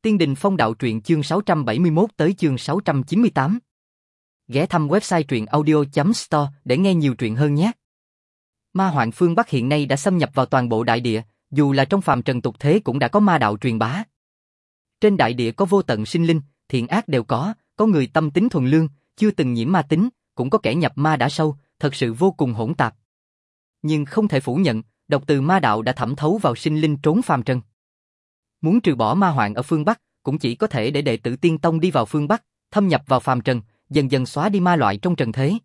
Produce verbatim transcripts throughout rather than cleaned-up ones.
Tiên Đình Phong Đạo Truyện chương sáu trăm bảy mươi mốt tới chương sáu trăm chín mươi tám. Ghé thăm website truyện audio chấm store để nghe nhiều truyện hơn nhé. Ma hoạn phương Bắc hiện nay đã xâm nhập vào toàn bộ đại địa, dù là trong phàm trần tục thế cũng đã có ma đạo truyền bá. Trên đại địa có vô tận sinh linh, thiện ác đều có, có người tâm tính thuần lương, chưa từng nhiễm ma tính, cũng có kẻ nhập ma đã sâu, thật sự vô cùng hỗn tạp. Nhưng không thể phủ nhận, độc từ ma đạo đã thẩm thấu vào sinh linh trốn phàm trần. Muốn trừ bỏ ma hoạn ở phương Bắc, cũng chỉ có thể để đệ tử Tiên Tông đi vào phương Bắc, thâm nhập vào phàm trần, dần dần xóa đi ma loại trong trần thế.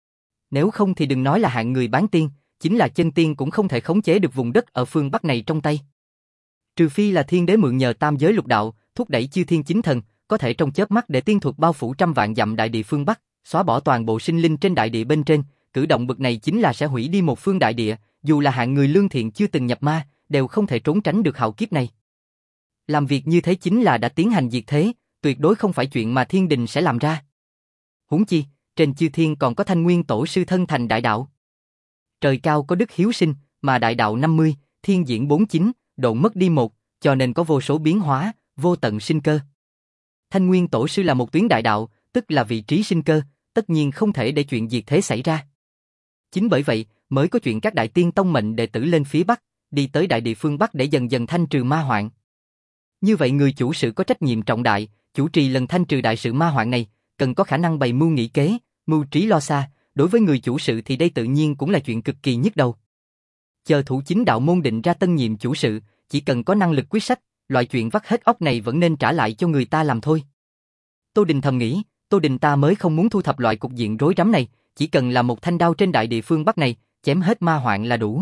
Nếu không thì đừng nói là hạng người bán tiên, chính là chân tiên cũng không thể khống chế được vùng đất ở phương Bắc này trong tay. Trừ phi là thiên đế mượn nhờ tam giới lục đạo, thúc đẩy chư thiên chính thần, có thể trong chớp mắt để tiên thuật bao phủ trăm vạn dặm đại địa phương Bắc, xóa bỏ toàn bộ sinh linh trên đại địa bên trên, cử động bực này chính là sẽ hủy đi một phương đại địa, dù là hạng người lương thiện chưa từng nhập ma, đều không thể trốn tránh được hạo kiếp này. Làm việc như thế chính là đã tiến hành diệt thế, tuyệt đối không phải chuyện mà thiên đình sẽ làm ra. Huống chi, trên chư thiên còn có Thanh Nguyên Tổ sư thân thành đại đạo. Trời cao có đức hiếu sinh, mà đại đạo năm mươi, thiên diễn bốn mươi chín, độn mất đi một, cho nên có vô số biến hóa, vô tận sinh cơ. Thanh Nguyên Tổ sư là một tuyến đại đạo, tức là vị trí sinh cơ, tất nhiên không thể để chuyện diệt thế xảy ra. Chính bởi vậy, mới có chuyện các đại tiên tông mệnh đệ tử lên phía Bắc, đi tới đại địa phương Bắc để dần dần thanh trừ ma hoạn. Như vậy người chủ sự có trách nhiệm trọng đại, chủ trì lần thanh trừ đại sự ma hoạn này, cần có khả năng bày mưu nghĩ kế, mưu trí lo xa, đối với người chủ sự thì đây tự nhiên cũng là chuyện cực kỳ nhức đầu. Chờ thủ chính đạo môn định ra tân nhiệm chủ sự, chỉ cần có năng lực quyết sách, loại chuyện vắt hết óc này vẫn nên trả lại cho người ta làm thôi. Tô Đình thầm nghĩ, Tô Đình ta mới không muốn thu thập loại cục diện rối rắm này, chỉ cần là một thanh đao trên đại địa phương Bắc này, chém hết ma hoạn là đủ.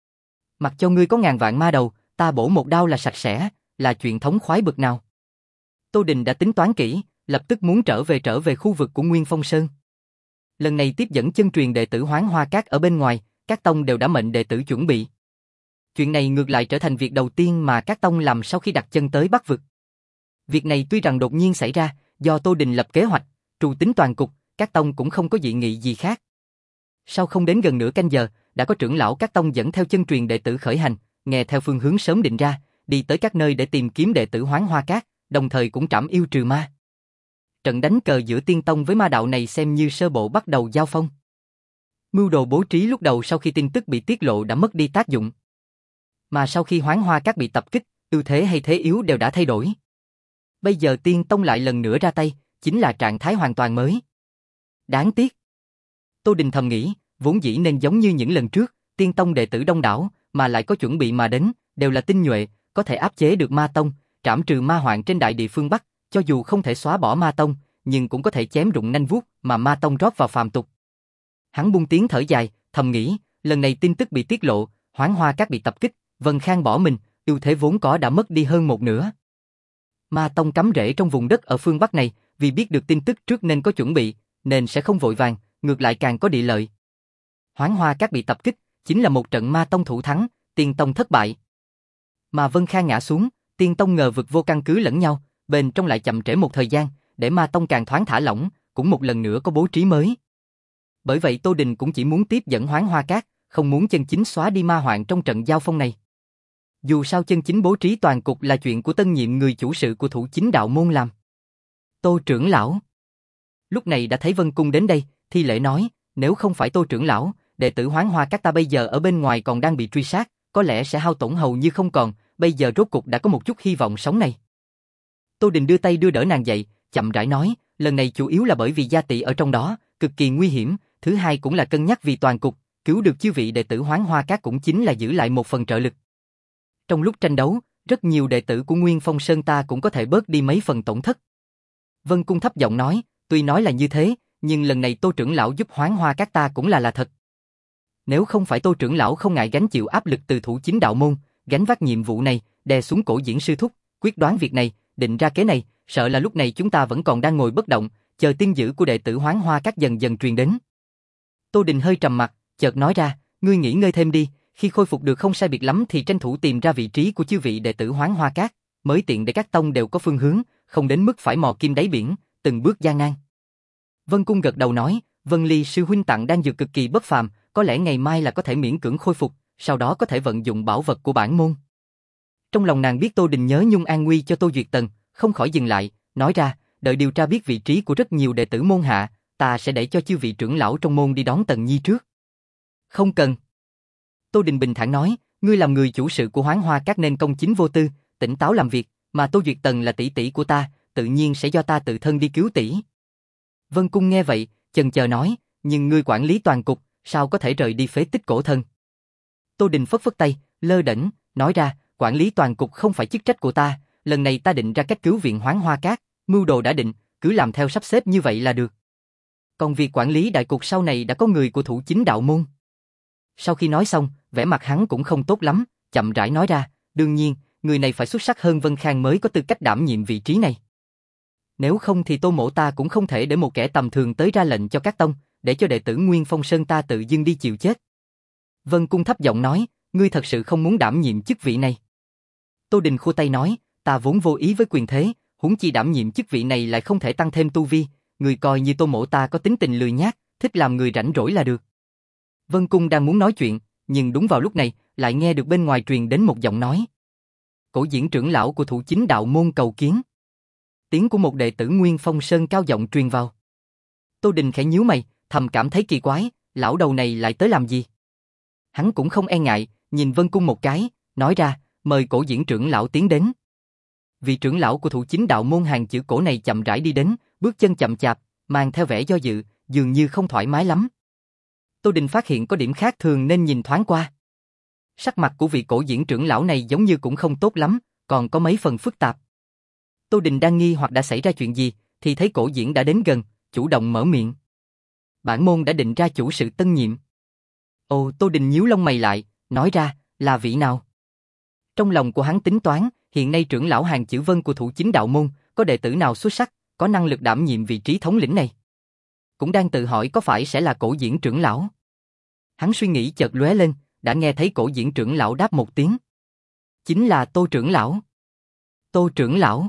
Mặc cho ngươi có ngàn vạn ma đầu, ta bổ một đao là sạch sẽ, là chuyện thống khoái bực nào. Tô Đình đã tính toán kỹ, lập tức muốn trở về trở về khu vực của Nguyên Phong Sơn. Lần này tiếp dẫn chân truyền đệ tử Hoán Hoa Các ở bên ngoài, các tông đều đã mệnh đệ tử chuẩn bị. Chuyện này ngược lại trở thành việc đầu tiên mà các tông làm sau khi đặt chân tới Bắc vực. Việc này tuy rằng đột nhiên xảy ra, do Tô Đình lập kế hoạch, trù tính toàn cục, các tông cũng không có dị nghị gì khác. Sau không đến gần nửa canh giờ, đã có trưởng lão các tông dẫn theo chân truyền đệ tử khởi hành, nghe theo phương hướng sớm định ra, đi tới các nơi để tìm kiếm đệ tử Hoán Hoa Các, đồng thời cũng trảm yêu trừ ma. Trận đánh cờ giữa tiên tông với ma đạo này xem như sơ bộ bắt đầu giao phong. Mưu đồ bố trí lúc đầu sau khi tin tức bị tiết lộ đã mất đi tác dụng. Mà sau khi Hoán Hoa Các bị tập kích, ưu thế hay thế yếu đều đã thay đổi. Bây giờ tiên tông lại lần nữa ra tay, chính là trạng thái hoàn toàn mới. Đáng tiếc. Tô Đình thầm nghĩ, vốn dĩ nên giống như những lần trước, tiên tông đệ tử đông đảo, mà lại có chuẩn bị mà đến, đều là tinh nhuệ, có thể áp chế được ma tông, trảm trừ ma hoạn trên đại địa phương Bắc, cho dù không thể xóa bỏ ma tông, nhưng cũng có thể chém rụng nanh vuốt mà ma tông rót vào phàm tục. Hắn buông tiếng thở dài, thầm nghĩ, lần này tin tức bị tiết lộ, Hoán Hoa Các bị tập kích, Vân Khang bỏ mình, ưu thế vốn có đã mất đi hơn một nửa. Ma tông cắm rễ trong vùng đất ở phương Bắc này, vì biết được tin tức trước nên có chuẩn bị, nên sẽ không vội vàng, ngược lại càng có địa lợi. Hoán Hoa Các bị tập kích, chính là một trận ma tông thủ thắng, tiên tông thất bại. Mà Vân Khang ngã xuống, tiên tông ngờ vực vô căn cứ lẫn nhau, bên trong lại chậm trễ một thời gian, để ma tông càng thoáng thả lỏng, cũng một lần nữa có bố trí mới. Bởi vậy Tô Đình cũng chỉ muốn tiếp dẫn Hoán Hoa Các, không muốn chân chính xóa đi ma hoạn trong trận giao phong này. Dù sao chân chính bố trí toàn cục là chuyện của tân nhiệm người chủ sự của thủ chính đạo môn làm. Tô trưởng lão. Lúc này đã thấy Vân Cung đến đây, thi lễ nói, nếu không phải Tô trưởng lão, đệ tử Hoán Hoa Các ta bây giờ ở bên ngoài còn đang bị truy sát, có lẽ sẽ hao tổn hầu như không còn, bây giờ rốt cục đã có một chút hy vọng sống này. Tô Đình đưa tay đưa đỡ nàng dậy, chậm rãi nói, lần này chủ yếu là bởi vì gia tỷ ở trong đó, cực kỳ nguy hiểm, thứ hai cũng là cân nhắc vì toàn cục, cứu được chư vị đệ tử Hoán Hoa Các cũng chính là giữ lại một phần trợ lực. Trong lúc tranh đấu, rất nhiều đệ tử của Nguyên Phong Sơn ta cũng có thể bớt đi mấy phần tổn thất. Vân Cung thấp giọng nói, tuy nói là như thế, nhưng lần này Tô trưởng lão giúp Hoán Hoa Các ta cũng là là thật. Nếu không phải Tô trưởng lão không ngại gánh chịu áp lực từ thủ chính đạo môn, gánh vác nhiệm vụ này, đè xuống cổ Diễn sư thúc, quyết đoán việc này, định ra kế này, sợ là lúc này chúng ta vẫn còn đang ngồi bất động, chờ tin dữ của đệ tử Hoán Hoa Các dần dần truyền đến. Tô Đình hơi trầm mặt, chợt nói ra, ngươi nghỉ ngơi thêm đi, khi khôi phục được không sai biệt lắm thì tranh thủ tìm ra vị trí của chư vị đệ tử Hoán Hoa Các, mới tiện để các tông đều có phương hướng, không đến mức phải mò kim đáy biển, từng bước gian nan. Vân Cung gật đầu nói, Vân Ly sư huynh tặng đang dược cực kỳ bất phàm, có lẽ ngày mai là có thể miễn cưỡng khôi phục, sau đó có thể vận dụng bảo vật của bản môn. Trong lòng nàng biết Tô Đình nhớ nhung an nguy cho Tô Duyệt Tần, không khỏi dừng lại, nói ra, đợi điều tra biết vị trí của rất nhiều đệ tử môn hạ, ta sẽ để cho chư vị trưởng lão trong môn đi đón Tần Nhi trước. Không cần. Tô Đình bình thản nói, ngươi làm người chủ sự của Hoán Hoa Các nên công chính vô tư, tỉnh táo làm việc, mà Tô Duyệt Tần là tỷ tỷ của ta, tự nhiên sẽ do ta tự thân đi cứu tỷ. Vân Cung nghe vậy, chần chờ nói, nhưng ngươi quản lý toàn cục, sao có thể rời đi phế tích cổ thần? Tô Đình phất phất tay, lơ đễnh, nói ra, quản lý toàn cục không phải chức trách của ta, lần này ta định ra cách cứu viện Hoán Hoa Các, mưu đồ đã định, cứ làm theo sắp xếp như vậy là được. Còn việc quản lý đại cục sau này đã có người của Thủ Chính Đạo Môn. Sau khi nói xong, vẻ mặt hắn cũng không tốt lắm, chậm rãi nói ra, đương nhiên, người này phải xuất sắc hơn Vân Khang mới có tư cách đảm nhiệm vị trí này. Nếu không thì Tô Mỗ ta cũng không thể để một kẻ tầm thường tới ra lệnh cho các tông, để cho đệ tử Nguyên Phong Sơn ta tự dưng đi chịu chết. Vân Cung thấp giọng nói, ngươi thật sự không muốn đảm nhiệm chức vị này. Tô Đình khua tay nói, ta vốn vô ý với quyền thế, huống chi đảm nhiệm chức vị này lại không thể tăng thêm tu vi, người coi như Tô Mỗ ta có tính tình lười nhác, thích làm người rảnh rỗi là được. Vân Cung đang muốn nói chuyện, nhưng đúng vào lúc này, lại nghe được bên ngoài truyền đến một giọng nói. Cổ Diễn trưởng lão của Thủ Chính Đạo Môn cầu kiến. Tiếng của một đệ tử Nguyên Phong Sơn cao giọng truyền vào. Tô Đình khẽ nhíu mày, thầm cảm thấy kỳ quái, lão đầu này lại tới làm gì? Hắn cũng không e ngại, nhìn Vân Cung một cái, nói ra, mời Cổ Diễn trưởng lão tiến đến. Vị trưởng lão của Thủ Chính Đạo Môn hàng chữ Cổ này chậm rãi đi đến, bước chân chậm chạp, mang theo vẻ do dự, dường như không thoải mái lắm. Tô Đình phát hiện có điểm khác thường nên nhìn thoáng qua. Sắc mặt của vị Cổ Diễn trưởng lão này giống như cũng không tốt lắm, còn có mấy phần phức tạp. Tô Đình đang nghi hoặc đã xảy ra chuyện gì, thì thấy Cổ Diễn đã đến gần, chủ động mở miệng. Bản môn đã định ra chủ sự tân nhiệm. Ồ, Tô Đình nhíu lông mày lại, nói ra, là vị nào? Trong lòng của hắn tính toán, hiện nay trưởng lão hàng chữ Vân của Thủ Chính Đạo Môn, có đệ tử nào xuất sắc, có năng lực đảm nhiệm vị trí thống lĩnh này? Cũng đang tự hỏi có phải sẽ là Cổ Diễn trưởng lão. Hắn suy nghĩ chợt lóe lên, đã nghe thấy Cổ Diễn trưởng lão đáp một tiếng. Chính là Tô trưởng lão. Tô trưởng lão.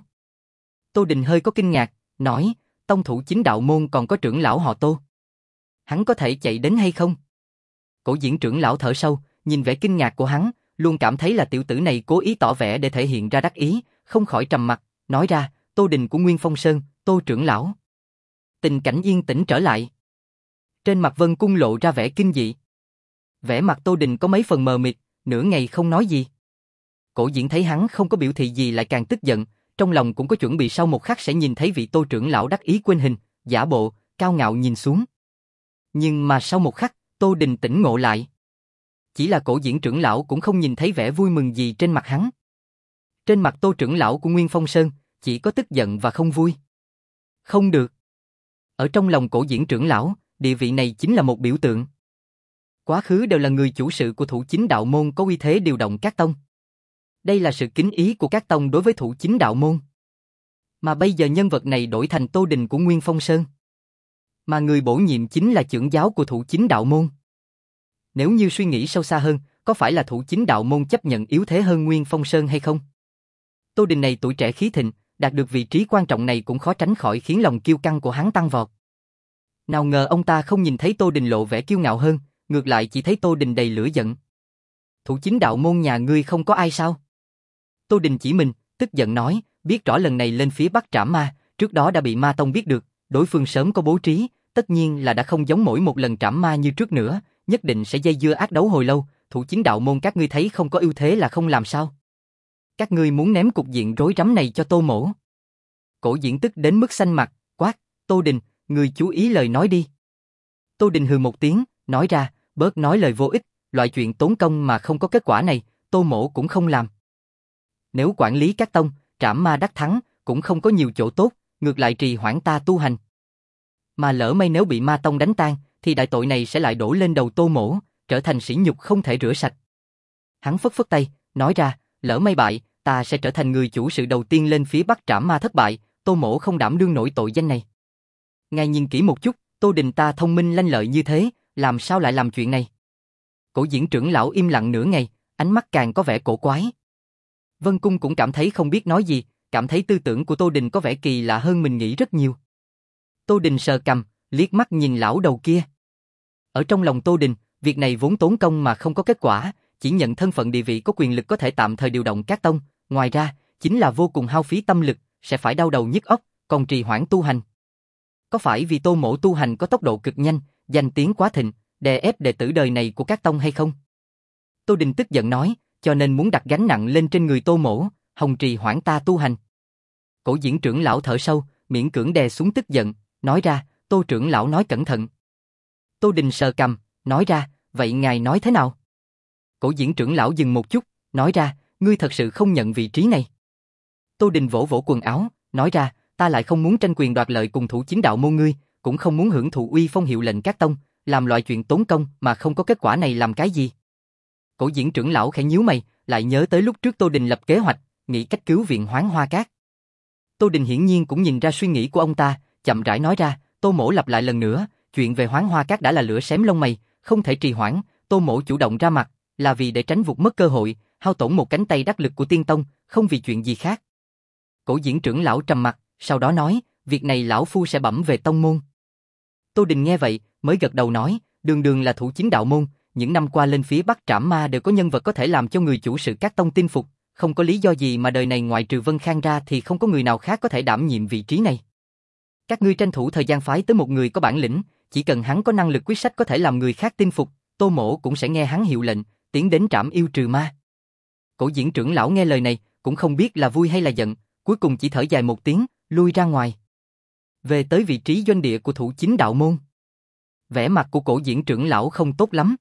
Tô Đình hơi có kinh ngạc, nói, tông Thủ Chính Đạo Môn còn có trưởng lão họ Tô. Hắn có thể chạy đến hay không? Cổ Diễn trưởng lão thở sâu, nhìn vẻ kinh ngạc của hắn, luôn cảm thấy là tiểu tử này cố ý tỏ vẻ để thể hiện ra đắc ý, không khỏi trầm mặt, nói ra, Tô Đình của Nguyên Phong Sơn, Tô trưởng lão. Tình cảnh yên tĩnh trở lại. Trên mặt Vân Cung lộ ra vẻ kinh dị. Vẻ mặt Tô Đình có mấy phần mờ mịt, nửa ngày không nói gì. Cổ Diễn thấy hắn không có biểu thị gì lại càng tức giận, trong lòng cũng có chuẩn bị sau một khắc sẽ nhìn thấy vị Tô trưởng lão đắc ý quên hình, giả bộ, cao ngạo nhìn xuống. Nhưng mà sau một khắc, Tô Đình tỉnh ngộ lại. Chỉ là Cổ Diễn trưởng lão cũng không nhìn thấy vẻ vui mừng gì trên mặt hắn. Trên mặt Tô trưởng lão của Nguyên Phong Sơn, chỉ có tức giận và không vui. Không được. Ở trong lòng Cổ Diễn trưởng lão, địa vị này chính là một biểu tượng. Quá khứ đều là người chủ sự của Thủ Chính Đạo Môn có uy thế điều động các tông. Đây là sự kính ý của các tông đối với Thủ Chính Đạo Môn. Mà bây giờ nhân vật này đổi thành Tô Đình của Nguyên Phong Sơn. Mà người bổ nhiệm chính là trưởng giáo của Thủ Chính Đạo Môn. Nếu như suy nghĩ sâu xa hơn, có phải là Thủ Chính Đạo Môn chấp nhận yếu thế hơn Nguyên Phong Sơn hay không? Tô Đình này tuổi trẻ khí thịnh, đạt được vị trí quan trọng này cũng khó tránh khỏi khiến lòng kiêu căng của hắn tăng vọt. Nào ngờ ông ta không nhìn thấy Tô Đình lộ vẻ kiêu ngạo hơn, ngược lại chỉ thấy Tô Đình đầy lửa giận. Thủ Chính Đạo Môn nhà ngươi không có ai sao? Tô Đình chỉ mình, tức giận nói, biết rõ lần này lên phía Bắc trảm ma, trước đó đã bị Ma Tông biết được, đối phương sớm có bố trí, tất nhiên là đã không giống mỗi một lần trảm ma như trước nữa, nhất định sẽ dây dưa ác đấu hồi lâu. Thủ Chính Đạo Môn các ngươi thấy không có ưu thế là không làm sao? Các ngươi muốn ném cục diện rối rắm này cho Tô Mỗ. Cổ Diễn tức đến mức xanh mặt, quát, Tô Đình, ngươi chú ý lời nói đi. Tô Đình hừ một tiếng, nói ra, bớt nói lời vô ích, loại chuyện tốn công mà không có kết quả này, Tô Mỗ cũng không làm. Nếu quản lý các tông, trảm ma đắc thắng, cũng không có nhiều chỗ tốt, ngược lại trì hoãn ta tu hành. Mà lỡ may nếu bị Ma Tông đánh tan, thì đại tội này sẽ lại đổ lên đầu Tô Mỗ, trở thành sỉ nhục không thể rửa sạch. Hắn phất phất tay, nói ra, lỡ may bại, ta sẽ trở thành người chủ sự đầu tiên lên phía Bắc trảm ma thất bại, Tô Mỗ không đảm đương nổi tội danh này. Ngài nhìn kỹ một chút, Tô Đình ta thông minh lanh lợi như thế, làm sao lại làm chuyện này? Cổ Diễn trưởng lão im lặng nửa ngày, ánh mắt càng có vẻ cổ quái. Vân Cung cũng cảm thấy không biết nói gì, cảm thấy tư tưởng của Tô Đình có vẻ kỳ lạ hơn mình nghĩ rất nhiều. Tô Đình sờ cằm, liếc mắt nhìn lão đầu kia. Ở trong lòng Tô Đình, việc này vốn tốn công mà không có kết quả, chỉ nhận thân phận địa vị có quyền lực có thể tạm thời điều động các tông, ngoài ra, chính là vô cùng hao phí tâm lực, sẽ phải đau đầu nhức óc, còn trì hoãn tu hành. Có phải vì Tô Mỗ tu hành có tốc độ cực nhanh, danh tiếng quá thịnh, đè ép đệ tử đời này của các tông hay không? Tô Đình tức giận nói, cho nên muốn đặt gánh nặng lên trên người Tô Mỗ, hòng trì hoãn ta tu hành. Cổ Diễn trưởng lão thở sâu, miễn cưỡng đè xuống tức giận, nói ra, Tô trưởng lão nói cẩn thận. Tô Đình sờ cằm, nói ra, vậy ngài nói thế nào? Cổ Diễn trưởng lão dừng một chút, nói ra, ngươi thật sự không nhận vị trí này. Tô Đình vỗ vỗ quần áo, nói ra, ta lại không muốn tranh quyền đoạt lợi cùng thủ chính đạo môn ngươi, cũng không muốn hưởng thụ uy phong hiệu lệnh các tông, làm loại chuyện tốn công mà không có kết quả này làm cái gì? Cổ Diễn trưởng lão khẽ nhíu mày, lại nhớ tới lúc trước Tô Đình lập kế hoạch, nghĩ cách cứu viện Hoáng Hoa Cát. Tô Đình hiển nhiên cũng nhìn ra suy nghĩ của ông ta, chậm rãi nói ra, Tô Mỗ lặp lại lần nữa, chuyện về Hoáng Hoa Cát đã là lửa xém lông mày, không thể trì hoãn, Tô Mỗ chủ động ra mặt, là vì để tránh vụt mất cơ hội, hao tổn một cánh tay đắc lực của Tiên Tông, không vì chuyện gì khác. Cổ Diễn trưởng lão trầm mặt, sau đó nói, việc này lão phu sẽ bẩm về tông môn. Tô Đình nghe vậy, mới gật đầu nói, đường đường là thủ chính đạo môn, những năm qua lên phía Bắc Trảm Ma đều có nhân vật có thể làm cho người chủ sự các tông tin phục, không có lý do gì mà đời này ngoại trừ Vân Khang ra thì không có người nào khác có thể đảm nhiệm vị trí này. Các ngươi tranh thủ thời gian phái tới một người có bản lĩnh, chỉ cần hắn có năng lực quyết sách có thể làm người khác tin phục, Tô Mỗ cũng sẽ nghe hắn hiệu lệnh, tiến đến trảm yêu trừ ma. Cổ Diễn trưởng lão nghe lời này, cũng không biết là vui hay là giận, cuối cùng chỉ thở dài một tiếng, lui ra ngoài. Về tới vị trí doanh địa của thủ chính đạo môn. Vẻ mặt của Cổ Diễn trưởng lão không tốt lắm.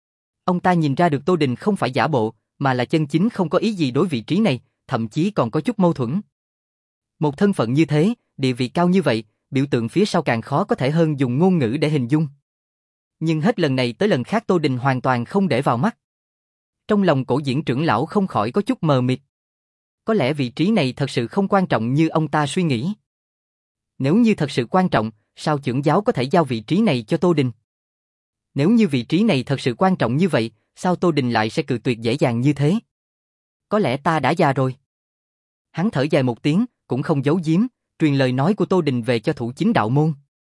Ông ta nhìn ra được Tô Đình không phải giả bộ, mà là chân chính không có ý gì đối vị trí này, thậm chí còn có chút mâu thuẫn. Một thân phận như thế, địa vị cao như vậy, biểu tượng phía sau càng khó có thể hơn dùng ngôn ngữ để hình dung. Nhưng hết lần này tới lần khác Tô Đình hoàn toàn không để vào mắt. Trong lòng Cổ Diễn trưởng lão không khỏi có chút mờ mịt. Có lẽ vị trí này thật sự không quan trọng như ông ta suy nghĩ. Nếu như thật sự quan trọng, sao trưởng giáo có thể giao vị trí này cho Tô Đình? Nếu như vị trí này thật sự quan trọng như vậy, sao Tô Đình lại sẽ cự tuyệt dễ dàng như thế? Có lẽ ta đã già rồi. Hắn thở dài một tiếng, cũng không giấu giếm, truyền lời nói của Tô Đình về cho thủ chính đạo môn.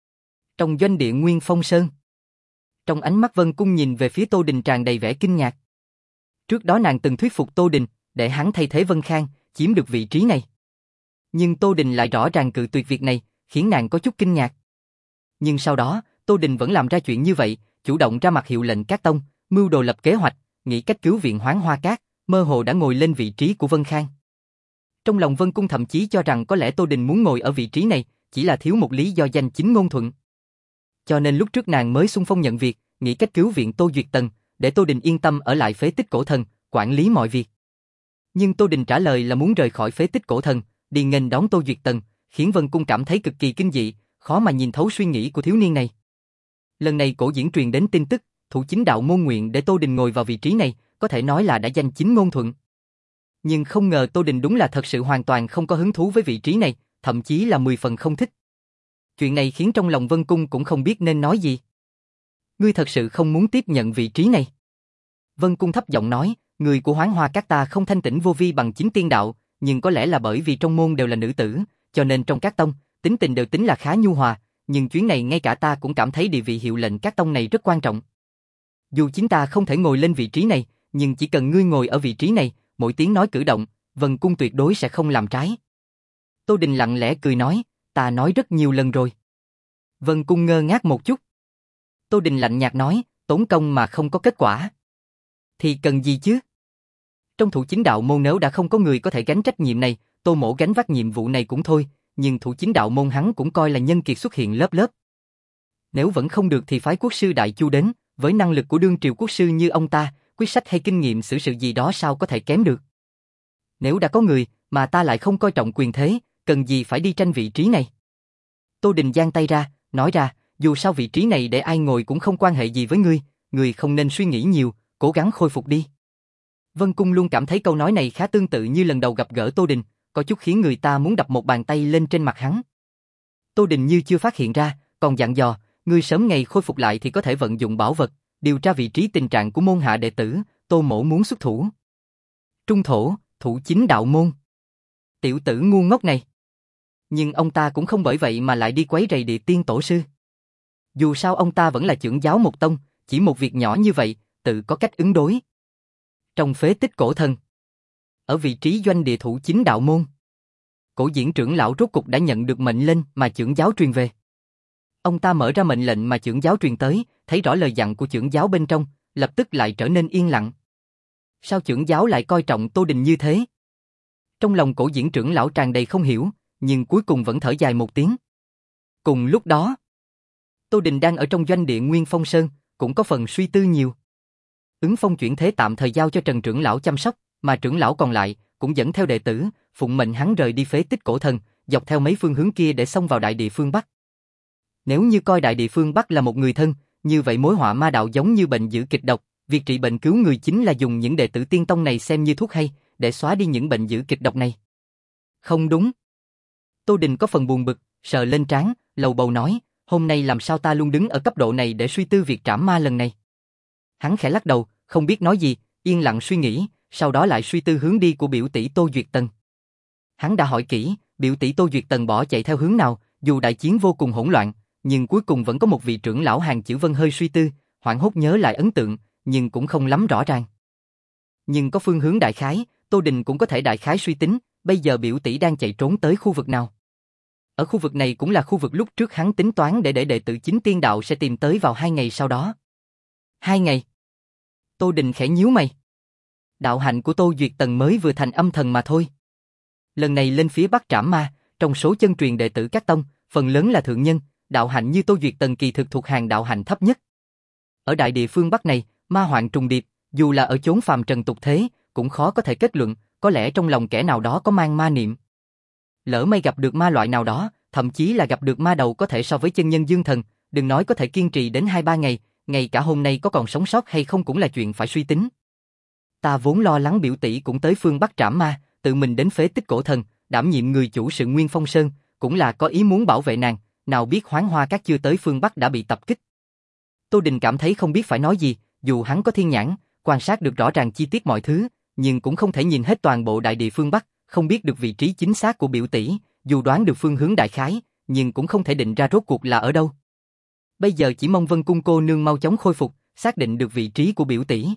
Trong doanh địa Nguyên Phong Sơn, trong ánh mắt Vân Cung nhìn về phía Tô Đình tràn đầy vẻ kinh ngạc. Trước đó nàng từng thuyết phục Tô Đình, để hắn thay thế Vân Khang, chiếm được vị trí này. Nhưng Tô Đình lại rõ ràng cự tuyệt việc này, khiến nàng có chút kinh ngạc. Nhưng sau đó, Tô Đình vẫn làm ra chuyện như vậy, chủ động ra mặt hiệu lệnh các tông, mưu đồ lập kế hoạch, nghĩ cách cứu viện Hoáng Hoa Cát, mơ hồ đã ngồi lên vị trí của Vân Khang. Trong lòng Vân Cung thậm chí cho rằng có lẽ Tô Đình muốn ngồi ở vị trí này, chỉ là thiếu một lý do danh chính ngôn thuận. Cho nên lúc trước nàng mới xung phong nhận việc, nghĩ cách cứu viện Tô Duyệt Tần, để Tô Đình yên tâm ở lại phế tích cổ thần, quản lý mọi việc. Nhưng Tô Đình trả lời là muốn rời khỏi phế tích cổ thần, đi nghênh đón Tô Duyệt Tần, khiến Vân Cung cảm thấy cực kỳ kinh dị, khó mà nhìn thấu suy nghĩ của thiếu niên này. Lần này Cổ Diễn truyền đến tin tức, thủ chính đạo môn nguyện để Tô Đình ngồi vào vị trí này, có thể nói là đã danh chính ngôn thuận. Nhưng không ngờ Tô Đình đúng là thật sự hoàn toàn không có hứng thú với vị trí này, thậm chí là mười phần không thích. Chuyện này khiến trong lòng Vân Cung cũng không biết nên nói gì. Ngươi thật sự không muốn tiếp nhận vị trí này? Vân Cung thấp giọng nói, người của Hoáng Hoa Cát ta không thanh tĩnh vô vi bằng chính tiên đạo, nhưng có lẽ là bởi vì trong môn đều là nữ tử, cho nên trong các tông, tính tình đều tính là khá nhu hòa, nhưng chuyến này ngay cả ta cũng cảm thấy địa vị hiệu lệnh các tông này rất quan trọng. Dù chính ta không thể ngồi lên vị trí này, nhưng chỉ cần ngươi ngồi ở vị trí này, mỗi tiếng nói cử động, Vân Cung tuyệt đối sẽ không làm trái. Tô Đình lặng lẽ cười nói, ta nói rất nhiều lần rồi. Vân Cung ngơ ngác một chút. Tô Đình lạnh nhạt nói, tốn công mà không có kết quả. Thì cần gì chứ? Trong thủ chính đạo môn nếu đã không có người có thể gánh trách nhiệm này, Tô Mỗ gánh vác nhiệm vụ này cũng thôi, nhưng thủ chính đạo môn hắn cũng coi là nhân kiệt xuất hiện lớp lớp. Nếu vẫn không được thì phái quốc sư Đại Chu đến, với năng lực của đương triều quốc sư như ông ta, quyết sách hay kinh nghiệm xử sự gì đó sao có thể kém được. Nếu đã có người, mà ta lại không coi trọng quyền thế, cần gì phải đi tranh vị trí này. Tô Đình giang tay ra, nói ra, dù sao vị trí này để ai ngồi cũng không quan hệ gì với ngươi, ngươi không nên suy nghĩ nhiều, cố gắng khôi phục đi. Vân Cung luôn cảm thấy câu nói này khá tương tự như lần đầu gặp gỡ Tô Đình, có chút khiến người ta muốn đập một bàn tay lên trên mặt hắn. Tô Đình như chưa phát hiện ra, còn dặn dò, ngươi sớm ngày khôi phục lại thì có thể vận dụng bảo vật, điều tra vị trí tình trạng của môn hạ đệ tử, Tô Mỗ muốn xuất thủ. Trung thổ, thủ chính đạo môn. Tiểu tử ngu ngốc này. Nhưng ông ta cũng không bởi vậy mà lại đi quấy rầy địa tiên tổ sư. Dù sao ông ta vẫn là trưởng giáo một tông, chỉ một việc nhỏ như vậy, tự có cách ứng đối. Trong phế tích cổ thần, ở vị trí doanh địa thủ chính đạo môn, Cổ Diễn trưởng lão rốt cục đã nhận được mệnh lệnh mà chưởng giáo truyền về. Ông ta mở ra mệnh lệnh mà chưởng giáo truyền tới, thấy rõ lời dặn của chưởng giáo bên trong, lập tức lại trở nên yên lặng. Sao chưởng giáo lại coi trọng Tô Đình như thế? Trong lòng Cổ Diễn trưởng lão tràn đầy không hiểu, nhưng cuối cùng vẫn thở dài một tiếng. Cùng lúc đó, Tô Đình đang ở trong doanh địa Nguyên Phong Sơn, cũng có phần suy tư nhiều. Ứng Phong chuyển thế tạm thời giao cho Trần trưởng lão chăm sóc, mà trưởng lão còn lại cũng dẫn theo đệ tử, phụng mệnh hắn rời đi phế tích cổ thần, dọc theo mấy phương hướng kia để xông vào đại địa phương Bắc. Nếu như coi đại địa phương Bắc là một người thân, như vậy mối họa ma đạo giống như bệnh dữ kịch độc, việc trị bệnh cứu người chính là dùng những đệ tử tiên tông này xem như thuốc hay, để xóa đi những bệnh dữ kịch độc này. Không đúng. Tô Đình có phần buồn bực, sờ lên trán, lầu bầu nói, hôm nay làm sao ta luôn đứng ở cấp độ này để suy tư việc trảm ma lần này. Hắn khẽ lắc đầu, không biết nói gì, yên lặng suy nghĩ, sau đó lại suy tư hướng đi của biểu tỷ Tô Duyệt Tần. Hắn đã hỏi kỹ, biểu tỷ Tô Duyệt Tần bỏ chạy theo hướng nào, dù đại chiến vô cùng hỗn loạn, nhưng cuối cùng vẫn có một vị trưởng lão Hàng Chữ Vân hơi suy tư, hoảng hốt nhớ lại ấn tượng, nhưng cũng không lắm rõ ràng. Nhưng có phương hướng đại khái, Tô Đình cũng có thể đại khái suy tính, bây giờ biểu tỷ đang chạy trốn tới khu vực nào. Ở khu vực này cũng là khu vực lúc trước hắn tính toán để để đệ tử chính tiên đạo sẽ tìm tới vào hai ngày sau đó. Hai ngày? Tô Đình khẽ nhíu mày. Đạo hạnh của Tô Duyệt Tần mới vừa thành âm thần mà thôi. Lần này lên phía Bắc trảm ma, trong số chân truyền đệ tử các tông, phần lớn là thượng nhân, đạo hạnh như Tô Duyệt Tần kỳ thực thuộc hàng đạo hạnh thấp nhất. Ở đại địa phương Bắc này, ma hoạn trùng điệp, dù là ở chốn phàm trần tục thế, cũng khó có thể kết luận, có lẽ trong lòng kẻ nào đó có mang ma niệm. Lỡ may gặp được ma loại nào đó, thậm chí là gặp được ma đầu có thể so với chân nhân dương thần, đừng nói có thể kiên trì đến hai ba ngày, ngay cả hôm nay có còn sống sót hay không cũng là chuyện phải suy tính. Ta vốn lo lắng biểu tỷ cũng tới phương Bắc trảm ma, tự mình đến phế tích cổ thần, đảm nhiệm người chủ sự Nguyên Phong Sơn, cũng là có ý muốn bảo vệ nàng, nào biết Hoán Hoa Các chưa tới phương Bắc đã bị tập kích. Tô Đình cảm thấy không biết phải nói gì, dù hắn có thiên nhãn, quan sát được rõ ràng chi tiết mọi thứ, nhưng cũng không thể nhìn hết toàn bộ đại địa phương Bắc, không biết được vị trí chính xác của biểu tỷ, dù đoán được phương hướng đại khái, nhưng cũng không thể định ra rốt cuộc là ở đâu. Bây giờ chỉ mong Vân Cung cô nương mau chóng khôi phục, xác định được vị trí của biểu tỷ.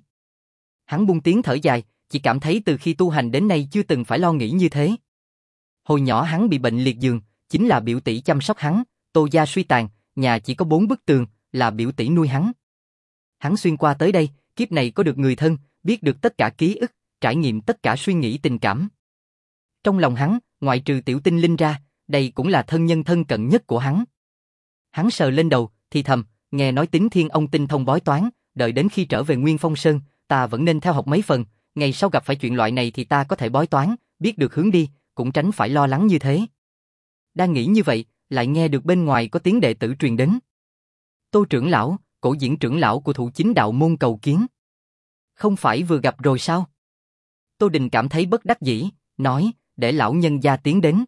Hắn buông tiếng thở dài, chỉ cảm thấy từ khi tu hành đến nay chưa từng phải lo nghĩ như thế. Hồi nhỏ hắn bị bệnh liệt giường, chính là biểu tỷ chăm sóc hắn, Tô gia suy tàn, nhà chỉ có bốn bức tường, là biểu tỷ nuôi hắn. Hắn xuyên qua tới đây, kiếp này có được người thân, biết được tất cả ký ức, trải nghiệm tất cả suy nghĩ tình cảm. Trong lòng hắn, ngoại trừ tiểu tinh linh ra, đây cũng là thân nhân thân cận nhất của hắn. Hắn sờ lên đầu, thì thầm, nghe nói Tính Thiên ông tinh thông bói toán, đợi đến khi trở về Nguyên Phong Sơn, ta vẫn nên theo học mấy phần, ngày sau gặp phải chuyện loại này thì ta có thể bói toán, biết được hướng đi, cũng tránh phải lo lắng như thế. Đang nghĩ như vậy, lại nghe được bên ngoài có tiếng đệ tử truyền đến. Tô trưởng lão, Cổ Diễn trưởng lão của Thụ Chính Đạo môn cầu kiến. Không phải vừa gặp rồi sao? Tô Đình cảm thấy bất đắc dĩ, nói, để lão nhân gia tiến đến.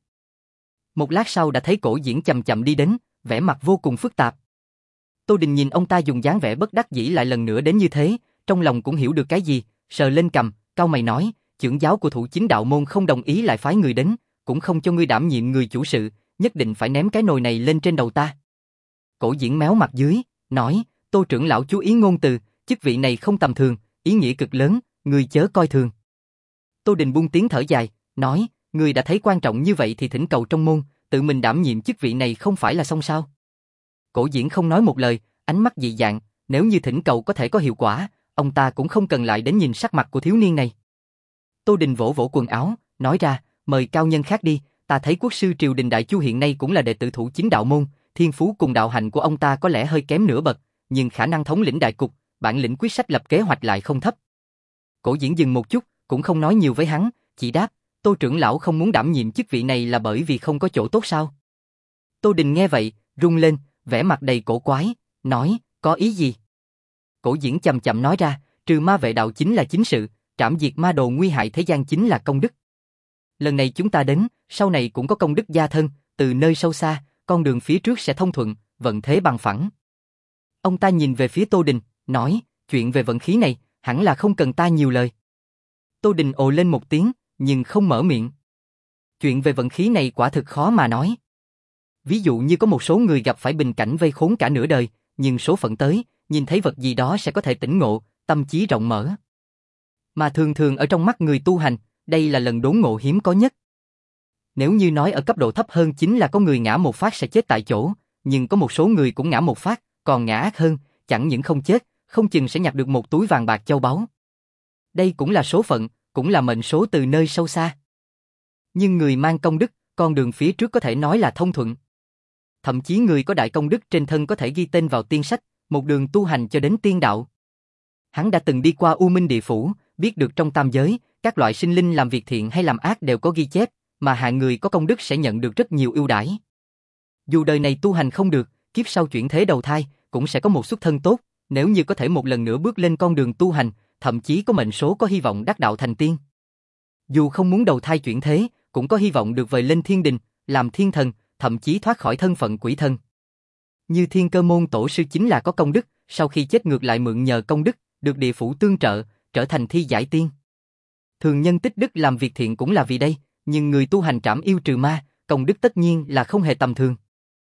Một lát sau đã thấy Cổ Diễn chậm chậm đi đến, vẻ mặt vô cùng phức tạp. Tô Đình nhìn ông ta dùng dáng vẻ bất đắc dĩ lại lần nữa đến như thế, trong lòng cũng hiểu được cái gì, sờ lên cằm, cau mày nói, trưởng giáo của Thụ Chính Đạo môn không đồng ý lại phái người đến, cũng không cho ngươi đảm nhiệm người chủ sự, nhất định phải ném cái nồi này lên trên đầu ta. Cổ Diễn méo mặt dưới, nói, Tô trưởng lão chú ý ngôn từ, chức vị này không tầm thường, ý nghĩa cực lớn, ngươi chớ coi thường. Tô Đình buông tiếng thở dài, nói, ngươi đã thấy quan trọng như vậy thì thỉnh cầu trong môn, tự mình đảm nhiệm chức vị này không phải là xong sao? Cổ Diễn không nói một lời, ánh mắt dị dạng, nếu như thỉnh cầu có thể có hiệu quả, ông ta cũng không cần lại đến nhìn sắc mặt của thiếu niên này. Tô Đình vỗ vỗ quần áo, nói ra, mời cao nhân khác đi, ta thấy quốc sư triều đình Đại Chu hiện nay cũng là đệ tử Thụ Chính Đạo môn, thiên phú cùng đạo hạnh của ông ta có lẽ hơi kém nửa bậc, nhưng khả năng thống lĩnh đại cục, bản lĩnh quyết sách lập kế hoạch lại không thấp. Cổ Diễn dừng một chút, cũng không nói nhiều với hắn, chỉ đáp, Tô trưởng lão không muốn đảm nhiệm chức vị này là bởi vì không có chỗ tốt sao? Tô Đình nghe vậy, run lên, vẻ mặt đầy cổ quái, nói, có ý gì? Cổ Diễn chậm chậm nói ra, trừ ma vệ đạo chính là chính sự, trảm diệt ma đồ nguy hại thế gian chính là công đức. Lần này chúng ta đến, sau này cũng có công đức gia thân, từ nơi sâu xa, con đường phía trước sẽ thông thuận, vận thế bằng phẳng. Ông ta nhìn về phía Tô Đình, nói, chuyện về vận khí này, hẳn là không cần ta nhiều lời. Tô Đình ồ lên một tiếng, nhưng không mở miệng. Chuyện về vận khí này quả thực khó mà nói. Ví dụ như có một số người gặp phải bình cảnh vây khốn cả nửa đời, nhưng số phận tới, nhìn thấy vật gì đó sẽ có thể tỉnh ngộ, tâm trí rộng mở. Mà thường thường ở trong mắt người tu hành, đây là lần đốn ngộ hiếm có nhất. Nếu như nói ở cấp độ thấp hơn chính là có người ngã một phát sẽ chết tại chỗ, nhưng có một số người cũng ngã một phát, còn ngã ác hơn, chẳng những không chết, không chừng sẽ nhặt được một túi vàng bạc châu báu. Đây cũng là số phận, cũng là mệnh số từ nơi sâu xa. Nhưng người mang công đức, con đường phía trước có thể nói là thông thuận. Thậm chí người có đại công đức trên thân có thể ghi tên vào tiên sách, một đường tu hành cho đến tiên đạo. Hắn đã từng đi qua U Minh Địa Phủ, biết được trong tam giới, các loại sinh linh làm việc thiện hay làm ác đều có ghi chép, mà hạng người có công đức sẽ nhận được rất nhiều ưu đãi. Dù đời này tu hành không được, kiếp sau chuyển thế đầu thai, cũng sẽ có một xuất thân tốt, nếu như có thể một lần nữa bước lên con đường tu hành, thậm chí có mệnh số có hy vọng đắc đạo thành tiên. Dù không muốn đầu thai chuyển thế, cũng có hy vọng được vời lên thiên đình, làm thiên thần, thậm chí thoát khỏi thân phận quỷ thần. Như Thiên Cơ Môn tổ sư chính là có công đức, sau khi chết ngược lại mượn nhờ công đức, được địa phủ tương trợ, trở thành thi giải tiên. Thường nhân tích đức làm việc thiện cũng là vì đây, nhưng người tu hành trảm yêu trừ ma, công đức tất nhiên là không hề tầm thường.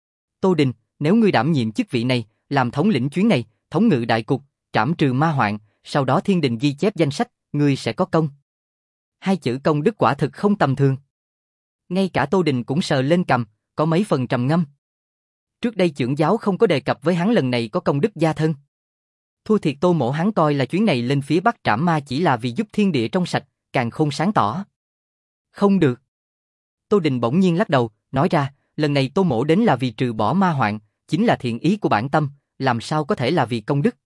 Tô Đình, nếu ngươi đảm nhiệm chức vị này, làm thống lĩnh chuyến này, thống ngự đại cục, trảm trừ ma hoạn, sau đó thiên đình ghi chép danh sách, ngươi sẽ có công. Hai chữ công đức quả thực không tầm thường. Ngay cả Tô Đình cũng sờ lên cằm, có mấy phần trầm ngâm. Trước đây trưởng giáo không có đề cập với hắn lần này có công đức gia thân. Thua thiệt Tô Mỗ hắn coi là chuyến này lên phía Bắc trảm ma chỉ là vì giúp thiên địa trong sạch, càng không sáng tỏ. Không được. Tô Đình bỗng nhiên lắc đầu, nói ra, lần này Tô Mỗ đến là vì trừ bỏ ma hoạn, chính là thiện ý của bản tâm, làm sao có thể là vì công đức.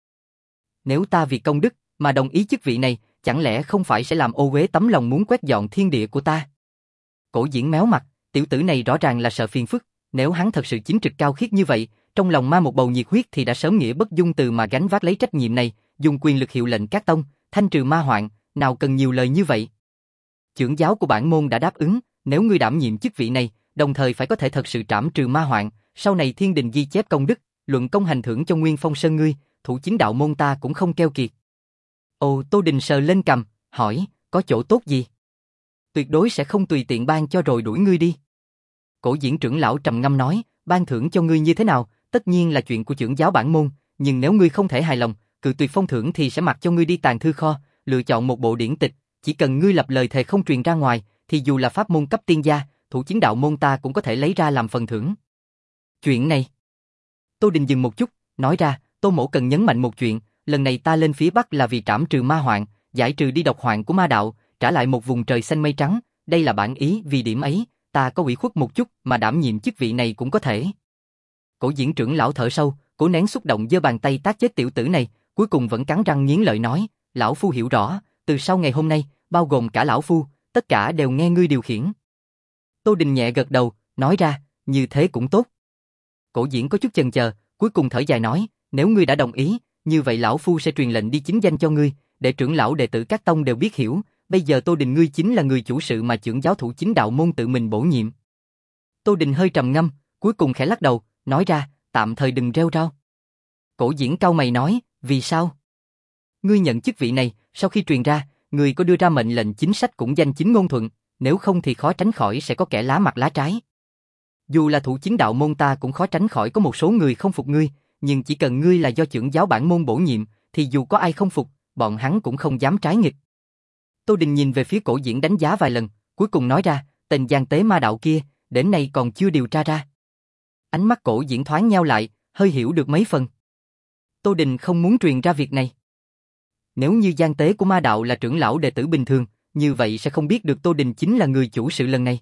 Nếu ta vì công đức mà đồng ý chức vị này, chẳng lẽ không phải sẽ làm ô uế tấm lòng muốn quét dọn thiên địa của ta? Cổ Diễn méo mặt, tiểu tử này rõ ràng là sợ phiền phức, nếu hắn thật sự chính trực cao khiết như vậy, trong lòng ma một bầu nhiệt huyết thì đã sớm nghĩa bất dung từ mà gánh vác lấy trách nhiệm này, dùng quyền lực hiệu lệnh các tông, thanh trừ ma hoạn, nào cần nhiều lời như vậy. Trưởng giáo của bản môn đã đáp ứng, nếu ngươi đảm nhiệm chức vị này, đồng thời phải có thể thật sự trảm trừ ma hoạn, sau này thiên đình ghi chép công đức, luận công hành thưởng cho Nguyên Phong Sơn ngươi, thủ chính đạo môn ta cũng không keo kiệt. Ồ, Tô Đình sờ lên cằm, hỏi, có chỗ tốt gì? Tuyệt đối sẽ không tùy tiện ban cho rồi đuổi ngươi đi. Cổ Diễn trưởng lão trầm ngâm nói, ban thưởng cho ngươi như thế nào, tất nhiên là chuyện của trưởng giáo bản môn, nhưng nếu ngươi không thể hài lòng, cự tuyệt phong thưởng thì sẽ mặc cho ngươi đi tàng thư kho, lựa chọn một bộ điển tịch, chỉ cần ngươi lập lời thề không truyền ra ngoài, thì dù là pháp môn cấp tiên gia, thủ chính đạo môn ta cũng có thể lấy ra làm phần thưởng. Chuyện này. Tô Đình dừng một chút, nói ra, Tô Mỗ cần nhấn mạnh một chuyện, lần này ta lên phía Bắc là vì trảm trừ ma hoạn, giải trừ đi độc hoạn của ma đạo, trả lại một vùng trời xanh mây trắng, đây là bản ý, vì điểm ấy, ta có ủy khuất một chút mà đảm nhiệm chức vị này cũng có thể. Cổ Diễn trưởng lão thở sâu, cố nén xúc động giơ bàn tay tát chết tiểu tử này, cuối cùng vẫn cắn răng nghiến lợi nói, lão phu hiểu rõ, từ sau ngày hôm nay, bao gồm cả lão phu, tất cả đều nghe ngươi điều khiển. Tô Đình nhẹ gật đầu, nói ra, như thế cũng tốt. Cổ Diễn có chút chần chờ, cuối cùng thở dài nói, nếu ngươi đã đồng ý, như vậy lão phu sẽ truyền lệnh đi chính danh cho ngươi, để trưởng lão đệ tử các tông đều biết hiểu, bây giờ Tô Đình ngươi chính là người chủ sự mà trưởng giáo thủ chính đạo môn tự mình bổ nhiệm. Tô Đình hơi trầm ngâm, cuối cùng khẽ lắc đầu, nói ra, tạm thời đừng rêu rao. Cổ Diễn cau mày nói, vì sao? Ngươi nhận chức vị này, sau khi truyền ra, ngươi có đưa ra mệnh lệnh chính sách cũng danh chính ngôn thuận, nếu không thì khó tránh khỏi sẽ có kẻ lá mặt lá trái. Dù là thủ chính đạo môn ta cũng khó tránh khỏi có một số người không phục ngươi, nhưng chỉ cần ngươi là do trưởng giáo bản môn bổ nhiệm, thì dù có ai không phục, bọn hắn cũng không dám trái nghịch. Tô Đình nhìn về phía Cổ Diễn đánh giá vài lần, cuối cùng nói ra, tên gian tế ma đạo kia, đến nay còn chưa điều tra ra. Ánh mắt Cổ Diễn thoáng nheo lại, hơi hiểu được mấy phần. Tô Đình không muốn truyền ra việc này. Nếu như gian tế của ma đạo là trưởng lão đệ tử bình thường, như vậy sẽ không biết được Tô Đình chính là người chủ sự lần này.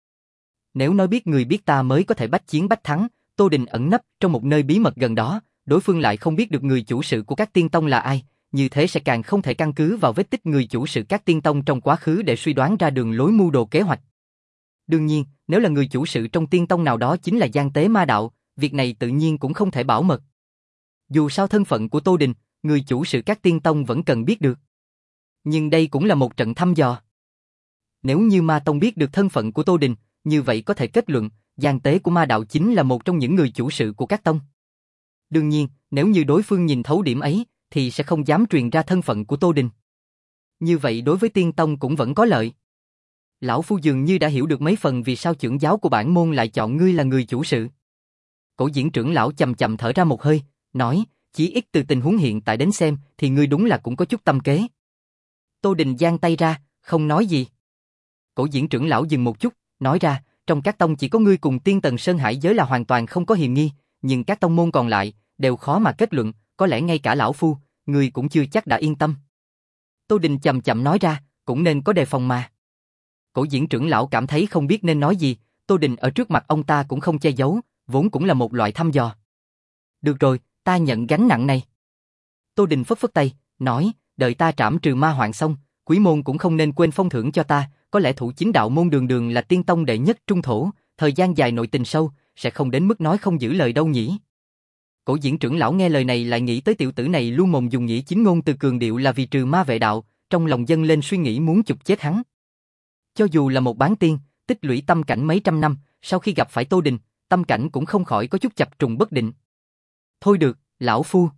Nếu nói biết người biết ta mới có thể bách chiến bách thắng, Tô Đình ẩn nấp trong một nơi bí mật gần đó, đối phương lại không biết được người chủ sự của các tiên tông là ai, như thế sẽ càng không thể căn cứ vào vết tích người chủ sự các tiên tông trong quá khứ để suy đoán ra đường lối mưu đồ kế hoạch. Đương nhiên, nếu là người chủ sự trong tiên tông nào đó chính là gian tế ma đạo, việc này tự nhiên cũng không thể bảo mật. Dù sao thân phận của Tô Đình, người chủ sự các tiên tông vẫn cần biết được. Nhưng đây cũng là một trận thăm dò. Nếu như ma tông biết được thân phận của Tô Đình, như vậy có thể kết luận, gian tế của ma đạo chính là một trong những người chủ sự của các tông. Đương nhiên, nếu như đối phương nhìn thấu điểm ấy, thì sẽ không dám truyền ra thân phận của Tô Đình. Như vậy đối với tiên tông cũng vẫn có lợi. Lão phu dường như đã hiểu được mấy phần vì sao trưởng giáo của bản môn lại chọn ngươi là người chủ sự. Cổ Diễn trưởng lão chậm chậm thở ra một hơi, nói, chỉ ít từ tình huống hiện tại đến xem, thì ngươi đúng là cũng có chút tâm kế. Tô Đình giang tay ra, không nói gì. Cổ Diễn trưởng lão dừng một chút, nói ra, trong các tông chỉ có ngươi cùng Tiên Tần Sơn Hải giới là hoàn toàn không có hiềm nghi, nhưng các tông môn còn lại đều khó mà kết luận, có lẽ ngay cả lão phu, ngươi cũng chưa chắc đã yên tâm. Tô Đình chậm chậm nói ra, cũng nên có đề phòng mà. Cổ Diễn trưởng lão cảm thấy không biết nên nói gì, Tô Đình ở trước mặt ông ta cũng không che giấu, vốn cũng là một loại thăm dò. Được rồi, ta nhận gánh nặng này. Tô Đình phất phất tay, nói, đợi ta trảm trừ ma hoạn xong, Quý môn cũng không nên quên phong thưởng cho ta, có lẽ thủ chính đạo môn đường đường là tiên tông đệ nhất trung thổ, thời gian dài nội tình sâu, sẽ không đến mức nói không giữ lời đâu nhỉ. Cổ Diễn trưởng lão nghe lời này lại nghĩ tới tiểu tử này luôn mồm dùng nghĩa chính ngôn từ cường điệu là vì trừ ma vệ đạo, trong lòng dâng lên suy nghĩ muốn chụp chết hắn. Cho dù là một bán tiên, tích lũy tâm cảnh mấy trăm năm, sau khi gặp phải Tô Đình, tâm cảnh cũng không khỏi có chút chập trùng bất định. Thôi được, lão phu.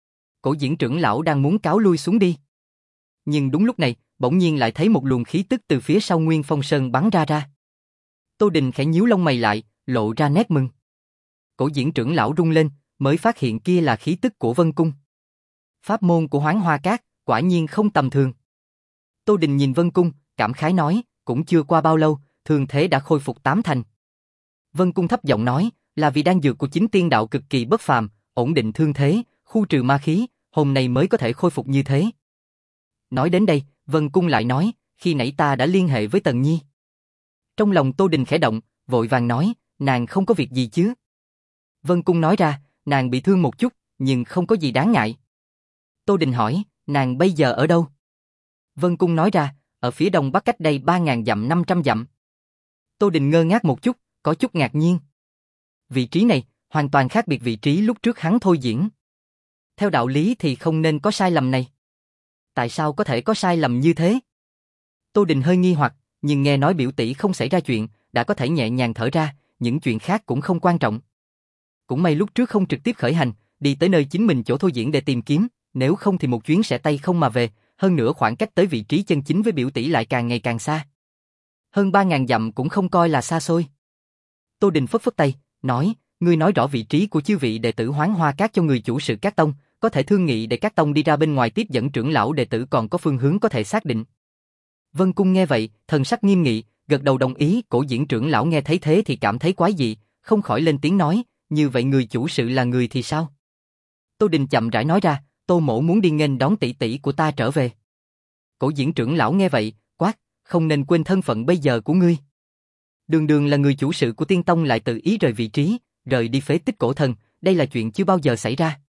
Cổ Diễn trưởng lão đang muốn cáo lui xuống đi. Nhưng đúng lúc này, bỗng nhiên lại thấy một luồng khí tức từ phía sau Nguyên Phong Sơn bắn ra ra. Tô Đình khẽ nhíu lông mày lại, lộ ra nét mừng. Cổ Diễn trưởng lão rung lên, mới phát hiện kia là khí tức của Vân Cung. Pháp môn của Hoán Hoa Các, quả nhiên không tầm thường. Tô Đình nhìn Vân Cung, cảm khái nói, cũng chưa qua bao lâu, thương thế đã khôi phục tám thành. Vân Cung thấp giọng nói, là vì đan dược của chính tiên đạo cực kỳ bất phàm, ổn định thương thế, khu trừ ma khí, hôm nay mới có thể khôi phục như thế. Nói đến đây, Vân Cung lại nói, khi nãy ta đã liên hệ với Tần Nhi. Trong lòng Tô Đình khẽ động, vội vàng nói, nàng không có việc gì chứ. Vân Cung nói ra, nàng bị thương một chút, nhưng không có gì đáng ngại. Tô Đình hỏi, nàng bây giờ ở đâu? Vân Cung nói ra, ở phía đông bắc cách đây ba ngàn dặm năm trăm dặm. Tô Đình ngơ ngác một chút, có chút ngạc nhiên. Vị trí này, hoàn toàn khác biệt vị trí lúc trước hắn thôi diễn. Theo đạo lý thì không nên có sai lầm này. Tại sao có thể có sai lầm như thế? Tô Đình hơi nghi hoặc, nhưng nghe nói biểu tỷ không xảy ra chuyện, đã có thể nhẹ nhàng thở ra, những chuyện khác cũng không quan trọng. Cũng may lúc trước không trực tiếp khởi hành, đi tới nơi chính mình chỗ thôi diễn để tìm kiếm, nếu không thì một chuyến sẽ tay không mà về, hơn nữa khoảng cách tới vị trí chân chính với biểu tỷ lại càng ngày càng xa. Hơn ba ngàn dặm cũng không coi là xa xôi. Tô Đình phất phất tay, nói, ngươi nói rõ vị trí của chư vị đệ tử Hoán Hoa Các cho người chủ sự các tông, có thể thương nghị để các tông đi ra bên ngoài tiếp dẫn trưởng lão đệ tử còn có phương hướng có thể xác định. Vân Cung nghe vậy, thần sắc nghiêm nghị, gật đầu đồng ý. Cổ Diễn trưởng lão nghe thấy thế thì cảm thấy quái dị, không khỏi lên tiếng nói, như vậy người chủ sự là người thì sao? Tô Đình chậm rãi nói ra, Tô mỗ muốn đi nghênh đón tỷ tỷ của ta trở về. Cổ Diễn trưởng lão nghe vậy, quát, không nên quên thân phận bây giờ của ngươi. Đường đường là người chủ sự của Tiên Tông lại tự ý rời vị trí, rời đi phế tích cổ thần, đây là chuyện chưa bao giờ xảy ra.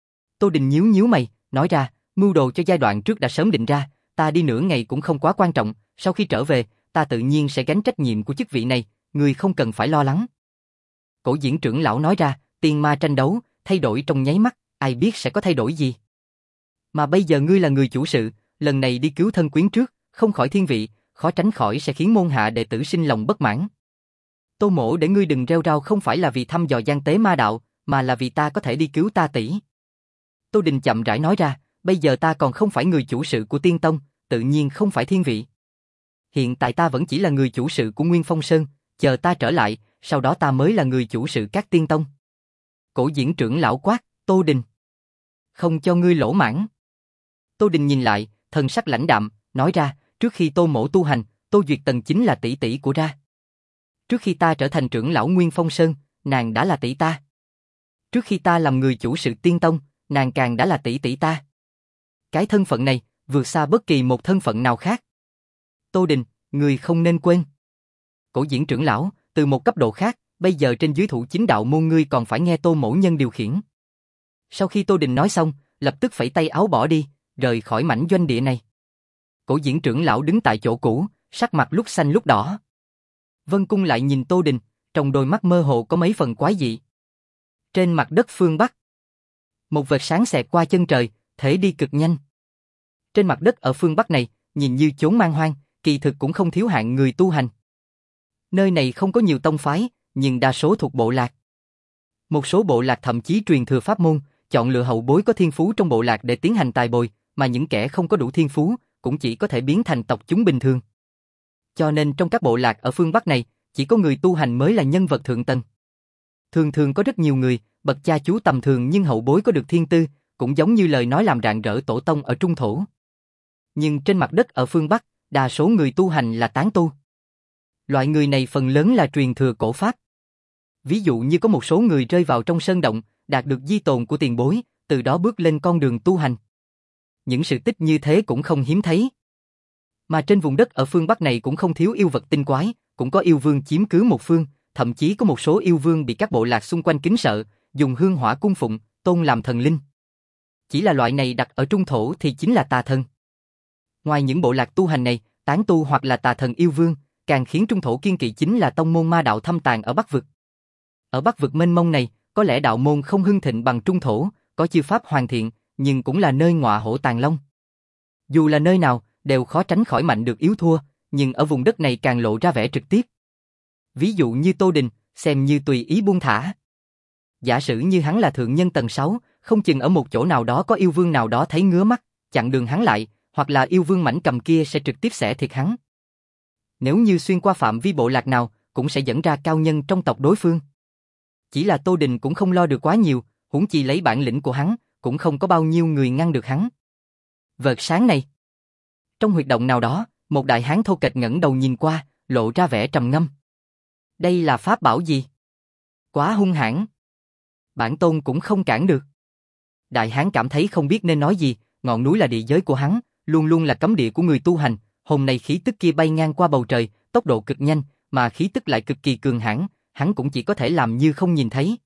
Tô Đình nhíu nhíu mày, nói ra, mưu đồ cho giai đoạn trước đã sớm định ra, ta đi nửa ngày cũng không quá quan trọng, sau khi trở về, ta tự nhiên sẽ gánh trách nhiệm của chức vị này, ngươi không cần phải lo lắng. Cổ Diễn trưởng lão nói ra, tiên ma tranh đấu, thay đổi trong nháy mắt, ai biết sẽ có thay đổi gì. Mà bây giờ ngươi là người chủ sự, lần này đi cứu thân quyến trước, không khỏi thiên vị, khó tránh khỏi sẽ khiến môn hạ đệ tử sinh lòng bất mãn. Tô mỗ để ngươi đừng rêu rao không phải là vì thăm dò gian tế ma đạo, mà là vì ta có thể đi cứu ta tỷ. Tô Đình chậm rãi nói ra, bây giờ ta còn không phải người chủ sự của Tiên Tông, tự nhiên không phải thiên vị. Hiện tại ta vẫn chỉ là người chủ sự của Nguyên Phong Sơn, chờ ta trở lại, sau đó ta mới là người chủ sự các Tiên Tông. Cổ Diễn trưởng lão quát, Tô Đình, không cho ngươi lỗ mãng. Tô Đình nhìn lại, thần sắc lãnh đạm, nói ra, trước khi Tô mỗ tu hành, Tô Duyệt Tần chính là tỷ tỷ của ra. Trước khi ta trở thành trưởng lão Nguyên Phong Sơn, nàng đã là tỷ ta. Trước khi ta làm người chủ sự Tiên Tông, nàng càng đã là tỷ tỷ ta. Cái thân phận này, vượt xa bất kỳ một thân phận nào khác. Tô Đình, người không nên quên. Cổ Diễn trưởng lão, từ một cấp độ khác, bây giờ trên dưới thủ chính đạo môn ngươi còn phải nghe Tô mỗ nhân điều khiển. Sau khi Tô Đình nói xong, lập tức phẩy tay áo bỏ đi, rời khỏi mảnh doanh địa này. Cổ Diễn trưởng lão đứng tại chỗ cũ, sắc mặt lúc xanh lúc đỏ. Vân Cung lại nhìn Tô Đình, trong đôi mắt mơ hồ có mấy phần quái dị. Trên mặt đất phương Bắc, một vệt sáng xẹt qua chân trời, thể đi cực nhanh. Trên mặt đất ở phương Bắc này, nhìn như chốn man hoang, kỳ thực cũng không thiếu hạng người tu hành. Nơi này không có nhiều tông phái, nhưng đa số thuộc bộ lạc. Một số bộ lạc thậm chí truyền thừa pháp môn, chọn lựa hậu bối có thiên phú trong bộ lạc để tiến hành tài bồi, mà những kẻ không có đủ thiên phú, cũng chỉ có thể biến thành tộc chúng bình thường. Cho nên trong các bộ lạc ở phương Bắc này, chỉ có người tu hành mới là nhân vật thượng tầng. Thường thường có rất nhiều người, bậc cha chú tầm thường nhưng hậu bối có được thiên tư, cũng giống như lời nói làm rạng rỡ tổ tông ở Trung Thổ. Nhưng trên mặt đất ở phương Bắc, đa số người tu hành là tán tu. Loại người này phần lớn là truyền thừa cổ pháp. Ví dụ như có một số người rơi vào trong sơn động, đạt được di tồn của tiền bối, từ đó bước lên con đường tu hành. Những sự tích như thế cũng không hiếm thấy. Mà trên vùng đất ở phương Bắc này cũng không thiếu yêu vật tinh quái, cũng có yêu vương chiếm cứ một phương, thậm chí có một số yêu vương bị các bộ lạc xung quanh kính sợ, dùng hương hỏa cung phụng, tôn làm thần linh. Chỉ là loại này đặt ở trung thổ thì chính là tà thần. Ngoài những bộ lạc tu hành này, tán tu hoặc là tà thần yêu vương, càng khiến trung thổ kiên kỵ chính là tông môn ma đạo thâm tàng ở Bắc vực. Ở Bắc vực mênh mông này, có lẽ đạo môn không hưng thịnh bằng trung thổ, có chư pháp hoàn thiện, nhưng cũng là nơi ngọa hổ tàng long. Dù là nơi nào, đều khó tránh khỏi mạnh được yếu thua, nhưng ở vùng đất này càng lộ ra vẻ trực tiếp. Ví dụ như Tô Đình, xem như tùy ý buông thả. Giả sử như hắn là thượng nhân tầng sáu, không chừng ở một chỗ nào đó có yêu vương nào đó thấy ngứa mắt, chặn đường hắn lại, hoặc là yêu vương mảnh cầm kia sẽ trực tiếp xẻ thịt hắn. Nếu như xuyên qua phạm vi bộ lạc nào, cũng sẽ dẫn ra cao nhân trong tộc đối phương. Chỉ là Tô Đình cũng không lo được quá nhiều, huống chi lấy bản lĩnh của hắn, cũng không có bao nhiêu người ngăn được hắn. Vợt sáng này, trong huyệt động nào đó, một đại hán thô kệch ngẩng đầu nhìn qua, lộ ra vẻ trầm ngâm. Đây là pháp bảo gì? Quá hung hãn. Bản tôn cũng không cản được. Đại hán cảm thấy không biết nên nói gì, ngọn núi là địa giới của hắn, luôn luôn là cấm địa của người tu hành, hôm nay khí tức kia bay ngang qua bầu trời, tốc độ cực nhanh, mà khí tức lại cực kỳ cường hãn, hắn cũng chỉ có thể làm như không nhìn thấy.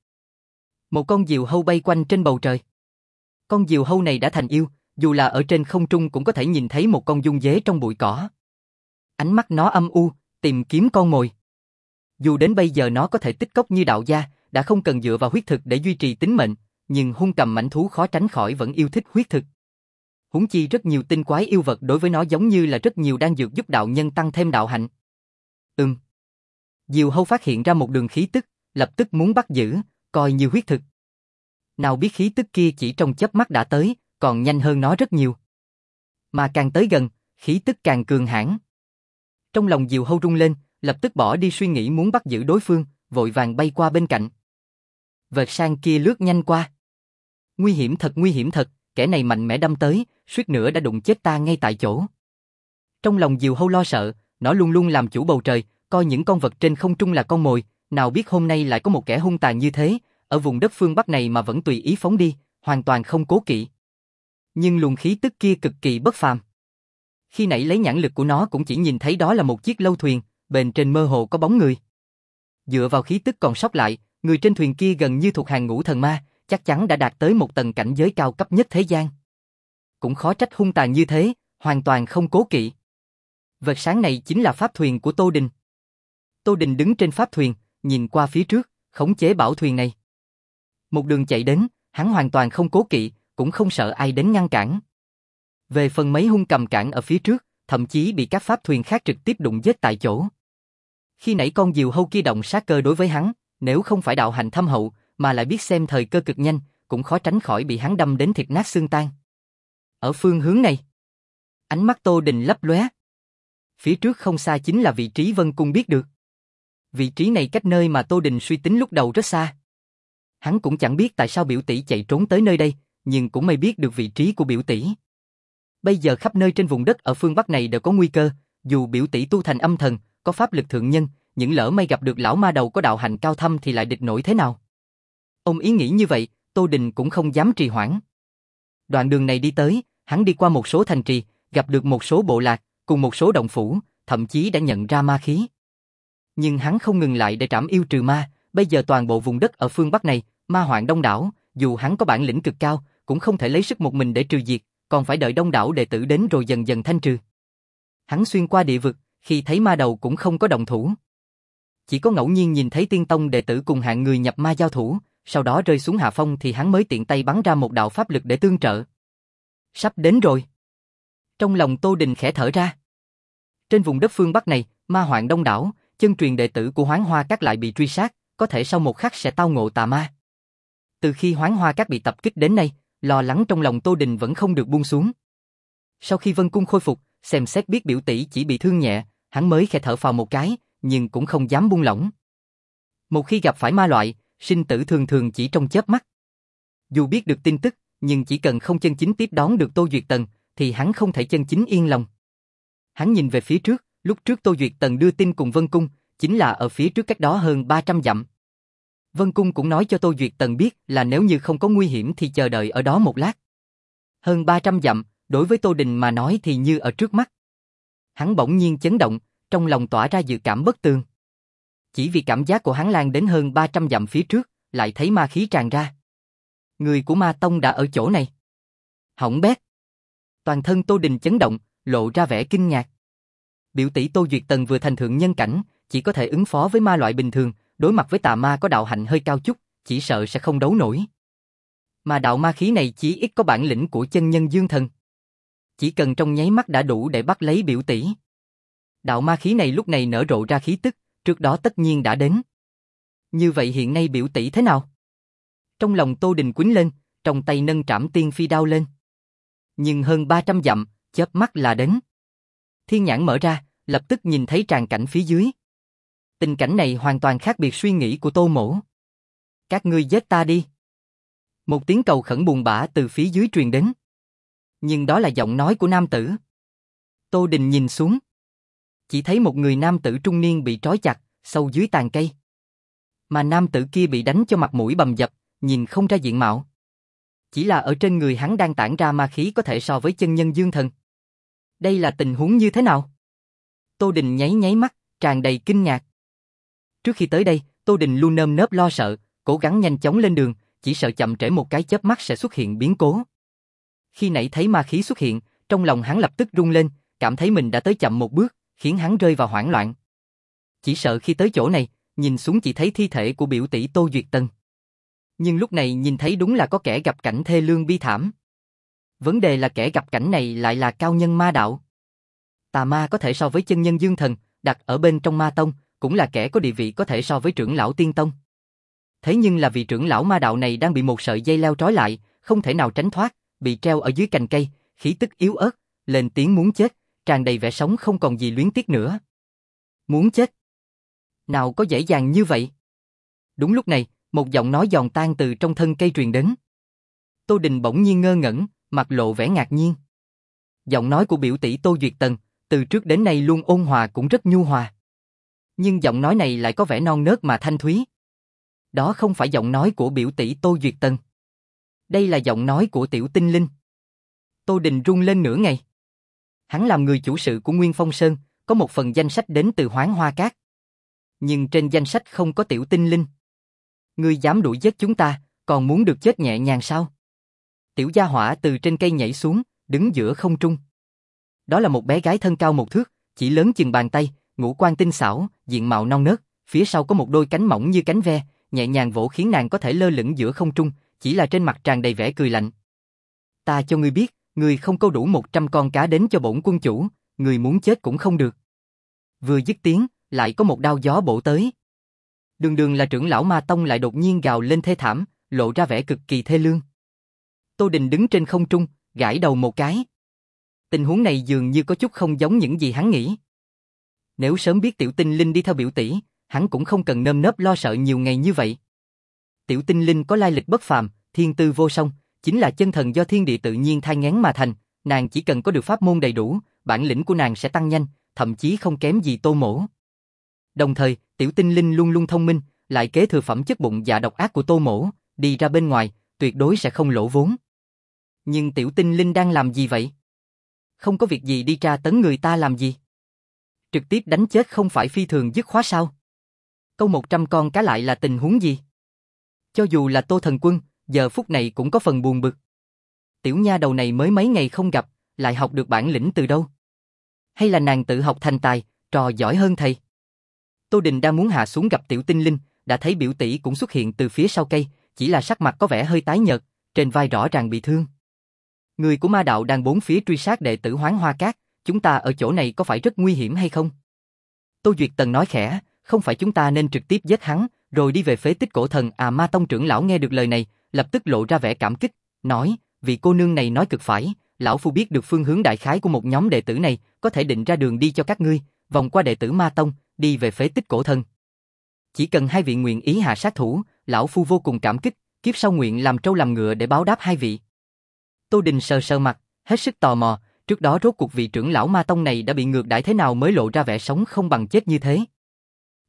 Một con diều hâu bay quanh trên bầu trời. Con diều hâu này đã thành yêu, dù là ở trên không trung cũng có thể nhìn thấy một con dung dế trong bụi cỏ. Ánh mắt nó âm u, tìm kiếm con mồi. Dù đến bây giờ nó có thể tích cốc như đạo gia, đã không cần dựa vào huyết thực để duy trì tính mệnh, nhưng hung cầm mãnh thú khó tránh khỏi vẫn yêu thích huyết thực. Huống chi rất nhiều tinh quái yêu vật đối với nó giống như là rất nhiều đan dược giúp đạo nhân tăng thêm đạo hạnh. Ừm. Diều hâu phát hiện ra một đường khí tức, lập tức muốn bắt giữ, coi như huyết thực. Nào biết khí tức kia chỉ trong chớp mắt đã tới, còn nhanh hơn nó rất nhiều. Mà càng tới gần, khí tức càng cường hãn. Trong lòng diều hâu rung lên, lập tức bỏ đi suy nghĩ muốn bắt giữ đối phương, vội vàng bay qua bên cạnh. Vợt sang kia lướt nhanh qua. Nguy hiểm thật, nguy hiểm thật, kẻ này mạnh mẽ đâm tới, suýt nữa đã đụng chết ta ngay tại chỗ. Trong lòng diều hâu lo sợ, nó luôn luôn làm chủ bầu trời, coi những con vật trên không trung là con mồi, nào biết hôm nay lại có một kẻ hung tàn như thế, ở vùng đất phương Bắc này mà vẫn tùy ý phóng đi, hoàn toàn không cố kỵ. Nhưng luồng khí tức kia cực kỳ bất phàm. Khi nãy lấy nhãn lực của nó cũng chỉ nhìn thấy đó là một chiếc lâu thuyền, bên trên mơ hồ có bóng người. Dựa vào khí tức còn sót lại, người trên thuyền kia gần như thuộc hàng ngũ thần ma, chắc chắn đã đạt tới một tầng cảnh giới cao cấp nhất thế gian. Cũng khó trách hung tàn như thế, hoàn toàn không cố kỵ. Vợt sáng này chính là pháp thuyền của Tô Đình. Tô Đình đứng trên pháp thuyền, nhìn qua phía trước, khống chế bảo thuyền này. Một đường chạy đến, hắn hoàn toàn không cố kỵ, cũng không sợ ai đến ngăn cản. Về phần mấy hung cầm cản ở phía trước, thậm chí bị các pháp thuyền khác trực tiếp đụng giết tại chỗ. Khi nãy con diều hâu kia động sát cơ đối với hắn, nếu không phải đạo hành thâm hậu, mà lại biết xem thời cơ cực nhanh, cũng khó tránh khỏi bị hắn đâm đến thịt nát xương tan. Ở phương hướng này, ánh mắt Tô Đình lấp lóe. Phía trước không xa chính là vị trí Vân Cung biết được. Vị trí này cách nơi mà Tô Đình suy tính lúc đầu rất xa. Hắn cũng chẳng biết tại sao biểu tỷ chạy trốn tới nơi đây, nhưng cũng may biết được vị trí của biểu tỷ. Bây giờ khắp nơi trên vùng đất ở phương Bắc này đều có nguy cơ, dù biểu tỷ tu thành âm thần, có pháp lực thượng nhân, những lỡ may gặp được lão ma đầu có đạo hành cao thâm thì lại địch nổi thế nào. Ông ý nghĩ như vậy, Tô Đình cũng không dám trì hoãn. Đoạn đường này đi tới, hắn đi qua một số thành trì, gặp được một số bộ lạc, cùng một số động phủ, thậm chí đã nhận ra ma khí. Nhưng hắn không ngừng lại để trảm yêu trừ ma, bây giờ toàn bộ vùng đất ở phương Bắc này, ma hoạn đông đảo, dù hắn có bản lĩnh cực cao, cũng không thể lấy sức một mình để trừ diệt, còn phải đợi đông đảo đệ tử đến rồi dần dần thanh trừ. Hắn xuyên qua địa vực, khi thấy ma đầu cũng không có động thủ. Chỉ có ngẫu nhiên nhìn thấy tiên tông đệ tử cùng hạng người nhập ma giao thủ, sau đó rơi xuống hạ phong thì hắn mới tiện tay bắn ra một đạo pháp lực để tương trợ. Sắp đến rồi. Trong lòng Tô Đình khẽ thở ra. Trên vùng đất phương Bắc này, ma hoạn đông đảo, chân truyền đệ tử của Hoán Hoa Các lại bị truy sát, có thể sau một khắc sẽ tao ngộ tà ma. Từ khi Hoán Hoa Các bị tập kích đến nay, lo lắng trong lòng Tô Đình vẫn không được buông xuống. Sau khi Vân Cung khôi phục, xem xét biết biểu tỷ chỉ bị thương nhẹ, hắn mới khẽ thở phào một cái, nhưng cũng không dám buông lỏng. Một khi gặp phải ma loại, sinh tử thường thường chỉ trong chớp mắt. Dù biết được tin tức, nhưng chỉ cần không chân chính tiếp đón được Tô Duyệt Tần, thì hắn không thể chân chính yên lòng. Hắn nhìn về phía trước, lúc trước Tô Duyệt Tần đưa tin cùng Vân Cung, chính là ở phía trước cách đó hơn ba trăm dặm. Vân Cung cũng nói cho Tô Duyệt Tần biết là nếu như không có nguy hiểm thì chờ đợi ở đó một lát. Hơn ba trăm dặm, đối với Tô Đình mà nói thì như ở trước mắt. Hắn bỗng nhiên chấn động, trong lòng tỏa ra dự cảm bất tường. Chỉ vì cảm giác của hắn lan đến hơn ba trăm dặm phía trước, lại thấy ma khí tràn ra. Người của Ma Tông đã ở chỗ này. Hỏng bét. Toàn thân Tô Đình chấn động, lộ ra vẻ kinh ngạc. Biểu tỷ Tô Duyệt Tần vừa thành thượng nhân cảnh, chỉ có thể ứng phó với ma loại bình thường, đối mặt với tà ma có đạo hạnh hơi cao chút, chỉ sợ sẽ không đấu nổi. Mà đạo ma khí này chỉ ít có bản lĩnh của chân nhân dương thần. Chỉ cần trong nháy mắt đã đủ để bắt lấy biểu tỷ. Đạo ma khí này lúc này nở rộ ra khí tức, trước đó tất nhiên đã đến. Như vậy hiện nay biểu tỷ thế nào? Trong lòng Tô Đình quýnh lên, trong tay nâng trảm tiên phi đao lên. Nhưng hơn ba trăm dặm, chớp mắt là đến. Thiên nhãn mở ra, lập tức nhìn thấy tràng cảnh phía dưới. Tình cảnh này hoàn toàn khác biệt suy nghĩ của Tô Mỗ. Các ngươi giết ta đi. Một tiếng cầu khẩn buồn bã từ phía dưới truyền đến. Nhưng đó là giọng nói của nam tử. Tô Đình nhìn xuống. Chỉ thấy một người nam tử trung niên bị trói chặt, sâu dưới tàn cây. Mà nam tử kia bị đánh cho mặt mũi bầm dập, nhìn không ra diện mạo. Chỉ là ở trên người hắn đang tản ra ma khí có thể so với chân nhân dương thần. Đây là tình huống như thế nào? Tô Đình nháy nháy mắt, tràn đầy kinh ngạc. Trước khi tới đây, Tô Đình luôn nơm nớp lo sợ, cố gắng nhanh chóng lên đường, chỉ sợ chậm trễ một cái chớp mắt sẽ xuất hiện biến cố. Khi nãy thấy ma khí xuất hiện, trong lòng hắn lập tức rung lên, cảm thấy mình đã tới chậm một bước, khiến hắn rơi vào hoảng loạn. Chỉ sợ khi tới chỗ này, nhìn xuống chỉ thấy thi thể của biểu tỷ Tô Duyệt Tần. Nhưng lúc này nhìn thấy đúng là có kẻ gặp cảnh thê lương bi thảm. Vấn đề là kẻ gặp cảnh này lại là cao nhân ma đạo. Tà ma có thể so với chân nhân dương thần, đặt ở bên trong ma tông, cũng là kẻ có địa vị có thể so với trưởng lão tiên tông. Thế nhưng là vì trưởng lão ma đạo này đang bị một sợi dây leo trói lại, không thể nào tránh thoát, bị treo ở dưới cành cây, khí tức yếu ớt, lên tiếng muốn chết, tràn đầy vẻ sống không còn gì luyến tiếc nữa. Muốn chết? Nào có dễ dàng như vậy? Đúng lúc này, một giọng nói giòn tan từ trong thân cây truyền đến. Tô Đình bỗng nhiên ngơ ngẩn, mặt lộ vẻ ngạc nhiên. Giọng nói của biểu tỷ Tô Duyệt Tần, từ trước đến nay luôn ôn hòa cũng rất nhu hòa. Nhưng giọng nói này lại có vẻ non nớt mà thanh thúy. Đó không phải giọng nói của biểu tỷ Tô Duyệt Tần. Đây là giọng nói của Tiểu Tinh Linh. Tô Đình run lên nửa ngày. Hắn làm người chủ sự của Nguyên Phong Sơn, có một phần danh sách đến từ Hoán Hoa Cát. Nhưng trên danh sách không có Tiểu Tinh Linh. Ngươi dám đuổi giết chúng ta, còn muốn được chết nhẹ nhàng sao? Tiểu gia hỏa từ trên cây nhảy xuống, đứng giữa không trung. Đó là một bé gái thân cao một thước, chỉ lớn chừng bàn tay, ngũ quan tinh xảo, diện mạo non nớt, phía sau có một đôi cánh mỏng như cánh ve, nhẹ nhàng vỗ khiến nàng có thể lơ lửng giữa không trung, chỉ là trên mặt tràn đầy vẻ cười lạnh. Ta cho ngươi biết, ngươi không câu đủ một trăm con cá đến cho bổn quân chủ, ngươi muốn chết cũng không được. Vừa dứt tiếng, lại có một đao gió bổ tới. Đường đường là trưởng lão ma tông lại đột nhiên gào lên thê thảm, lộ ra vẻ cực kỳ thê lương. Tô Đình đứng trên không trung, gãi đầu một cái. Tình huống này dường như có chút không giống những gì hắn nghĩ. Nếu sớm biết Tiểu Tinh Linh đi theo biểu tỷ, hắn cũng không cần nơm nớp lo sợ nhiều ngày như vậy. Tiểu Tinh Linh có lai lịch bất phàm, thiên tư vô song, chính là chân thần do thiên địa tự nhiên thai nghén mà thành, nàng chỉ cần có được pháp môn đầy đủ, bản lĩnh của nàng sẽ tăng nhanh, thậm chí không kém gì Tô Mỗ. Đồng thời, Tiểu Tinh Linh luôn luôn thông minh, lại kế thừa phẩm chất bụng dạ độc ác của Tô Mỗ, đi ra bên ngoài, tuyệt đối sẽ không lỗ vốn. Nhưng Tiểu Tinh Linh đang làm gì vậy? Không có việc gì đi tra tấn người ta làm gì? Trực tiếp đánh chết không phải phi thường dứt khoát sao? Câu một trăm con cá lại là tình huống gì? Cho dù là Tô Thần Quân, giờ phút này cũng có phần buồn bực. Tiểu nha đầu này mới mấy ngày không gặp, lại học được bản lĩnh từ đâu? Hay là nàng tự học thành tài, trò giỏi hơn thầy? Tô Đình đang muốn hạ xuống gặp Tiểu Tinh Linh, đã thấy biểu tỷ cũng xuất hiện từ phía sau cây, chỉ là sắc mặt có vẻ hơi tái nhợt, trên vai rõ ràng bị thương. Người của ma đạo đang bốn phía truy sát đệ tử Hoán Hoa Cát, chúng ta ở chỗ này có phải rất nguy hiểm hay không? Tô Duyệt Tần nói khẽ, không phải chúng ta nên trực tiếp giết hắn, rồi đi về phế tích cổ thần à? Ma tông trưởng lão nghe được lời này, lập tức lộ ra vẻ cảm kích, nói, vị cô nương này nói cực phải, lão phu biết được phương hướng đại khái của một nhóm đệ tử này, có thể định ra đường đi cho các ngươi, vòng qua đệ tử ma tông, đi về phế tích cổ thần. Chỉ cần hai vị nguyện ý hạ sát thủ, lão phu vô cùng cảm kích, kiếp sau nguyện làm trâu làm ngựa để báo đáp hai vị. Tô Đình sờ sờ mặt, hết sức tò mò, trước đó rốt cuộc vị trưởng lão ma tông này đã bị ngược đãi thế nào mới lộ ra vẻ sống không bằng chết như thế.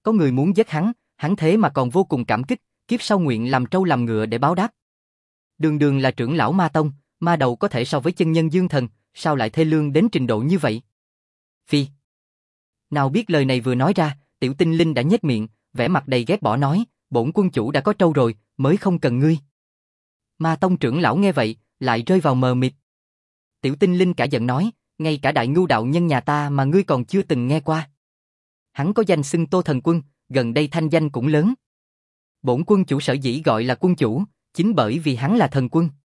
Có người muốn giết hắn, hắn thế mà còn vô cùng cảm kích, kiếp sau nguyện làm trâu làm ngựa để báo đáp. Đường đường là trưởng lão ma tông, ma đầu có thể so với chân nhân dương thần, sao lại thê lương đến trình độ như vậy? Phi. Nào biết lời này vừa nói ra, tiểu tinh linh đã nhếch miệng, vẻ mặt đầy ghét bỏ nói, bổn quân chủ đã có trâu rồi, mới không cần ngươi. Ma tông trưởng lão nghe vậy, lại rơi vào mờ mịt. Tiểu tinh linh cả giận nói, ngay cả đại ngưu đạo nhân nhà ta mà ngươi còn chưa từng nghe qua. Hắn có danh xưng Tô Thần Quân, gần đây thanh danh cũng lớn. Bổn quân chủ sở dĩ gọi là quân chủ, chính bởi vì hắn là thần quân.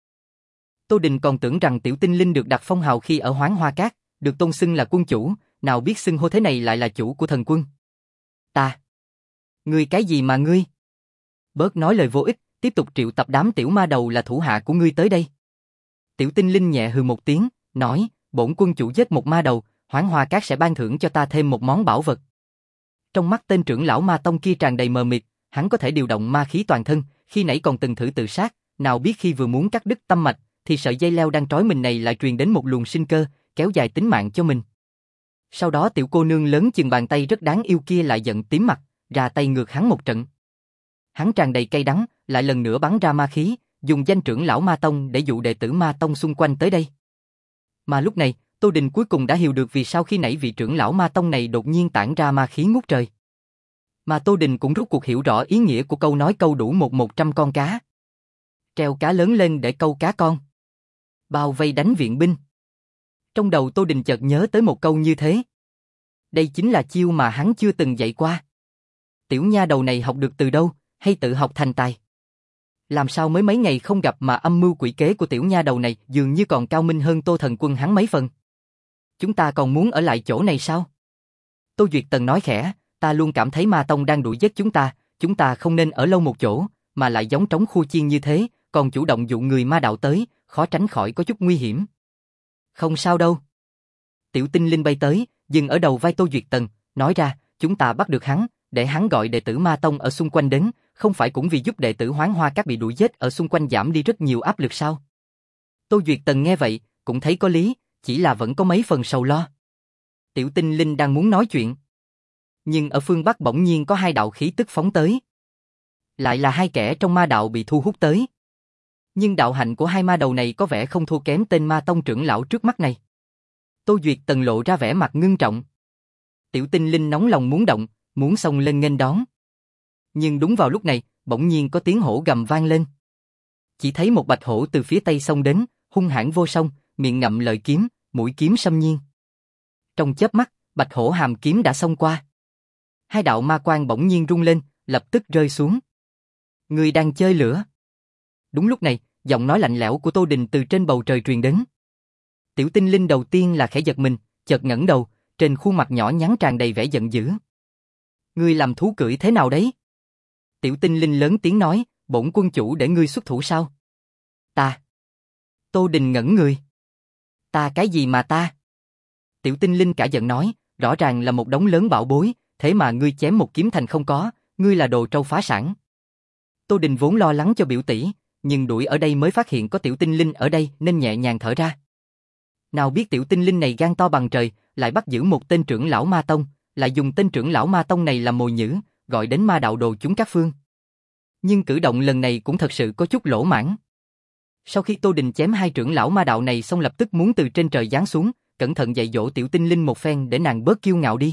Tô Đình còn tưởng rằng tiểu tinh linh được đặt phong hào khi ở Hoáng Hoa Cát, được tôn xưng là quân chủ, nào biết xưng hô thế này lại là chủ của thần quân. Ta. Ngươi cái gì mà ngươi? Bớt nói lời vô ích, tiếp tục triệu tập đám tiểu ma đầu là thủ hạ của ngươi tới đây. Tiểu tinh linh nhẹ hừ một tiếng, nói, bổn quân chủ giết một ma đầu, Hoáng Hoa Cát sẽ ban thưởng cho ta thêm một món bảo vật. Trong mắt tên trưởng lão ma tông kia tràn đầy mờ mịt, hắn có thể điều động ma khí toàn thân, khi nãy còn từng thử tự sát, nào biết khi vừa muốn cắt đứt tâm mạch, thì sợi dây leo đang trói mình này lại truyền đến một luồng sinh cơ, kéo dài tính mạng cho mình. Sau đó tiểu cô nương lớn chừng bàn tay rất đáng yêu kia lại giận tím mặt, ra tay ngược hắn một trận. Hắn tràn đầy cay đắng, lại lần nữa bắn ra ma khí, dùng danh trưởng lão ma tông để dụ đệ tử ma tông xung quanh tới đây. Mà lúc này, Tô Đình cuối cùng đã hiểu được vì sao khi nãy vị trưởng lão ma tông này đột nhiên tản ra ma khí ngút trời. Mà Tô Đình cũng rốt cuộc hiểu rõ ý nghĩa của câu nói câu đủ một một trăm con cá. Treo cá lớn lên để câu cá con. Bao vây đánh viện binh. Trong đầu Tô Đình chợt nhớ tới một câu như thế. Đây chính là chiêu mà hắn chưa từng dạy qua. Tiểu nha đầu này học được từ đâu, hay tự học thành tài? Làm sao mới mấy ngày không gặp mà âm mưu quỷ kế của tiểu nha đầu này dường như còn cao minh hơn Tô Thần Quân hắn mấy phần. Chúng ta còn muốn ở lại chỗ này sao? Tô Duyệt Tần nói khẽ, ta luôn cảm thấy ma tông đang đuổi giết chúng ta, chúng ta không nên ở lâu một chỗ, mà lại giống trống khua chiên như thế, còn chủ động dụ người ma đạo tới, khó tránh khỏi có chút nguy hiểm. Không sao đâu. Tiểu tinh linh bay tới, dừng ở đầu vai Tô Duyệt Tần, nói ra, chúng ta bắt được hắn, để hắn gọi đệ tử ma tông ở xung quanh đến, không phải cũng vì giúp đệ tử Hoáng Hoa Cát bị đuổi giết ở xung quanh giảm đi rất nhiều áp lực sao? Tô Duyệt Tần nghe vậy, cũng thấy có lý, chỉ là vẫn có mấy phần sầu lo. Tiểu tinh linh đang muốn nói chuyện. Nhưng ở phương Bắc bỗng nhiên có hai đạo khí tức phóng tới. Lại là hai kẻ trong ma đạo bị thu hút tới. Nhưng đạo hạnh của hai ma đầu này có vẻ không thua kém tên ma tông trưởng lão trước mắt này. Tô Duyệt Tần lộ ra vẻ mặt ngưng trọng. Tiểu tinh linh nóng lòng muốn động, muốn xông lên nghênh đón. Nhưng đúng vào lúc này, bỗng nhiên có tiếng hổ gầm vang lên. Chỉ thấy một bạch hổ từ phía tây xông đến, hung hãn vô song, miệng ngậm lợi kiếm, mũi kiếm xâm nhiên. Trong chớp mắt, bạch hổ hàm kiếm đã xông qua. Hai đạo ma quang bỗng nhiên rung lên, lập tức rơi xuống. Người đang chơi lửa. Đúng lúc này, giọng nói lạnh lẽo của Tô Đình từ trên bầu trời truyền đến. Tiểu tinh linh đầu tiên là khẽ giật mình, chợt ngẩng đầu, trên khuôn mặt nhỏ nhắn tràn đầy vẻ giận dữ. Ngươi làm thú cưỡi thế nào đấy? Tiểu tinh linh lớn tiếng nói, bổn quân chủ để ngươi xuất thủ sao? Ta. Tô Đình ngẩn người. Ta cái gì mà ta? Tiểu tinh linh cả giận nói, rõ ràng là một đống lớn bảo bối, thế mà ngươi chém một kiếm thành không có, ngươi là đồ trâu phá sản. Tô Đình vốn lo lắng cho biểu tỷ, nhưng đuổi ở đây mới phát hiện có tiểu tinh linh ở đây nên nhẹ nhàng thở ra. Nào biết tiểu tinh linh này gan to bằng trời, lại bắt giữ một tên trưởng lão ma tông, lại dùng tên trưởng lão ma tông này làm mồi nhử, gọi đến ma đạo đồ chúng các phương. Nhưng cử động lần này cũng thật sự có chút lỗ mãng. Sau khi Tô Đình chém hai trưởng lão ma đạo này xong lập tức muốn từ trên trời giáng xuống, cẩn thận dạy dỗ tiểu tinh linh một phen để nàng bớt kiêu ngạo đi.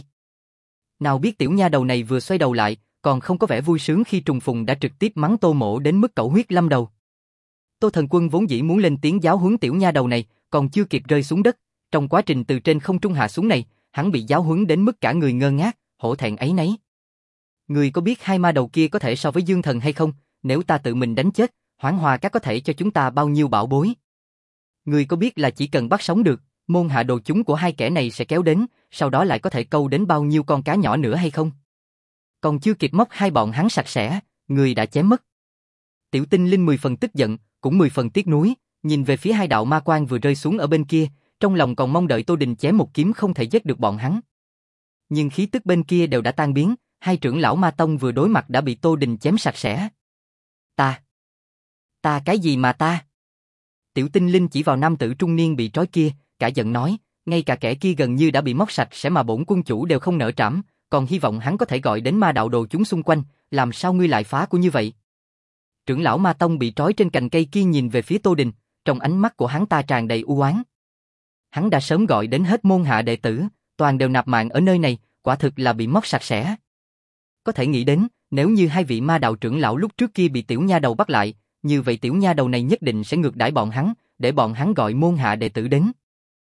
Nào biết tiểu nha đầu này vừa xoay đầu lại, còn không có vẻ vui sướng khi trùng phùng đã trực tiếp mắng Tô Mỗ đến mức cẩu huyết lâm đầu. Tô Thần Quân vốn dĩ muốn lên tiếng giáo huấn tiểu nha đầu này, còn chưa kịp rơi xuống đất, trong quá trình từ trên không trung hạ xuống này, hắn bị giáo huấn đến mức cả người ngơ ngác, hổ thẹn ấy nấy. Người có biết hai ma đầu kia có thể so với Dương Thần hay không? Nếu ta tự mình đánh chết, Hoáng Hoa Cát có thể cho chúng ta bao nhiêu bảo bối? Người có biết là chỉ cần bắt sống được, môn hạ đồ chúng của hai kẻ này sẽ kéo đến, sau đó lại có thể câu đến bao nhiêu con cá nhỏ nữa hay không? Còn chưa kịp móc hai bọn hắn sạch sẽ, người đã chém mất. Tiểu tinh linh mười phần tức giận, cũng mười phần tiếc nuối, nhìn về phía hai đạo ma quang vừa rơi xuống ở bên kia, trong lòng còn mong đợi Tô Đình chém một kiếm không thể giết được bọn hắn. Nhưng khí tức bên kia đều đã tan biến, hai trưởng lão ma tông vừa đối mặt đã bị Tô Đình chém sạch sẽ. Ta? Ta cái gì mà ta? Tiểu tinh linh chỉ vào nam tử trung niên bị trói kia, cả giận nói, ngay cả kẻ kia gần như đã bị móc sạch sẽ mà bổn quân chủ đều không nỡ trảm, còn hy vọng hắn có thể gọi đến ma đạo đồ chúng xung quanh, làm sao ngươi lại phá của như vậy? Trưởng lão Ma Tông bị trói trên cành cây kia nhìn về phía Tô Đình, trong ánh mắt của hắn ta tràn đầy u oán. Hắn đã sớm gọi đến hết môn hạ đệ tử, toàn đều nạp mạng ở nơi này, quả thực là bị mất sạch sẽ. Có thể nghĩ đến, nếu như hai vị ma đạo trưởng lão lúc trước kia bị tiểu nha đầu bắt lại, như vậy tiểu nha đầu này nhất định sẽ ngược đãi bọn hắn, để bọn hắn gọi môn hạ đệ tử đến.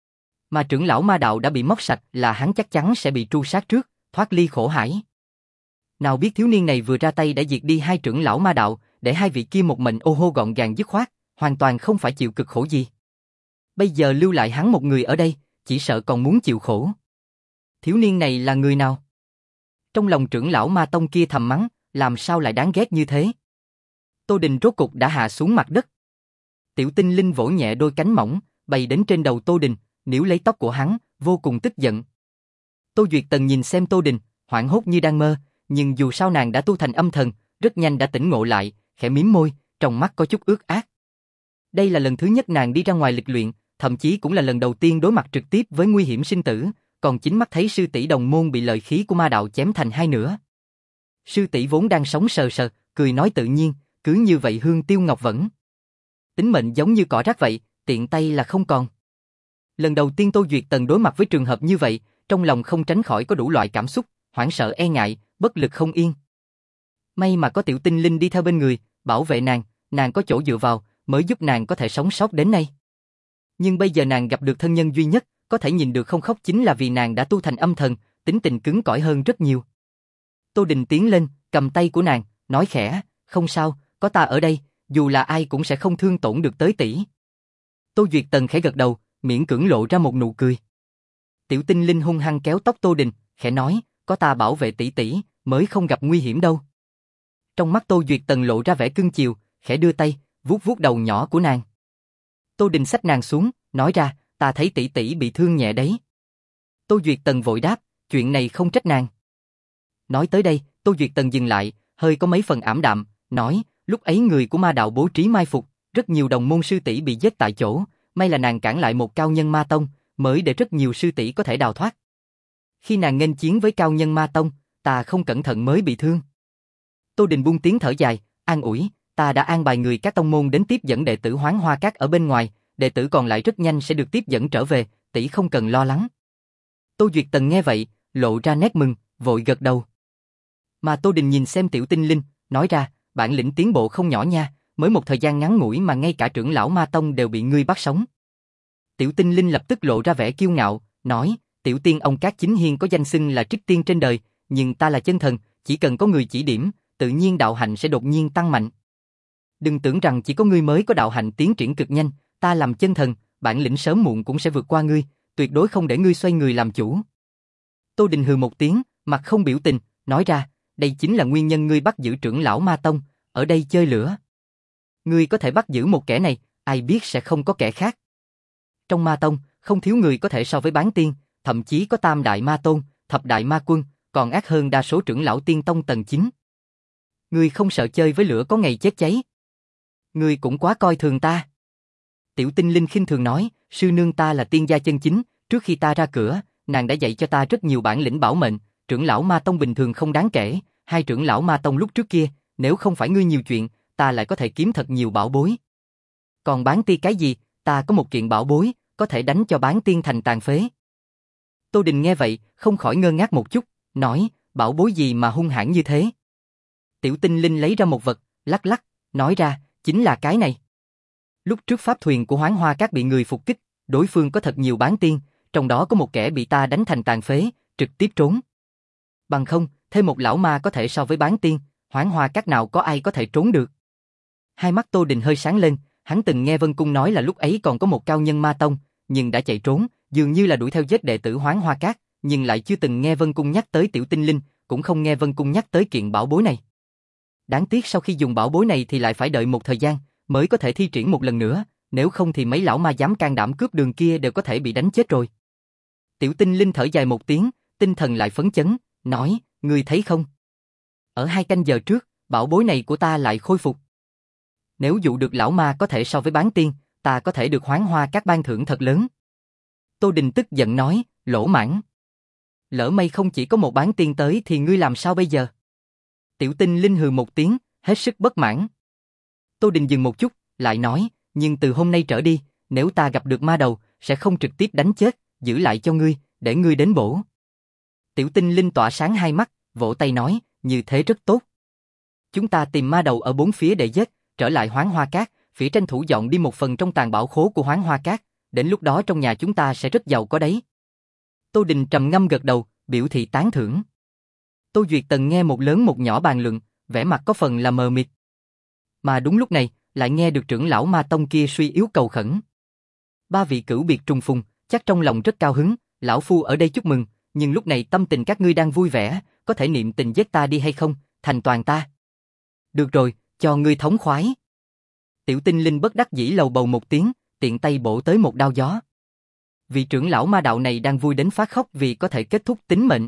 Mà trưởng lão ma đạo đã bị mất sạch là hắn chắc chắn sẽ bị tru sát trước, thoát ly khổ hải. Nào biết thiếu niên này vừa ra tay đã diệt đi hai trưởng lão ma đạo, để hai vị kia một mệnh ô hô gọn gàng dứt khoát, hoàn toàn không phải chịu cực khổ gì. Bây giờ lưu lại hắn một người ở đây, chỉ sợ còn muốn chịu khổ. Thiếu niên này là người nào? Trong lòng trưởng lão Ma Tông kia thầm mắng, làm sao lại đáng ghét như thế? Tô Đình rốt cục đã hạ xuống mặt đất. Tiểu tinh linh vỗ nhẹ đôi cánh mỏng, bay đến trên đầu Tô Đình, níu lấy tóc của hắn, vô cùng tức giận. Tô Duyệt Tần nhìn xem Tô Đình, hoảng hốt như đang mơ, nhưng dù sao nàng đã tu thành âm thần, rất nhanh đã tỉnh ngộ lại, khẽ mím môi, trong mắt có chút ướt át. Đây là lần thứ nhất nàng đi ra ngoài lịch luyện, thậm chí cũng là lần đầu tiên đối mặt trực tiếp với nguy hiểm sinh tử, còn chính mắt thấy sư tỷ đồng môn bị lợi khí của ma đạo chém thành hai nửa. Sư tỷ vốn đang sống sờ sờ, cười nói tự nhiên, cứ như vậy hương tiêu ngọc vẫn. Tính mệnh giống như cỏ rác vậy, tiện tay là không còn. Lần đầu tiên Tô Duyệt Tần đối mặt với trường hợp như vậy, trong lòng không tránh khỏi có đủ loại cảm xúc, hoảng sợ e ngại, bất lực không yên. May mà có tiểu tinh linh đi theo bên người, bảo vệ nàng, nàng có chỗ dựa vào, mới giúp nàng có thể sống sót đến nay. Nhưng bây giờ nàng gặp được thân nhân duy nhất, có thể nhìn được không khóc chính là vì nàng đã tu thành âm thần, tính tình cứng cỏi hơn rất nhiều. Tô Đình tiến lên, cầm tay của nàng, nói khẽ, không sao, có ta ở đây, dù là ai cũng sẽ không thương tổn được tới tỷ. Tô Duyệt Tần khẽ gật đầu, miễn cưỡng lộ ra một nụ cười. Tiểu tinh linh hung hăng kéo tóc Tô Đình, khẽ nói, có ta bảo vệ tỷ tỷ, mới không gặp nguy hiểm đâu. Trong mắt Tô Duyệt Tần lộ ra vẻ cưng chiều, khẽ đưa tay, vuốt vuốt đầu nhỏ của nàng. Tô Đình xách nàng xuống, nói ra, ta thấy tỷ tỷ bị thương nhẹ đấy. Tô Duyệt Tần vội đáp, chuyện này không trách nàng. Nói tới đây, Tô Duyệt Tần dừng lại, hơi có mấy phần ảm đạm, nói, lúc ấy người của ma đạo bố trí mai phục, rất nhiều đồng môn sư tỷ bị giết tại chỗ, may là nàng cản lại một cao nhân ma tông, mới để rất nhiều sư tỷ có thể đào thoát. Khi nàng nghênh chiến với cao nhân ma tông, ta không cẩn thận mới bị thương. Tô Đình buông tiếng thở dài, an ủi, ta đã an bài người các tông môn đến tiếp dẫn đệ tử Hoán Hoa Các ở bên ngoài, đệ tử còn lại rất nhanh sẽ được tiếp dẫn trở về, tỷ không cần lo lắng. Tô Duyệt Tần nghe vậy, lộ ra nét mừng, vội gật đầu. Mà Tô Đình nhìn xem tiểu tinh linh, nói ra, bản lĩnh tiến bộ không nhỏ nha, mới một thời gian ngắn ngủi mà ngay cả trưởng lão Ma Tông đều bị ngươi bắt sống. Tiểu tinh linh lập tức lộ ra vẻ kiêu ngạo, nói, tiểu tiên ông Các Chính Hiên có danh xưng là trích tiên trên đời, nhưng ta là chân thần, chỉ cần có người chỉ điểm, tự nhiên đạo hạnh sẽ đột nhiên tăng mạnh. Đừng tưởng rằng chỉ có ngươi mới có đạo hạnh tiến triển cực nhanh, ta làm chân thần, bản lĩnh sớm muộn cũng sẽ vượt qua ngươi, tuyệt đối không để ngươi xoay người làm chủ. Tô Đình hừ một tiếng, mặt không biểu tình, nói ra, đây chính là nguyên nhân ngươi bắt giữ trưởng lão Ma Tông, ở đây chơi lửa. Ngươi có thể bắt giữ một kẻ này, ai biết sẽ không có kẻ khác. Trong Ma Tông, không thiếu người có thể so với Bán Tiên, thậm chí có Tam Đại Ma Tôn, Thập Đại Ma Quân, còn ác hơn đa số trưởng lão Tiên Tông tầng chín. Ngươi không sợ chơi với lửa có ngày chết cháy. Ngươi cũng quá coi thường ta. Tiểu tinh linh khinh thường nói, sư nương ta là tiên gia chân chính, trước khi ta ra cửa, nàng đã dạy cho ta rất nhiều bản lĩnh bảo mệnh, trưởng lão Ma Tông bình thường không đáng kể, hai trưởng lão Ma Tông lúc trước kia, nếu không phải ngươi nhiều chuyện, ta lại có thể kiếm thật nhiều bảo bối. Còn Bán Tiên cái gì, ta có một kiện bảo bối, có thể đánh cho Bán Tiên thành tàn phế. Tô Đình nghe vậy, không khỏi ngơ ngác một chút, nói, bảo bối gì mà hung hãn như thế. Tiểu tinh linh lấy ra một vật, lắc lắc, nói ra, chính là cái này. Lúc trước pháp thuyền của Hoán Hoa Các bị người phục kích, đối phương có thật nhiều Bán Tiên, trong đó có một kẻ bị ta đánh thành tàn phế, trực tiếp trốn. Bằng không, thêm một lão ma có thể so với Bán Tiên, Hoán Hoa Các nào có ai có thể trốn được. Hai mắt Tô Đình hơi sáng lên, hắn từng nghe Vân Cung nói là lúc ấy còn có một cao nhân Ma Tông, nhưng đã chạy trốn, dường như là đuổi theo giết đệ tử Hoán Hoa Các, nhưng lại chưa từng nghe Vân Cung nhắc tới tiểu tinh linh, cũng không nghe Vân Cung nhắc tới kiện bảo bối này. Đáng tiếc sau khi dùng bảo bối này thì lại phải đợi một thời gian, mới có thể thi triển một lần nữa, nếu không thì mấy lão ma dám can đảm cướp đường kia đều có thể bị đánh chết rồi. Tiểu tinh linh thở dài một tiếng, tinh thần lại phấn chấn, nói, ngươi thấy không? Ở hai canh giờ trước, bảo bối này của ta lại khôi phục. Nếu dụ được lão ma có thể so với Bán Tiên, ta có thể được Hoán Hoa Các ban thưởng thật lớn. Tô Đình tức giận nói, lỗ mãng. lỡ may không chỉ có một bán tiên tới thì ngươi làm sao bây giờ? Tiểu Tinh Linh hừ một tiếng, hết sức bất mãn. Tô Đình dừng một chút, lại nói, nhưng từ hôm nay trở đi, nếu ta gặp được ma đầu, sẽ không trực tiếp đánh chết, giữ lại cho ngươi, để ngươi đến bổ. Tiểu Tinh Linh tỏa sáng hai mắt, vỗ tay nói, như thế rất tốt. Chúng ta tìm ma đầu ở bốn phía để giết, trở lại Hoán Hoa Cát, phỉ tranh thủ dọn đi một phần trong tàn bảo khố của Hoán Hoa Cát, đến lúc đó trong nhà chúng ta sẽ rất giàu có đấy. Tô Đình trầm ngâm gật đầu, biểu thị tán thưởng. Tô Duyệt Tần nghe một lớn một nhỏ bàn luận, vẻ mặt có phần là mờ mịt. Mà đúng lúc này, lại nghe được trưởng lão Ma Tông kia suy yếu cầu khẩn. Ba vị cửu biệt trùng phùng, chắc trong lòng rất cao hứng, lão phu ở đây chúc mừng, nhưng lúc này tâm tình các ngươi đang vui vẻ, có thể niệm tình giết ta đi hay không, thành toàn ta. Được rồi, cho ngươi thống khoái. Tiểu Tinh Linh bất đắc dĩ lầu bầu một tiếng, tiện tay bổ tới một đao gió. Vị trưởng lão ma đạo này đang vui đến phát khóc vì có thể kết thúc tính mệnh.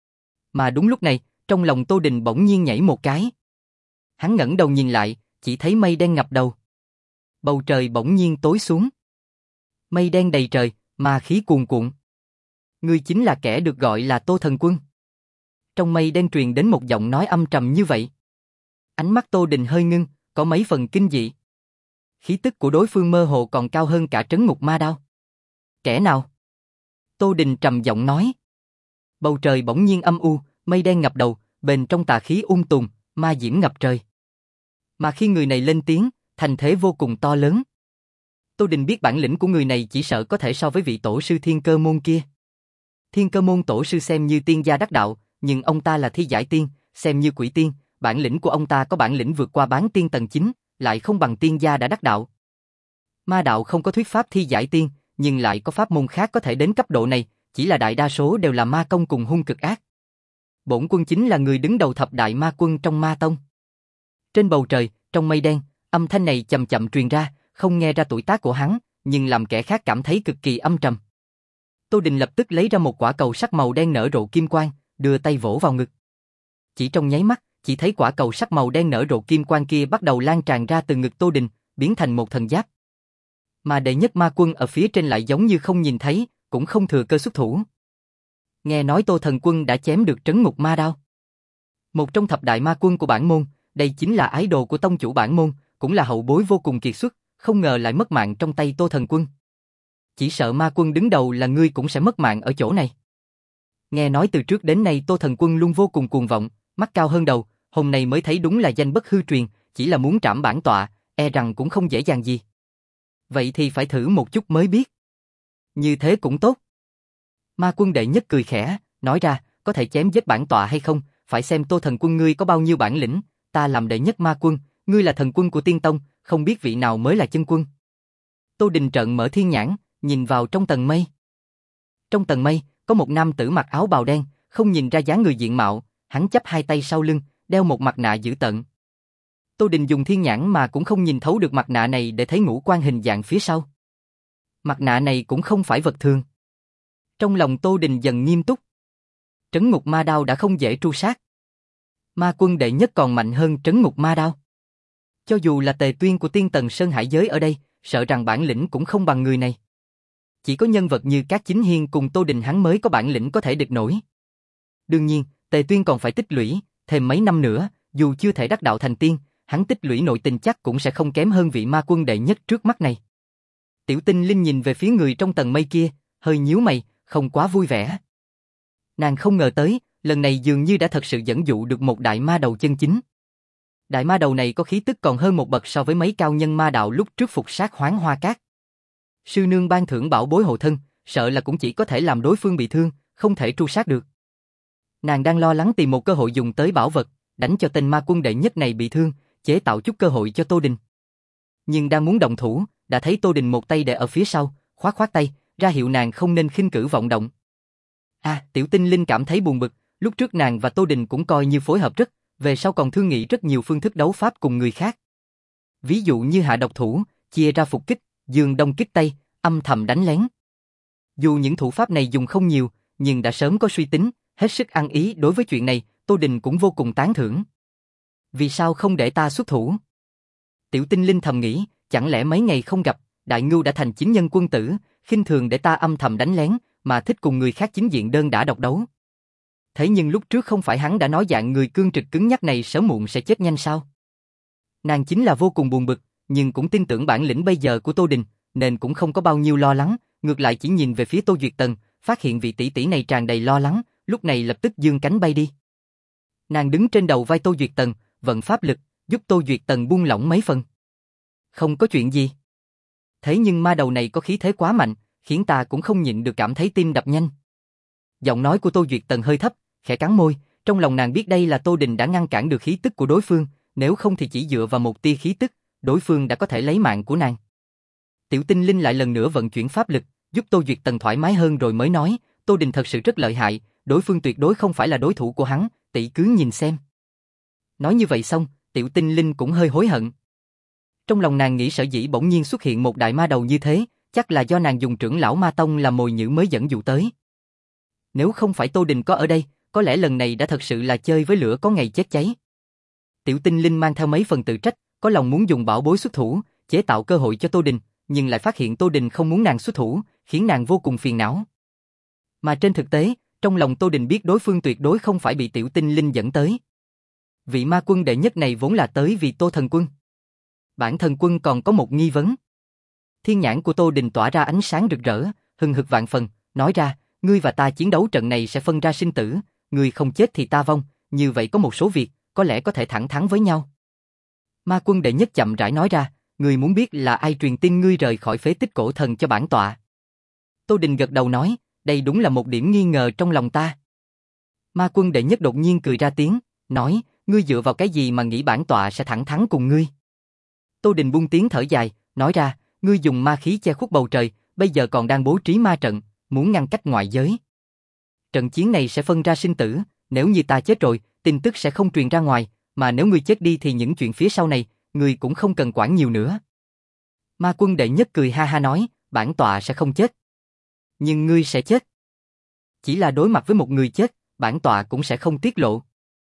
Mà đúng lúc này, trong lòng Tô Đình bỗng nhiên nhảy một cái. Hắn ngẩng đầu nhìn lại, chỉ thấy mây đen ngập đầu. Bầu trời bỗng nhiên tối xuống. Mây đen đầy trời, ma khí cuồn cuộn. Ngươi chính là kẻ được gọi là Tô Thần Quân. Trong mây đen truyền đến một giọng nói âm trầm như vậy. Ánh mắt Tô Đình hơi ngưng, có mấy phần kinh dị. Khí tức của đối phương mơ hồ còn cao hơn cả trấn ngục ma đao. Kẻ nào? Tô Đình trầm giọng nói. Bầu trời bỗng nhiên âm u, mây đen ngập đầu, bên trong tà khí um tùm, ma diễm ngập trời. Mà khi người này lên tiếng, thành thế vô cùng to lớn. Tô Đình biết bản lĩnh của người này chỉ sợ có thể so với vị tổ sư Thiên Cơ Môn kia. Thiên Cơ Môn tổ sư xem như tiên gia đắc đạo, nhưng ông ta là thi giải tiên, xem như quỷ tiên, bản lĩnh của ông ta có bản lĩnh vượt qua bán tiên tầng chín, lại không bằng tiên gia đã đắc đạo. Ma đạo không có thuyết pháp thi giải tiên, nhưng lại có pháp môn khác có thể đến cấp độ này, chỉ là đại đa số đều là ma công cùng hung cực ác. Bổn quân chính là người đứng đầu thập đại ma quân trong ma tông. Trên bầu trời, trong mây đen, âm thanh này chậm chậm truyền ra, không nghe ra tuổi tác của hắn, nhưng làm kẻ khác cảm thấy cực kỳ âm trầm. Tô Đình lập tức lấy ra một quả cầu sắc màu đen nở rộ kim quang, đưa tay vỗ vào ngực. Chỉ trong nháy mắt, chỉ thấy quả cầu sắc màu đen nở rộ kim quang kia bắt đầu lan tràn ra từ ngực Tô Đình, biến thành một thần giáp. Mà đệ nhất ma quân ở phía trên lại giống như không nhìn thấy, cũng không thừa cơ xuất thủ. Nghe nói Tô Thần Quân đã chém được trấn ngục ma đao. Một trong thập đại ma quân của bản môn, đây chính là ái đồ của tông chủ bản môn, cũng là hậu bối vô cùng kiệt xuất, không ngờ lại mất mạng trong tay Tô Thần Quân. Chỉ sợ ma quân đứng đầu là ngươi cũng sẽ mất mạng ở chỗ này. Nghe nói từ trước đến nay Tô Thần Quân luôn vô cùng cuồng vọng, mắt cao hơn đầu, hôm nay mới thấy đúng là danh bất hư truyền, chỉ là muốn trảm bản tọa, e rằng cũng không dễ dàng gì. Vậy thì phải thử một chút mới biết. Như thế cũng tốt. Ma quân đệ nhất cười khẽ, nói ra, có thể chém giết bản tọa hay không, phải xem Tô Thần Quân ngươi có bao nhiêu bản lĩnh, ta làm đệ nhất ma quân, ngươi là thần quân của tiên tông, không biết vị nào mới là chân quân. Tô Đình trợn mở thiên nhãn, nhìn vào trong tầng mây. Trong tầng mây, có một nam tử mặc áo bào đen, không nhìn ra dáng người diện mạo, hắn chắp hai tay sau lưng, đeo một mặt nạ dữ tợn. Tô Đình dùng thiên nhãn mà cũng không nhìn thấu được mặt nạ này để thấy ngũ quan hình dạng phía sau. Mặt nạ này cũng không phải vật thường. Trong lòng Tô Đình dần nghiêm túc. Trấn ngục ma đao đã không dễ tru sát. Ma quân đệ nhất còn mạnh hơn trấn ngục ma đao. Cho dù là tề tuyên của tiên tần Sơn Hải giới ở đây, sợ rằng bản lĩnh cũng không bằng người này. Chỉ có nhân vật như Cát Chính Hiên cùng Tô Đình hắn mới có bản lĩnh có thể địch nổi. Đương nhiên, tề tuyên còn phải tích lũy, thêm mấy năm nữa, dù chưa thể đắc đạo thành tiên, hắn tích lũy nội tình chắc cũng sẽ không kém hơn vị ma quân đệ nhất trước mắt này. Tiểu Tinh Linh nhìn về phía người trong tầng mây kia, hơi nhíu mày, không quá vui vẻ. Nàng không ngờ tới, lần này dường như đã thật sự dẫn dụ được một đại ma đầu chân chính. Đại ma đầu này có khí tức còn hơn một bậc so với mấy cao nhân ma đạo lúc trước phục sát Hoán Hoa Cát. Sư nương ban thưởng bảo bối hộ thân, sợ là cũng chỉ có thể làm đối phương bị thương, không thể tru sát được. Nàng đang lo lắng tìm một cơ hội dùng tới bảo vật, đánh cho tên ma quân đệ nhất này bị thương, chế tạo chút cơ hội cho Tô Đình. Nhưng đang muốn động thủ, đã thấy Tô Đình một tay đè ở phía sau, khoát khoát tay, ra hiệu nàng không nên khinh cử vọng động. À, Tiểu Tinh Linh cảm thấy buồn bực, lúc trước nàng và Tô Đình cũng coi như phối hợp rất, về sau còn thương nghị rất nhiều phương thức đấu pháp cùng người khác. Ví dụ như hạ độc thủ, chia ra phục kích, dương đông kích tây, âm thầm đánh lén. Dù những thủ pháp này dùng không nhiều, nhưng đã sớm có suy tính, hết sức ăn ý đối với chuyện này, Tô Đình cũng vô cùng tán thưởng. Vì sao không để ta xuất thủ? Tiểu Tinh Linh thầm nghĩ, chẳng lẽ mấy ngày không gặp, Đại Ngưu đã thành chính nhân quân tử, khinh thường để ta âm thầm đánh lén, mà thích cùng người khác chính diện đơn đả độc đấu. Thế nhưng lúc trước không phải hắn đã nói dạng người cương trực cứng nhắc này sớm muộn sẽ chết nhanh sao? Nàng chính là vô cùng buồn bực, nhưng cũng tin tưởng bản lĩnh bây giờ của Tô Đình, nên cũng không có bao nhiêu lo lắng, ngược lại chỉ nhìn về phía Tô Duyệt Tần, phát hiện vị tỷ tỷ này tràn đầy lo lắng, lúc này lập tức giương cánh bay đi. Nàng đứng trên đầu vai Tô Duyệt Tần, vận pháp lực, giúp Tô Duyệt Tần buông lỏng mấy phần. Không có chuyện gì. Thế nhưng ma đầu này có khí thế quá mạnh, khiến ta cũng không nhịn được cảm thấy tim đập nhanh. Giọng nói của Tô Duyệt Tần hơi thấp, khẽ cắn môi, trong lòng nàng biết đây là Tô Đình đã ngăn cản được khí tức của đối phương, nếu không thì chỉ dựa vào một tia khí tức, đối phương đã có thể lấy mạng của nàng. Tiểu Tinh Linh lại lần nữa vận chuyển pháp lực, giúp Tô Duyệt Tần thoải mái hơn rồi mới nói, Tô Đình thật sự rất lợi hại, đối phương tuyệt đối không phải là đối thủ của hắn, tỷ cứ nhìn xem. Nói như vậy xong, Tiểu Tinh Linh cũng hơi hối hận. Trong lòng nàng nghĩ sở dĩ bỗng nhiên xuất hiện một đại ma đầu như thế, chắc là do nàng dùng trưởng lão ma tông làm mồi nhử mới dẫn dụ tới. Nếu không phải Tô Đình có ở đây, có lẽ lần này đã thật sự là chơi với lửa có ngày chết cháy. Tiểu Tinh Linh mang theo mấy phần tự trách, có lòng muốn dùng bảo bối xuất thủ, chế tạo cơ hội cho Tô Đình, nhưng lại phát hiện Tô Đình không muốn nàng xuất thủ, khiến nàng vô cùng phiền não. Mà trên thực tế, trong lòng Tô Đình biết đối phương tuyệt đối không phải bị Tiểu Tinh Linh dẫn tới. Vị ma quân đệ nhất này vốn là tới vì Tô Thần Quân. Bản Thần Quân còn có một nghi vấn. Thiên nhãn của Tô Đình tỏa ra ánh sáng rực rỡ, hừng hực vạn phần, nói ra, ngươi và ta chiến đấu trận này sẽ phân ra sinh tử, ngươi không chết thì ta vong, như vậy có một số việc, có lẽ có thể thẳng thắn với nhau. Ma quân đệ nhất chậm rãi nói ra, ngươi muốn biết là ai truyền tin ngươi rời khỏi phế tích cổ thần cho bản tọa. Tô Đình gật đầu nói, đây đúng là một điểm nghi ngờ trong lòng ta. Ma quân đệ nhất đột nhiên cười ra tiếng, nói, ngươi dựa vào cái gì mà nghĩ bản tọa sẽ thẳng thắn cùng ngươi. Tô Đình buông tiếng thở dài, nói ra, ngươi dùng ma khí che khuất bầu trời, bây giờ còn đang bố trí ma trận, muốn ngăn cách ngoại giới. Trận chiến này sẽ phân ra sinh tử, nếu như ta chết rồi, tin tức sẽ không truyền ra ngoài, mà nếu ngươi chết đi thì những chuyện phía sau này, ngươi cũng không cần quản nhiều nữa. Ma quân đệ nhất cười ha ha nói, bản tọa sẽ không chết. Nhưng ngươi sẽ chết. Chỉ là đối mặt với một người chết, bản tọa cũng sẽ không tiết lộ.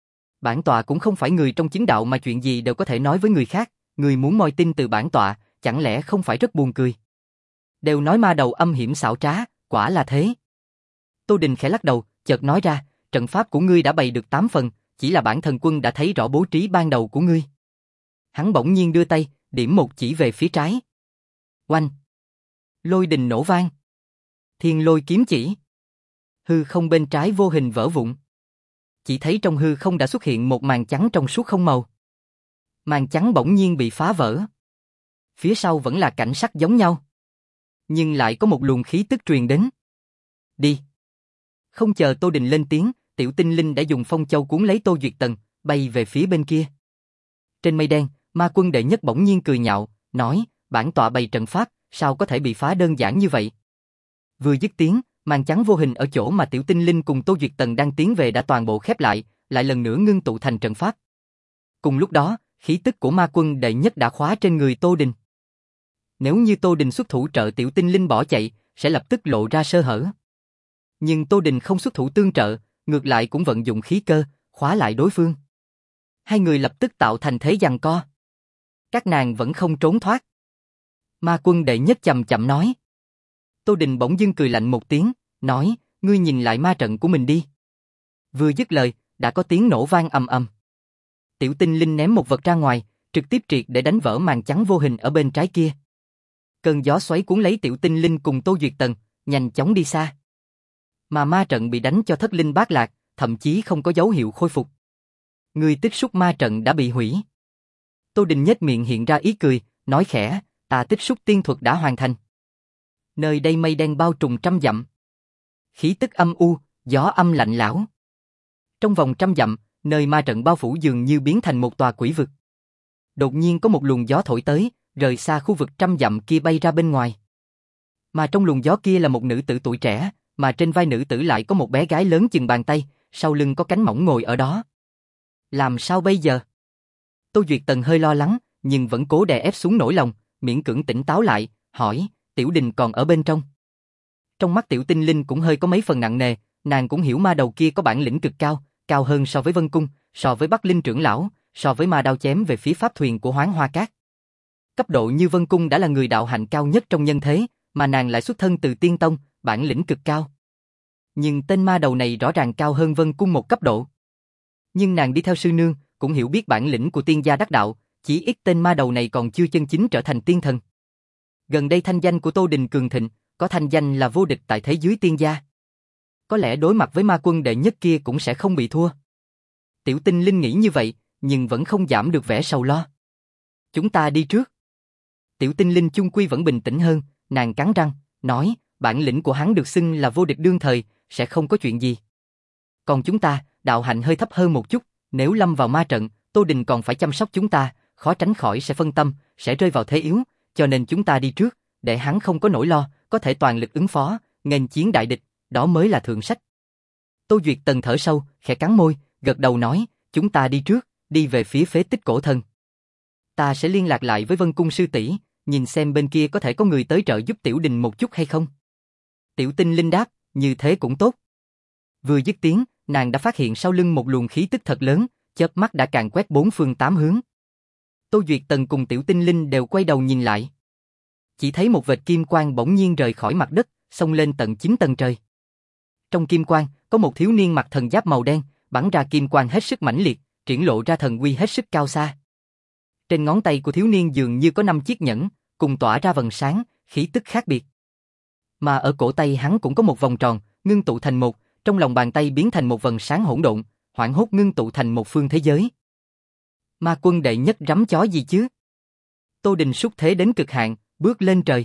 Bản tọa cũng không phải người trong chính đạo mà chuyện gì đều có thể nói với người khác, người muốn moi tin từ bản tọa, chẳng lẽ không phải rất buồn cười. Đều nói ma đầu âm hiểm xảo trá, quả là thế. Tô Đình khẽ lắc đầu, chợt nói ra, trận pháp của ngươi đã bày được tám phần, chỉ là bản Thần Quân đã thấy rõ bố trí ban đầu của ngươi. Hắn bỗng nhiên đưa tay, điểm một chỉ về phía trái. Oanh! Lôi đình nổ vang. Thiên lôi kiếm chỉ. Hư không bên trái vô hình vỡ vụn. Chỉ thấy trong hư không đã xuất hiện một màn trắng trong suốt không màu. Màn trắng bỗng nhiên bị phá vỡ. Phía sau vẫn là cảnh sắc giống nhau. Nhưng lại có một luồng khí tức truyền đến. Đi! Không chờ Tô Đình lên tiếng, Tiểu Tinh Linh đã dùng phong châu cuốn lấy Tô Duyệt Tần, bay về phía bên kia. Trên mây đen, ma quân đệ nhất bỗng nhiên cười nhạo, nói, bản tọa bày trận pháp, sao có thể bị phá đơn giản như vậy? Vừa dứt tiếng, màn trắng vô hình ở chỗ mà Tiểu Tinh Linh cùng Tô Duyệt Tần đang tiến về đã toàn bộ khép lại, lại lần nữa ngưng tụ thành trận pháp. Cùng lúc đó, khí tức của ma quân đệ nhất đã khóa trên người Tô Đình. Nếu như Tô Đình xuất thủ trợ Tiểu Tinh Linh bỏ chạy, sẽ lập tức lộ ra sơ hở. Nhưng Tô Đình không xuất thủ tương trợ, ngược lại cũng vận dụng khí cơ, khóa lại đối phương. Hai người lập tức tạo thành thế giằng co. Các nàng vẫn không trốn thoát. Ma quân đệ nhất chậm chậm nói. Tô Đình bỗng dưng cười lạnh một tiếng, nói, ngươi nhìn lại ma trận của mình đi. Vừa dứt lời, đã có tiếng nổ vang ầm ầm. Tiểu Tinh Linh ném một vật ra ngoài, trực tiếp triệt để đánh vỡ màn trắng vô hình ở bên trái kia. Cơn gió xoáy cuốn lấy Tiểu Tinh Linh cùng Tô Duyệt Tần, nhanh chóng đi xa. Mà ma trận bị đánh cho thất linh bát lạc, thậm chí không có dấu hiệu khôi phục. Người tích xúc ma trận đã bị hủy. Tô Đình nhếch miệng hiện ra ý cười, nói khẽ, ta tích xúc tiên thuật đã hoàn thành. Nơi đây mây đen bao trùm trăm dặm. Khí tức âm u, gió âm lạnh lẽo. Trong vòng trăm dặm, nơi ma trận bao phủ dường như biến thành một tòa quỷ vực. Đột nhiên có một luồng gió thổi tới, rời xa khu vực trăm dặm kia bay ra bên ngoài. Mà trong luồng gió kia là một nữ tử tuổi trẻ, mà trên vai nữ tử lại có một bé gái lớn chừng bàn tay, sau lưng có cánh mỏng ngồi ở đó. Làm sao bây giờ? Tô Duyệt Tần hơi lo lắng, nhưng vẫn cố đè ép xuống nỗi lòng, miễn cưỡng tỉnh táo lại, hỏi, Tiểu Đình còn ở bên trong. Trong mắt Tiểu Tinh Linh cũng hơi có mấy phần nặng nề, nàng cũng hiểu ma đầu kia có bản lĩnh cực cao, cao hơn so với Vân Cung, so với Bắc Linh trưởng lão, so với ma đao chém về phía pháp thuyền của Hoán Hoa Cát. Cấp độ như Vân Cung đã là người đạo hạnh cao nhất trong nhân thế, mà nàng lại xuất thân từ Tiên Tông, bản lĩnh cực cao. nhưng tên ma đầu này rõ ràng cao hơn Vân Cung một cấp độ. Nhưng nàng đi theo sư nương, cũng hiểu biết bản lĩnh của tiên gia đắc đạo, chỉ ít tên ma đầu này còn chưa chân chính trở thành tiên thần. Gần đây thanh danh của Tô Đình cường thịnh, có thanh danh là vô địch tại thế giới tiên gia. Có lẽ đối mặt với ma quân đệ nhất kia cũng sẽ không bị thua. Tiểu Tinh Linh nghĩ như vậy, nhưng vẫn không giảm được vẻ sầu lo. Chúng ta đi trước. Tiểu Tinh Linh chung quy vẫn bình tĩnh hơn, nàng cắn răng, nói, bản lĩnh của hắn được xưng là vô địch đương thời, sẽ không có chuyện gì. Còn chúng ta, đạo hạnh hơi thấp hơn một chút, nếu lâm vào ma trận, Tô Đình còn phải chăm sóc chúng ta, khó tránh khỏi sẽ phân tâm, sẽ rơi vào thế yếu, cho nên chúng ta đi trước, để hắn không có nỗi lo, có thể toàn lực ứng phó, nghênh chiến đại địch, đó mới là thượng sách. Tô Duyệt Tần thở sâu, khẽ cắn môi, gật đầu nói, chúng ta đi trước, đi về phía phế tích cổ thần. Ta sẽ liên lạc lại với Vân Cung sư tỷ, nhìn xem bên kia có thể có người tới trợ giúp Tiểu Đình một chút hay không. Tiểu Tinh Linh đáp, như thế cũng tốt. Vừa dứt tiếng, nàng đã phát hiện sau lưng một luồng khí tức thật lớn, chớp mắt đã càn quét bốn phương tám hướng. Tô Duyệt Tần cùng Tiểu Tinh Linh đều quay đầu nhìn lại. Chỉ thấy một vệt kim quang bỗng nhiên rời khỏi mặt đất, xông lên tận chín tầng trời. Trong kim quang, có một thiếu niên mặc thần giáp màu đen, bắn ra kim quang hết sức mãnh liệt, triển lộ ra thần uy hết sức cao xa. Trên ngón tay của thiếu niên dường như có năm chiếc nhẫn, cùng tỏa ra vầng sáng, khí tức khác biệt. Mà ở cổ tay hắn cũng có một vòng tròn, ngưng tụ thành một, trong lòng bàn tay biến thành một vầng sáng hỗn độn, hoảng hốt ngưng tụ thành một phương thế giới. Ma quân đệ nhất rắm chó gì chứ? Tô Đình xúc thế đến cực hạn, bước lên trời.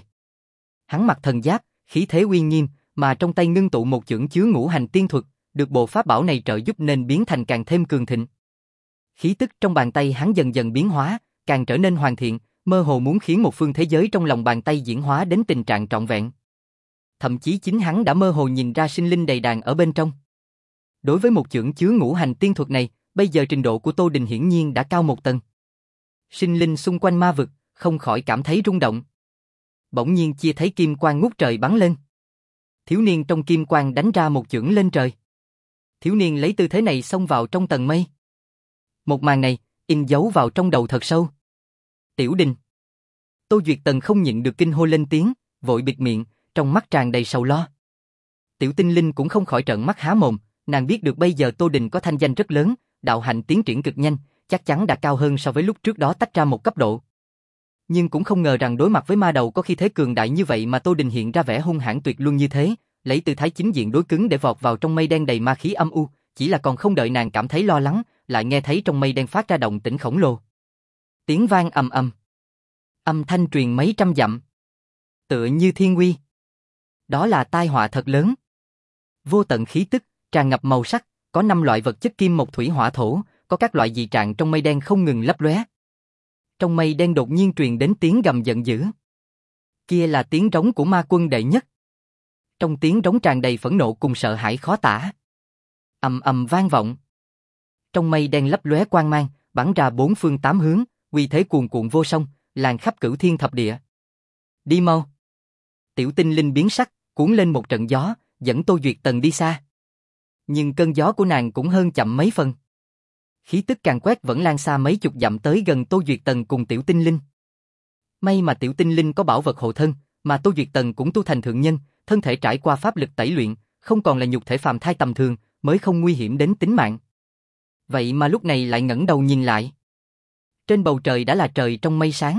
Hắn mặc thần giáp, khí thế uy nghiêm, mà trong tay ngưng tụ một chưởng chứa ngũ hành tiên thuật, được bộ pháp bảo này trợ giúp nên biến thành càng thêm cường thịnh. Khí tức trong bàn tay hắn dần dần biến hóa, càng trở nên hoàn thiện, mơ hồ muốn khiến một phương thế giới trong lòng bàn tay diễn hóa đến tình trạng trọn vẹn. Thậm chí chính hắn đã mơ hồ nhìn ra sinh linh đầy đàn ở bên trong. Đối với một chưởng chứa ngũ hành tiên thuật này, bây giờ trình độ của Tô Đình hiển nhiên đã cao một tầng. Sinh linh xung quanh ma vực, không khỏi cảm thấy rung động. Bỗng nhiên chia thấy kim quang ngút trời bắn lên. Thiếu niên trong kim quang đánh ra một chưởng lên trời. Thiếu niên lấy tư thế này xông vào trong tầng mây. Một màn này, in dấu vào trong đầu thật sâu. Tiểu Đình. Tô Duyệt Tần không nhịn được kinh hô lên tiếng, vội bịt miệng, trong mắt tràn đầy sầu lo. Tiểu Tinh Linh cũng không khỏi trợn mắt há mồm, nàng biết được bây giờ Tô Đình có thanh danh rất lớn, đạo hạnh tiến triển cực nhanh, chắc chắn đã cao hơn so với lúc trước đó tách ra một cấp độ. Nhưng cũng không ngờ rằng đối mặt với ma đầu có khi thế cường đại như vậy mà Tô Đình hiện ra vẻ hung hãn tuyệt luân như thế, lấy tư thái chính diện đối cứng để vọt vào trong mây đen đầy ma khí âm u, chỉ là còn không đợi nàng cảm thấy lo lắng, lại nghe thấy trong mây đen phát ra động tĩnh khổng lồ. Tiếng vang ầm ầm. Âm thanh truyền mấy trăm dặm. Tựa như thiên uy. Đó là tai họa thật lớn. Vô tận khí tức, tràn ngập màu sắc, có năm loại vật chất kim mộc thủy hỏa thổ, có các loại dị trạng trong mây đen không ngừng lấp lóe. Trong mây đen đột nhiên truyền đến tiếng gầm giận dữ. Kia là tiếng rống của ma quân đệ nhất. Trong tiếng rống tràn đầy phẫn nộ cùng sợ hãi khó tả. Ầm ầm vang vọng. Trong mây đen lấp lóe quang mang, bắn ra bốn phương tám hướng, uy thế cuồn cuộn vô song, lan khắp cửu thiên thập địa. Đi mau. Tiểu Tinh Linh biến sắc, cuốn lên một trận gió, dẫn Tô Duyệt Tần đi xa. Nhưng cơn gió của nàng cũng hơn chậm mấy phần. Khí tức càng quét vẫn lan xa mấy chục dặm tới gần Tô Duyệt Tần cùng Tiểu Tinh Linh. May mà Tiểu Tinh Linh có bảo vật hộ thân, mà Tô Duyệt Tần cũng tu thành thượng nhân, thân thể trải qua pháp lực tẩy luyện, không còn là nhục thể phàm thai tầm thường, mới không nguy hiểm đến tính mạng. Vậy mà lúc này lại ngẩng đầu nhìn lại. Trên bầu trời đã là trời trong mây sáng.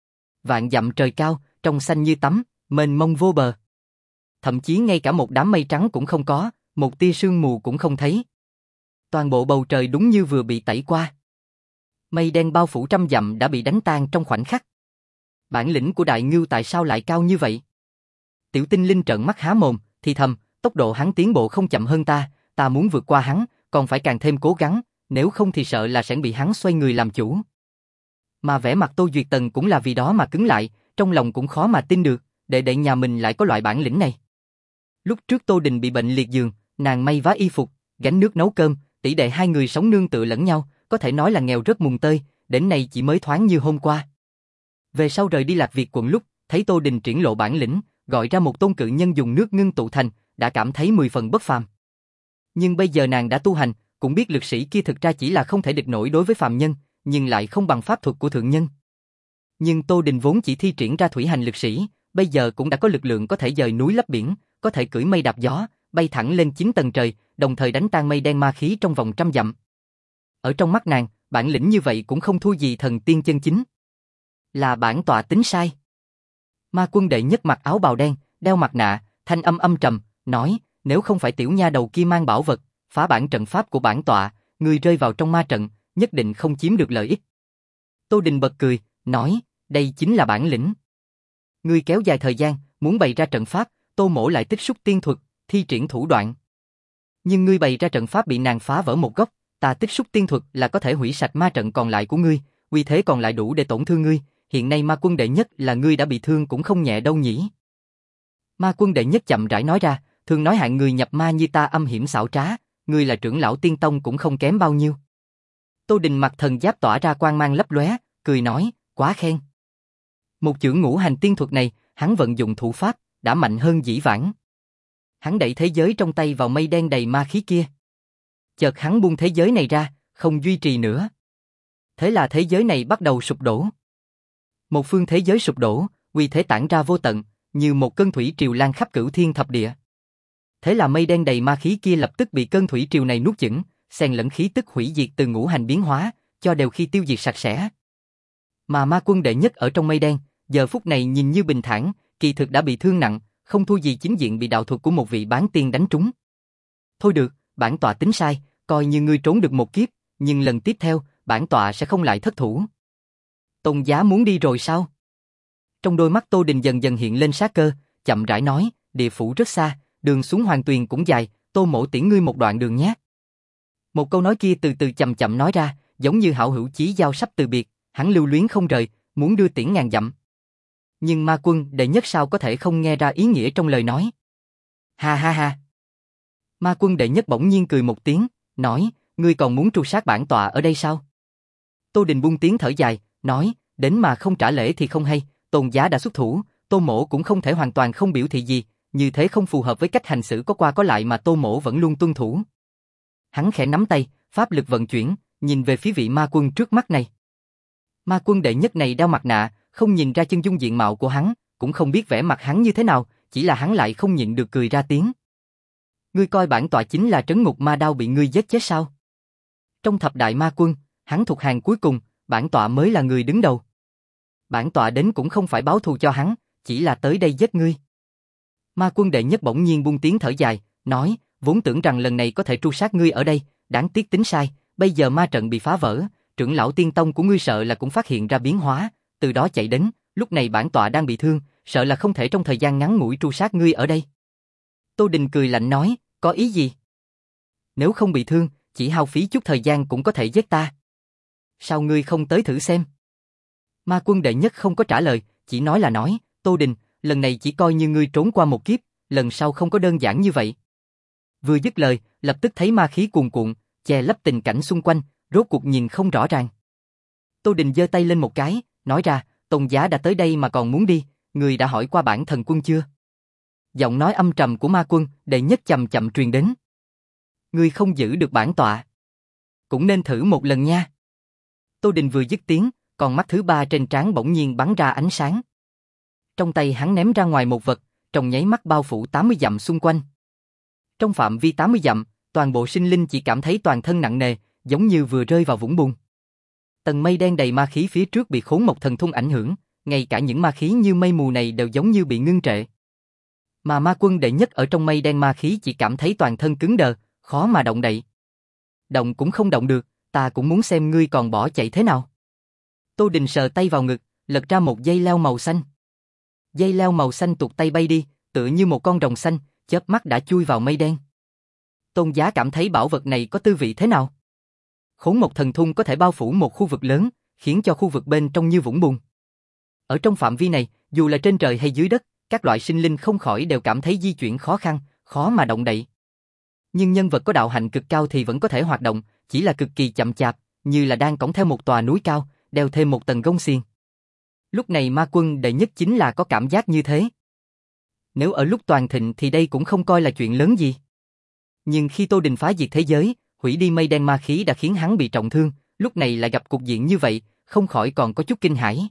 Vạn dặm trời cao, trong xanh như tắm, mênh mông vô bờ. Thậm chí ngay cả một đám mây trắng cũng không có, một tia sương mù cũng không thấy. Toàn bộ bầu trời đúng như vừa bị tẩy qua. Mây đen bao phủ trăm dặm đã bị đánh tan trong khoảnh khắc. Bản lĩnh của Đại Ngưu tại sao lại cao như vậy? Tiểu Tinh Linh trợn mắt há mồm, thì thầm, tốc độ hắn tiến bộ không chậm hơn ta, ta muốn vượt qua hắn, còn phải càng thêm cố gắng, nếu không thì sợ là sẽ bị hắn xoay người làm chủ. Mà vẻ mặt Tô Duyệt Tần cũng là vì đó mà cứng lại, trong lòng cũng khó mà tin được, đệ đệ nhà mình lại có loại bản lĩnh này. Lúc trước Tô Đình bị bệnh liệt giường, nàng may vá y phục, gánh nước nấu cơm, tỷ đệ hai người sống nương tựa lẫn nhau, có thể nói là nghèo rất mùng tơi, đến nay chỉ mới thoáng như hôm qua. Về sau rời đi Lạc Việt quận lúc, thấy Tô Đình triển lộ bản lĩnh, gọi ra một tôn cự nhân dùng nước ngưng tụ thành, đã cảm thấy mười phần bất phàm. Nhưng bây giờ nàng đã tu hành, cũng biết lực sĩ kia thực ra chỉ là không thể địch nổi đối với phàm nhân, nhưng lại không bằng pháp thuật của thượng nhân. Nhưng Tô Đình vốn chỉ thi triển ra thủy hành lực sĩ, bây giờ cũng đã có lực lượng có thể dời núi lấp biển, có thể cưỡi mây đạp gió, bay thẳng lên chín tầng trời, đồng thời đánh tan mây đen ma khí trong vòng trăm dặm. Ở trong mắt nàng, bản lĩnh như vậy cũng không thua gì thần tiên chân chính. Là bản tọa tính sai. Ma quân đệ nhất mặc áo bào đen, đeo mặt nạ, thanh âm âm trầm, nói, nếu không phải tiểu nha đầu kia mang bảo vật, phá bản trận pháp của bản tọa, ngươi rơi vào trong ma trận, nhất định không chiếm được lợi ích. Tô Đình bật cười, nói, đây chính là bản lĩnh. Ngươi kéo dài thời gian, muốn bày ra trận pháp, Tô Mỗ lại tích xúc tiên thuật, thi triển thủ đoạn. Nhưng ngươi bày ra trận pháp bị nàng phá vỡ một góc, ta tích xúc tiên thuật là có thể hủy sạch ma trận còn lại của ngươi, uy thế còn lại đủ để tổn thương ngươi, hiện nay ma quân đệ nhất là ngươi đã bị thương cũng không nhẹ đâu nhỉ. Ma quân đệ nhất chậm rãi nói ra, thường nói hạng người nhập ma như ta âm hiểm xảo trá, ngươi là trưởng lão tiên tông cũng không kém bao nhiêu. Tô Đình mặc thần giáp tỏa ra quang mang lấp lóe, cười nói, quá khen. Một chưởng ngũ hành tiên thuật này, hắn vận dụng thủ pháp, đã mạnh hơn dĩ vãng. Hắn đẩy thế giới trong tay vào mây đen đầy ma khí kia. Chợt hắn buông thế giới này ra, không duy trì nữa. Thế là thế giới này bắt đầu sụp đổ. Một phương thế giới sụp đổ, uy thế tản ra vô tận, như một cơn thủy triều lan khắp cửu thiên thập địa. Thế là mây đen đầy ma khí kia lập tức bị cơn thủy triều này nuốt chửng, xen lẫn khí tức hủy diệt từ ngũ hành biến hóa, cho đều khi tiêu diệt sạch sẽ. Mà ma quân đệ nhất ở trong mây đen, giờ phút này nhìn như bình thản, kỳ thực đã bị thương nặng, không thua gì chính diện bị đạo thuật của một vị bán tiên đánh trúng. Thôi được, bản tọa tính sai, coi như ngươi trốn được một kiếp, nhưng lần tiếp theo, bản tọa sẽ không lại thất thủ. Tôn giá muốn đi rồi sao? Trong đôi mắt Tô Đình dần dần hiện lên sát cơ, chậm rãi nói, địa phủ rất xa, đường xuống hoàng tuyền cũng dài, Tô Mỗ tiễn ngươi một đoạn đường nhé. Một câu nói kia từ từ chậm chậm nói ra, giống như hảo hữu chí giao sắp từ biệt, hắn lưu luyến không rời, muốn đưa tiễn ngàn dặm. Nhưng ma quân đệ nhất sao có thể không nghe ra ý nghĩa trong lời nói. Ha ha ha. Ma quân đệ nhất bỗng nhiên cười một tiếng, nói, ngươi còn muốn tru sát bản tọa ở đây sao? Tô Đình buông tiếng thở dài, nói, đến mà không trả lễ thì không hay, tôn giá đã xuất thủ, Tô Mỗ cũng không thể hoàn toàn không biểu thị gì, như thế không phù hợp với cách hành xử có qua có lại mà Tô Mỗ vẫn luôn tuân thủ. Hắn khẽ nắm tay, pháp lực vận chuyển, nhìn về phía vị ma quân trước mắt này. Ma quân đệ nhất này đeo mặt nạ, không nhìn ra chân dung diện mạo của hắn, cũng không biết vẻ mặt hắn như thế nào, chỉ là hắn lại không nhịn được cười ra tiếng. Ngươi coi bản tọa chính là trấn ngục ma đao bị ngươi giết chết sao? Trong thập đại ma quân, hắn thuộc hàng cuối cùng, bản tọa mới là người đứng đầu. Bản tọa đến cũng không phải báo thù cho hắn, chỉ là tới đây giết ngươi. Ma quân đệ nhất bỗng nhiên buông tiếng thở dài, nói, vốn tưởng rằng lần này có thể tru sát ngươi ở đây, đáng tiếc tính sai, bây giờ ma trận bị phá vỡ, trưởng lão tiên tông của ngươi sợ là cũng phát hiện ra biến hóa, từ đó chạy đến, lúc này bản tọa đang bị thương, sợ là không thể trong thời gian ngắn ngủi tru sát ngươi ở đây. Tô Đình cười lạnh nói, có ý gì? Nếu không bị thương, chỉ hao phí chút thời gian cũng có thể giết ta. Sao ngươi không tới thử xem? Ma quân đệ nhất không có trả lời, chỉ nói là nói, Tô Đình, lần này chỉ coi như ngươi trốn qua một kiếp, lần sau không có đơn giản như vậy. Vừa dứt lời, lập tức thấy ma khí cuồn cuộn, che lấp tình cảnh xung quanh, rốt cuộc nhìn không rõ ràng. Tô Đình giơ tay lên một cái, nói ra, tôn giá đã tới đây mà còn muốn đi, người đã hỏi qua bản thần quân chưa? Giọng nói âm trầm của ma quân, đệ nhất chậm chậm truyền đến. Ngươi không giữ được bản tọa, cũng nên thử một lần nha. Tô Đình vừa dứt tiếng, còn mắt thứ ba trên trán bỗng nhiên bắn ra ánh sáng. Trong tay hắn ném ra ngoài một vật, trong nháy mắt bao phủ tám mươi dặm xung quanh. Trong phạm vi tám mươi dặm, toàn bộ sinh linh chỉ cảm thấy toàn thân nặng nề, giống như vừa rơi vào vũng bùn. Tầng mây đen đầy ma khí phía trước bị khốn một thần thung ảnh hưởng, ngay cả những ma khí như mây mù này đều giống như bị ngưng trệ. Mà ma quân đệ nhất ở trong mây đen ma khí chỉ cảm thấy toàn thân cứng đờ, khó mà động đậy. Động cũng không động được, ta cũng muốn xem ngươi còn bỏ chạy thế nào. Tô Đình sờ tay vào ngực, lật ra một dây leo màu xanh. Dây leo màu xanh tuột tay bay đi, tựa như một con rồng xanh, chớp mắt đã chui vào mây đen. Tôn giá cảm thấy bảo vật này có tư vị thế nào? Khốn một thần thung có thể bao phủ một khu vực lớn, khiến cho khu vực bên trong như vũng bùn. Ở trong phạm vi này, dù là trên trời hay dưới đất, các loại sinh linh không khỏi đều cảm thấy di chuyển khó khăn, khó mà động đậy. Nhưng nhân vật có đạo hạnh cực cao thì vẫn có thể hoạt động, chỉ là cực kỳ chậm chạp, như là đang cõng theo một tòa núi cao, đeo thêm một tầng gông xiềng. Lúc này ma quân đệ nhất chính là có cảm giác như thế. Nếu ở lúc toàn thịnh thì đây cũng không coi là chuyện lớn gì. Nhưng khi Tô Đình phá diệt thế giới, hủy đi mây đen ma khí đã khiến hắn bị trọng thương, lúc này lại gặp cục diện như vậy, không khỏi còn có chút kinh hãi.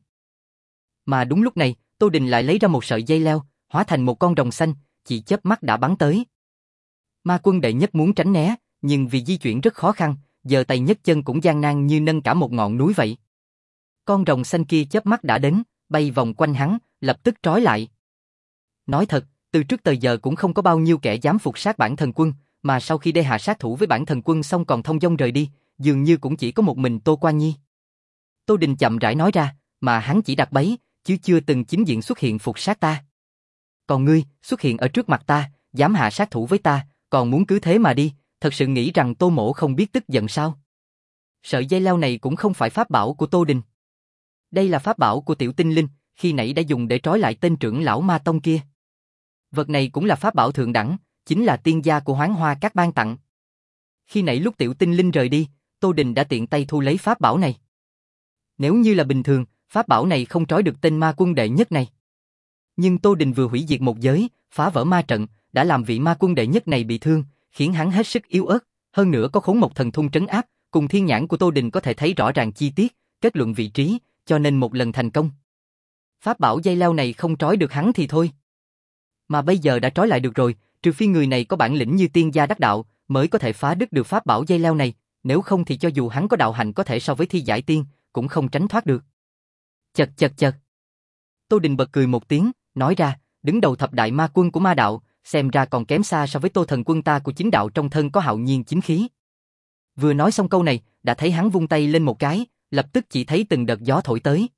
Mà đúng lúc này, Tô Đình lại lấy ra một sợi dây leo, hóa thành một con rồng xanh, chỉ chớp mắt đã bắn tới. Ma quân đệ nhất muốn tránh né, nhưng vì di chuyển rất khó khăn, giờ tay nhấc chân cũng gian nan như nâng cả một ngọn núi vậy. Con rồng xanh kia chớp mắt đã đến, bay vòng quanh hắn, lập tức trói lại. Nói thật, từ trước tới giờ cũng không có bao nhiêu kẻ dám phục sát bản thần quân, mà sau khi đê hạ sát thủ với bản thần quân xong còn thông dong rời đi, dường như cũng chỉ có một mình Tô Quan Nhi. Tô Đình chậm rãi nói ra, mà hắn chỉ đặt bẫy, chứ chưa từng chính diện xuất hiện phục sát ta. Còn ngươi, xuất hiện ở trước mặt ta, dám hạ sát thủ với ta, còn muốn cứ thế mà đi, thật sự nghĩ rằng Tô Mỗ không biết tức giận sao? Sợi dây leo này cũng không phải pháp bảo của Tô Đình. Đây là pháp bảo của Tiểu Tinh Linh, khi nãy đã dùng để trói lại tên trưởng lão Ma Tông kia. Vật này cũng là pháp bảo thượng đẳng, chính là tiên gia của Hoán Hoa Các ban tặng. Khi nãy lúc Tiểu Tinh Linh rời đi, Tô Đình đã tiện tay thu lấy pháp bảo này. Nếu như là bình thường, pháp bảo này không trói được tên ma quân đệ nhất này. Nhưng Tô Đình vừa hủy diệt một giới, phá vỡ ma trận, đã làm vị ma quân đệ nhất này bị thương, khiến hắn hết sức yếu ớt, hơn nữa có khốn một thần thung trấn áp, cùng thiên nhãn của Tô Đình có thể thấy rõ ràng chi tiết, kết luận vị trí, cho nên một lần thành công. Pháp bảo dây leo này không trói được hắn thì thôi. Mà bây giờ đã trói lại được rồi, trừ phi người này có bản lĩnh như tiên gia đắc đạo, mới có thể phá đứt được pháp bảo dây leo này, nếu không thì cho dù hắn có đạo hạnh có thể so với thi giải tiên, cũng không tránh thoát được. Chật chật chật. Tô Đình bật cười một tiếng, nói ra, đứng đầu thập đại ma quân của ma đạo, xem ra còn kém xa so với Tô thần quân ta của chính đạo, trong thân có hạo nhiên chính khí. Vừa nói xong câu này, đã thấy hắn vung tay lên một cái, lập tức chỉ thấy từng đợt gió thổi tới.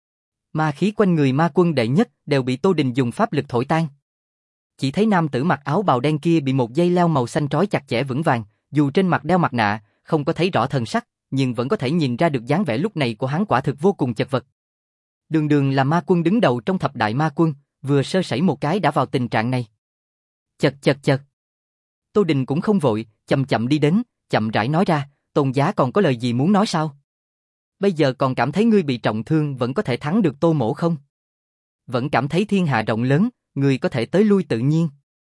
Ma khí quanh người ma quân đệ nhất đều bị Tô Đình dùng pháp lực thổi tan. Chỉ thấy nam tử mặc áo bào đen kia bị một dây leo màu xanh trói chặt chẽ vững vàng, dù trên mặt đeo mặt nạ, không có thấy rõ thần sắc, nhưng vẫn có thể nhìn ra được dáng vẻ lúc này của hắn quả thực vô cùng chật vật. Đường đường là ma quân đứng đầu trong thập đại ma quân, vừa sơ sẩy một cái đã vào tình trạng này. Chật chật chật. Tô Đình cũng không vội, chậm chậm đi đến, chậm rãi nói ra, Tôn giá còn có lời gì muốn nói sao? Bây giờ còn cảm thấy ngươi bị trọng thương vẫn có thể thắng được Tô Mỗ không? Vẫn cảm thấy thiên hạ rộng lớn, ngươi có thể tới lui tự nhiên.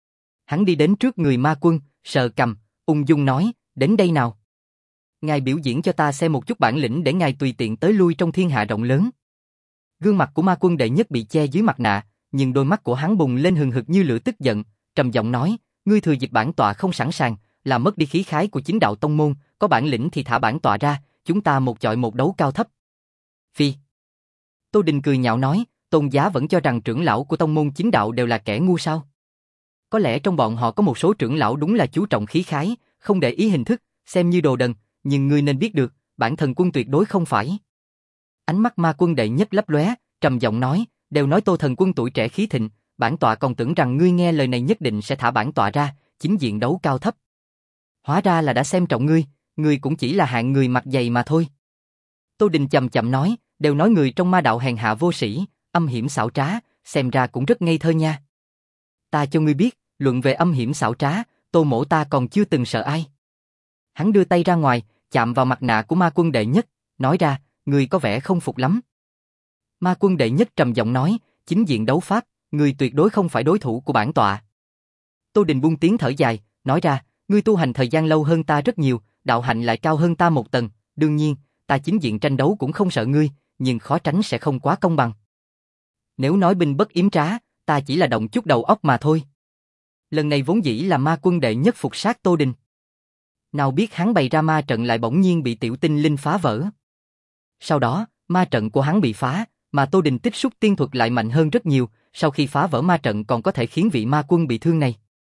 Hắn đi đến trước người ma quân, sờ cằm, ung dung nói, đến đây nào. Ngài biểu diễn cho ta xem một chút bản lĩnh để ngài tùy tiện tới lui trong thiên hạ rộng lớn. Gương mặt của ma quân đệ nhất bị che dưới mặt nạ, nhưng đôi mắt của hắn bùng lên hừng hực như lửa tức giận, trầm giọng nói, ngươi thừa dịp bản tọa không sẵn sàng, làm mất đi khí khái của chính đạo tông môn, có bản lĩnh thì thả bản tọa ra, chúng ta một chọi một đấu cao thấp. Phi. Tô Đình cười nhạo nói, Tôn giá vẫn cho rằng trưởng lão của tông môn chính đạo đều là kẻ ngu sao? Có lẽ trong bọn họ có một số trưởng lão đúng là chú trọng khí khái, không để ý hình thức, xem như đồ đần, nhưng ngươi nên biết được, bản thần quân tuyệt đối không phải. Ánh mắt ma quân đệ nhất lấp lóe, trầm giọng nói, đều nói Tô thần quân tuổi trẻ khí thịnh, bản tọa còn tưởng rằng ngươi nghe lời này nhất định sẽ thả bản tọa ra, chính diện đấu cao thấp. Hóa ra là đã xem trọng ngươi, ngươi cũng chỉ là hạng người mặt dày mà thôi. Tô Đình chậm chậm nói, đều nói người trong ma đạo hèn hạ vô sĩ, âm hiểm xảo trá, xem ra cũng rất ngây thơ nha. Ta cho ngươi biết, luận về âm hiểm xảo trá, Tô Mỗ ta còn chưa từng sợ ai. Hắn đưa tay ra ngoài, chạm vào mặt nạ của ma quân đệ nhất, nói ra, ngươi có vẻ không phục lắm. Ma quân đệ nhất trầm giọng nói, chính diện đấu pháp, ngươi tuyệt đối không phải đối thủ của bản tọa. Tô Đình buông tiếng thở dài, nói ra, ngươi tu hành thời gian lâu hơn ta rất nhiều, đạo hạnh lại cao hơn ta một tầng, đương nhiên, ta chính diện tranh đấu cũng không sợ ngươi, nhưng khó tránh sẽ không quá công bằng. Nếu nói binh bất yếm trá, ta chỉ là động chút đầu óc mà thôi. Lần này vốn dĩ là ma quân đệ nhất phục sát Tô Đình. Nào biết hắn bày ra ma trận lại bỗng nhiên bị Tiểu Tinh Linh phá vỡ. Sau đó, ma trận của hắn bị phá, mà Tô Đình tích xúc tiên thuật lại mạnh hơn rất nhiều, sau khi phá vỡ ma trận còn có thể khiến vị ma quân bị thương này.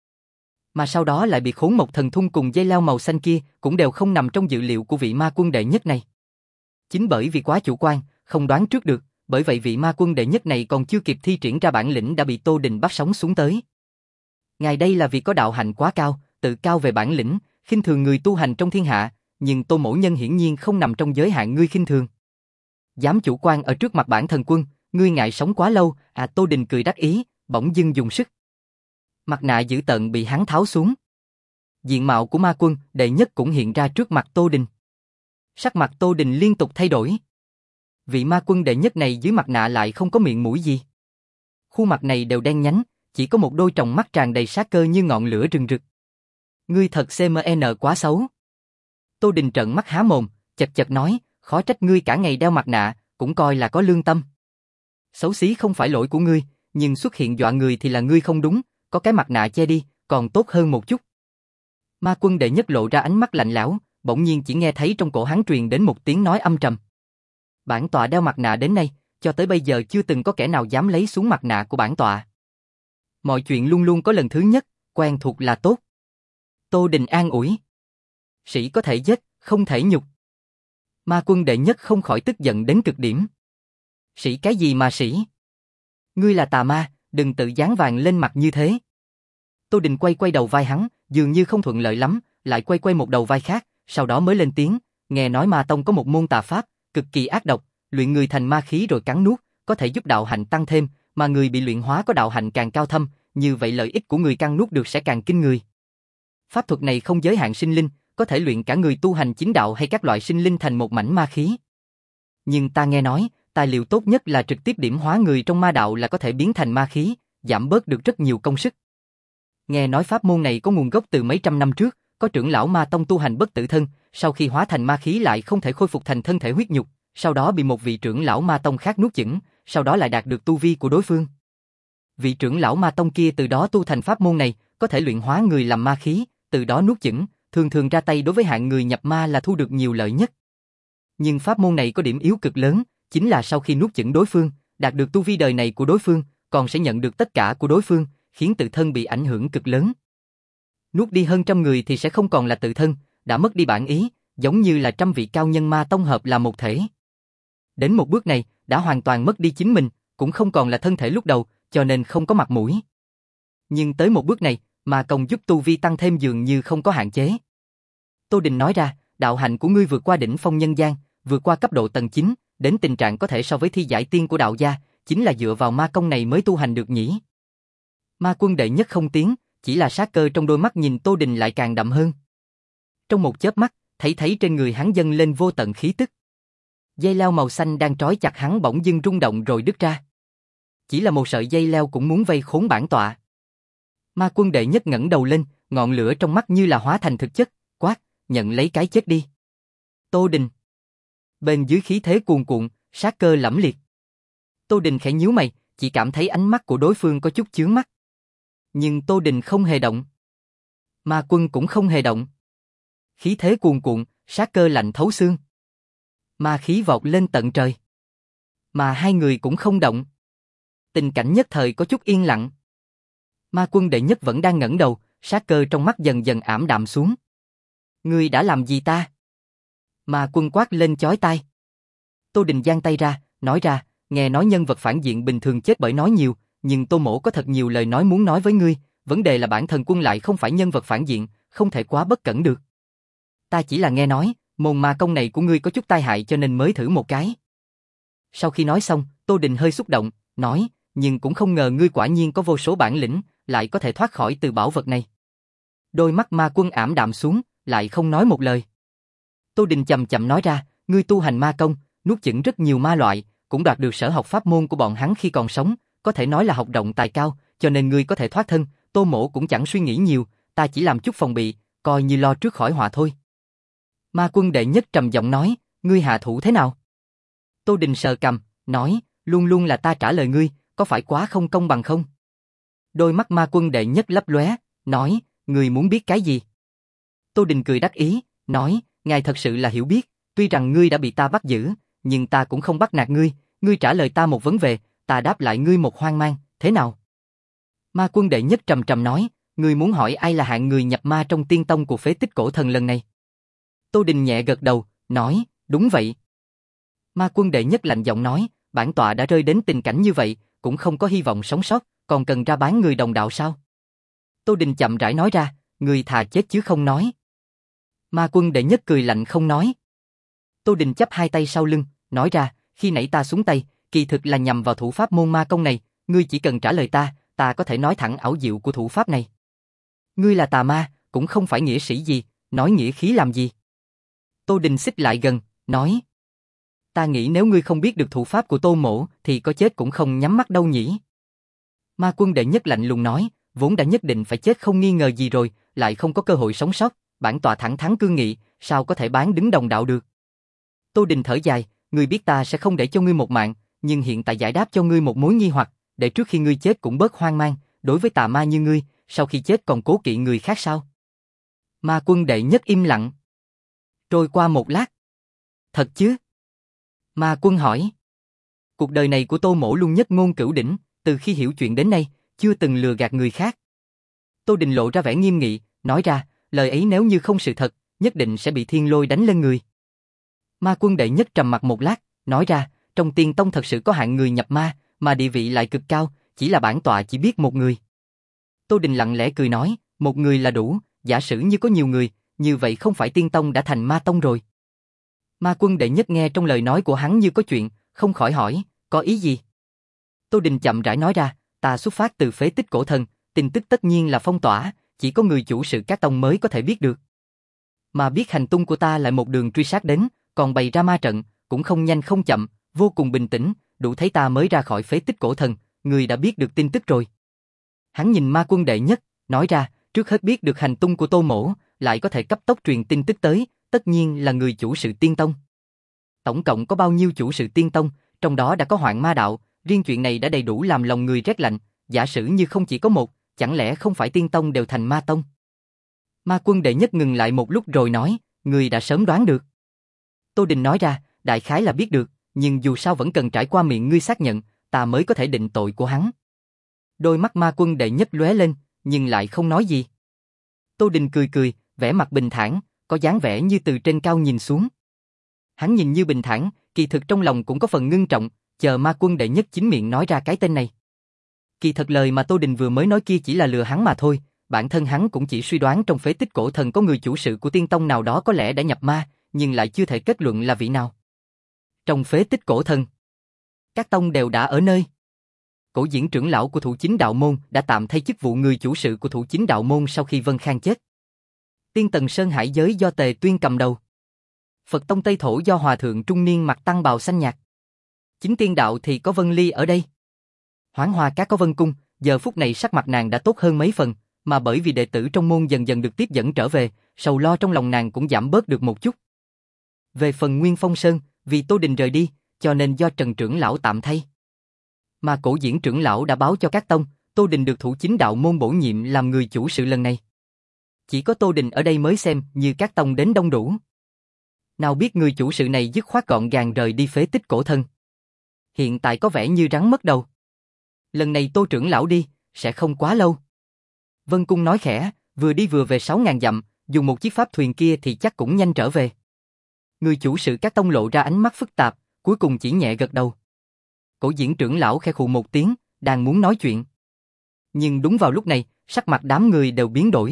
Mà sau đó lại bị khốn một thần thung cùng dây leo màu xanh kia, cũng đều không nằm trong dự liệu của vị ma quân đệ nhất này. Chính bởi vì quá chủ quan, không đoán trước được, bởi vậy vị ma quân đệ nhất này còn chưa kịp thi triển ra bản lĩnh đã bị Tô Đình bắt sống xuống tới. Ngài đây là vì có đạo hạnh quá cao, tự cao về bản lĩnh, khinh thường người tu hành trong thiên hạ, nhưng Tô Mỗ nhân hiển nhiên không nằm trong giới hạn ngươi khinh thường. Dám chủ quan ở trước mặt bản thần quân, ngươi ngại sống quá lâu, à Tô Đình cười đắc ý, bỗng dưng dùng sức. Mặt nạ dữ tợn bị hắn tháo xuống. Diện mạo của ma quân đệ nhất cũng hiện ra trước mặt Tô Đình. Sắc mặt Tô Đình liên tục thay đổi. Vị ma quân đệ nhất này dưới mặt nạ lại không có miệng mũi gì. Khuôn mặt này đều đen nhánh, chỉ có một đôi tròng mắt tràn đầy sát cơ như ngọn lửa rừng rực. Ngươi thật xê em en quá xấu. Tô Đình trợn mắt há mồm, chật chật nói, khó trách ngươi cả ngày đeo mặt nạ, cũng coi là có lương tâm. Xấu xí không phải lỗi của ngươi, nhưng xuất hiện dọa người thì là ngươi không đúng, có cái mặt nạ che đi, còn tốt hơn một chút. Ma quân đệ nhất lộ ra ánh mắt lạnh lẽo, bỗng nhiên chỉ nghe thấy trong cổ hắn truyền đến một tiếng nói âm trầm. Bản tọa đeo mặt nạ đến nay, cho tới bây giờ chưa từng có kẻ nào dám lấy xuống mặt nạ của bản tọa. Mọi chuyện luôn luôn có lần thứ nhất, quen thuộc là tốt. Tô Đình an ủi. Sĩ có thể giết, không thể nhục. Ma quân đệ nhất không khỏi tức giận đến cực điểm. Sĩ cái gì mà sĩ? Ngươi là tà ma, đừng tự dán vàng lên mặt như thế. Tô Đình quay quay đầu vai hắn, dường như không thuận lợi lắm, lại quay quay một đầu vai khác, sau đó mới lên tiếng, nghe nói Ma Tông có một môn tà pháp, cực kỳ ác độc, luyện người thành ma khí rồi cắn nuốt, có thể giúp đạo hạnh tăng thêm, mà người bị luyện hóa có đạo hạnh càng cao thâm, như vậy lợi ích của người cắn nuốt được sẽ càng kinh người. Pháp thuật này không giới hạn sinh linh, có thể luyện cả người tu hành chính đạo hay các loại sinh linh thành một mảnh ma khí. Nhưng ta nghe nói, tài liệu tốt nhất là trực tiếp điểm hóa người trong ma đạo là có thể biến thành ma khí, giảm bớt được rất nhiều công sức. Nghe nói pháp môn này có nguồn gốc từ mấy trăm năm trước, có trưởng lão Ma Tông tu hành bất tử thân, sau khi hóa thành ma khí lại không thể khôi phục thành thân thể huyết nhục, sau đó bị một vị trưởng lão Ma Tông khác nuốt chửng, sau đó lại đạt được tu vi của đối phương. Vị trưởng lão Ma Tông kia từ đó tu thành pháp môn này, có thể luyện hóa người làm ma khí, từ đó nuốt chửng, thường thường ra tay đối với hạng người nhập ma là thu được nhiều lợi nhất. Nhưng pháp môn này có điểm yếu cực lớn, chính là sau khi nuốt chửng đối phương, đạt được tu vi đời này của đối phương, còn sẽ nhận được tất cả của đối phương, khiến tự thân bị ảnh hưởng cực lớn. Nuốt đi hơn trăm người thì sẽ không còn là tự thân, đã mất đi bản ý, giống như là trăm vị cao nhân Ma Tông hợp là một thể. Đến một bước này, đã hoàn toàn mất đi chính mình, cũng không còn là thân thể lúc đầu, cho nên không có mặt mũi. Nhưng tới một bước này, mà công giúp tu vi tăng thêm dường như không có hạn chế. Tô Đình nói ra, đạo hạnh của ngươi vượt qua đỉnh phong nhân gian, vượt qua cấp độ tầng chín, đến tình trạng có thể so với thi giải tiên của đạo gia, chính là dựa vào ma công này mới tu hành được nhỉ. Ma quân đệ nhất không tiếng, chỉ là sát cơ trong đôi mắt nhìn Tô Đình lại càng đậm hơn. Trong một chớp mắt, thấy thấy trên người hắn dâng lên vô tận khí tức. Dây leo màu xanh đang trói chặt hắn bỗng dưng rung động rồi đứt ra. Chỉ là một sợi dây leo cũng muốn vây khốn bản tọa. Ma quân đệ nhất ngẩng đầu lên, ngọn lửa trong mắt như là hóa thành thực chất, quát, nhận lấy cái chết đi. Tô Đình. Bên dưới khí thế cuồn cuộn, sát cơ lẫm liệt. Tô Đình khẽ nhíu mày, chỉ cảm thấy ánh mắt của đối phương có chút chướng mắt. Nhưng Tô Đình không hề động. Ma quân cũng không hề động. Khí thế cuồn cuộn, sát cơ lạnh thấu xương. Ma khí vọt lên tận trời. Mà hai người cũng không động. Tình cảnh nhất thời có chút yên lặng. Ma quân đệ nhất vẫn đang ngẩng đầu, sát cơ trong mắt dần dần ảm đạm xuống. Ngươi đã làm gì ta? Ma quân quát lên chói tai. Tô Đình giang tay ra, nói ra, nghe nói nhân vật phản diện bình thường chết bởi nói nhiều, nhưng Tô Mỗ có thật nhiều lời nói muốn nói với ngươi, vấn đề là bản thân quân lại không phải nhân vật phản diện, không thể quá bất cẩn được. Ta chỉ là nghe nói, môn ma công này của ngươi có chút tai hại cho nên mới thử một cái. Sau khi nói xong, Tô Đình hơi xúc động, nói, nhưng cũng không ngờ ngươi quả nhiên có vô số bản lĩnh, lại có thể thoát khỏi từ bảo vật này. Đôi mắt ma quân ảm đạm xuống, lại không nói một lời. Tô Đình chậm chậm nói ra, ngươi tu hành ma công, nuốt chửng rất nhiều ma loại, cũng đoạt được sở học pháp môn của bọn hắn khi còn sống, có thể nói là học rộng tài cao, cho nên ngươi có thể thoát thân, Tô Mỗ cũng chẳng suy nghĩ nhiều, ta chỉ làm chút phòng bị, coi như lo trước khỏi họa thôi. Ma quân đệ nhất trầm giọng nói, ngươi hạ thủ thế nào? Tô Đình sờ cằm, nói, luôn luôn là ta trả lời ngươi, có phải quá không công bằng không? Đôi mắt ma quân đệ nhất lấp lóe, nói, ngươi muốn biết cái gì? Tô Đình cười đắc ý, nói, ngài thật sự là hiểu biết, tuy rằng ngươi đã bị ta bắt giữ, nhưng ta cũng không bắt nạt ngươi, ngươi trả lời ta một vấn đề, ta đáp lại ngươi một hoang mang, thế nào? Ma quân đệ nhất trầm trầm nói, ngươi muốn hỏi ai là hạng người nhập ma trong tiên tông của phế tích cổ thần lần này? Tô Đình nhẹ gật đầu, nói, đúng vậy. Ma quân đệ nhất lạnh giọng nói, bản tọa đã rơi đến tình cảnh như vậy, cũng không có hy vọng sống sót, còn cần ra bán người đồng đạo sao? Tô Đình chậm rãi nói ra, người thà chết chứ không nói. Ma quân đệ nhất cười lạnh không nói. Tô Đình chắp hai tay sau lưng, nói ra, khi nãy ta xuống tay, kỳ thực là nhằm vào thủ pháp môn ma công này, ngươi chỉ cần trả lời ta, ta có thể nói thẳng ảo diệu của thủ pháp này. Ngươi là tà ma, cũng không phải nghĩa sĩ gì, nói nghĩa khí làm gì? Tô Đình xích lại gần, nói, ta nghĩ nếu ngươi không biết được thủ pháp của Tô Mỗ, thì có chết cũng không nhắm mắt đâu nhỉ? Ma quân đệ nhất lạnh lùng nói, vốn đã nhất định phải chết không nghi ngờ gì rồi, lại không có cơ hội sống sót, bản tọa thẳng thắn cương nghị, sao có thể bán đứng đồng đạo được? Tô Đình thở dài, ngươi biết ta sẽ không để cho ngươi một mạng, nhưng hiện tại giải đáp cho ngươi một mối nghi hoặc, để trước khi ngươi chết cũng bớt hoang mang, đối với tà ma như ngươi, sau khi chết còn cố kỵ người khác sao? Ma quân đệ nhất im lặng. Trôi qua một lát. Thật chứ? Ma quân hỏi. Cuộc đời này của Tô Mỗ luôn nhất ngôn cửu đỉnh, từ khi hiểu chuyện đến nay, chưa từng lừa gạt người khác. Tô Đình lộ ra vẻ nghiêm nghị, nói ra, lời ấy nếu như không sự thật, nhất định sẽ bị thiên lôi đánh lên người. Ma quân đệ nhất trầm mặc một lát, nói ra, trong tiên tông thật sự có hạng người nhập ma, mà địa vị lại cực cao, chỉ là bản tọa chỉ biết một người. Tô Đình lặng lẽ cười nói, một người là đủ, giả sử như có nhiều người, như vậy không phải tiên tông đã thành ma tông rồi. Ma quân đệ nhất nghe trong lời nói của hắn như có chuyện, không khỏi hỏi, có ý gì? Tô Đình chậm rãi nói ra, ta xuất phát từ phế tích cổ thần, tin tức tất nhiên là phong tỏa, chỉ có người chủ sự các tông mới có thể biết được. Mà biết hành tung của ta lại một đường truy sát đến, còn bày ra ma trận, cũng không nhanh không chậm, vô cùng bình tĩnh, đủ thấy ta mới ra khỏi phế tích cổ thần, người đã biết được tin tức rồi. Hắn nhìn ma quân đệ nhất, nói ra, trước hết biết được hành tung của Tô Mỗ, lại có thể cấp tốc truyền tin tức tới, tất nhiên là người chủ sự tiên tông. Tổng cộng có bao nhiêu chủ sự tiên tông, trong đó đã có Hoạn Ma đạo, riêng chuyện này đã đầy đủ làm lòng người rét lạnh, giả sử như không chỉ có một, chẳng lẽ không phải tiên tông đều thành ma tông? Ma quân đệ nhất ngừng lại một lúc rồi nói, người đã sớm đoán được. Tô Đình nói ra, đại khái là biết được, nhưng dù sao vẫn cần trải qua miệng ngươi xác nhận, ta mới có thể định tội của hắn. Đôi mắt ma quân đệ nhất lóe lên, nhưng lại không nói gì. Tô Đình cười cười, vẻ mặt bình thản, có dáng vẻ như từ trên cao nhìn xuống. Hắn nhìn như bình thản, kỳ thực trong lòng cũng có phần ngưng trọng, chờ ma quân đệ nhất chính miệng nói ra cái tên này. Kỳ thật lời mà Tô Đình vừa mới nói kia chỉ là lừa hắn mà thôi, bản thân hắn cũng chỉ suy đoán trong phế tích cổ thần có người chủ sự của tiên tông nào đó có lẽ đã nhập ma, nhưng lại chưa thể kết luận là vị nào. Trong phế tích cổ thần, các tông đều đã ở nơi. Cổ diễn trưởng lão của Thủ Chính Đạo Môn đã tạm thay chức vụ người chủ sự của Thủ Chính Đạo Môn sau khi Vân Khang chết. Tiên Tần Sơn Hải giới do Tề Tuyên cầm đầu. Phật Tông Tây Thổ do Hòa Thượng trung niên mặc tăng bào xanh nhạt. Chính Tiên Đạo thì có Vân Ly ở đây. Hoáng Hoa Các có Vân Cung, giờ phút này sắc mặt nàng đã tốt hơn mấy phần, mà bởi vì đệ tử trong môn dần dần được tiếp dẫn trở về, sầu lo trong lòng nàng cũng giảm bớt được một chút. Về phần Nguyên Phong Sơn, vì Tô Đình rời đi, cho nên do Trần trưởng lão tạm thay. Mà Cổ diễn trưởng lão đã báo cho các tông, Tô Đình được Thủ Chính Đạo Môn bổ nhiệm làm người chủ sự lần này. Chỉ có Tô Đình ở đây mới xem như các tông đến đông đủ. Nào biết người chủ sự này dứt khoát gọn gàng rời đi phế tích cổ thân. Hiện tại có vẻ như rắn mất đầu. Lần này Tô trưởng lão đi, sẽ không quá lâu. Vân Cung nói khẽ, vừa đi vừa về sáu ngàn dặm, dùng một chiếc pháp thuyền kia thì chắc cũng nhanh trở về. Người chủ sự các tông lộ ra ánh mắt phức tạp, cuối cùng chỉ nhẹ gật đầu. Cổ diễn trưởng lão khẽ khụ một tiếng, đang muốn nói chuyện. Nhưng đúng vào lúc này, sắc mặt đám người đều biến đổi.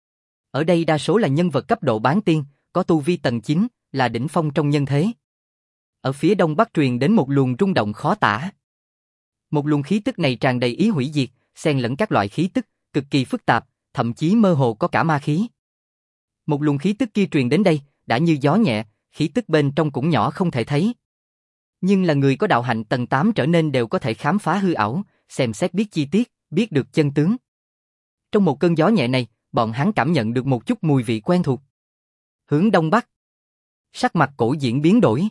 Ở đây đa số là nhân vật cấp độ bán tiên, có tu vi tầng chín, là đỉnh phong trong nhân thế. Ở phía đông bắc truyền đến một luồng rung động khó tả. Một luồng khí tức này tràn đầy ý hủy diệt, xen lẫn các loại khí tức, cực kỳ phức tạp, thậm chí mơ hồ có cả ma khí. Một luồng khí tức kia truyền đến đây, đã như gió nhẹ, khí tức bên trong cũng nhỏ không thể thấy. Nhưng là người có đạo hạnh tầng tám trở nên đều có thể khám phá hư ảo, xem xét biết chi tiết, biết được chân tướng. Trong một cơn gió nhẹ này, bọn hắn cảm nhận được một chút mùi vị quen thuộc. Hướng đông bắc. Sắc mặt Cổ diễn biến đổi.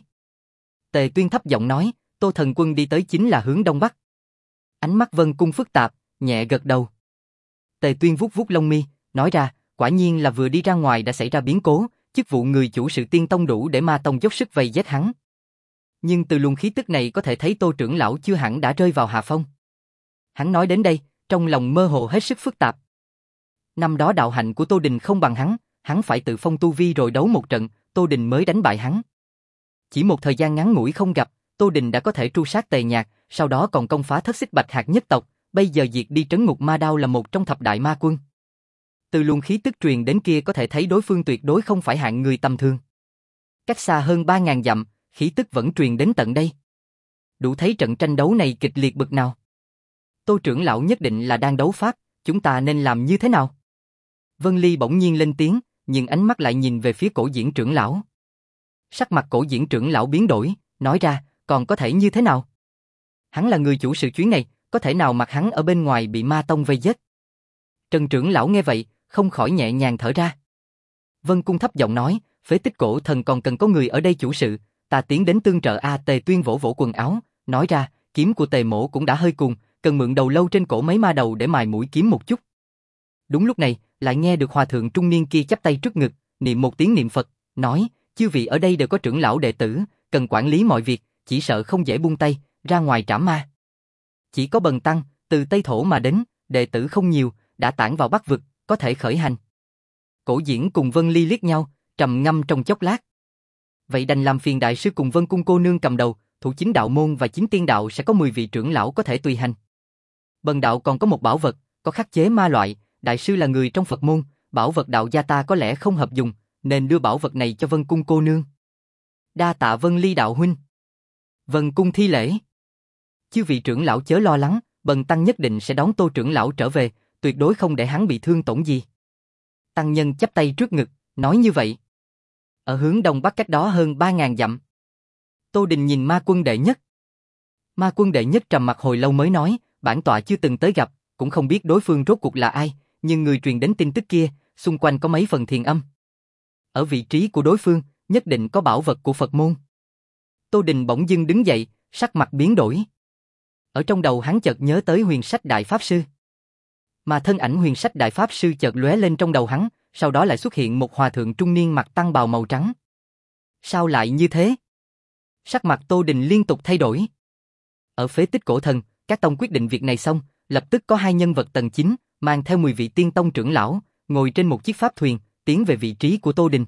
Tề Tuyên thấp giọng nói, Tô thần quân đi tới chính là hướng đông bắc. Ánh mắt Vân Cung phức tạp, nhẹ gật đầu. Tề Tuyên vuốt vuốt lông mi, nói ra, quả nhiên là vừa đi ra ngoài đã xảy ra biến cố, chức vụ người chủ sự tiên tông đủ để ma tông dốc sức vây giết hắn. Nhưng từ luồng khí tức này có thể thấy Tô trưởng lão chưa hẳn đã rơi vào hạ phong. Hắn nói đến đây, trong lòng mơ hồ hết sức phức tạp. Năm đó đạo hạnh của Tô Đình không bằng hắn, hắn phải tự phong tu vi rồi đấu một trận, Tô Đình mới đánh bại hắn. Chỉ một thời gian ngắn ngủi không gặp, Tô Đình đã có thể tru sát Tề Nhạc, sau đó còn công phá Thất Xích Bạch Hạc nhất tộc, bây giờ diệt đi Trấn Ngục Ma Đao là một trong thập đại ma quân. Từ luồng khí tức truyền đến kia có thể thấy đối phương tuyệt đối không phải hạng người tầm thường. Cách xa hơn ba ngàn dặm, khí tức vẫn truyền đến tận đây. Đủ thấy trận tranh đấu này kịch liệt bực nào. Tô trưởng lão nhất định là đang đấu pháp, chúng ta nên làm như thế nào? Vân Ly bỗng nhiên lên tiếng, nhưng ánh mắt lại nhìn về phía Cổ diễn trưởng lão. Sắc mặt Cổ diễn trưởng lão biến đổi, nói ra, còn có thể như thế nào? Hắn là người chủ sự chuyến này, có thể nào mặc hắn ở bên ngoài bị ma tông vây giết? Trần trưởng lão nghe vậy, không khỏi nhẹ nhàng thở ra. Vân Cung thấp giọng nói, phế tích cổ thần còn cần có người ở đây chủ sự, ta tiến đến tương trợ. A Tề Tuyên vỗ vỗ quần áo, nói ra, kiếm của Tề mỗ cũng đã hơi cùng, cần mượn đầu lâu trên cổ mấy ma đầu để mài mũi kiếm một chút. Đúng lúc này, lại nghe được hòa thượng trung niên kia chắp tay trước ngực, niệm một tiếng niệm Phật, nói, chư vị ở đây đều có trưởng lão đệ tử, cần quản lý mọi việc, chỉ sợ không dễ buông tay, ra ngoài trảm ma. Chỉ có Bần Tăng, từ Tây Thổ mà đến, đệ tử không nhiều, đã tản vào Bắc Vực, có thể khởi hành. Cổ Diễn cùng Vân Ly liếc nhau, trầm ngâm trong chốc lát. Vậy đành làm phiền đại sư cùng Vân Cung cô nương cầm đầu, Thủ Chính Đạo môn và Chính Tiên Đạo sẽ có mười vị trưởng lão có thể tùy hành. Bần đạo còn có một bảo vật, có khắc chế ma loại, đại sư là người trong Phật môn, bảo vật đạo gia ta có lẽ không hợp dùng, nên đưa bảo vật này cho Vân Cung cô nương. Đa tạ Vân Ly đạo huynh. Vân Cung thi lễ. Chư vị trưởng lão chớ lo lắng, Bần Tăng nhất định sẽ đón Tô trưởng lão trở về, tuyệt đối không để hắn bị thương tổn gì. Tăng nhân chắp tay trước ngực, nói như vậy. Ở hướng đông bắc cách đó hơn ba ngàn dặm. Tô Đình nhìn Ma Quân đệ nhất. Ma Quân đệ nhất trầm mặt hồi lâu mới nói, bản tọa chưa từng tới gặp, cũng không biết đối phương rốt cuộc là ai, nhưng người truyền đến tin tức kia, xung quanh có mấy phần thiền âm. Ở vị trí của đối phương, nhất định có bảo vật của Phật môn. Tô Đình bỗng dưng đứng dậy, sắc mặt biến đổi. Ở trong đầu hắn chợt nhớ tới Huyền Sách Đại Pháp Sư. Mà thân ảnh Huyền Sách Đại Pháp Sư chợt lóe lên trong đầu hắn, sau đó lại xuất hiện một hòa thượng trung niên mặc tăng bào màu trắng. Sao lại như thế? Sắc mặt Tô Đình liên tục thay đổi. Ở phế tích cổ thần, các tông quyết định việc này xong, lập tức có hai nhân vật tầng chín, mang theo mười vị tiên tông trưởng lão, ngồi trên một chiếc pháp thuyền, tiến về vị trí của Tô Đình.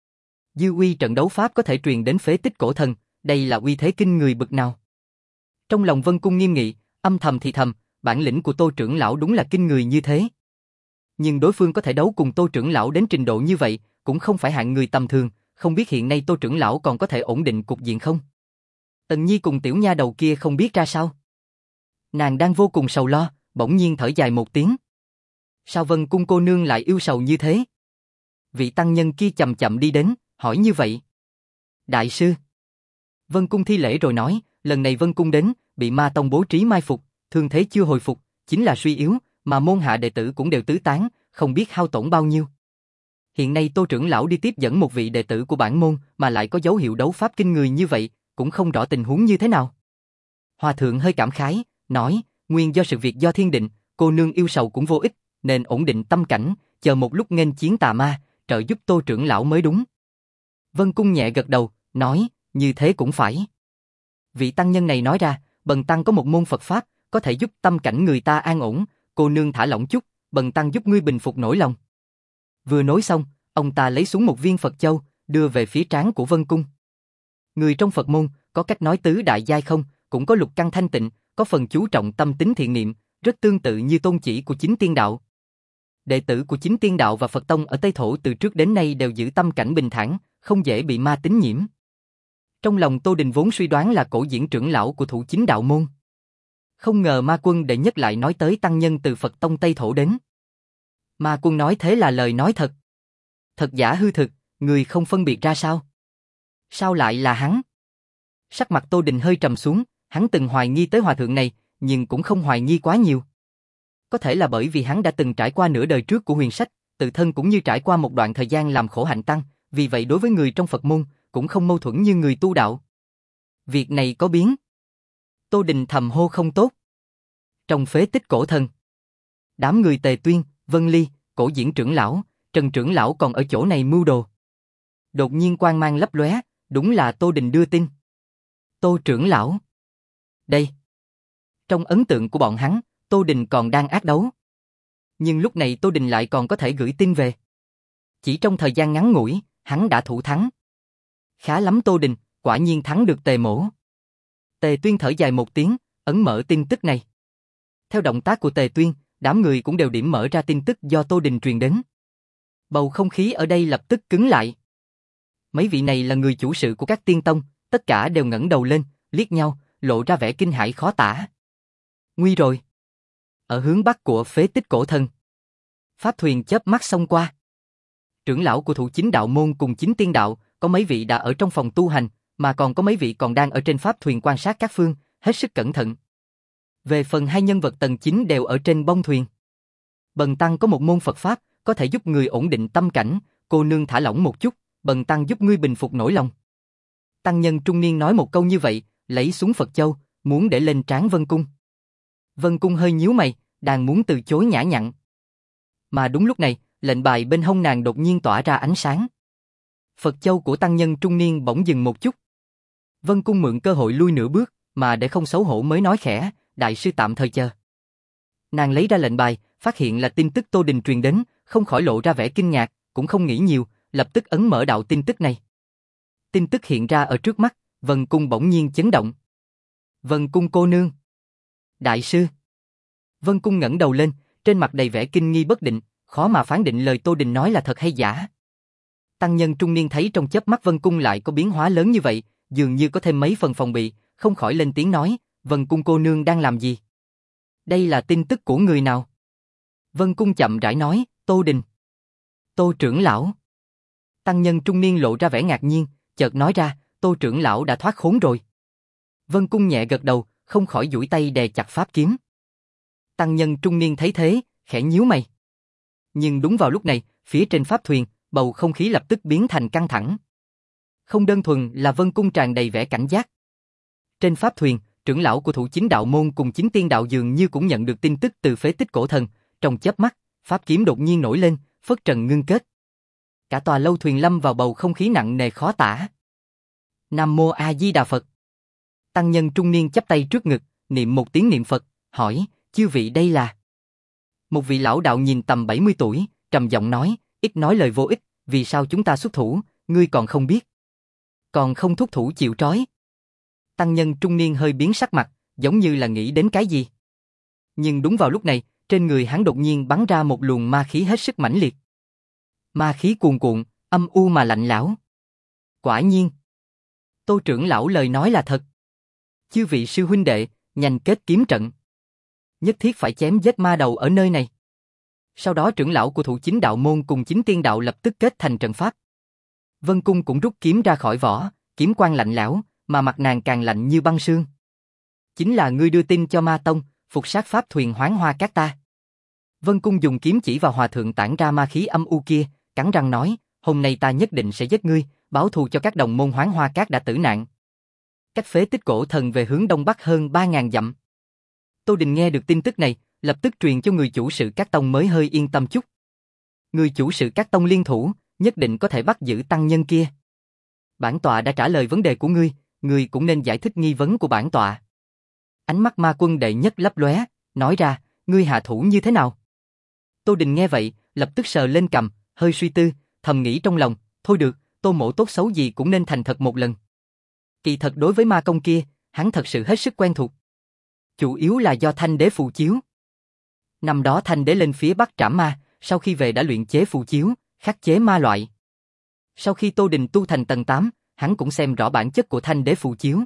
Dư uy trận đấu pháp có thể truyền đến phế tích cổ thần, đây là uy thế kinh người bực nào. Trong lòng Vân Cung nghiêm nghị, âm thầm thì thầm, bản lĩnh của Tô trưởng lão đúng là kinh người như thế. Nhưng đối phương có thể đấu cùng Tô trưởng lão đến trình độ như vậy, cũng không phải hạng người tầm thường, không biết hiện nay Tô trưởng lão còn có thể ổn định cục diện không? Tần Nhi cùng tiểu nha đầu kia không biết ra sao. Nàng đang vô cùng sầu lo, bỗng nhiên thở dài một tiếng. Sao Vân Cung cô nương lại yêu sầu như thế? Vị tăng nhân kia chậm chậm đi đến, hỏi như vậy. Đại sư. Vân Cung thi lễ rồi nói, lần này Vân Cung đến, bị ma tông bố trí mai phục, thương thế chưa hồi phục, chính là suy yếu, mà môn hạ đệ tử cũng đều tứ tán, không biết hao tổn bao nhiêu. Hiện nay Tô trưởng lão đi tiếp dẫn một vị đệ tử của bản môn, mà lại có dấu hiệu đấu pháp kinh người như vậy, cũng không rõ tình huống như thế nào. Hòa thượng hơi cảm khái, nói, nguyên do sự việc do thiên định, cô nương yêu sầu cũng vô ích, nên ổn định tâm cảnh, chờ một lúc nghênh chiến tà ma, trợ giúp Tô trưởng lão mới đúng. Vân Cung nhẹ gật đầu, nói, như thế cũng phải. Vị tăng nhân này nói ra, Bần Tăng có một môn Phật Pháp, có thể giúp tâm cảnh người ta an ổn, cô nương thả lỏng chút, Bần Tăng giúp ngươi bình phục nỗi lòng. Vừa nói xong, ông ta lấy xuống một viên Phật châu, đưa về phía trán của Vân Cung. Người trong Phật môn, có cách nói tứ đại giai không, cũng có lục căn thanh tịnh, có phần chú trọng tâm tính thiện niệm, rất tương tự như tôn chỉ của Chính Tiên Đạo. Đệ tử của Chính Tiên Đạo và Phật Tông ở Tây Thổ từ trước đến nay đều giữ tâm cảnh bình thản, không dễ bị ma tính nhiễm. Trong lòng Tô Đình vốn suy đoán là Cổ Diễn trưởng lão của Thủ Chính Đạo môn. Không ngờ Ma Quân đệ nhất lại nói tới tăng nhân từ Phật Tông Tây Thổ đến. Ma Quân nói thế là lời nói thật. Thật giả hư thực, người không phân biệt ra sao? Sao lại là hắn? Sắc mặt Tô Đình hơi trầm xuống, hắn từng hoài nghi tới hòa thượng này, nhưng cũng không hoài nghi quá nhiều. Có thể là bởi vì hắn đã từng trải qua nửa đời trước của huyền sách, tự thân cũng như trải qua một đoạn thời gian làm khổ hạnh tăng, vì vậy đối với người trong Phật môn, cũng không mâu thuẫn như người tu đạo. Việc này có biến. Tô Đình thầm hô không tốt. Trong phế tích cổ thần, đám người Tề Tuyên, Vân Ly, Cổ Diễn trưởng lão, Trần trưởng lão còn ở chỗ này mưu đồ. Đột nhiên quang mang lấp lóe, đúng là Tô Đình đưa tin. Tô trưởng lão. Đây. Trong ấn tượng của bọn hắn, Tô Đình còn đang ác đấu. Nhưng lúc này Tô Đình lại còn có thể gửi tin về. Chỉ trong thời gian ngắn ngủi, hắn đã thủ thắng. Khá lắm Tô Đình, quả nhiên thắng được Tề mỗ. Tề Tuyên thở dài một tiếng, ấn mở tin tức này. Theo động tác của Tề Tuyên, đám người cũng đều điểm mở ra tin tức do Tô Đình truyền đến. Bầu không khí ở đây lập tức cứng lại. Mấy vị này là người chủ sự của các tiên tông, tất cả đều ngẩng đầu lên, liếc nhau, lộ ra vẻ kinh hãi khó tả. Nguy rồi. Ở hướng bắc của phế tích cổ thần, pháp thuyền chớp mắt xông qua. Trưởng lão của Thủ Chính Đạo môn cùng Chính Tiên Đạo, có mấy vị đã ở trong phòng tu hành, mà còn có mấy vị còn đang ở trên pháp thuyền quan sát các phương, hết sức cẩn thận. Về phần hai nhân vật tầng chín đều ở trên bông thuyền. Bần Tăng có một môn Phật Pháp, có thể giúp người ổn định tâm cảnh, cô nương thả lỏng một chút, Bần Tăng giúp ngươi bình phục nỗi lòng. Tăng nhân trung niên nói một câu như vậy, lấy xuống Phật châu, muốn để lên trán Vân Cung. Vân Cung hơi nhíu mày, đang muốn từ chối nhã nhặn. Mà đúng lúc này, lệnh bài bên hông nàng đột nhiên tỏa ra ánh sáng. Phật châu của tăng nhân trung niên bỗng dừng một chút. Vân Cung mượn cơ hội lui nửa bước, mà để không xấu hổ mới nói khẽ, đại sư tạm thời chờ. Nàng lấy ra lệnh bài, phát hiện là tin tức Tô Đình truyền đến, không khỏi lộ ra vẻ kinh ngạc, cũng không nghĩ nhiều, lập tức ấn mở đạo tin tức này. Tin tức hiện ra ở trước mắt, Vân Cung bỗng nhiên chấn động. Vân Cung cô nương. Đại sư. Vân Cung ngẩng đầu lên, trên mặt đầy vẻ kinh nghi bất định, khó mà phán định lời Tô Đình nói là thật hay giả. Tăng nhân trung niên thấy trong chớp mắt Vân Cung lại có biến hóa lớn như vậy, dường như có thêm mấy phần phòng bị, không khỏi lên tiếng nói, Vân Cung cô nương đang làm gì? Đây là tin tức của người nào? Vân Cung chậm rãi nói, Tô Đình. Tô trưởng lão. Tăng nhân trung niên lộ ra vẻ ngạc nhiên, chợt nói ra, Tô trưởng lão đã thoát khốn rồi. Vân Cung nhẹ gật đầu, không khỏi duỗi tay đè chặt pháp kiếm. Tăng nhân trung niên thấy thế, khẽ nhíu mày. Nhưng đúng vào lúc này, phía trên pháp thuyền, bầu không khí lập tức biến thành căng thẳng. Không đơn thuần là Vân Cung tràn đầy vẻ cảnh giác. Trên pháp thuyền, trưởng lão của Thủ Chính Đạo Môn cùng Chính Tiên Đạo dường như cũng nhận được tin tức từ phế tích cổ thần, trong chớp mắt, pháp kiếm đột nhiên nổi lên, phất trần ngưng kết. Cả tòa lâu thuyền lâm vào bầu không khí nặng nề khó tả. Nam Mô A Di Đà Phật. Tăng nhân trung niên chắp tay trước ngực, niệm một tiếng niệm Phật, hỏi, chư vị đây là? Một vị lão đạo nhìn tầm bảy mươi tuổi, trầm giọng nói, ít nói lời vô ích, vì sao chúng ta xuất thủ, ngươi còn không biết. Còn không thúc thủ chịu trói. Tăng nhân trung niên hơi biến sắc mặt, giống như là nghĩ đến cái gì. Nhưng đúng vào lúc này, trên người hắn đột nhiên bắn ra một luồng ma khí hết sức mãnh liệt. Ma khí cuồn cuộn, âm u mà lạnh lẽo. Quả nhiên. Tô trưởng lão lời nói là thật. Chư vị sư huynh đệ, nhanh kết kiếm trận. Nhất thiết phải chém giết ma đầu ở nơi này. Sau đó trưởng lão của Thủ Chính Đạo Môn cùng Chính Tiên Đạo lập tức kết thành trận pháp. Vân Cung cũng rút kiếm ra khỏi vỏ, kiếm quang lạnh lẽo, mà mặt nàng càng lạnh như băng sương. Chính là ngươi đưa tin cho Ma Tông, phục sát pháp thuyền Hoán Hoa Các ta. Vân Cung dùng kiếm chỉ vào hòa thượng tản ra ma khí âm u kia, cắn răng nói, hôm nay ta nhất định sẽ giết ngươi, báo thù cho các đồng môn Hoán Hoa Các đã tử nạn. Cách phế tích cổ thần về hướng đông bắc hơn ba ngàn dặm. Tô Đình nghe được tin tức này, lập tức truyền cho người chủ sự các tông mới hơi yên tâm chút. Người chủ sự các tông liên thủ, nhất định có thể bắt giữ tăng nhân kia. Bản tọa đã trả lời vấn đề của ngươi, ngươi cũng nên giải thích nghi vấn của bản tọa. Ánh mắt ma quân đệ nhất lấp lóe, nói ra, ngươi hạ thủ như thế nào? Tô Đình nghe vậy, lập tức sờ lên cằm, hơi suy tư, thầm nghĩ trong lòng, thôi được, Tô mỗ tốt xấu gì cũng nên thành thật một lần. Kỳ thật đối với ma công kia, hắn thật sự hết sức quen thuộc. Chủ yếu là do Thanh Đế phù chiếu. Năm đó Thanh Đế lên phía Bắc trảm ma, sau khi về đã luyện chế phù chiếu, khắc chế ma loại. Sau khi Tô Đình tu thành tầng tám, hắn cũng xem rõ bản chất của Thanh Đế phù chiếu.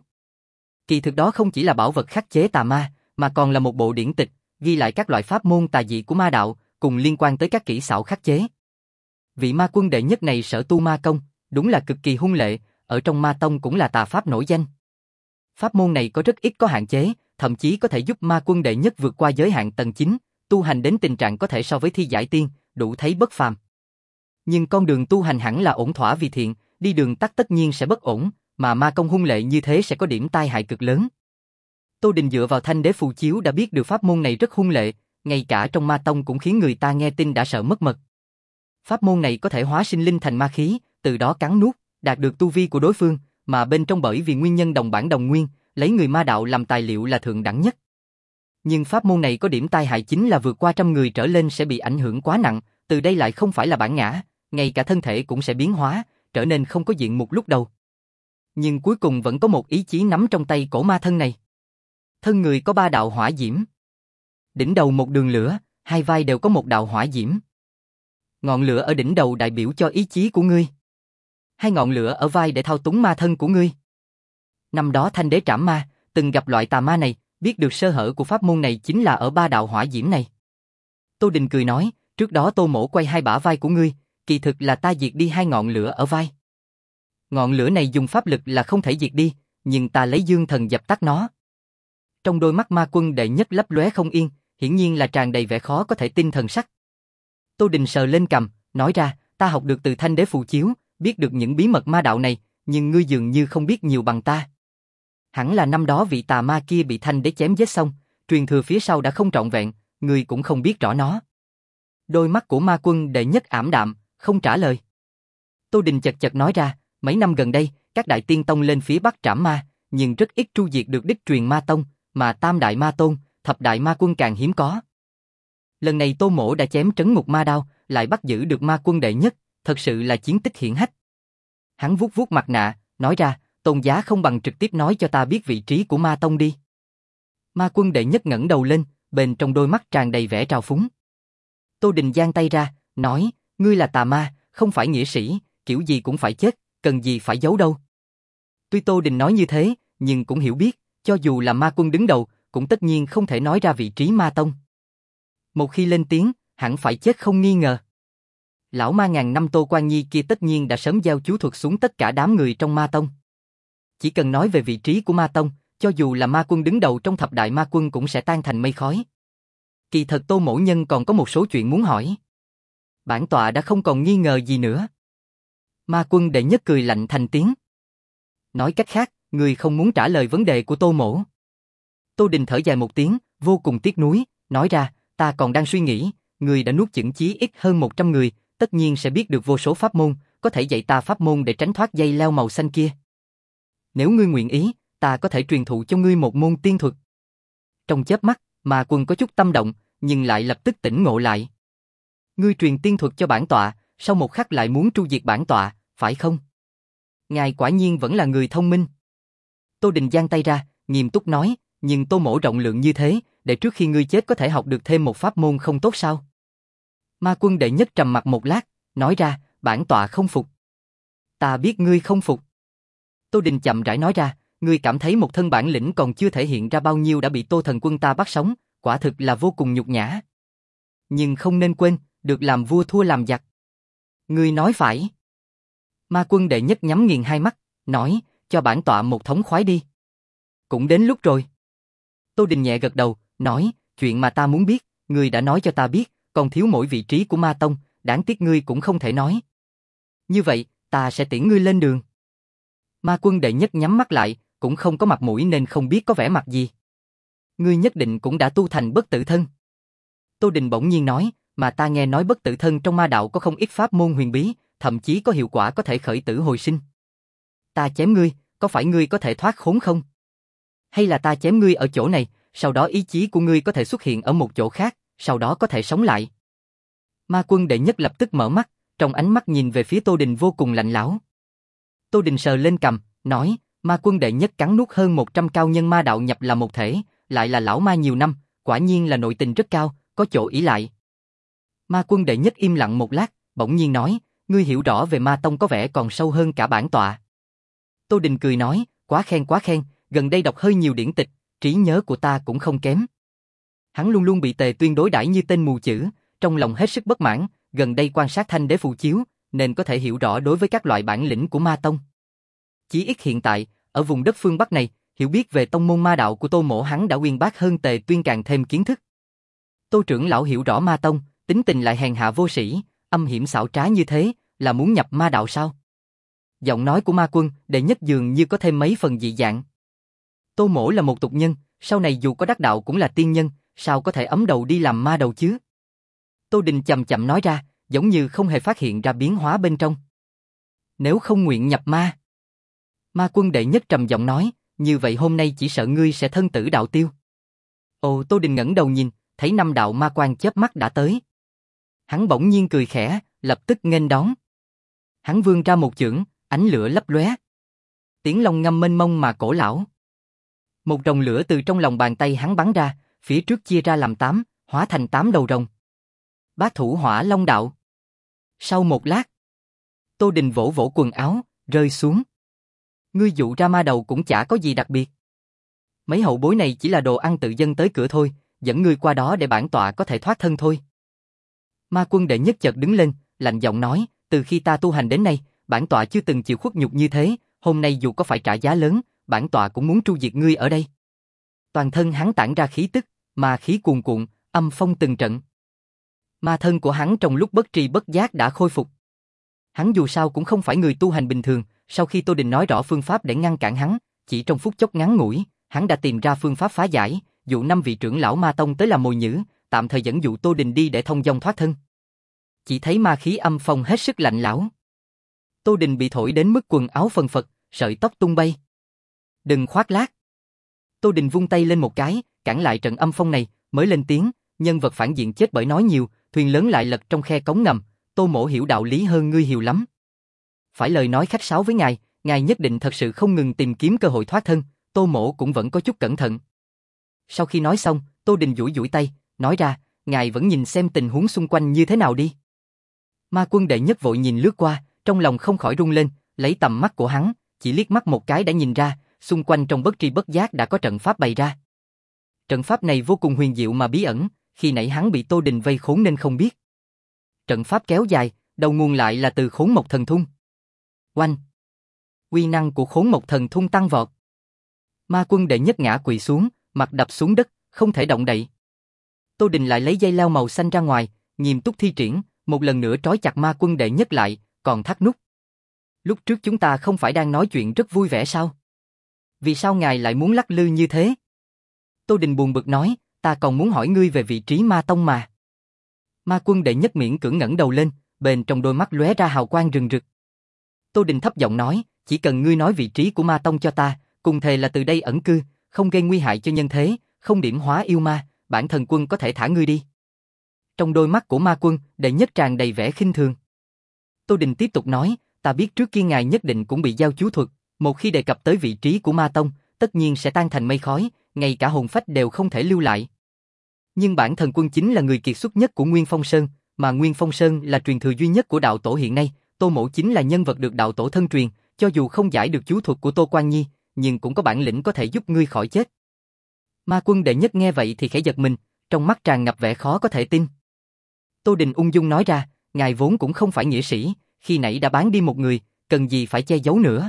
Kỳ thực đó không chỉ là bảo vật khắc chế tà ma, mà còn là một bộ điển tịch, ghi lại các loại pháp môn tà dị của ma đạo, cùng liên quan tới các kỹ xảo khắc chế. Vị ma quân đệ nhất này sở tu ma công, đúng là cực kỳ hung lệ, ở trong ma tông cũng là tà pháp nổi danh. Pháp môn này có rất ít có hạn chế, thậm chí có thể giúp ma quân đệ nhất vượt qua giới hạn tầng chín, tu hành đến tình trạng có thể so với thi giải tiên, đủ thấy bất phàm. Nhưng con đường tu hành hẳn là ổn thỏa vì thiện, đi đường tắt tất nhiên sẽ bất ổn, mà ma công hung lệ như thế sẽ có điểm tai hại cực lớn. Tô Đình dựa vào Thanh Đế phù chiếu đã biết được pháp môn này rất hung lệ, ngay cả trong ma tông cũng khiến người ta nghe tin đã sợ mất mật. Pháp môn này có thể hóa sinh linh thành ma khí, từ đó cắn nuốt, đạt được tu vi của đối phương, mà bên trong bởi vì nguyên nhân đồng bản đồng nguyên, lấy người ma đạo làm tài liệu là thượng đẳng nhất. Nhưng pháp môn này có điểm tai hại chính là vượt qua trăm người trở lên sẽ bị ảnh hưởng quá nặng, từ đây lại không phải là bản ngã, ngay cả thân thể cũng sẽ biến hóa, trở nên không có diện mục lúc đầu. Nhưng cuối cùng vẫn có một ý chí nắm trong tay cổ ma thân này. Thân người có ba đạo hỏa diễm. Đỉnh đầu một đường lửa, hai vai đều có một đạo hỏa diễm. Ngọn lửa ở đỉnh đầu đại biểu cho ý chí của ngươi. Hai ngọn lửa ở vai để thao túng ma thân của ngươi. Năm đó Thanh Đế trảm ma, từng gặp loại tà ma này, biết được sơ hở của pháp môn này chính là ở ba đạo hỏa diễm này. Tô Đình cười nói, trước đó Tô mỗ quay hai bả vai của ngươi, kỳ thực là ta diệt đi hai ngọn lửa ở vai. Ngọn lửa này dùng pháp lực là không thể diệt đi, nhưng ta lấy dương thần dập tắt nó. Trong đôi mắt ma quân đệ nhất lấp lóe không yên, hiển nhiên là tràn đầy vẻ khó có thể tin thần sắc. Tô Đình sờ lên cằm, nói ra, ta học được từ Thanh Đế phù chiếu, biết được những bí mật ma đạo này, nhưng ngươi dường như không biết nhiều bằng ta. Hẳn là năm đó vị tà ma kia bị Thanh Đế chém giết xong, truyền thừa phía sau đã không trọn vẹn, ngươi cũng không biết rõ nó. Đôi mắt của ma quân đệ nhất ảm đạm, không trả lời. Tô Đình chật chật nói ra, mấy năm gần đây, các đại tiên tông lên phía bắc trảm ma, nhưng rất ít tru diệt được đích truyền ma tông, mà tam đại ma tôn, thập đại ma quân càng hiếm có. Lần này Tô Mỗ đã chém trấn ngục ma đao, lại bắt giữ được ma quân đệ nhất, thật sự là chiến tích hiển hách. Hắn vuốt vuốt mặt nạ, nói ra, Tôn giá không bằng trực tiếp nói cho ta biết vị trí của ma tông đi. Ma quân đệ nhất ngẩng đầu lên, bên trong đôi mắt tràn đầy vẻ trào phúng. Tô Đình giang tay ra, nói, ngươi là tà ma, không phải nghĩa sĩ, kiểu gì cũng phải chết, cần gì phải giấu đâu. Tuy Tô Đình nói như thế, nhưng cũng hiểu biết, cho dù là ma quân đứng đầu, cũng tất nhiên không thể nói ra vị trí ma tông. Một khi lên tiếng, hẳn phải chết không nghi ngờ. Lão ma ngàn năm Tô Quan Nhi kia tất nhiên đã sớm gieo chú thuật xuống tất cả đám người trong ma tông. Chỉ cần nói về vị trí của ma tông, cho dù là ma quân đứng đầu trong thập đại ma quân cũng sẽ tan thành mây khói. Kỳ thật Tô Mỗ Nhân còn có một số chuyện muốn hỏi. Bản tọa đã không còn nghi ngờ gì nữa. Ma quân đệ nhất cười lạnh thành tiếng. Nói cách khác, người không muốn trả lời vấn đề của Tô Mỗ. Tô Đình thở dài một tiếng, vô cùng tiếc nuối, nói ra, ta còn đang suy nghĩ, người đã nuốt chửng chí ít hơn một trăm người, tất nhiên sẽ biết được vô số pháp môn, có thể dạy ta pháp môn để tránh thoát dây leo màu xanh kia. Nếu ngươi nguyện ý, ta có thể truyền thụ cho ngươi một môn tiên thuật. Trong chớp mắt, Ma Quân có chút tâm động, nhưng lại lập tức tỉnh ngộ lại. Ngươi truyền tiên thuật cho bản tọa, sau một khắc lại muốn tru diệt bản tọa, phải không? Ngài quả nhiên vẫn là người thông minh. Tô Đình giang tay ra, nghiêm túc nói, nhưng Tô Mỗ rộng lượng như thế, để trước khi ngươi chết có thể học được thêm một pháp môn không tốt sao? Ma Quân đệ nhất trầm mặt một lát, nói ra, bản tọa không phục. Ta biết ngươi không phục. Tô Đình chậm rãi nói ra, ngươi cảm thấy một thân bản lĩnh còn chưa thể hiện ra bao nhiêu đã bị Tô thần quân ta bắt sống, quả thực là vô cùng nhục nhã. Nhưng không nên quên, được làm vua thua làm giặc. Ngươi nói phải. Ma Quân đệ nhất nhắm nghiền hai mắt, nói, cho bản tọa một thống khoái đi. Cũng đến lúc rồi. Tô Đình nhẹ gật đầu, nói, chuyện mà ta muốn biết, ngươi đã nói cho ta biết, còn thiếu mỗi vị trí của ma tông, đáng tiếc ngươi cũng không thể nói. Như vậy, ta sẽ tiễn ngươi lên đường. Ma Quân đệ nhất nhắm mắt lại, cũng không có mặt mũi nên không biết có vẻ mặt gì. Ngươi nhất định cũng đã tu thành bất tử thân. Tô Đình bỗng nhiên nói, mà ta nghe nói bất tử thân trong ma đạo có không ít pháp môn huyền bí, thậm chí có hiệu quả có thể khởi tử hồi sinh. Ta chém ngươi, có phải ngươi có thể thoát khốn không? Hay là ta chém ngươi ở chỗ này, sau đó ý chí của ngươi có thể xuất hiện ở một chỗ khác, sau đó có thể sống lại? Ma Quân đệ nhất lập tức mở mắt, trong ánh mắt nhìn về phía Tô Đình vô cùng lạnh lẽo. Tô Đình sờ lên cằm, nói, Ma Quân đệ nhất cắn nuốt hơn một trăm cao nhân ma đạo nhập là một thể, lại là lão ma nhiều năm, quả nhiên là nội tình rất cao, có chỗ ỷ lại. Ma Quân đệ nhất im lặng một lát, bỗng nhiên nói, ngươi hiểu rõ về ma tông có vẻ còn sâu hơn cả bản tọa. Tô Đình cười nói, quá khen quá khen, gần đây đọc hơi nhiều điển tịch, trí nhớ của ta cũng không kém. Hắn luôn luôn bị Tề Tuyên đối đãi như tên mù chữ, trong lòng hết sức bất mãn, gần đây quan sát Thanh Đế phù chiếu, nên có thể hiểu rõ đối với các loại bản lĩnh của ma tông. Chí ít hiện tại, ở vùng đất phương Bắc này, hiểu biết về tông môn ma đạo của Tô Mỗ hắn đã uyên bác hơn Tề Tuyên càng thêm kiến thức. Tô trưởng lão hiểu rõ ma tông, tính tình lại hèn hạ vô sĩ, âm hiểm xảo trá như thế, là muốn nhập ma đạo sao? Giọng nói của Ma Quân đệ nhất dường như có thêm mấy phần dị dạng. Tô Mỗ là một tục nhân, sau này dù có đắc đạo cũng là tiên nhân, sao có thể ấm đầu đi làm ma đầu chứ? Tô Đình chậm chậm nói ra, giống như không hề phát hiện ra biến hóa bên trong. Nếu không nguyện nhập ma. Ma Quân đệ nhất trầm giọng nói, như vậy hôm nay chỉ sợ ngươi sẽ thân tử đạo tiêu. Ồ, Tô Đình ngẩng đầu nhìn, thấy năm đạo ma quan chớp mắt đã tới. Hắn bỗng nhiên cười khẽ, lập tức nghênh đón. Hắn vươn ra một chưởng, ánh lửa lấp lóe. Tiếng long ngâm mênh mông mà cổ lão. Một rồng lửa từ trong lòng bàn tay hắn bắn ra, phía trước chia ra làm tám, hóa thành tám đầu rồng. Bát thủ hỏa long đạo. Sau một lát, Tô Đình vỗ vỗ quần áo, rơi xuống. Ngươi dụ ra ma đầu cũng chả có gì đặc biệt. Mấy hậu bối này chỉ là đồ ăn tự dân tới cửa thôi, dẫn ngươi qua đó để bản tọa có thể thoát thân thôi. Ma Quân đệ nhất chợt đứng lên, lạnh giọng nói, từ khi ta tu hành đến nay, bản tọa chưa từng chịu khuất nhục như thế, hôm nay dù có phải trả giá lớn, bản tọa cũng muốn tru diệt ngươi ở đây. Toàn thân hắn tản ra khí tức, ma khí cuồn cuộn, âm phong từng trận. Ma thân của hắn trong lúc bất tri bất giác đã khôi phục. Hắn dù sao cũng không phải người tu hành bình thường, sau khi Tô Đình nói rõ phương pháp để ngăn cản hắn, chỉ trong phút chốc ngắn ngủi, hắn đã tìm ra phương pháp phá giải, dụ năm vị trưởng lão ma tông tới làm mồi nhử, tạm thời dẫn dụ Tô Đình đi để thông dong thoát thân. Chỉ thấy ma khí âm phong hết sức lạnh lẽo. Tô Đình bị thổi đến mức quần áo phần phật, sợi tóc tung bay. Đừng khoác lác. Tô Đình vung tay lên một cái, cản lại trận âm phong này, mới lên tiếng, nhân vật phản diện chết bởi nói nhiều, thuyền lớn lại lật trong khe cống ngầm, Tô mỗ hiểu đạo lý hơn ngươi nhiều lắm. Phải lời nói khách sáo với ngài, ngài nhất định thật sự không ngừng tìm kiếm cơ hội thoát thân, Tô mỗ cũng vẫn có chút cẩn thận. Sau khi nói xong, Tô Đình duỗi duỗi tay, nói ra, ngài vẫn nhìn xem tình huống xung quanh như thế nào đi. Ma quân đệ nhất vội nhìn lướt qua, trong lòng không khỏi rung lên, lấy tầm mắt của hắn, chỉ liếc mắt một cái đã nhìn ra, xung quanh trong bất tri bất giác đã có trận pháp bày ra. Trận pháp này vô cùng huyền diệu mà bí ẩn, khi nãy hắn bị Tô Đình vây khốn nên không biết. Trận pháp kéo dài, đầu nguồn lại là từ Khốn Mộc Thần Thung. Oanh! Uy năng của Khốn Mộc Thần Thung tăng vọt. Ma quân đệ nhất ngã quỳ xuống, mặt đập xuống đất, không thể động đậy. Tô Đình lại lấy dây leo màu xanh ra ngoài, nghiêm túc thi triển, một lần nữa trói chặt ma quân đệ nhất lại, còn thắt nút. Lúc trước chúng ta không phải đang nói chuyện rất vui vẻ sao? Vì sao ngài lại muốn lắc lư như thế? Tô Đình buồn bực nói, ta còn muốn hỏi ngươi về vị trí ma tông mà. Ma quân đệ nhất miễn cưỡng ngẩng đầu lên, bên trong đôi mắt lóe ra hào quang rừng rực. Tô Đình thấp giọng nói, chỉ cần ngươi nói vị trí của ma tông cho ta, cùng thề là từ đây ẩn cư, không gây nguy hại cho nhân thế, không điểm hóa yêu ma, bản thần quân có thể thả ngươi đi. Trong đôi mắt của ma quân, đệ nhất tràn đầy vẻ khinh thường. Tô Đình tiếp tục nói, ta biết trước kia ngài nhất định cũng bị giao chú thuật, một khi đề cập tới vị trí của ma tông, tất nhiên sẽ tan thành mây khói, ngay cả hồn phách đều không thể lưu lại. Nhưng bản thần quân chính là người kiệt xuất nhất của Nguyên Phong Sơn, mà Nguyên Phong Sơn là truyền thừa duy nhất của đạo tổ hiện nay, Tô mỗ chính là nhân vật được đạo tổ thân truyền, cho dù không giải được chú thuật của Tô Quan Nhi, nhưng cũng có bản lĩnh có thể giúp ngươi khỏi chết. Ma quân đệ nhất nghe vậy thì khẽ giật mình, trong mắt tràn ngập vẻ khó có thể tin. Tô Đình ung dung nói ra, ngài vốn cũng không phải nghĩa sĩ, khi nãy đã bán đi một người, cần gì phải che giấu nữa.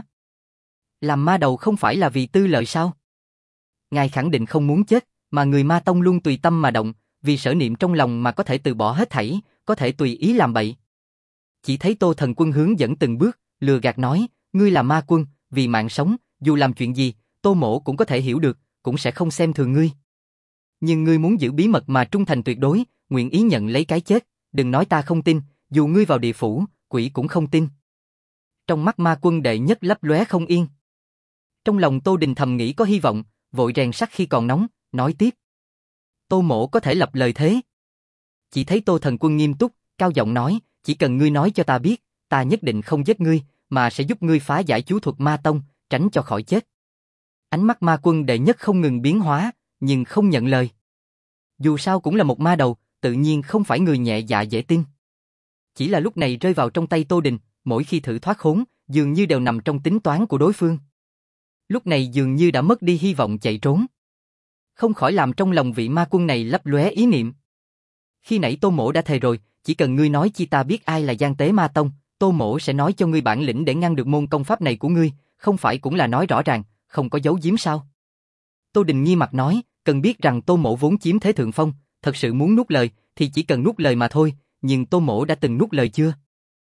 Làm ma đầu không phải là vì tư lợi sao? Ngài khẳng định không muốn chết, mà người ma tông luôn tùy tâm mà động, vì sở niệm trong lòng mà có thể từ bỏ hết thảy, có thể tùy ý làm bậy. Chỉ thấy Tô thần quân hướng dẫn từng bước, lừa gạt nói, ngươi là ma quân, vì mạng sống, dù làm chuyện gì, Tô mỗ cũng có thể hiểu được, cũng sẽ không xem thường ngươi. Nhưng ngươi muốn giữ bí mật mà trung thành tuyệt đối, nguyện ý nhận lấy cái chết, đừng nói ta không tin, dù ngươi vào địa phủ, quỷ cũng không tin. Trong mắt ma quân đệ nhất lấp lóe không yên. Trong lòng Tô Đình thầm nghĩ có hy vọng, vội rèn sắt khi còn nóng, nói tiếp. Tô mỗ có thể lập lời thế. Chỉ thấy Tô thần quân nghiêm túc, cao giọng nói, chỉ cần ngươi nói cho ta biết, ta nhất định không giết ngươi, mà sẽ giúp ngươi phá giải chú thuật ma tông, tránh cho khỏi chết. Ánh mắt ma quân đệ nhất không ngừng biến hóa, nhưng không nhận lời. Dù sao cũng là một ma đầu, tự nhiên không phải người nhẹ dạ dễ tin. Chỉ là lúc này rơi vào trong tay Tô Đình, mỗi khi thử thoát khốn, dường như đều nằm trong tính toán của đối phương. Lúc này dường như đã mất đi hy vọng chạy trốn. Không khỏi làm trong lòng vị ma quân này lấp lóe ý niệm. Khi nãy Tô mỗ đã thề rồi, chỉ cần ngươi nói chi ta biết ai là gian tế ma tông, Tô mỗ sẽ nói cho ngươi bản lĩnh để ngăn được môn công pháp này của ngươi, không phải cũng là nói rõ ràng, không có giấu giếm sao? Tô Đình nghi mặt nói, cần biết rằng Tô mỗ vốn chiếm thế thượng phong, thật sự muốn nuốt lời thì chỉ cần nuốt lời mà thôi, nhưng Tô mỗ đã từng nuốt lời chưa?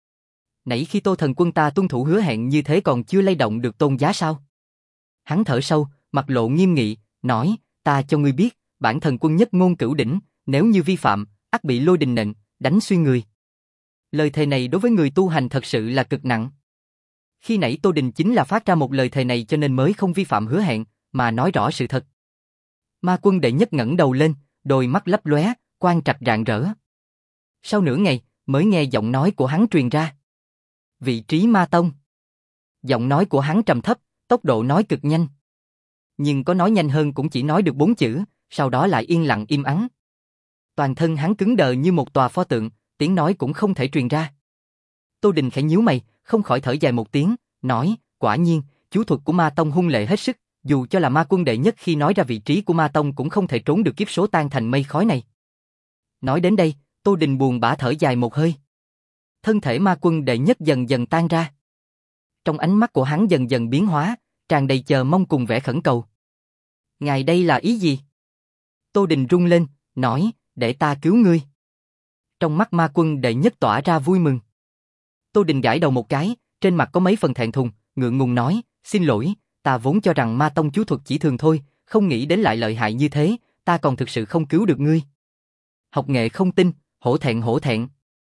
Nãy khi Tô thần quân ta tuân thủ hứa hẹn như thế còn chưa lay động được tôn giá sao? Hắn thở sâu, mặt lộ nghiêm nghị, nói, ta cho ngươi biết, bản thần quân nhất ngôn cửu đỉnh, nếu như vi phạm, ắt bị lôi đình nện, đánh xuyên người. Lời thề này đối với người tu hành thật sự là cực nặng. Khi nãy Tô Đình chính là phát ra một lời thề này cho nên mới không vi phạm hứa hẹn, mà nói rõ sự thật. Ma quân đệ nhất ngẩng đầu lên, đôi mắt lấp lóe, quang trạch rạng rỡ. Sau nửa ngày, mới nghe giọng nói của hắn truyền ra. Vị trí ma tông. Giọng nói của hắn trầm thấp, tốc độ nói cực nhanh. Nhưng có nói nhanh hơn cũng chỉ nói được bốn chữ, sau đó lại yên lặng im ắng. Toàn thân hắn cứng đờ như một tòa pho tượng, tiếng nói cũng không thể truyền ra. Tô Đình khẽ nhíu mày, không khỏi thở dài một tiếng, nói, quả nhiên, chú thuật của ma tông hung lệ hết sức, dù cho là ma quân đệ nhất khi nói ra vị trí của ma tông cũng không thể trốn được kiếp số tan thành mây khói này. Nói đến đây, Tô Đình buồn bã thở dài một hơi. Thân thể ma quân đệ nhất dần dần tan ra. Trong ánh mắt của hắn dần dần biến hóa, tràn đầy chờ mong cùng vẻ khẩn cầu. Ngài đây là ý gì? Tô Đình rung lên, nói, để ta cứu ngươi. Trong mắt ma quân đệ nhất tỏa ra vui mừng. Tô Đình gãi đầu một cái, trên mặt có mấy phần thẹn thùng, ngượng ngùng nói, xin lỗi, ta vốn cho rằng ma tông chú thuật chỉ thường thôi, không nghĩ đến lại lợi hại như thế, ta còn thực sự không cứu được ngươi. Học nghệ không tin, hổ thẹn hổ thẹn.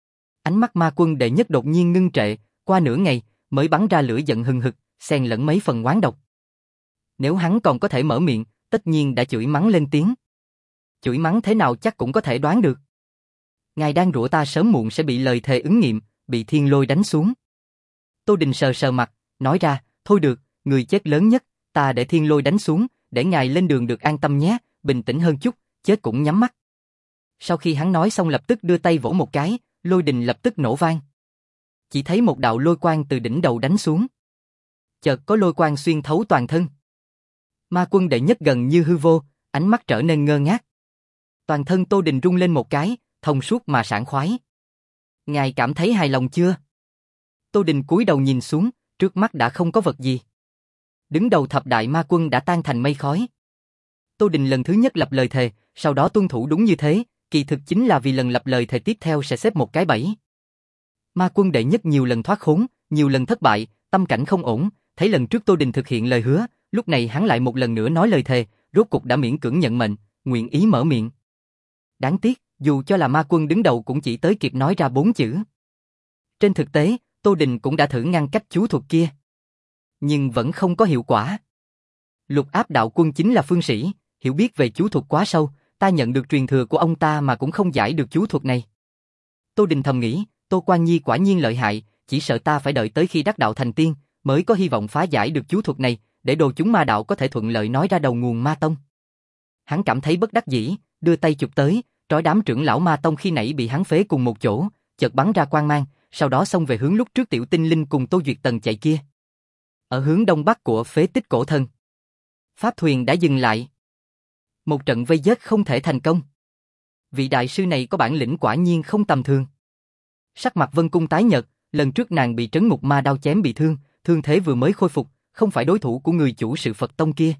Ánh mắt ma quân đệ nhất đột nhiên ngưng trệ, qua nửa ngày, mới bắn ra lửa giận hừng hực, xen lẫn mấy phần oán độc. Nếu hắn còn có thể mở miệng, tất nhiên đã chửi mắng lên tiếng. Chửi mắng thế nào chắc cũng có thể đoán được. Ngài đang rủa ta sớm muộn sẽ bị lời thề ứng nghiệm, bị thiên lôi đánh xuống. Tô Đình sờ sờ mặt, nói ra, thôi được, người chết lớn nhất, ta để thiên lôi đánh xuống, để ngài lên đường được an tâm nhé, bình tĩnh hơn chút, chết cũng nhắm mắt. Sau khi hắn nói xong lập tức đưa tay vỗ một cái, lôi đình lập tức nổ vang. Chỉ thấy một đạo lôi quang từ đỉnh đầu đánh xuống. Chợt có lôi quang xuyên thấu toàn thân. Ma quân đệ nhất gần như hư vô, ánh mắt trở nên ngơ ngác. Toàn thân Tô Đình rung lên một cái, thông suốt mà sảng khoái. Ngài cảm thấy hài lòng chưa? Tô Đình cúi đầu nhìn xuống, trước mắt đã không có vật gì. Đứng đầu thập đại ma quân đã tan thành mây khói. Tô Đình lần thứ nhất lập lời thề, sau đó tuân thủ đúng như thế, kỳ thực chính là vì lần lập lời thề tiếp theo sẽ xếp một cái bẫy. Ma quân đệ nhất nhiều lần thoát khốn, nhiều lần thất bại, tâm cảnh không ổn, thấy lần trước Tô Đình thực hiện lời hứa, lúc này hắn lại một lần nữa nói lời thề, rốt cục đã miễn cưỡng nhận mệnh, nguyện ý mở miệng. Đáng tiếc, dù cho là ma quân đứng đầu cũng chỉ tới kịp nói ra bốn chữ. Trên thực tế, Tô Đình cũng đã thử ngăn cách chú thuật kia. Nhưng vẫn không có hiệu quả. Lục áp đạo quân chính là phương sĩ, hiểu biết về chú thuật quá sâu, ta nhận được truyền thừa của ông ta mà cũng không giải được chú thuật này. Tô Đình thầm nghĩ, Tô Quan Nhi quả nhiên lợi hại, chỉ sợ ta phải đợi tới khi đắc đạo thành tiên, mới có hy vọng phá giải được chú thuật này, để đồ chúng ma đạo có thể thuận lợi nói ra đầu nguồn ma tông. Hắn cảm thấy bất đắc dĩ, đưa tay chụp tới, trói đám trưởng lão ma tông khi nãy bị hắn phế cùng một chỗ, chợt bắn ra quang mang, sau đó xông về hướng lúc trước Tiểu Tinh Linh cùng Tô Duyệt Tần chạy kia. Ở hướng đông bắc của phế tích cổ thần, pháp thuyền đã dừng lại. Một trận vây giết không thể thành công. Vị đại sư này có bản lĩnh quả nhiên không tầm thường. Sắc mặt Vân Cung tái nhợt, lần trước nàng bị trấn ngục ma đao chém bị thương, thương thế vừa mới khôi phục, không phải đối thủ của người chủ sự Phật tông kia.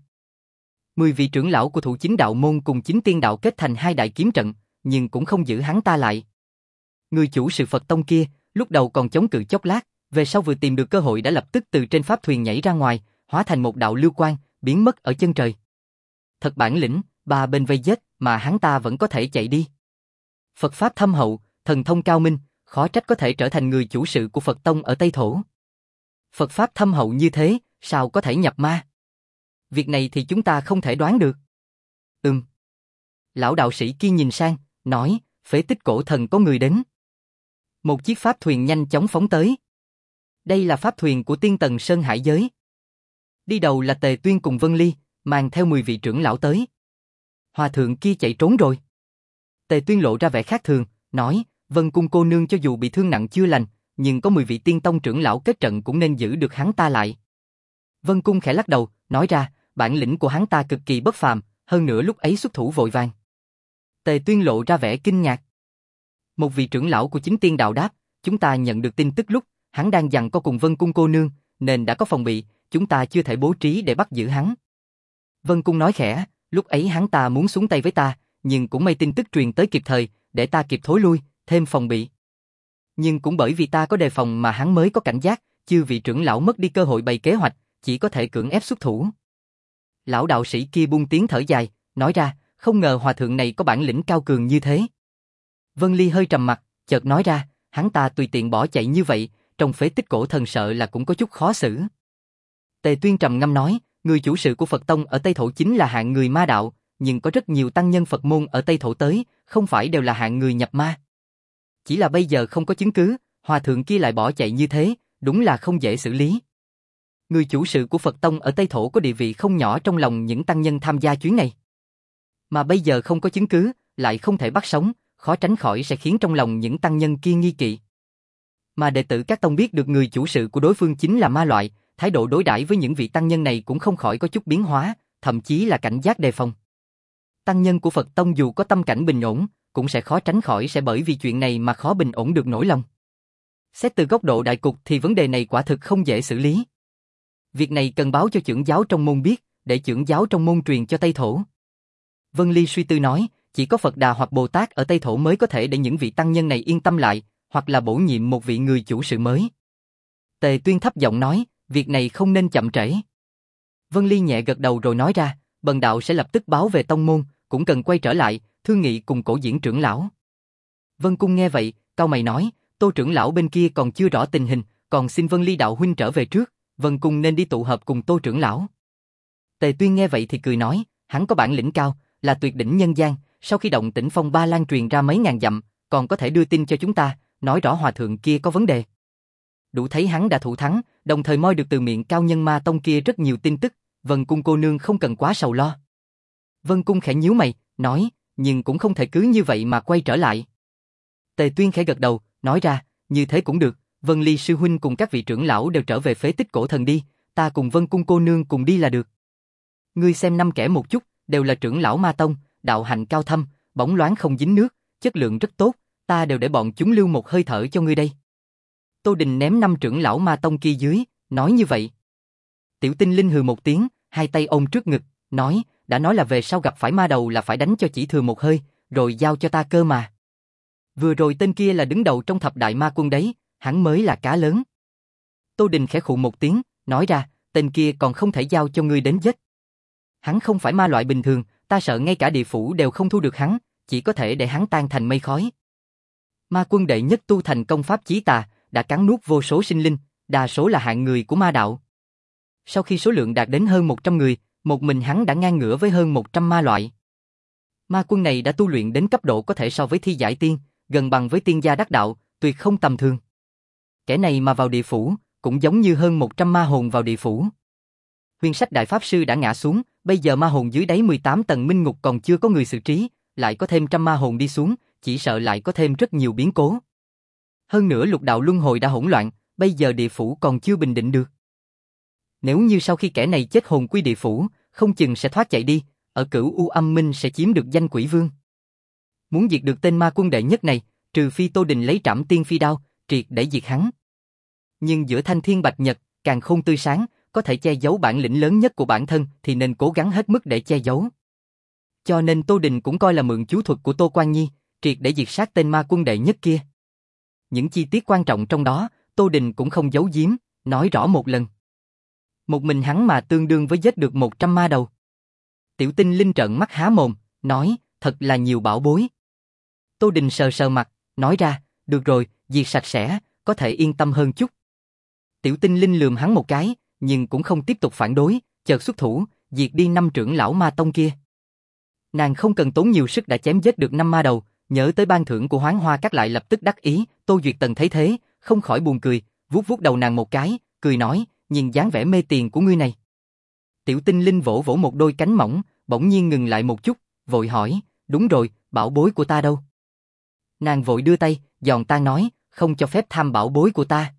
Mười vị trưởng lão của Thủ Chính đạo môn cùng Chính Tiên đạo kết thành hai đại kiếm trận, nhưng cũng không giữ hắn ta lại. Người chủ sự Phật tông kia, lúc đầu còn chống cự chốc lát, về sau vừa tìm được cơ hội đã lập tức từ trên pháp thuyền nhảy ra ngoài, hóa thành một đạo lưu quang, biến mất ở chân trời. Thật bản lĩnh, ba bên vây giết mà hắn ta vẫn có thể chạy đi. Phật pháp thâm hậu, thần thông cao minh, khó trách có thể trở thành người chủ sự của Phật tông ở Tây Thổ. Phật pháp thâm hậu như thế, sao có thể nhập ma? Việc này thì chúng ta không thể đoán được. Ừm. Lão đạo sĩ kia nhìn sang, nói, phế tích cổ thần có người đến. Một chiếc pháp thuyền nhanh chóng phóng tới. Đây là pháp thuyền của Tiên Tần Sơn Hải Giới. Đi đầu là Tề Tuyên cùng Vân Ly, mang theo mười vị trưởng lão tới. Hòa thượng kia chạy trốn rồi. Tề Tuyên lộ ra vẻ khác thường, nói, Vân Cung cô nương cho dù bị thương nặng chưa lành, nhưng có mười vị tiên tông trưởng lão kết trận cũng nên giữ được hắn ta lại. Vân Cung khẽ lắc đầu, nói ra, bản lĩnh của hắn ta cực kỳ bất phàm, hơn nữa lúc ấy xuất thủ vội vàng. Tề Tuyên lộ ra vẻ kinh ngạc. Một vị trưởng lão của Chính Tiên đạo đáp, chúng ta nhận được tin tức lúc hắn đang giằng co cùng Vân Cung cô nương, nên đã có phòng bị, chúng ta chưa thể bố trí để bắt giữ hắn. Vân Cung nói khẽ, lúc ấy hắn ta muốn xuống tay với ta, nhưng cũng may tin tức truyền tới kịp thời, để ta kịp thối lui, thêm phòng bị. Nhưng cũng bởi vì ta có đề phòng mà hắn mới có cảnh giác, chư vị trưởng lão mất đi cơ hội bày kế hoạch, chỉ có thể cưỡng ép xuất thủ. Lão đạo sĩ kia buông tiếng thở dài, nói ra, không ngờ hòa thượng này có bản lĩnh cao cường như thế. Vân Ly hơi trầm mặt, chợt nói ra, hắn ta tùy tiện bỏ chạy như vậy, trong phế tích cổ thần sợ là cũng có chút khó xử. Tề Tuyên trầm ngâm nói, người chủ sự của Phật tông ở Tây Thổ chính là hạng người ma đạo, nhưng có rất nhiều tăng nhân Phật môn ở Tây Thổ tới, không phải đều là hạng người nhập ma. Chỉ là bây giờ không có chứng cứ, hòa thượng kia lại bỏ chạy như thế, đúng là không dễ xử lý. Người chủ sự của Phật tông ở Tây Thổ có địa vị không nhỏ trong lòng những tăng nhân tham gia chuyến này. Mà bây giờ không có chứng cứ, lại không thể bắt sống, khó tránh khỏi sẽ khiến trong lòng những tăng nhân kia nghi kỵ. Mà đệ tử các tông biết được người chủ sự của đối phương chính là ma loại, thái độ đối đãi với những vị tăng nhân này cũng không khỏi có chút biến hóa, thậm chí là cảnh giác đề phòng. Tăng nhân của Phật tông dù có tâm cảnh bình ổn, cũng sẽ khó tránh khỏi sẽ bởi vì chuyện này mà khó bình ổn được nỗi lòng. Xét từ góc độ đại cục thì vấn đề này quả thực không dễ xử lý. Việc này cần báo cho trưởng giáo trong môn biết, để trưởng giáo trong môn truyền cho Tây Thổ. Vân Ly suy tư nói, chỉ có Phật Đà hoặc Bồ Tát ở Tây Thổ mới có thể để những vị tăng nhân này yên tâm lại, hoặc là bổ nhiệm một vị người chủ sự mới. Tề Tuyên thấp giọng nói, việc này không nên chậm trễ. Vân Ly nhẹ gật đầu rồi nói ra, bần đạo sẽ lập tức báo về tông môn, cũng cần quay trở lại, thương nghị cùng cổ diễn trưởng lão. Vân Cung nghe vậy, cau mày nói, Tô trưởng lão bên kia còn chưa rõ tình hình, còn xin Vân Ly đạo huynh trở về trước, Vân Cung nên đi tụ họp cùng Tô trưởng lão. Tề Tuyên nghe vậy thì cười nói, hắn có bản lĩnh cao, là tuyệt đỉnh nhân gian, sau khi động tĩnh phong ba lan truyền ra mấy ngàn dặm, còn có thể đưa tin cho chúng ta, nói rõ hòa thượng kia có vấn đề. Đủ thấy hắn đã thủ thắng, đồng thời moi được từ miệng cao nhân ma tông kia rất nhiều tin tức, Vân Cung cô nương không cần quá sầu lo. Vân Cung khẽ nhíu mày, nói, nhưng cũng không thể cứ như vậy mà quay trở lại. Tề Tuyên khẽ gật đầu, nói ra, như thế cũng được, Vân Ly sư huynh cùng các vị trưởng lão đều trở về phế tích cổ thần đi, ta cùng Vân Cung cô nương cùng đi là được. Ngươi xem năm kẻ một chút, đều là trưởng lão ma tông, đạo hạnh cao thâm, bóng loáng không dính nước, chất lượng rất tốt, ta đều để bọn chúng lưu một hơi thở cho ngươi đây. Tô Đình ném năm trưởng lão ma tông kia dưới, nói như vậy. Tiểu Tinh Linh hừ một tiếng, hai tay ôm trước ngực, nói, đã nói là về sau gặp phải ma đầu là phải đánh cho chỉ thừa một hơi, rồi giao cho ta cơ mà. Vừa rồi tên kia là đứng đầu trong thập đại ma quân đấy, hắn mới là cá lớn. Tô Đình khẽ khụ một tiếng, nói ra, tên kia còn không thể giao cho ngươi đến giết. Hắn không phải ma loại bình thường, ta sợ ngay cả địa phủ đều không thu được hắn, chỉ có thể để hắn tan thành mây khói. Ma quân đệ nhất tu thành công pháp chí tà, đã cắn nuốt vô số sinh linh, đa số là hạng người của ma đạo. Sau khi số lượng đạt đến hơn một trăm người, một mình hắn đã ngang ngửa với hơn một trăm ma loại. Ma quân này đã tu luyện đến cấp độ có thể so với thi giải tiên, gần bằng với tiên gia đắc đạo, tuyệt không tầm thường. Kẻ này mà vào địa phủ, cũng giống như hơn một trăm ma hồn vào địa phủ. Huyền Sách Đại Pháp Sư đã ngã xuống, bây giờ ma hồn dưới đáy mười tám tầng minh ngục còn chưa có người xử trí, lại có thêm trăm ma hồn đi xuống, chỉ sợ lại có thêm rất nhiều biến cố. Hơn nữa lục đạo luân hồi đã hỗn loạn, bây giờ địa phủ còn chưa bình định được. Nếu như sau khi kẻ này chết hồn quy địa phủ, không chừng sẽ thoát chạy đi, ở Cửu U Âm Minh sẽ chiếm được danh quỷ vương. Muốn diệt được tên ma quân đệ nhất này, trừ phi Tô Đình lấy Trảm Tiên Phi đao, triệt để diệt hắn. Nhưng giữa thanh thiên bạch nhật, càn khôn tươi sáng, có thể che giấu bản lĩnh lớn nhất của bản thân thì nên cố gắng hết mức để che giấu. Cho nên Tô Đình cũng coi là mượn chú thuật của Tô Quan Nhi, triệt để diệt sát tên ma quân đệ nhất kia. Những chi tiết quan trọng trong đó, Tô Đình cũng không giấu giếm, nói rõ một lần. Một mình hắn mà tương đương với giết được một trăm ma đầu. Tiểu Tinh Linh trợn mắt há mồm, nói, thật là nhiều bảo bối. Tô Đình sờ sờ mặt, nói ra, được rồi, diệt sạch sẽ, có thể yên tâm hơn chút. Tiểu Tinh Linh lườm hắn một cái, nhưng cũng không tiếp tục phản đối, chợt xuất thủ, diệt đi năm trưởng lão ma tông kia. Nàng không cần tốn nhiều sức đã chém giết được năm ma đầu, nhớ tới ban thưởng của Hoán Hoa Các lại lập tức đắc ý, Tô Duyệt Tần thấy thế, không khỏi buồn cười, vuốt vuốt đầu nàng một cái, cười nói, nhìn dáng vẻ mê tiền của ngươi này. Tiểu Tinh Linh vỗ vỗ một đôi cánh mỏng, bỗng nhiên ngừng lại một chút, vội hỏi, đúng rồi, bảo bối của ta đâu? Nàng vội đưa tay, giòn tan nói, không cho phép tham bảo bối của ta.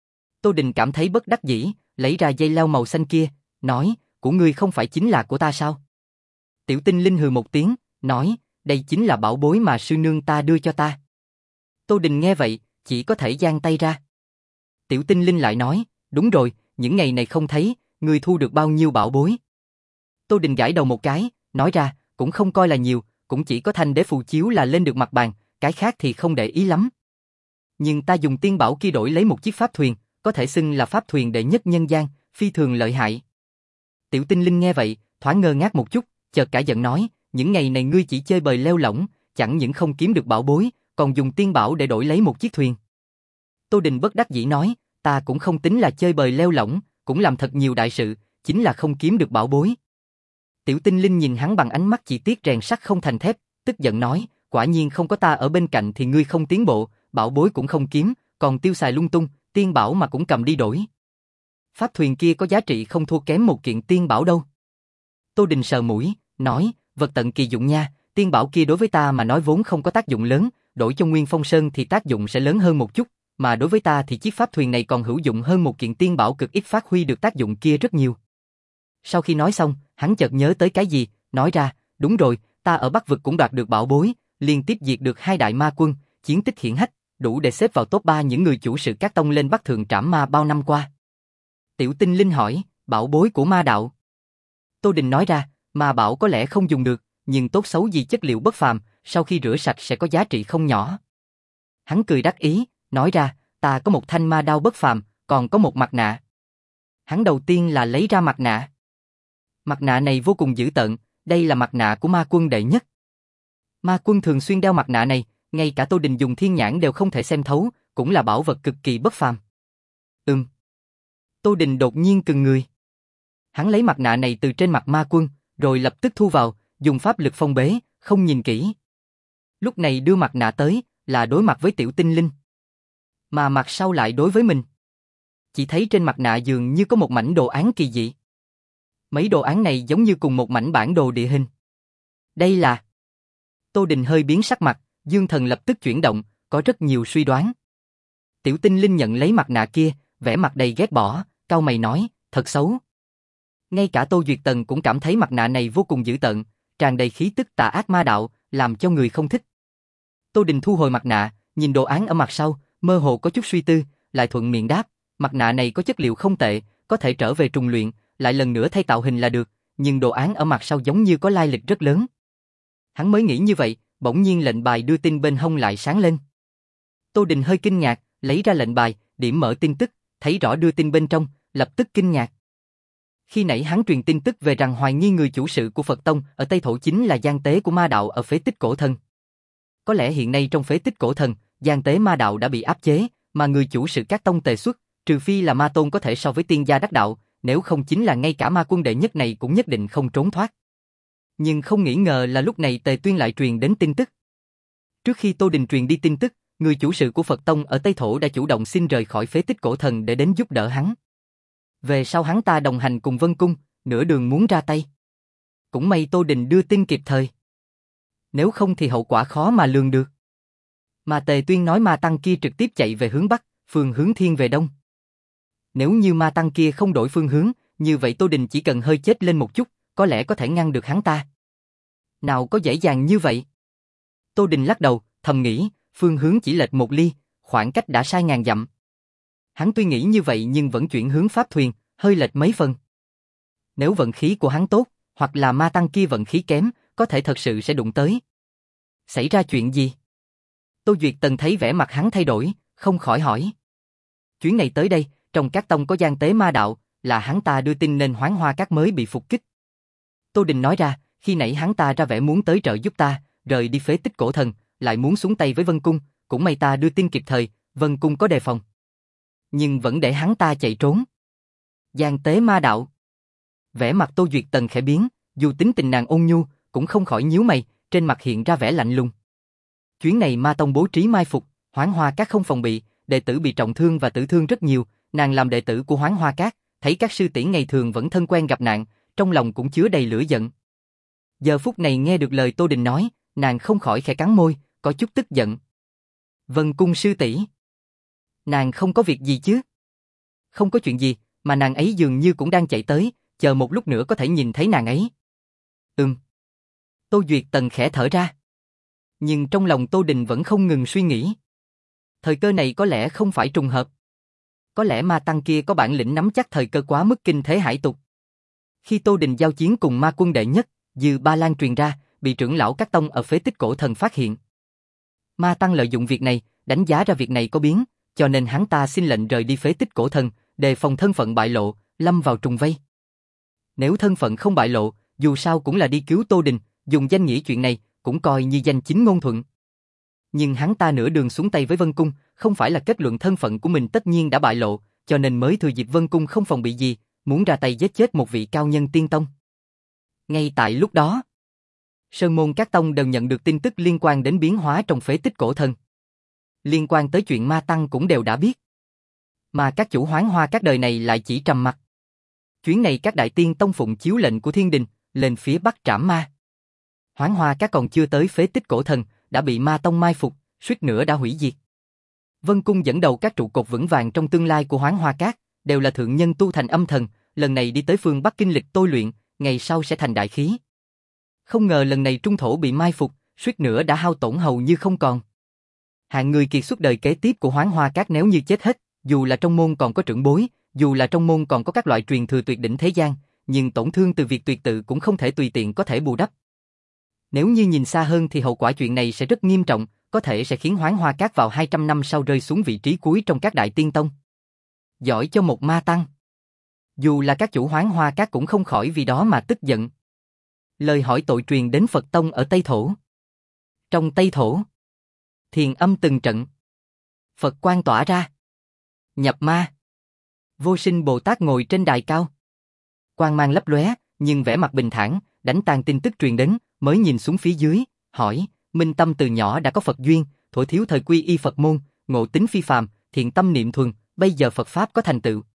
Tô Đình cảm thấy bất đắc dĩ, lấy ra dây leo màu xanh kia, nói, của ngươi không phải chính là của ta sao? Tiểu Tinh Linh hừ một tiếng, nói, đây chính là bảo bối mà sư nương ta đưa cho ta. Tô Đình nghe vậy, chỉ có thể giang tay ra. Tiểu Tinh Linh lại nói, đúng rồi, những ngày này không thấy, ngươi thu được bao nhiêu bảo bối? Tô Đình gãi đầu một cái, nói ra, cũng không coi là nhiều, cũng chỉ có thanh đế phù chiếu là lên được mặt bàn, cái khác thì không để ý lắm. Nhưng ta dùng tiên bảo kia đổi lấy một chiếc pháp thuyền, có thể xưng là pháp thuyền đệ nhất nhân gian, phi thường lợi hại. Tiểu Tinh Linh nghe vậy, thoáng ngơ ngác một chút, chợt cả giận nói, những ngày này ngươi chỉ chơi bời lêu lỏng, chẳng những không kiếm được bảo bối, còn dùng tiên bảo để đổi lấy một chiếc thuyền. Tô Đình bất đắc dĩ nói, ta cũng không tính là chơi bời lêu lỏng, cũng làm thật nhiều đại sự, chính là không kiếm được bảo bối. Tiểu Tinh Linh nhìn hắn bằng ánh mắt chỉ tiếc rèn sắt không thành thép, tức giận nói, quả nhiên không có ta ở bên cạnh thì ngươi không tiến bộ, bảo bối cũng không kiếm, còn tiêu xài lung tung, tiên bảo mà cũng cầm đi đổi. Pháp thuyền kia có giá trị không thua kém một kiện tiên bảo đâu. Tô Đình sờ mũi, nói, vật tận kỳ dụng nha, tiên bảo kia đối với ta mà nói vốn không có tác dụng lớn, đổi cho Nguyên Phong Sơn thì tác dụng sẽ lớn hơn một chút, mà đối với ta thì chiếc pháp thuyền này còn hữu dụng hơn một kiện tiên bảo cực ít phát huy được tác dụng kia rất nhiều. Sau khi nói xong, hắn chợt nhớ tới cái gì, nói ra, đúng rồi, ta ở Bắc Vực cũng đoạt được bảo bối, liên tiếp diệt được hai đại ma quân, chiến tích hiển hách, đủ để xếp vào top ba những người chủ sự các tông lên Bắc Thượng trảm ma bao năm qua. Tiểu Tinh Linh hỏi, bảo bối của ma đạo. Tô Đình nói ra, ma bảo có lẽ không dùng được, nhưng tốt xấu gì chất liệu bất phàm, sau khi rửa sạch sẽ có giá trị không nhỏ. Hắn cười đắc ý, nói ra, ta có một thanh ma đao bất phàm, còn có một mặt nạ. Hắn đầu tiên là lấy ra mặt nạ. Mặt nạ này vô cùng dữ tợn, đây là mặt nạ của ma quân đệ nhất. Ma quân thường xuyên đeo mặt nạ này, ngay cả Tô Đình dùng thiên nhãn đều không thể xem thấu, cũng là bảo vật cực kỳ bất phàm. Ừm. Tô Đình đột nhiên cứng người. Hắn lấy mặt nạ này từ trên mặt ma quân, rồi lập tức thu vào, dùng pháp lực phong bế, không nhìn kỹ. Lúc này đưa mặt nạ tới, là đối mặt với tiểu tinh linh. Mà mặt sau lại đối với mình. Chỉ thấy trên mặt nạ dường như có một mảnh đồ án kỳ dị. Mấy đồ án này giống như cùng một mảnh bản đồ địa hình. Đây là... Tô Đình hơi biến sắc mặt, dương thần lập tức chuyển động, có rất nhiều suy đoán. Tiểu tinh linh nhận lấy mặt nạ kia, vẻ mặt đầy ghét bỏ, cau mày nói, thật xấu. Ngay cả Tô Duyệt Tần cũng cảm thấy mặt nạ này vô cùng dữ tợn, tràn đầy khí tức tà ác ma đạo, làm cho người không thích. Tô Đình thu hồi mặt nạ, nhìn đồ án ở mặt sau, mơ hồ có chút suy tư, lại thuận miệng đáp, mặt nạ này có chất liệu không tệ, có thể trở về trùng luyện, lại lần nữa thay tạo hình là được, nhưng đồ án ở mặt sau giống như có lai lịch rất lớn. Hắn mới nghĩ như vậy, bỗng nhiên lệnh bài đưa tin bên hông lại sáng lên. Tô Đình hơi kinh ngạc, lấy ra lệnh bài, điểm mở tin tức, thấy rõ đưa tin bên trong, lập tức kinh ngạc. Khi nãy hắn truyền tin tức về rằng hoài nghi người chủ sự của Phật Tông ở Tây Thổ chính là gian tế của ma đạo ở phế tích cổ thần. Có lẽ hiện nay trong phế tích cổ thần, gian tế ma đạo đã bị áp chế, mà người chủ sự các tông tề xuất, trừ phi là ma tôn có thể so với tiên gia đắc đạo, nếu không chính là ngay cả ma quân đệ nhất này cũng nhất định không trốn thoát. Nhưng không nghĩ ngờ là lúc này Tề Tuyên lại truyền đến tin tức. Trước khi Tô Đình truyền đi tin tức, người chủ sự của Phật Tông ở Tây Thổ đã chủ động xin rời khỏi phế tích cổ thần để đến giúp đỡ hắn. Về sau hắn ta đồng hành cùng Vân Cung, nửa đường muốn ra tay. Cũng may Tô Đình đưa tin kịp thời. Nếu không thì hậu quả khó mà lường được. Mà Tề Tuyên nói ma tăng kia trực tiếp chạy về hướng Bắc, phương hướng thiên về Đông. Nếu như ma tăng kia không đổi phương hướng, như vậy Tô Đình chỉ cần hơi chết lên một chút, có lẽ có thể ngăn được hắn ta. Nào có dễ dàng như vậy? Tô Đình lắc đầu, thầm nghĩ, phương hướng chỉ lệch một ly, khoảng cách đã sai ngàn dặm. Hắn tuy nghĩ như vậy nhưng vẫn chuyển hướng pháp thuyền, hơi lệch mấy phần. Nếu vận khí của hắn tốt, hoặc là ma tăng kia vận khí kém, có thể thật sự sẽ đụng tới. Xảy ra chuyện gì? Tô Duyệt Tần thấy vẻ mặt hắn thay đổi, không khỏi hỏi. Chuyến này tới đây, trong các tông có gian tế ma đạo, là hắn ta đưa tin nên Hoán Hoa Các mới bị phục kích. Tô Đình nói ra, khi nãy hắn ta ra vẻ muốn tới trợ giúp ta, rời đi phế tích cổ thần, lại muốn xuống tay với Vân Cung, cũng may ta đưa tin kịp thời, Vân Cung có đề phòng. Nhưng vẫn để hắn ta chạy trốn. Gian tế ma đạo. Vẻ mặt Tô Duyệt Tần khẽ biến, dù tính tình nàng ôn nhu, cũng không khỏi nhíu mày, trên mặt hiện ra vẻ lạnh lùng. Chuyến này ma tông bố trí mai phục, Hoán Hoa Các không phòng bị, đệ tử bị trọng thương và tử thương rất nhiều, nàng làm đệ tử của Hoán Hoa Các, thấy các sư tỷ ngày thường vẫn thân quen gặp nạn, trong lòng cũng chứa đầy lửa giận. Giờ phút này nghe được lời Tô Đình nói, nàng không khỏi khẽ cắn môi, có chút tức giận. Vân Cung sư tỷ, nàng không có việc gì chứ? Không có chuyện gì, mà nàng ấy dường như cũng đang chạy tới, chờ một lúc nữa có thể nhìn thấy nàng ấy. Ừm. Tô Duyệt Tần khẽ thở ra. Nhưng trong lòng Tô Đình vẫn không ngừng suy nghĩ. Thời cơ này có lẽ không phải trùng hợp. Có lẽ ma tăng kia có bản lĩnh nắm chắc thời cơ quá mức kinh thế hải tục. Khi Tô Đình giao chiến cùng ma quân đệ nhất, Dư Ba Lan truyền ra, bị trưởng lão các tông ở phế tích cổ thần phát hiện. Ma tăng lợi dụng việc này, đánh giá ra việc này có biến, cho nên hắn ta xin lệnh rời đi phế tích cổ thần, đề phòng thân phận bại lộ, lâm vào trùng vây. Nếu thân phận không bại lộ, dù sao cũng là đi cứu Tô Đình, dùng danh nghĩa chuyện này, cũng coi như danh chính ngôn thuận. Nhưng hắn ta nửa đường xuống tay với Vân Cung, không phải là kết luận thân phận của mình tất nhiên đã bại lộ, cho nên mới thừa dịp Vân Cung không phòng bị gì, muốn ra tay giết chết một vị cao nhân tiên tông. Ngay tại lúc đó, Sơn môn các tông đều nhận được tin tức liên quan đến biến hóa trong phế tích cổ thần. Liên quan tới chuyện ma tăng cũng đều đã biết. Mà các chủ Hoán Hoa Các đời này lại chỉ trầm mặc. Chuyến này các đại tiên tông phụng chiếu lệnh của thiên đình, lên phía bắc trảm ma. Hoán Hoa Các còn chưa tới phế tích cổ thần, đã bị ma tông mai phục, suýt nữa đã hủy diệt. Vân Cung dẫn đầu các trụ cột vững vàng trong tương lai của Hoán Hoa Các, đều là thượng nhân tu thành âm thần, lần này đi tới phương Bắc kinh lịch tôi luyện, ngày sau sẽ thành đại khí. Không ngờ lần này trung thổ bị mai phục, suýt nữa đã hao tổn hầu như không còn. Hạng người kiệt xuất đời kế tiếp của Hoán Hoa Các nếu như chết hết, dù là trong môn còn có trưởng bối, dù là trong môn còn có các loại truyền thừa tuyệt đỉnh thế gian, nhưng tổn thương từ việc tuyệt tự cũng không thể tùy tiện có thể bù đắp. Nếu như nhìn xa hơn thì hậu quả chuyện này sẽ rất nghiêm trọng, có thể sẽ khiến Hoán Hoa Các vào hai trăm năm sau rơi xuống vị trí cuối trong các đại tiên tông. Giỏi cho một ma tăng. Dù là các chủ Hoán Hoa Các cũng không khỏi vì đó mà tức giận. Lời hỏi tội truyền đến Phật Tông ở Tây Thổ. Trong Tây Thổ, thiền âm từng trận. Phật quang tỏa ra. Nhập ma. Vô Sinh Bồ Tát ngồi trên đài cao. Quang mang lấp lóe, nhưng vẻ mặt bình thản, đánh tan tin tức truyền đến, mới nhìn xuống phía dưới, hỏi, Minh Tâm từ nhỏ đã có Phật duyên, thuở thiếu thời quy y Phật môn, ngộ tính phi phàm, thiện tâm niệm thuần, bây giờ Phật Pháp có thành tựu.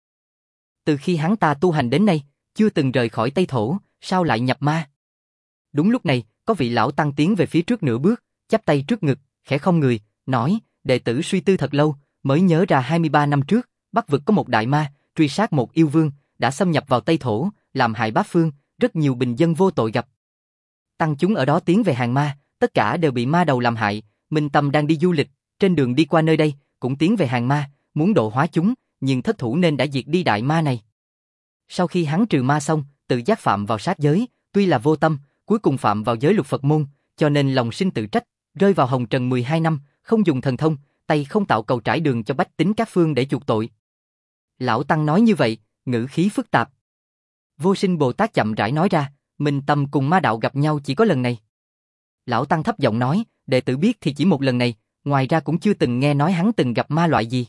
Từ khi hắn ta tu hành đến nay, chưa từng rời khỏi Tây Thổ, sao lại nhập ma? Đúng lúc này, có vị lão tăng tiến về phía trước nửa bước, chắp tay trước ngực, khẽ không người, nói, đệ tử suy tư thật lâu, mới nhớ ra hai mươi ba năm trước, Bắc vực có một đại ma, truy sát một yêu vương, đã xâm nhập vào Tây Thổ, làm hại bát phương, rất nhiều bình dân vô tội gặp. Tăng chúng ở đó tiến về hàng ma, tất cả đều bị ma đầu làm hại. Minh Tâm đang đi du lịch, trên đường đi qua nơi đây, cũng tiến về hàng ma, muốn độ hóa chúng, nhưng thất thủ nên đã diệt đi đại ma này. Sau khi hắn trừ ma xong, tự giác phạm vào sát giới, tuy là vô tâm, cuối cùng phạm vào giới luật Phật môn, cho nên lòng sinh tự trách, rơi vào hồng trần mười hai năm, không dùng thần thông, tay không tạo cầu trải đường cho bách tính các phương để chuộc tội. Lão Tăng nói như vậy, ngữ khí phức tạp. Vô Sinh Bồ Tát chậm rãi nói ra, Minh Tâm cùng ma đạo gặp nhau chỉ có lần này. Lão Tăng thấp giọng nói, đệ tử biết thì chỉ một lần này, ngoài ra cũng chưa từng nghe nói hắn từng gặp ma loại gì.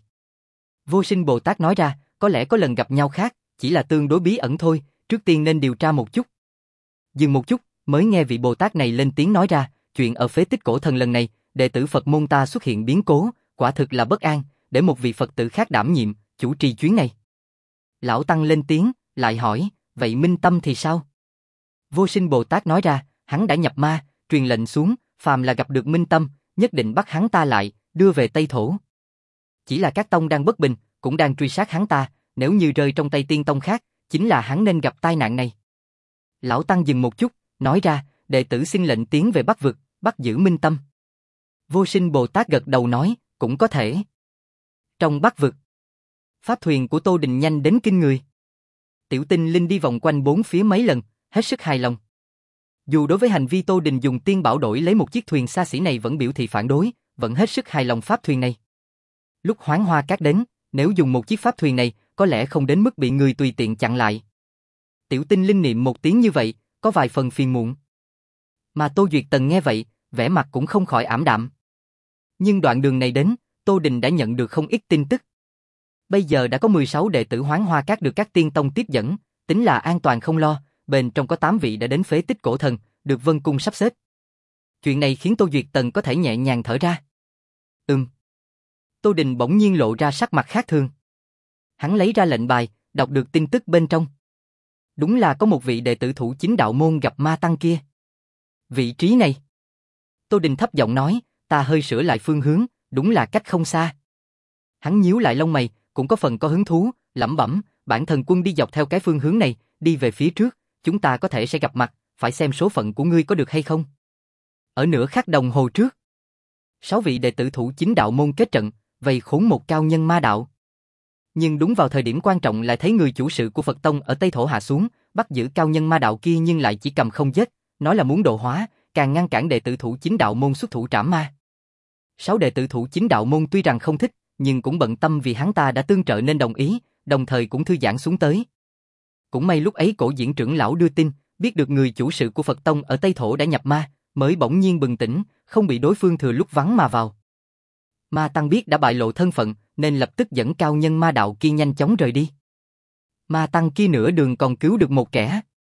Vô Sinh Bồ Tát nói ra, có lẽ có lần gặp nhau khác, chỉ là tương đối bí ẩn thôi, trước tiên nên điều tra một chút. Dừng một chút, mới nghe vị Bồ Tát này lên tiếng nói ra, chuyện ở phế tích cổ thần lần này, đệ tử Phật môn ta xuất hiện biến cố, quả thực là bất an, để một vị Phật tử khác đảm nhiệm, chủ trì chuyến này. Lão Tăng lên tiếng, lại hỏi, vậy Minh Tâm thì sao? Vô Sinh Bồ Tát nói ra, hắn đã nhập ma, truyền lệnh xuống, phàm là gặp được Minh Tâm, nhất định bắt hắn ta lại, đưa về Tây Thổ. Chỉ là các tông đang bất bình, cũng đang truy sát hắn ta, nếu như rơi trong tay tiên tông khác, chính là hắn nên gặp tai nạn này. Lão Tăng dừng một chút, nói ra, đệ tử xin lệnh tiến về Bắc vực, bắt giữ Minh Tâm. Vô Sinh Bồ Tát gật đầu nói, cũng có thể. Trong Bắc vực, pháp thuyền của Tô Đình nhanh đến kinh người. Tiểu Tinh Linh đi vòng quanh bốn phía mấy lần, hết sức hài lòng. Dù đối với hành vi Tô Đình dùng tiên bảo đổi lấy một chiếc thuyền xa xỉ này vẫn biểu thị phản đối, vẫn hết sức hài lòng pháp thuyền này. Lúc Hoán Hoa Cát đến, nếu dùng một chiếc pháp thuyền này, có lẽ không đến mức bị người tùy tiện chặn lại. Tiểu Tinh Linh niệm một tiếng như vậy, có vài phần phiền muộn. Mà Tô Duyệt Tần nghe vậy, vẻ mặt cũng không khỏi ảm đạm. Nhưng đoạn đường này đến, Tô Đình đã nhận được không ít tin tức. Bây giờ đã có mười sáu đệ tử Hoán Hoa Cát được các tiên tông tiếp dẫn, tính là an toàn không lo, bên trong có tám vị đã đến phế tích cổ thần, được Vân Cung sắp xếp. Chuyện này khiến Tô Duyệt Tần có thể nhẹ nhàng thở ra. Ừm. Tô Đình bỗng nhiên lộ ra sắc mặt khác thường. Hắn lấy ra lệnh bài, đọc được tin tức bên trong. Đúng là có một vị đệ tử thủ chính đạo môn gặp ma tăng kia. Vị trí này. Tô Đình thấp giọng nói, ta hơi sửa lại phương hướng, đúng là cách không xa. Hắn nhíu lại lông mày, cũng có phần có hứng thú, lẩm bẩm, bản thần quân đi dọc theo cái phương hướng này, đi về phía trước, chúng ta có thể sẽ gặp mặt, phải xem số phận của ngươi có được hay không. Ở nửa khắc đồng hồ trước, sáu vị đệ tử thủ chính đạo môn kết trận, vây khốn một cao nhân ma đạo. Nhưng đúng vào thời điểm quan trọng lại thấy người chủ sự của Phật Tông ở Tây Thổ hạ xuống, bắt giữ cao nhân ma đạo kia nhưng lại chỉ cầm không giết, nói là muốn độ hóa, càng ngăn cản đệ tử thủ chính đạo môn xuất thủ trảm ma. Sáu đệ tử thủ chính đạo môn tuy rằng không thích, nhưng cũng bận tâm vì hắn ta đã tương trợ nên đồng ý, đồng thời cũng thư giãn xuống tới. Cũng may lúc ấy Cổ Diễn trưởng lão đưa tin, biết được người chủ sự của Phật Tông ở Tây Thổ đã nhập ma, mới bỗng nhiên bừng tỉnh, không bị đối phương thừa lúc vắng mà vào. Ma Tăng biết đã bại lộ thân phận, nên lập tức dẫn cao nhân ma đạo kia nhanh chóng rời đi. Ma Tăng kia nửa đường còn cứu được một kẻ.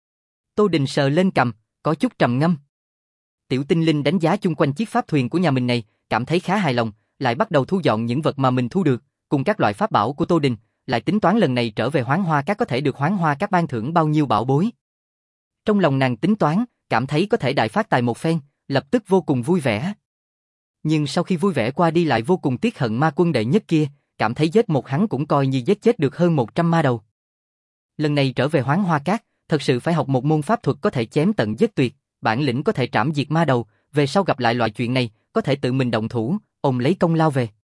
Tô Đình sờ lên cằm, có chút trầm ngâm. Tiểu Tinh Linh đánh giá chung quanh chiếc pháp thuyền của nhà mình này, cảm thấy khá hài lòng, lại bắt đầu thu dọn những vật mà mình thu được, cùng các loại pháp bảo của Tô Đình, lại tính toán lần này trở về Hoán Hoa Các có thể được Hoán Hoa Các ban thưởng bao nhiêu bảo bối. Trong lòng nàng tính toán, cảm thấy có thể đại phát tài một phen, lập tức vô cùng vui vẻ. Nhưng sau khi vui vẻ qua đi lại vô cùng tiếc hận ma quân đệ nhất kia, cảm thấy giết một hắn cũng coi như giết chết được hơn một trăm ma đầu. Lần này trở về Hoán Hoa Các, thật sự phải học một môn pháp thuật có thể chém tận giết tuyệt, bản lĩnh có thể trảm diệt ma đầu, về sau gặp lại loại chuyện này, có thể tự mình động thủ, ôm lấy công lao về.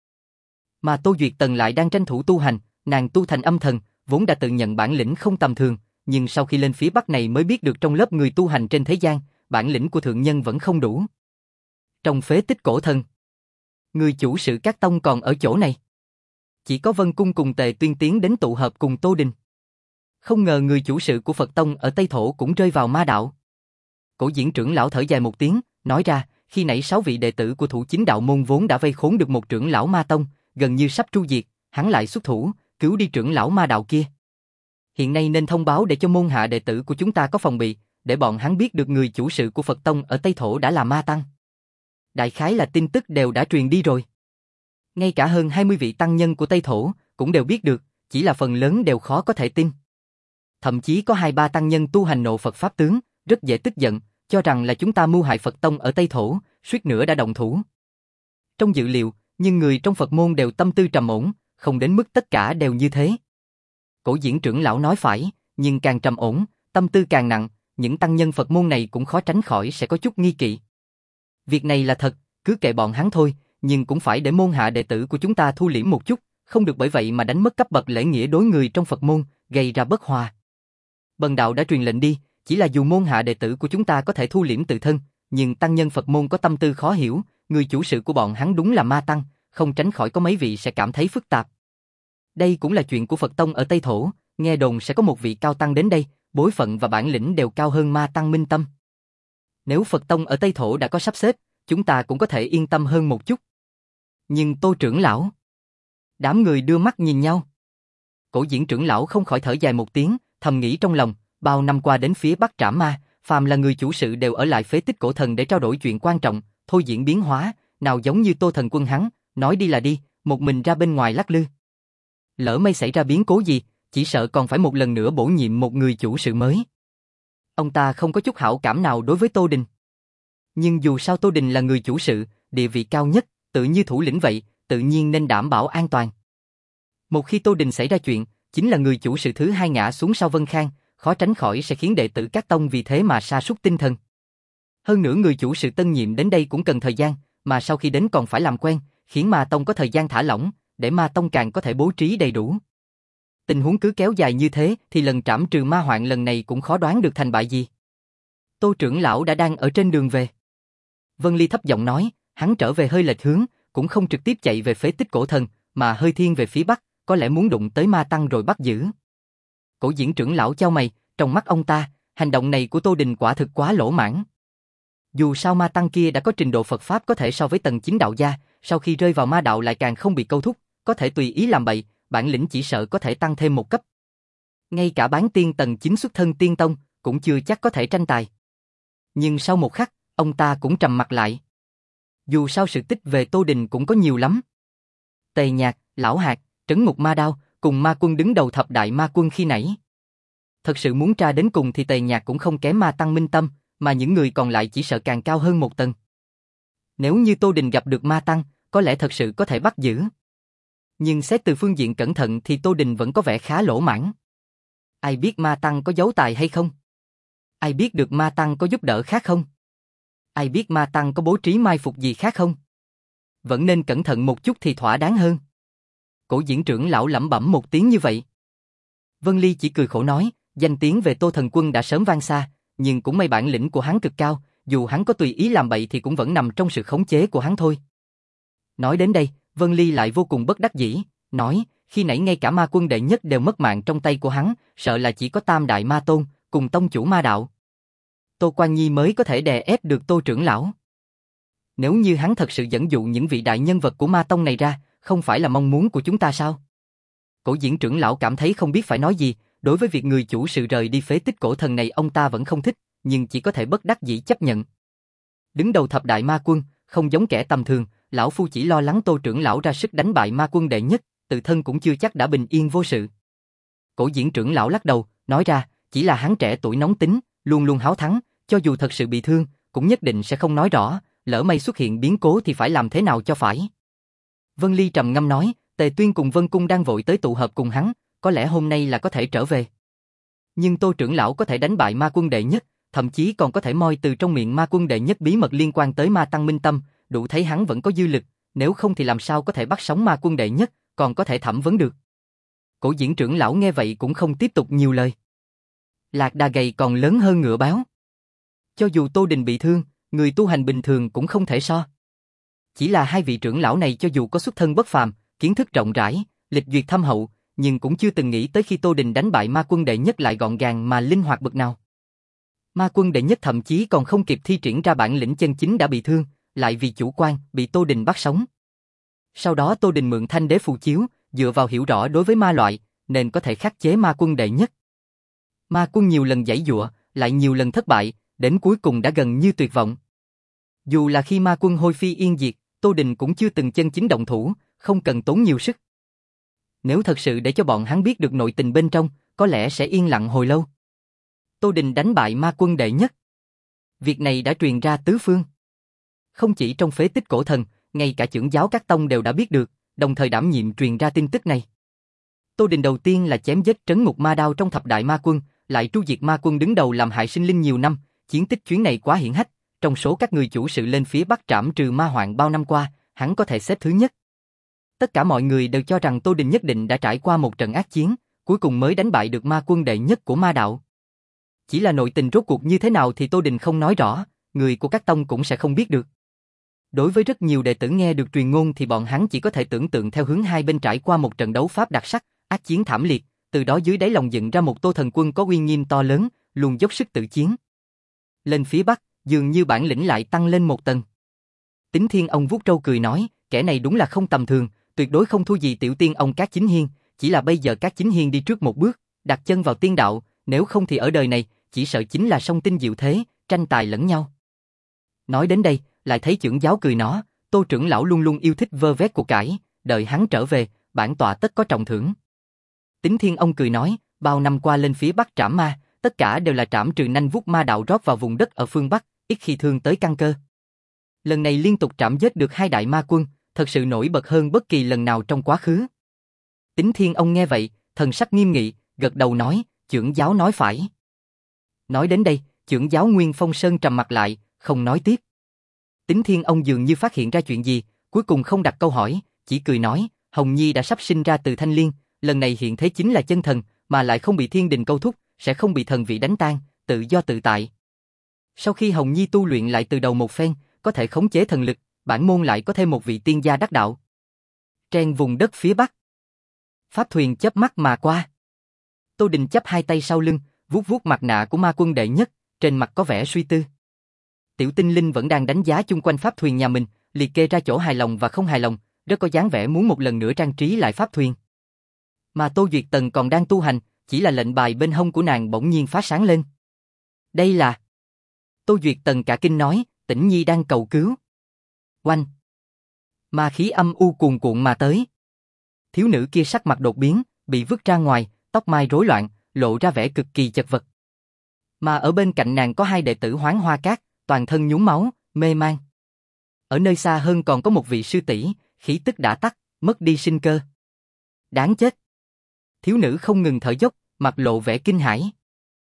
Mà Tô Duyệt Tần lại đang tranh thủ tu hành, nàng tu thành âm thần, vốn đã tự nhận bản lĩnh không tầm thường, nhưng sau khi lên phía Bắc này mới biết được trong lớp người tu hành trên thế gian, bản lĩnh của thượng nhân vẫn không đủ. Trong phế tích cổ thần, người chủ sự các tông còn ở chỗ này. Chỉ có Vân Cung cùng Tề Tuyên tiến đến tụ hợp cùng Tô Đình. Không ngờ người chủ sự của Phật Tông ở Tây Thổ cũng rơi vào ma đạo. Cổ Diễn trưởng lão thở dài một tiếng, nói ra, khi nãy sáu vị đệ tử của thủ chính đạo môn vốn đã vây khốn được một trưởng lão ma tông, gần như sắp tru diệt, hắn lại xuất thủ, cứu đi trưởng lão ma đạo kia. Hiện nay nên thông báo để cho môn hạ đệ tử của chúng ta có phòng bị, để bọn hắn biết được người chủ sự của Phật Tông ở Tây Thổ đã là ma tăng. Đại khái là tin tức đều đã truyền đi rồi. Ngay cả hơn hai mươi vị tăng nhân của Tây Thổ cũng đều biết được, chỉ là phần lớn đều khó có thể tin. Thậm chí có hai ba tăng nhân tu hành nộ Phật Pháp tướng, rất dễ tức giận, cho rằng là chúng ta mưu hại Phật Tông ở Tây Thổ, suýt nữa đã động thủ. Trong dự liệu, nhưng người trong Phật môn đều tâm tư trầm ổn, không đến mức tất cả đều như thế. Cổ diễn trưởng lão nói phải, nhưng càng trầm ổn, tâm tư càng nặng, những tăng nhân Phật môn này cũng khó tránh khỏi sẽ có chút nghi kỵ. Việc này là thật, cứ kệ bọn hắn thôi, nhưng cũng phải để môn hạ đệ tử của chúng ta thu liễm một chút, không được bởi vậy mà đánh mất cấp bậc lễ nghĩa đối người trong Phật môn, gây ra bất hòa. Bần đạo đã truyền lệnh đi, chỉ là dù môn hạ đệ tử của chúng ta có thể thu liễm tự thân, nhưng tăng nhân Phật môn có tâm tư khó hiểu, người chủ sự của bọn hắn đúng là ma tăng, không tránh khỏi có mấy vị sẽ cảm thấy phức tạp. Đây cũng là chuyện của Phật Tông ở Tây Thổ, nghe đồn sẽ có một vị cao tăng đến đây, bối phận và bản lĩnh đều cao hơn ma tăng Minh Tâm. Nếu Phật Tông ở Tây Thổ đã có sắp xếp, chúng ta cũng có thể yên tâm hơn một chút. Nhưng Tô trưởng lão... Đám người đưa mắt nhìn nhau. Cổ diễn trưởng lão không khỏi thở dài một tiếng, thầm nghĩ trong lòng, bao năm qua đến phía Bắc Trảm Ma, phàm là người chủ sự đều ở lại phế tích cổ thần để trao đổi chuyện quan trọng, thôi diễn biến hóa, nào giống như Tô thần quân hắn, nói đi là đi, một mình ra bên ngoài lắc lư. Lỡ may xảy ra biến cố gì, chỉ sợ còn phải một lần nữa bổ nhiệm một người chủ sự mới. Ông ta không có chút hảo cảm nào đối với Tô Đình. Nhưng dù sao Tô Đình là người chủ sự, địa vị cao nhất, tự như thủ lĩnh vậy, tự nhiên nên đảm bảo an toàn. Một khi Tô Đình xảy ra chuyện, chính là người chủ sự thứ hai ngã xuống sau Vân Khang, khó tránh khỏi sẽ khiến đệ tử các tông vì thế mà sa sút tinh thần. Hơn nữa người chủ sự tân nhiệm đến đây cũng cần thời gian, mà sau khi đến còn phải làm quen, khiến Ma Tông có thời gian thả lỏng, để Ma Tông càng có thể bố trí đầy đủ. Tình huống cứ kéo dài như thế thì lần trảm trừ ma hoạn lần này cũng khó đoán được thành bại gì. Tô trưởng lão đã đang ở trên đường về. Vân Ly thấp giọng nói, hắn trở về hơi lệch hướng, cũng không trực tiếp chạy về phế tích cổ thần, mà hơi thiên về phía bắc, có lẽ muốn đụng tới ma tăng rồi bắt giữ. Cổ diễn trưởng lão chau mày, trong mắt ông ta, hành động này của Tô Đình quả thực quá lỗ mãng. Dù sao ma tăng kia đã có trình độ Phật Pháp có thể so với tầng chín đạo gia, sau khi rơi vào ma đạo lại càng không bị câu thúc, có thể tùy ý làm bậy, bản lĩnh chỉ sợ có thể tăng thêm một cấp. Ngay cả bán tiên tầng chín xuất thân tiên tông, cũng chưa chắc có thể tranh tài. Nhưng sau một khắc, ông ta cũng trầm mặt lại. Dù sao sự tích về Tô Đình cũng có nhiều lắm. Tề Nhạc, Lão Hạt, Trấn Ngục Ma Đao, cùng ma quân đứng đầu thập đại ma quân khi nãy. Thật sự muốn tra đến cùng thì Tề Nhạc cũng không kém ma tăng Minh Tâm, mà những người còn lại chỉ sợ càng cao hơn một tầng. Nếu như Tô Đình gặp được ma tăng, có lẽ thật sự có thể bắt giữ. Nhưng xét từ phương diện cẩn thận thì Tô Đình vẫn có vẻ khá lỗ mãng. Ai biết ma tăng có giấu tài hay không? Ai biết được ma tăng có giúp đỡ khác không? Ai biết ma tăng có bố trí mai phục gì khác không? Vẫn nên cẩn thận một chút thì thỏa đáng hơn. Cổ diễn trưởng lão lẩm bẩm một tiếng như vậy. Vân Ly chỉ cười khổ nói, danh tiếng về Tô thần quân đã sớm vang xa, nhưng cũng may bản lĩnh của hắn cực cao, dù hắn có tùy ý làm bậy thì cũng vẫn nằm trong sự khống chế của hắn thôi. Nói đến đây, Vân Ly lại vô cùng bất đắc dĩ, nói, khi nãy ngay cả ma quân đệ nhất đều mất mạng trong tay của hắn, sợ là chỉ có tam đại ma tôn, cùng tông chủ ma đạo. Tô Quan Nhi mới có thể đè ép được Tô trưởng lão. Nếu như hắn thật sự dẫn dụ những vị đại nhân vật của ma tông này ra, không phải là mong muốn của chúng ta sao? Cổ diễn trưởng lão cảm thấy không biết phải nói gì, đối với việc người chủ sự rời đi phế tích cổ thần này ông ta vẫn không thích, nhưng chỉ có thể bất đắc dĩ chấp nhận. Đứng đầu thập đại ma quân, không giống kẻ tầm thường, lão phu chỉ lo lắng Tô trưởng lão ra sức đánh bại ma quân đệ nhất, tự thân cũng chưa chắc đã bình yên vô sự. Cổ diễn trưởng lão lắc đầu, nói ra, chỉ là hắn trẻ tuổi nóng tính, luôn luôn háo thắng, cho dù thật sự bị thương, cũng nhất định sẽ không nói rõ, lỡ may xuất hiện biến cố thì phải làm thế nào cho phải. Vân Ly trầm ngâm nói, Tề Tuyên cùng Vân Cung đang vội tới tụ hợp cùng hắn, có lẽ hôm nay là có thể trở về. Nhưng Tô trưởng lão có thể đánh bại ma quân đệ nhất, thậm chí còn có thể moi từ trong miệng ma quân đệ nhất bí mật liên quan tới ma tăng Minh Tâm, đủ thấy hắn vẫn có dư lực, nếu không thì làm sao có thể bắt sống ma quân đệ nhất, còn có thể thẩm vấn được. Cổ diễn trưởng lão nghe vậy cũng không tiếp tục nhiều lời. Lạc đà gầy còn lớn hơn ngựa báo. Cho dù Tô Đình bị thương, người tu hành bình thường cũng không thể so. Chỉ là hai vị trưởng lão này cho dù có xuất thân bất phàm, kiến thức rộng rãi, lịch duyệt thâm hậu, nhưng cũng chưa từng nghĩ tới khi Tô Đình đánh bại ma quân đệ nhất lại gọn gàng mà linh hoạt bậc nào. Ma quân đệ nhất thậm chí còn không kịp thi triển ra bản lĩnh chân chính đã bị thương, lại vì chủ quan bị Tô Đình bắt sống. Sau đó Tô Đình mượn Thanh Đế phù chiếu, dựa vào hiểu rõ đối với ma loại, nên có thể khắc chế ma quân đệ nhất. Ma quân nhiều lần giãy giụa, lại nhiều lần thất bại, đến cuối cùng đã gần như tuyệt vọng. Dù là khi ma quân hôi phi yên diệt, Tô Đình cũng chưa từng chân chính động thủ, không cần tốn nhiều sức. Nếu thật sự để cho bọn hắn biết được nội tình bên trong, có lẽ sẽ yên lặng hồi lâu. Tô Đình đánh bại ma quân đệ nhất. Việc này đã truyền ra tứ phương. Không chỉ trong phế tích cổ thần, ngay cả trưởng giáo các tông đều đã biết được, đồng thời đảm nhiệm truyền ra tin tức này. Tô Đình đầu tiên là chém giết trấn ngục ma đao trong thập đại ma quân, lại tru diệt ma quân đứng đầu làm hại sinh linh nhiều năm, chiến tích chuyến này quá hiển hách, trong số các người chủ sự lên phía Bắc trảm trừ ma hoạn bao năm qua, hắn có thể xếp thứ nhất. Tất cả mọi người đều cho rằng Tô Đình nhất định đã trải qua một trận ác chiến, cuối cùng mới đánh bại được ma quân đệ nhất của ma đạo. Chỉ là nội tình rốt cuộc như thế nào thì Tô Đình không nói rõ, người của các tông cũng sẽ không biết được. Đối với rất nhiều đệ tử nghe được truyền ngôn thì bọn hắn chỉ có thể tưởng tượng theo hướng hai bên trải qua một trận đấu pháp đặc sắc, ác chiến thảm liệt, từ đó dưới đáy lòng dựng ra một Tô thần quân có uy nghiêm to lớn, luôn dốc sức tự chiến. Lên phía Bắc, dường như bản lĩnh lại tăng lên một tầng. Tính Thiên ông vuốt râu cười nói, kẻ này đúng là không tầm thường, tuyệt đối không thua gì tiểu tiên ông Cát Chính Hiên, chỉ là bây giờ Cát Chính Hiên đi trước một bước, đặt chân vào tiên đạo, nếu không thì ở đời này, chỉ sợ chính là song tinh diệu thế, tranh tài lẫn nhau. Nói đến đây, lại thấy trưởng giáo cười nói, Tô trưởng lão luôn luôn yêu thích vơ vét của cải, đợi hắn trở về, bản tọa tất có trọng thưởng. Tính Thiên ông cười nói, bao năm qua lên phía Bắc trảm ma, tất cả đều là trảm trừ nanh vuốt ma đạo rót vào vùng đất ở phương Bắc, ít khi thương tới căn cơ. Lần này liên tục trảm giết được hai đại ma quân, thật sự nổi bật hơn bất kỳ lần nào trong quá khứ. Tính Thiên ông nghe vậy, thần sắc nghiêm nghị, gật đầu nói, trưởng giáo nói phải. Nói đến đây, trưởng giáo Nguyên Phong Sơn trầm mặt lại, không nói tiếp. Tính Thiên ông dường như phát hiện ra chuyện gì, cuối cùng không đặt câu hỏi, chỉ cười nói, Hồng Nhi đã sắp sinh ra từ Thanh Liên, lần này hiện thế chính là chân thần, mà lại không bị thiên đình câu thúc, sẽ không bị thần vị đánh tan, tự do tự tại. Sau khi Hồng Nhi tu luyện lại từ đầu một phen, có thể khống chế thần lực, bản môn lại có thêm một vị tiên gia đắc đạo. Trên vùng đất phía Bắc, pháp thuyền chớp mắt mà qua. Tô Đình chắp hai tay sau lưng, vuốt vuốt mặt nạ của ma quân đệ nhất, trên mặt có vẻ suy tư. Tiểu Tinh Linh vẫn đang đánh giá chung quanh pháp thuyền nhà mình, liệt kê ra chỗ hài lòng và không hài lòng, rất có dáng vẻ muốn một lần nữa trang trí lại pháp thuyền. Mà Tô Duyệt Tần còn đang tu hành, chỉ là lệnh bài bên hông của nàng bỗng nhiên phá sáng lên. Đây là... Tô Duyệt Tần cả kinh nói, Tĩnh Nhi đang cầu cứu. Oanh! Ma khí âm u cuồn cuộn mà tới. Thiếu nữ kia sắc mặt đột biến, bị vứt ra ngoài, tóc mai rối loạn, lộ ra vẻ cực kỳ chật vật. Mà ở bên cạnh nàng có hai đệ tử Hoán Hoa Cát, toàn thân nhúm máu, mê man. Ở nơi xa hơn còn có một vị sư tỷ, khí tức đã tắt, mất đi sinh cơ. Đáng chết! Thiếu nữ không ngừng thở dốc, mặt lộ vẻ kinh hãi.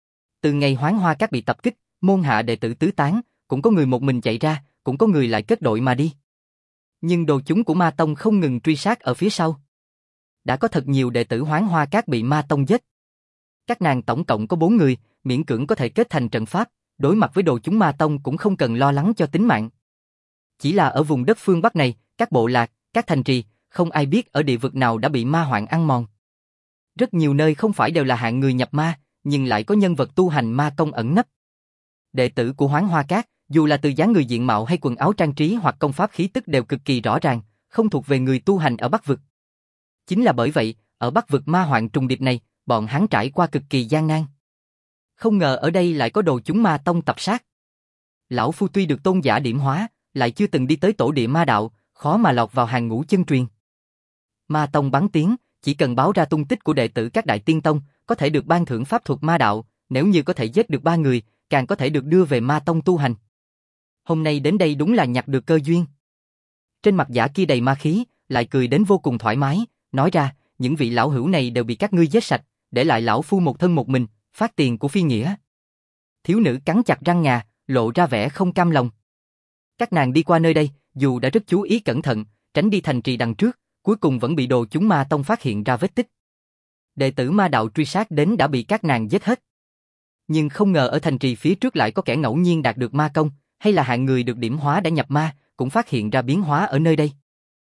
Từ ngày Hoán Hoa Cát bị tập kích, môn hạ đệ tử tứ tán, cũng có người một mình chạy ra, cũng có người lại kết đội mà đi. Nhưng đồ chúng của Ma Tông không ngừng truy sát ở phía sau. Đã có thật nhiều đệ tử Hoán Hoa Cát bị Ma Tông giết. Các nàng tổng cộng có bốn người, miễn cưỡng có thể kết thành trận pháp, đối mặt với đồ chúng Ma Tông cũng không cần lo lắng cho tính mạng. Chỉ là ở vùng đất phương Bắc này, các bộ lạc, các thành trì, không ai biết ở địa vực nào đã bị ma hoạn ăn mòn. Rất nhiều nơi không phải đều là hạng người nhập ma, nhưng lại có nhân vật tu hành ma công ẩn nấp. Đệ tử của Hoán Hoa Cát, dù là từ dáng người diện mạo hay quần áo trang trí hoặc công pháp khí tức đều cực kỳ rõ ràng, không thuộc về người tu hành ở Bắc vực. Chính là bởi vậy, ở Bắc vực ma hoạn trùng điệp này, bọn hắn trải qua cực kỳ gian nan. Không ngờ ở đây lại có đồ chúng Ma Tông tập sát. Lão phu tuy được tôn giả điểm hóa, lại chưa từng đi tới tổ địa ma đạo, khó mà lọt vào hàng ngũ chân truyền. Ma Tông bắn tiếng, chỉ cần báo ra tung tích của đệ tử các đại tiên tông, có thể được ban thưởng pháp thuật ma đạo, nếu như có thể giết được ba người, càng có thể được đưa về Ma Tông tu hành. Hôm nay đến đây đúng là nhặt được cơ duyên. Trên mặt giả kia đầy ma khí, lại cười đến vô cùng thoải mái, nói ra, những vị lão hữu này đều bị các ngươi giết sạch, để lại lão phu một thân một mình, phát tiền của phi nghĩa. Thiếu nữ cắn chặt răng ngà, lộ ra vẻ không cam lòng. Các nàng đi qua nơi đây, dù đã rất chú ý cẩn thận, tránh đi thành trì đằng trước, cuối cùng vẫn bị đồ chúng Ma Tông phát hiện ra vết tích. Đệ tử ma đạo truy sát đến đã bị các nàng giết hết. Nhưng không ngờ ở thành trì phía trước lại có kẻ ngẫu nhiên đạt được ma công, hay là hạng người được điểm hóa đã nhập ma, cũng phát hiện ra biến hóa ở nơi đây.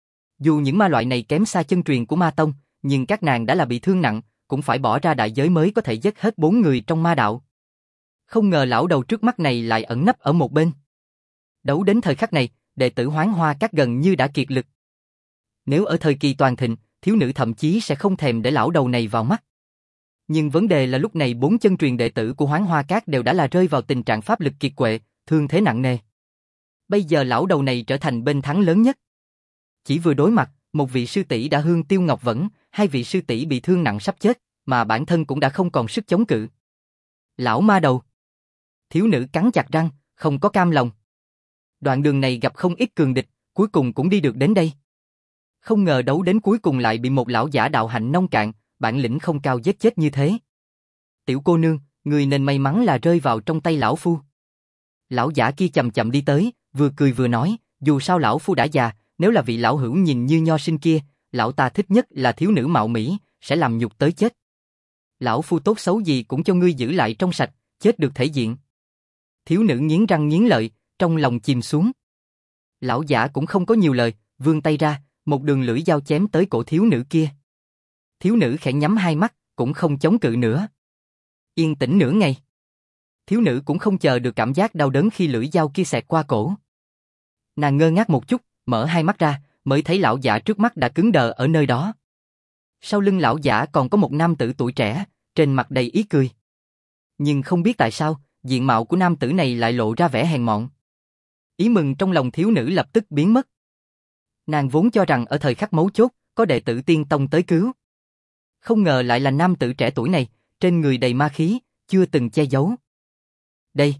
Dù những ma loại này kém xa chân truyền của Ma Tông, nhưng các nàng đã là bị thương nặng, cũng phải bỏ ra đại giới mới có thể giết hết bốn người trong ma đạo. Không ngờ lão đầu trước mắt này lại ẩn nấp ở một bên. Đấu đến thời khắc này, đệ tử Hoán Hoa Cát gần như đã kiệt lực. Nếu ở thời kỳ toàn thịnh, thiếu nữ thậm chí sẽ không thèm để lão đầu này vào mắt. Nhưng vấn đề là lúc này bốn chân truyền đệ tử của Hoán Hoa Các đều đã là rơi vào tình trạng pháp lực kiệt quệ, thương thế nặng nề. Bây giờ lão đầu này trở thành bên thắng lớn nhất. Chỉ vừa đối mặt, một vị sư tỷ đã hương tiêu ngọc vẫn, hai vị sư tỷ bị thương nặng sắp chết, mà bản thân cũng đã không còn sức chống cự. Lão ma đầu. Thiếu nữ cắn chặt răng, không có cam lòng. Đoạn đường này gặp không ít cường địch, cuối cùng cũng đi được đến đây. Không ngờ đấu đến cuối cùng lại bị một lão giả đạo hạnh nông cạn, bản lĩnh không cao giết chết như thế. Tiểu cô nương, người nên may mắn là rơi vào trong tay lão phu. Lão giả kia chậm chậm đi tới, vừa cười vừa nói, dù sao lão phu đã già, nếu là vị lão hữu nhìn như nho sinh kia, lão ta thích nhất là thiếu nữ mạo mỹ, sẽ làm nhục tới chết. Lão phu tốt xấu gì cũng cho ngươi giữ lại trong sạch, chết được thể diện. Thiếu nữ nghiến răng nghiến lợi, trong lòng chìm xuống. Lão giả cũng không có nhiều lời, vươn tay ra, một đường lưỡi dao chém tới cổ thiếu nữ kia. Thiếu nữ khẽ nhắm hai mắt, cũng không chống cự nữa. Yên tĩnh nửa ngày. Thiếu nữ cũng không chờ được cảm giác đau đớn khi lưỡi dao kia xẹt qua cổ. Nàng ngơ ngác một chút, mở hai mắt ra, mới thấy lão giả trước mắt đã cứng đờ ở nơi đó. Sau lưng lão giả còn có một nam tử tuổi trẻ, trên mặt đầy ý cười. Nhưng không biết tại sao, diện mạo của nam tử này lại lộ ra vẻ hèn mọn. Ý mừng trong lòng thiếu nữ lập tức biến mất. Nàng vốn cho rằng ở thời khắc mấu chốt, có đệ tử tiên tông tới cứu. Không ngờ lại là nam tử trẻ tuổi này, trên người đầy ma khí, chưa từng che giấu. Đây!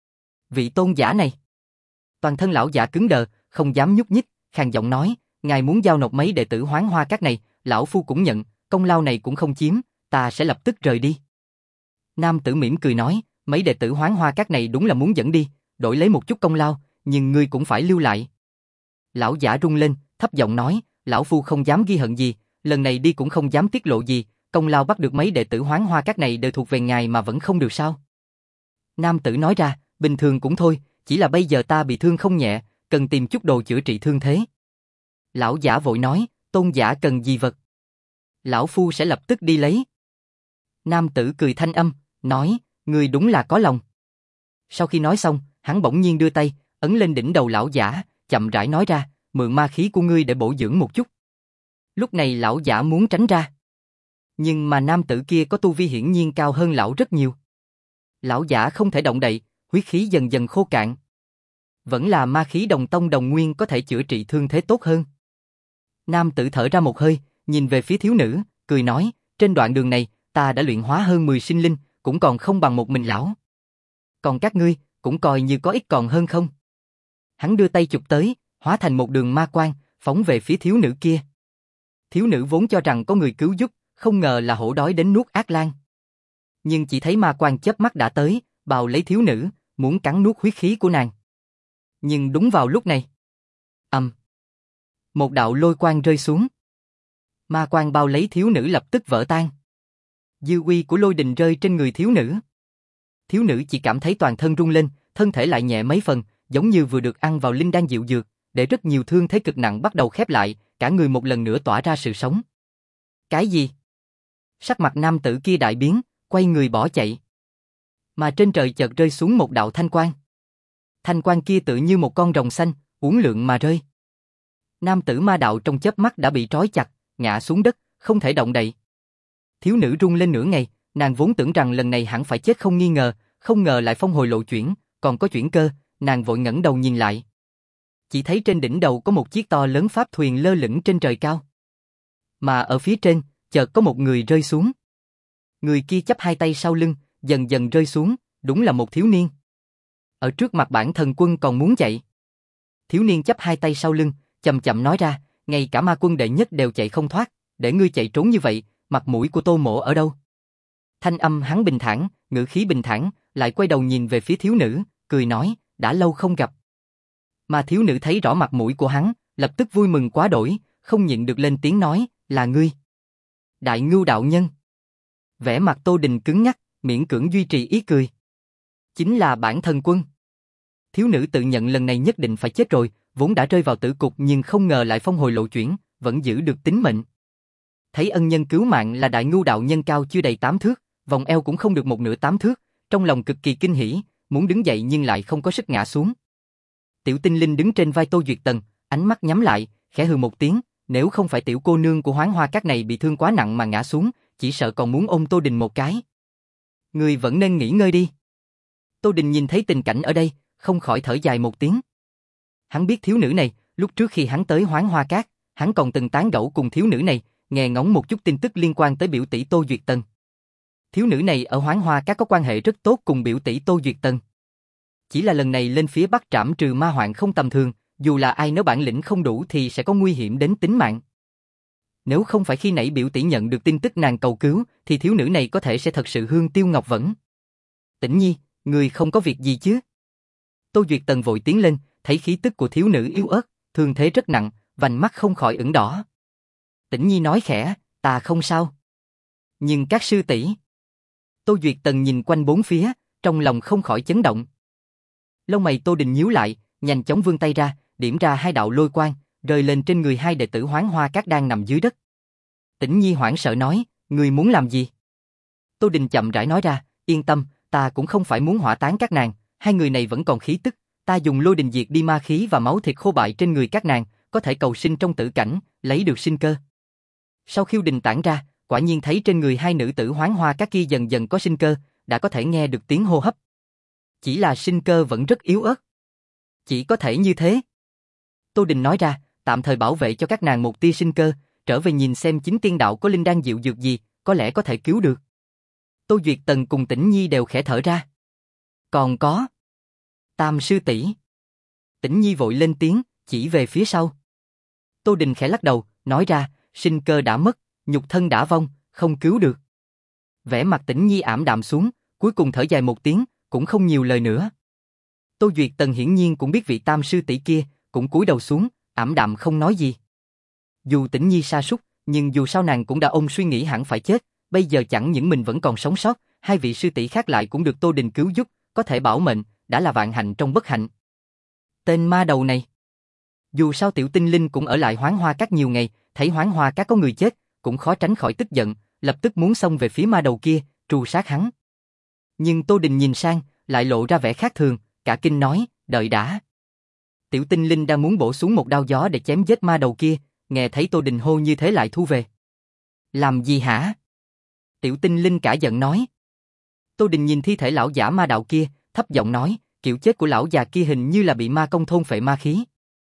Vị tôn giả này! Toàn thân lão giả cứng đờ, không dám nhúc nhích, khàn giọng nói, ngài muốn giao nộp mấy đệ tử Hoán Hoa Các này, lão phu cũng nhận, công lao này cũng không chiếm, ta sẽ lập tức rời đi. Nam tử mỉm cười nói, mấy đệ tử Hoán Hoa Các này đúng là muốn dẫn đi, đổi lấy một chút công lao, nhưng ngươi cũng phải lưu lại. Lão giả rung lên, thấp giọng nói, lão phu không dám ghi hận gì, lần này đi cũng không dám tiết lộ gì, công lao bắt được mấy đệ tử Hoán Hoa Các này đều thuộc về ngài mà vẫn không được sao? Nam tử nói ra, bình thường cũng thôi, chỉ là bây giờ ta bị thương không nhẹ, cần tìm chút đồ chữa trị thương thế. Lão giả vội nói, tôn giả cần gì vật? Lão phu sẽ lập tức đi lấy. Nam tử cười thanh âm, nói, người đúng là có lòng. Sau khi nói xong, hắn bỗng nhiên đưa tay, ấn lên đỉnh đầu lão giả, chậm rãi nói ra, mượn ma khí của ngươi để bổ dưỡng một chút. Lúc này lão giả muốn tránh ra. Nhưng mà nam tử kia có tu vi hiển nhiên cao hơn lão rất nhiều. Lão giả không thể động đậy, huyết khí dần dần khô cạn. Vẫn là ma khí đồng tông đồng nguyên có thể chữa trị thương thế tốt hơn. Nam tử thở ra một hơi, nhìn về phía thiếu nữ, cười nói, trên đoạn đường này, ta đã luyện hóa hơn mười sinh linh, cũng còn không bằng một mình lão. Còn các ngươi, cũng coi như có ít còn hơn không. Hắn đưa tay chụp tới, hóa thành một đường ma quang, phóng về phía thiếu nữ kia. Thiếu nữ vốn cho rằng có người cứu giúp, không ngờ là hổ đói đến nuốt ác lang. Nhưng chỉ thấy ma quang chớp mắt đã tới, bào lấy thiếu nữ, muốn cắn nuốt huyết khí của nàng. Nhưng đúng vào lúc này, ầm, um, một đạo lôi quang rơi xuống. Ma quang bao lấy thiếu nữ lập tức vỡ tan. Dư uy của lôi đình rơi trên người thiếu nữ. Thiếu nữ chỉ cảm thấy toàn thân rung lên, thân thể lại nhẹ mấy phần, giống như vừa được ăn vào linh đan dịu dược, để rất nhiều thương thế cực nặng bắt đầu khép lại, cả người một lần nữa tỏa ra sự sống. Cái gì? Sắc mặt nam tử kia đại biến, quay người bỏ chạy. Mà trên trời chợt rơi xuống một đạo thanh quang. Thanh quang kia tự như một con rồng xanh, uốn lượn mà rơi. Nam tử ma đạo trong chớp mắt đã bị trói chặt, ngã xuống đất, không thể động đậy. Thiếu nữ run lên nửa ngày, nàng vốn tưởng rằng lần này hẳn phải chết không nghi ngờ, không ngờ lại phong hồi lộ chuyển, còn có chuyển cơ, nàng vội ngẩng đầu nhìn lại. Chỉ thấy trên đỉnh đầu có một chiếc to lớn pháp thuyền lơ lửng trên trời cao. Mà ở phía trên, chợt có một người rơi xuống. Người kia chắp hai tay sau lưng, dần dần rơi xuống, đúng là một thiếu niên. Ở trước mặt bản thần quân còn muốn chạy. Thiếu niên chắp hai tay sau lưng, chậm chậm nói ra, ngay cả ma quân đệ nhất đều chạy không thoát, để ngươi chạy trốn như vậy, mặt mũi của Tô Mộ ở đâu? Thanh âm hắn bình thản, ngữ khí bình thản, lại quay đầu nhìn về phía thiếu nữ, cười nói, đã lâu không gặp. Mà thiếu nữ thấy rõ mặt mũi của hắn, lập tức vui mừng quá đổi, không nhịn được lên tiếng nói, là ngươi. Đại Ngưu đạo nhân. Vẻ mặt Tô Đình cứng ngắc, miễn cưỡng duy trì ý cười. Chính là bản thần quân. Thiếu nữ tự nhận lần này nhất định phải chết rồi, vốn đã rơi vào tử cục nhưng không ngờ lại phong hồi lộ chuyển, vẫn giữ được tính mệnh. Thấy ân nhân cứu mạng là Đại Ngưu đạo nhân cao chưa đầy tám thước, vòng eo cũng không được một nửa tám thước, trong lòng cực kỳ kinh hỉ, muốn đứng dậy nhưng lại không có sức ngã xuống. Tiểu tinh linh đứng trên vai Tô Duyệt Tần, ánh mắt nhắm lại, khẽ hừ một tiếng, Nếu không phải tiểu cô nương của Hoán Hoa Các này bị thương quá nặng mà ngã xuống, chỉ sợ còn muốn ôm Tô Đình một cái. Ngươi vẫn nên nghỉ ngơi đi. Tô Đình nhìn thấy tình cảnh ở đây, không khỏi thở dài một tiếng. Hắn biết thiếu nữ này, lúc trước khi hắn tới Hoán Hoa Các, hắn còn từng tán gẫu cùng thiếu nữ này, nghe ngóng một chút tin tức liên quan tới biểu tỷ Tô Duyệt Tần. Thiếu nữ này ở Hoán Hoa Các có quan hệ rất tốt cùng biểu tỷ Tô Duyệt Tần. Chỉ là lần này lên phía Bắc trảm trừ ma hoạn không tầm thường, dù là ai nếu bản lĩnh không đủ thì sẽ có nguy hiểm đến tính mạng. Nếu không phải khi nãy biểu tỷ nhận được tin tức nàng cầu cứu, thì thiếu nữ này có thể sẽ thật sự hương tiêu ngọc vẫn. Tĩnh Nhi, người không có việc gì chứ? Tô Duyệt Tần vội tiến lên, thấy khí tức của thiếu nữ yếu ớt, thương thế rất nặng, vành mắt không khỏi ửng đỏ. Tĩnh Nhi nói khẽ, ta không sao. Nhưng các sư tỷ. Tô Duyệt Tần nhìn quanh bốn phía, trong lòng không khỏi chấn động. Lông mày Tô Đình nhíu lại, nhanh chóng vươn tay ra, điểm ra hai đạo lôi quang, rơi lên trên người hai đệ tử Hoán Hoa Các đang nằm dưới đất. Tĩnh Nhi hoảng sợ nói, người muốn làm gì? Tô Đình chậm rãi nói ra, yên tâm, ta cũng không phải muốn hỏa táng các nàng, hai người này vẫn còn khí tức, ta dùng lôi đình diệt đi ma khí và máu thịt khô bại trên người các nàng, có thể cầu sinh trong tử cảnh, lấy được sinh cơ. Sau khiêu đình tản ra, quả nhiên thấy trên người hai nữ tử Hoán Hoa Các kia dần dần có sinh cơ, đã có thể nghe được tiếng hô hấp. Chỉ là sinh cơ vẫn rất yếu ớt. Chỉ có thể như thế. Tô Đình nói ra, tạm thời bảo vệ cho các nàng một tia sinh cơ, trở về nhìn xem chính tiên đạo có linh đan diệu dược gì, có lẽ có thể cứu được. Tô Duyệt Tần cùng Tĩnh Nhi đều khẽ thở ra. Còn có Tam sư tỷ. Tĩnh Nhi vội lên tiếng, chỉ về phía sau. Tô Đình khẽ lắc đầu, nói ra, sinh cơ đã mất, nhục thân đã vong, không cứu được. Vẻ mặt Tĩnh Nhi ảm đạm xuống, cuối cùng thở dài một tiếng, cũng không nhiều lời nữa. Tô Duyệt Tần hiển nhiên cũng biết vị tam sư tỷ kia, cũng cúi đầu xuống, ảm đạm không nói gì. Dù Tĩnh Nhi sa sút, nhưng dù sao nàng cũng đã ôm suy nghĩ hẳn phải chết, bây giờ chẳng những mình vẫn còn sống sót, hai vị sư tỷ khác lại cũng được Tô Đình cứu giúp, có thể bảo mệnh, đã là vạn hạnh trong bất hạnh. Tên ma đầu này. Dù sao Tiểu Tinh Linh cũng ở lại Hoán Hoa Các nhiều ngày, thấy Hoán Hoa Các có người chết, cũng khó tránh khỏi tức giận, lập tức muốn xông về phía ma đầu kia, trù sát hắn. Nhưng Tô Đình nhìn sang, lại lộ ra vẻ khác thường, cả kinh nói, đợi đã. Tiểu Tinh Linh đang muốn bổ xuống một đao gió để chém giết ma đầu kia, nghe thấy Tô Đình hô như thế lại thu về. Làm gì hả? Tiểu Tinh Linh cả giận nói. Tô Đình nhìn thi thể lão giả ma đạo kia, thấp giọng nói, kiểu chết của lão già kia hình như là bị ma công thôn phệ ma khí.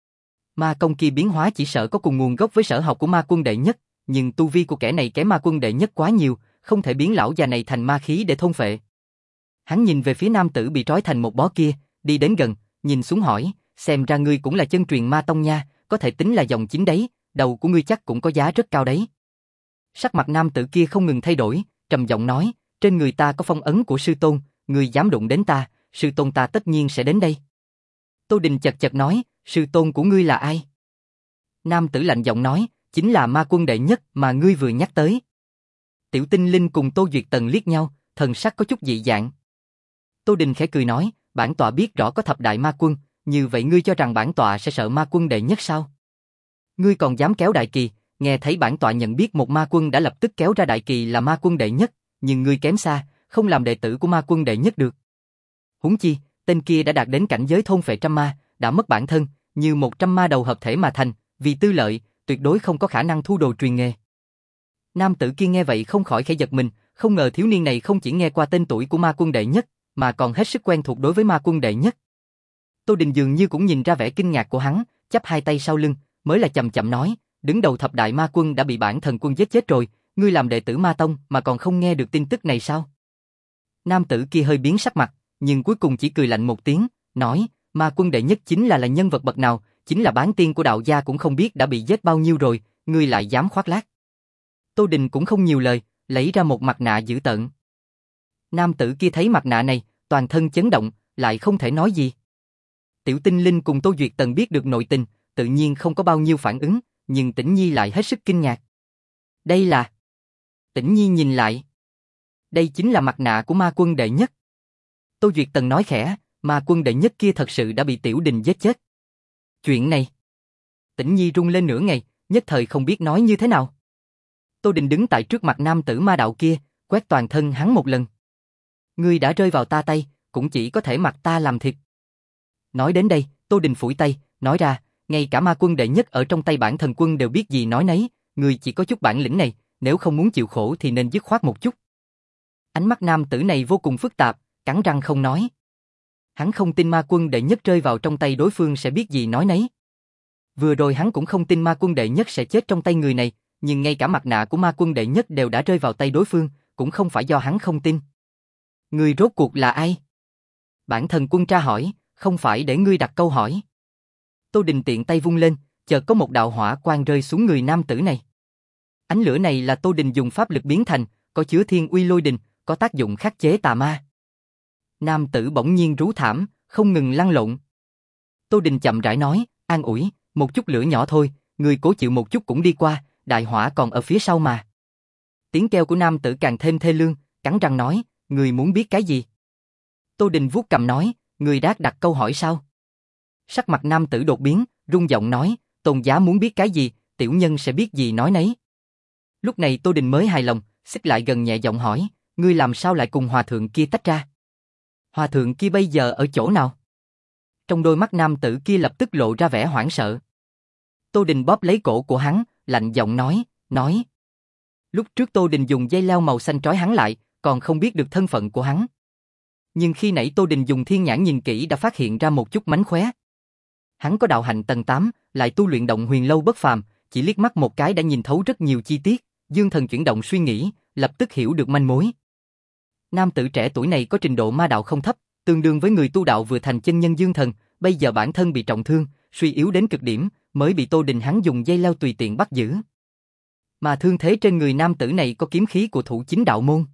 Ma công kia biến hóa chỉ sợ có cùng nguồn gốc với sở học của ma quân đệ nhất, nhưng tu vi của kẻ này kém ma quân đệ nhất quá nhiều, không thể biến lão già này thành ma khí để thôn phệ. Hắn nhìn về phía nam tử bị trói thành một bó kia, đi đến gần, nhìn xuống hỏi, xem ra ngươi cũng là chân truyền ma tông nha, có thể tính là dòng chính đấy, đầu của ngươi chắc cũng có giá rất cao đấy. Sắc mặt nam tử kia không ngừng thay đổi, trầm giọng nói, trên người ta có phong ấn của sư tôn, ngươi dám đụng đến ta, sư tôn ta tất nhiên sẽ đến đây. Tô Đình chật chật nói, sư tôn của ngươi là ai? Nam tử lạnh giọng nói, chính là ma quân đệ nhất mà ngươi vừa nhắc tới. Tiểu Tinh Linh cùng Tô Duyệt Tần liếc nhau, thần sắc có chút dị dạng. Tô Đình khẽ cười nói, bản tọa biết rõ có thập đại ma quân, như vậy ngươi cho rằng bản tọa sẽ sợ ma quân đệ nhất sao? Ngươi còn dám kéo đại kỳ, nghe thấy bản tọa nhận biết một ma quân đã lập tức kéo ra đại kỳ là ma quân đệ nhất, nhưng ngươi kém xa, không làm đệ tử của ma quân đệ nhất được. Huống chi, tên kia đã đạt đến cảnh giới thôn phệ trăm ma, đã mất bản thân, như một trăm ma đầu hợp thể mà thành, vì tư lợi, tuyệt đối không có khả năng thu đồ truyền nghề. Nam tử kia nghe vậy không khỏi khẽ giật mình, không ngờ thiếu niên này không chỉ nghe qua tên tuổi của ma quân đệ nhất, mà còn hết sức quen thuộc đối với ma quân đệ nhất. Tô Đình dường như cũng nhìn ra vẻ kinh ngạc của hắn, chắp hai tay sau lưng, mới là chậm chậm nói, đứng đầu thập đại ma quân đã bị bản thần quân giết chết rồi, ngươi làm đệ tử ma tông mà còn không nghe được tin tức này sao? Nam tử kia hơi biến sắc mặt, nhưng cuối cùng chỉ cười lạnh một tiếng, nói, ma quân đệ nhất chính là là nhân vật bậc nào, chính là bán tiên của đạo gia cũng không biết đã bị giết bao nhiêu rồi, ngươi lại dám khoác lác. Tô Đình cũng không nhiều lời, lấy ra một mặt nạ dữ tợn. Nam tử kia thấy mặt nạ này, toàn thân chấn động, lại không thể nói gì. Tiểu Tinh Linh cùng Tô Duyệt Tần biết được nội tình, tự nhiên không có bao nhiêu phản ứng, nhưng Tĩnh Nhi lại hết sức kinh ngạc. Đây là... Tĩnh Nhi nhìn lại. Đây chính là mặt nạ của ma quân đệ nhất. Tô Duyệt Tần nói khẽ, ma quân đệ nhất kia thật sự đã bị Tiểu Đình giết chết. Chuyện này... Tĩnh Nhi run lên nửa ngày, nhất thời không biết nói như thế nào. Tô Đình đứng tại trước mặt nam tử ma đạo kia, quét toàn thân hắn một lần. Ngươi đã rơi vào ta tay, cũng chỉ có thể mặc ta làm thịt. Nói đến đây, Tô Đình phủi tay, nói ra, ngay cả ma quân đệ nhất ở trong tay bản thần quân đều biết gì nói nấy, người chỉ có chút bản lĩnh này, nếu không muốn chịu khổ thì nên dứt khoát một chút. Ánh mắt nam tử này vô cùng phức tạp, cắn răng không nói. Hắn không tin ma quân đệ nhất rơi vào trong tay đối phương sẽ biết gì nói nấy. Vừa rồi hắn cũng không tin ma quân đệ nhất sẽ chết trong tay người này, nhưng ngay cả mặt nạ của ma quân đệ nhất đều đã rơi vào tay đối phương, cũng không phải do hắn không tin. Người rốt cuộc là ai? Bản thần quân tra hỏi, không phải để ngươi đặt câu hỏi. Tô Đình tiện tay vung lên, chợt có một đạo hỏa quang rơi xuống người nam tử này. Ánh lửa này là Tô Đình dùng pháp lực biến thành, có chứa thiên uy lôi đình, có tác dụng khắc chế tà ma. Nam tử bỗng nhiên rú thảm, không ngừng lăn lộn. Tô Đình chậm rãi nói, an ủi, một chút lửa nhỏ thôi, người cố chịu một chút cũng đi qua, đại hỏa còn ở phía sau mà. Tiếng kêu của nam tử càng thêm thê lương, cắn răng nói, người muốn biết cái gì? Tô Đình vuốt cằm nói, người đát đặt câu hỏi sao? Sắc mặt nam tử đột biến, rung giọng nói, tôn giá muốn biết cái gì, tiểu nhân sẽ biết gì nói nấy. Lúc này Tô Đình mới hài lòng, xích lại gần nhẹ giọng hỏi, ngươi làm sao lại cùng hòa thượng kia tách ra? Hòa thượng kia bây giờ ở chỗ nào? Trong đôi mắt nam tử kia lập tức lộ ra vẻ hoảng sợ. Tô Đình bóp lấy cổ của hắn, lạnh giọng nói, nói. Lúc trước Tô Đình dùng dây leo màu xanh trói hắn lại, còn không biết được thân phận của hắn. Nhưng khi nãy Tô Đình dùng thiên nhãn nhìn kỹ đã phát hiện ra một chút mánh khóe. Hắn có đạo hạnh tầng tám, lại tu luyện động huyền lâu bất phàm, chỉ liếc mắt một cái đã nhìn thấu rất nhiều chi tiết, dương thần chuyển động suy nghĩ, lập tức hiểu được manh mối. Nam tử trẻ tuổi này có trình độ ma đạo không thấp, tương đương với người tu đạo vừa thành chân nhân dương thần, bây giờ bản thân bị trọng thương, suy yếu đến cực điểm, mới bị Tô Đình hắn dùng dây leo tùy tiện bắt giữ. Mà thương thế trên người nam tử này có kiếm khí của thủ chính đạo môn.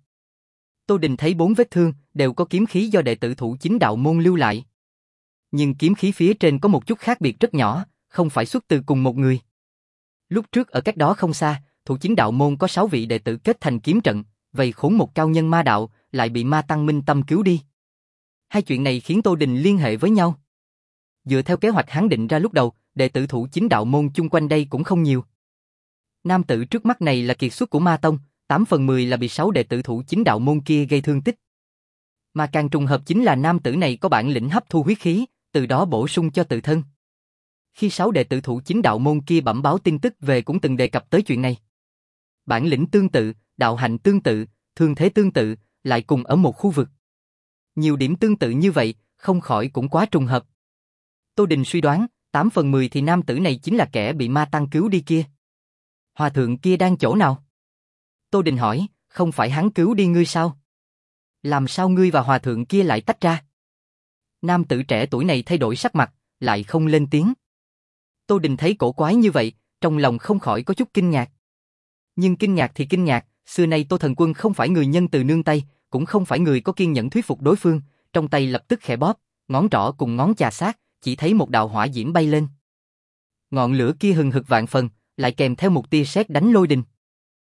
Tô Đình thấy bốn vết thương đều có kiếm khí do đệ tử thủ chính đạo môn lưu lại. Nhưng kiếm khí phía trên có một chút khác biệt rất nhỏ, không phải xuất từ cùng một người. Lúc trước ở cách đó không xa, thủ chính đạo môn có sáu vị đệ tử kết thành kiếm trận, vây khốn một cao nhân ma đạo, lại bị ma tăng minh tâm cứu đi. Hai chuyện này khiến Tô Đình liên hệ với nhau. Dựa theo kế hoạch hắn định ra lúc đầu, đệ tử thủ chính đạo môn chung quanh đây cũng không nhiều. Nam tử trước mắt này là kiệt xuất của ma tông, tám phần mười là bị sáu đệ tử thủ chính đạo môn kia gây thương tích. Mà càng trùng hợp chính là nam tử này có bản lĩnh hấp thu huyết khí, từ đó bổ sung cho tự thân. Khi sáu đệ tử thủ chính đạo môn kia bẩm báo tin tức về cũng từng đề cập tới chuyện này. Bản lĩnh tương tự, đạo hạnh tương tự, thương thế tương tự, lại cùng ở một khu vực. Nhiều điểm tương tự như vậy, không khỏi cũng quá trùng hợp. Tô Đình suy đoán, tám phần mười thì nam tử này chính là kẻ bị ma tăng cứu đi kia. Hòa thượng kia đang chỗ nào? Tô Đình hỏi, không phải hắn cứu đi ngươi sao? Làm sao ngươi và hòa thượng kia lại tách ra? Nam tử trẻ tuổi này thay đổi sắc mặt, lại không lên tiếng. Tô Đình thấy cổ quái như vậy, trong lòng không khỏi có chút kinh ngạc. Nhưng kinh ngạc thì kinh ngạc, xưa nay Tô Thần Quân không phải người nhân từ nương tay, cũng không phải người có kiên nhẫn thuyết phục đối phương, trong tay lập tức khẽ bóp, ngón trỏ cùng ngón chà sát, chỉ thấy một đạo hỏa diễm bay lên. Ngọn lửa kia hừng hực vạn phần, lại kèm theo một tia sét đánh lôi đình.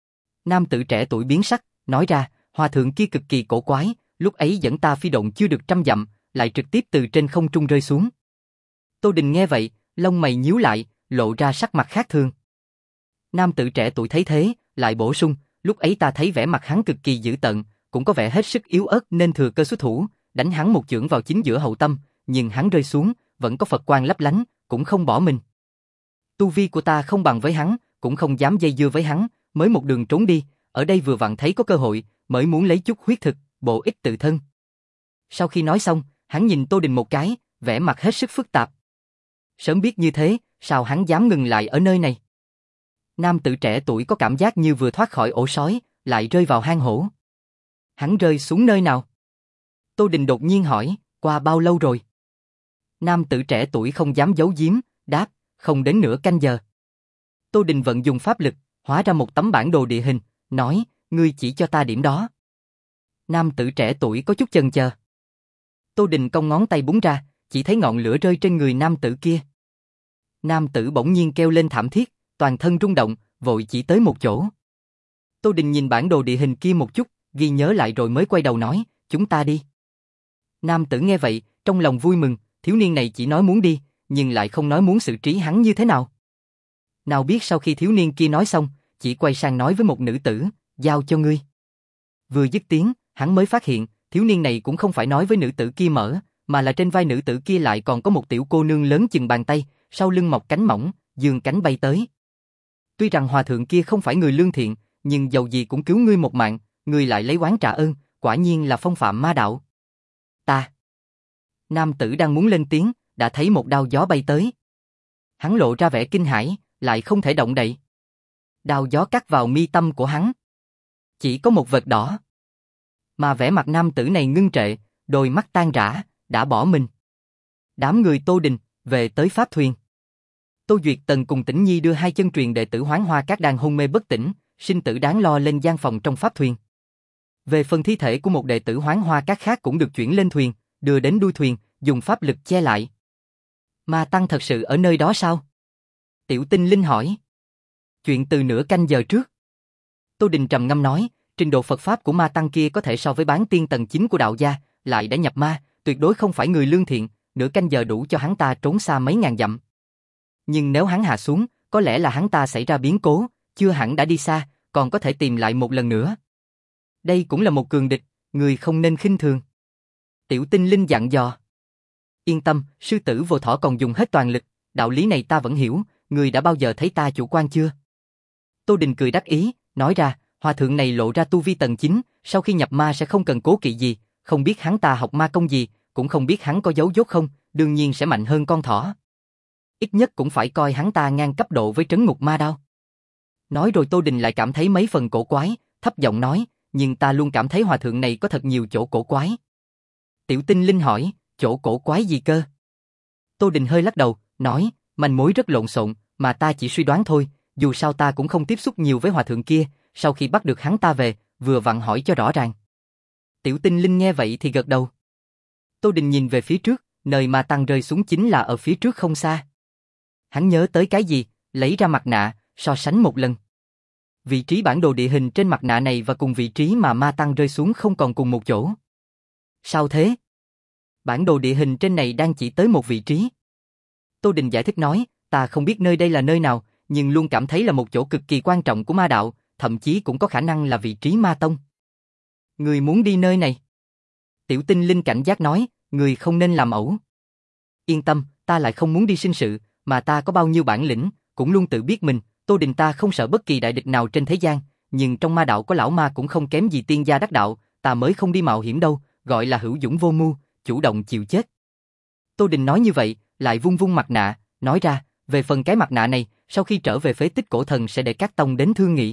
Nam tử trẻ tuổi biến sắc, nói ra, hòa thượng kia cực kỳ cổ quái, lúc ấy dẫn ta phi độn chưa được trăm dặm, lại trực tiếp từ trên không trung rơi xuống. Tô Đình nghe vậy, lông mày nhíu lại, lộ ra sắc mặt khác thường. Nam tử trẻ tuổi thấy thế, lại bổ sung, lúc ấy ta thấy vẻ mặt hắn cực kỳ dữ tợn, cũng có vẻ hết sức yếu ớt nên thừa cơ xuất thủ, đánh hắn một chưởng vào chính giữa hậu tâm, nhưng hắn rơi xuống, vẫn có Phật quang lấp lánh, cũng không bỏ mình. Tu vi của ta không bằng với hắn, cũng không dám dây dưa với hắn, mới một đường trốn đi, ở đây vừa vặn thấy có cơ hội, mới muốn lấy chút huyết thực, bổ ích tự thân. Sau khi nói xong, hắn nhìn Tô Đình một cái, vẻ mặt hết sức phức tạp. Sớm biết như thế, sao hắn dám ngừng lại ở nơi này? Nam tử trẻ tuổi có cảm giác như vừa thoát khỏi ổ sói, lại rơi vào hang hổ. Hắn rơi xuống nơi nào? Tô Đình đột nhiên hỏi, qua bao lâu rồi? Nam tử trẻ tuổi không dám giấu giếm, đáp, không đến nửa canh giờ. Tô Đình vận dùng pháp lực, hóa ra một tấm bản đồ địa hình, nói, ngươi chỉ cho ta điểm đó. Nam tử trẻ tuổi có chút chần chờ. Tô Đình cong ngón tay búng ra, chỉ thấy ngọn lửa rơi trên người nam tử kia. Nam tử bỗng nhiên kêu lên thảm thiết, toàn thân rung động, vội chỉ tới một chỗ. Tô Đình nhìn bản đồ địa hình kia một chút, ghi nhớ lại rồi mới quay đầu nói, chúng ta đi. Nam tử nghe vậy, trong lòng vui mừng, thiếu niên này chỉ nói muốn đi, nhưng lại không nói muốn xử trí hắn như thế nào. Nào biết sau khi thiếu niên kia nói xong, chỉ quay sang nói với một nữ tử, giao cho ngươi. Vừa dứt tiếng, hắn mới phát hiện, thiếu niên này cũng không phải nói với nữ tử kia mở, mà là trên vai nữ tử kia lại còn có một tiểu cô nương lớn chừng bàn tay, sau lưng mọc cánh mỏng, giương cánh bay tới. Tuy rằng hòa thượng kia không phải người lương thiện, nhưng dầu gì cũng cứu ngươi một mạng, ngươi lại lấy oán trả ơn, quả nhiên là phong phạm ma đạo. Ta. Nam tử đang muốn lên tiếng, đã thấy một đao gió bay tới. Hắn lộ ra vẻ kinh hãi, lại không thể động đậy. Đao gió cắt vào mi tâm của hắn. Chỉ có một vệt đỏ. Mà vẻ mặt nam tử này ngưng trệ, đôi mắt tan rã, đã bỏ mình. Đám người Tô Đình, về tới pháp thuyền. Tô Duyệt Tần cùng Tĩnh Nhi đưa hai chân truyền đệ tử Hoán Hoa Các đang hôn mê bất tỉnh, sinh tử đáng lo lên gian phòng trong pháp thuyền. Về phần thi thể của một đệ tử Hoán Hoa Các khác cũng được chuyển lên thuyền, đưa đến đuôi thuyền, dùng pháp lực che lại. Ma Tăng thật sự ở nơi đó sao? Tiểu Tinh Linh hỏi. Chuyện từ nửa canh giờ trước. Tô Đình trầm ngâm nói, trình độ Phật Pháp của Ma Tăng kia có thể so với bán tiên tầng chín của đạo gia, lại đã nhập ma, tuyệt đối không phải người lương thiện, nửa canh giờ đủ cho hắn ta trốn xa mấy ngàn dặm. Nhưng nếu hắn hạ xuống, có lẽ là hắn ta xảy ra biến cố, chưa hẳn đã đi xa, còn có thể tìm lại một lần nữa. Đây cũng là một cường địch, người không nên khinh thường. Tiểu Tinh Linh dặn dò. Yên tâm, sư tử vô thỏ còn dùng hết toàn lực, đạo lý này ta vẫn hiểu, người đã bao giờ thấy ta chủ quan chưa? Tô Đình cười đắc ý, nói ra, hòa thượng này lộ ra tu vi tầng chín, sau khi nhập ma sẽ không cần cố kỵ gì, không biết hắn ta học ma công gì, cũng không biết hắn có giấu dốt không, đương nhiên sẽ mạnh hơn con thỏ. Ít nhất cũng phải coi hắn ta ngang cấp độ với trấn ngục ma đao. Nói rồi Tô Đình lại cảm thấy mấy phần cổ quái, thấp giọng nói, nhưng ta luôn cảm thấy hòa thượng này có thật nhiều chỗ cổ quái. Tiểu Tinh Linh hỏi, chỗ cổ quái gì cơ? Tô Đình hơi lắc đầu, nói, manh mối rất lộn xộn, mà ta chỉ suy đoán thôi, dù sao ta cũng không tiếp xúc nhiều với hòa thượng kia, sau khi bắt được hắn ta về, vừa vặn hỏi cho rõ ràng. Tiểu Tinh Linh nghe vậy thì gật đầu. Tô Đình nhìn về phía trước, nơi Ma Tăng rơi xuống chính là ở phía trước không xa. Hắn nhớ tới cái gì, lấy ra mặt nạ, so sánh một lần. Vị trí bản đồ địa hình trên mặt nạ này và cùng vị trí mà Ma Tăng rơi xuống không còn cùng một chỗ. Sao thế? Bản đồ địa hình trên này đang chỉ tới một vị trí. Tô Đình giải thích nói, ta không biết nơi đây là nơi nào, nhưng luôn cảm thấy là một chỗ cực kỳ quan trọng của ma đạo, thậm chí cũng có khả năng là vị trí ma tông. Người muốn đi nơi này? Tiểu Tinh Linh cảnh giác nói, người không nên làm ẩu. Yên tâm, ta lại không muốn đi sinh sự, mà ta có bao nhiêu bản lĩnh, cũng luôn tự biết mình, Tô Đình ta không sợ bất kỳ đại địch nào trên thế gian, nhưng trong ma đạo có lão ma cũng không kém gì tiên gia đắc đạo, ta mới không đi mạo hiểm đâu, gọi là hữu dũng vô mưu, chủ động chịu chết. Tô Đình nói như vậy, lại vung vung mặt nạ, nói ra, về phần cái mặt nạ này, sau khi trở về phế tích cổ thần sẽ để các tông đến thương nghị.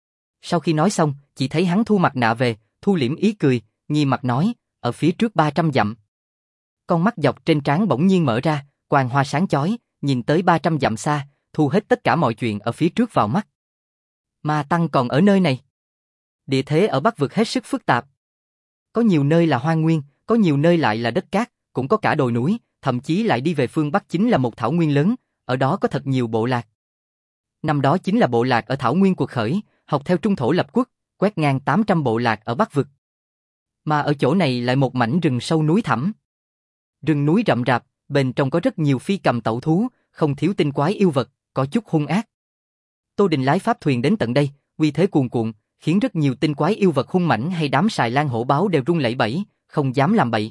Sau khi nói xong, chỉ thấy hắn thu mặt nạ về, thu liễm ý cười, nghiêm mặt nói, ở phía trước ba trăm dặm. Con mắt dọc trên trán bỗng nhiên mở ra, quang hoa sáng chói, nhìn tới ba trăm dặm xa, thu hết tất cả mọi chuyện ở phía trước vào mắt. Ma Tăng còn ở nơi này. Địa thế ở Bắc vực hết sức phức tạp. Có nhiều nơi là hoang nguyên, có nhiều nơi lại là đất cát, cũng có cả đồi núi, thậm chí lại đi về phương Bắc chính là một thảo nguyên lớn, ở đó có thật nhiều bộ lạc. Năm đó chính là bộ lạc ở thảo nguyên cuộc khởi, học theo trung thổ lập quốc, quét ngang tám trăm bộ lạc ở Bắc vực. Mà ở chỗ này lại một mảnh rừng sâu núi thẳm. Rừng núi rậm rạp, bên trong có rất nhiều phi cầm tẩu thú, không thiếu tinh quái yêu vật, có chút hung ác. Tô Đình lái pháp thuyền đến tận đây, uy thế cuồn cuộn, khiến rất nhiều tinh quái yêu vật hung mãnh hay đám sài lan hổ báo đều run lẩy bẩy, không dám làm bậy.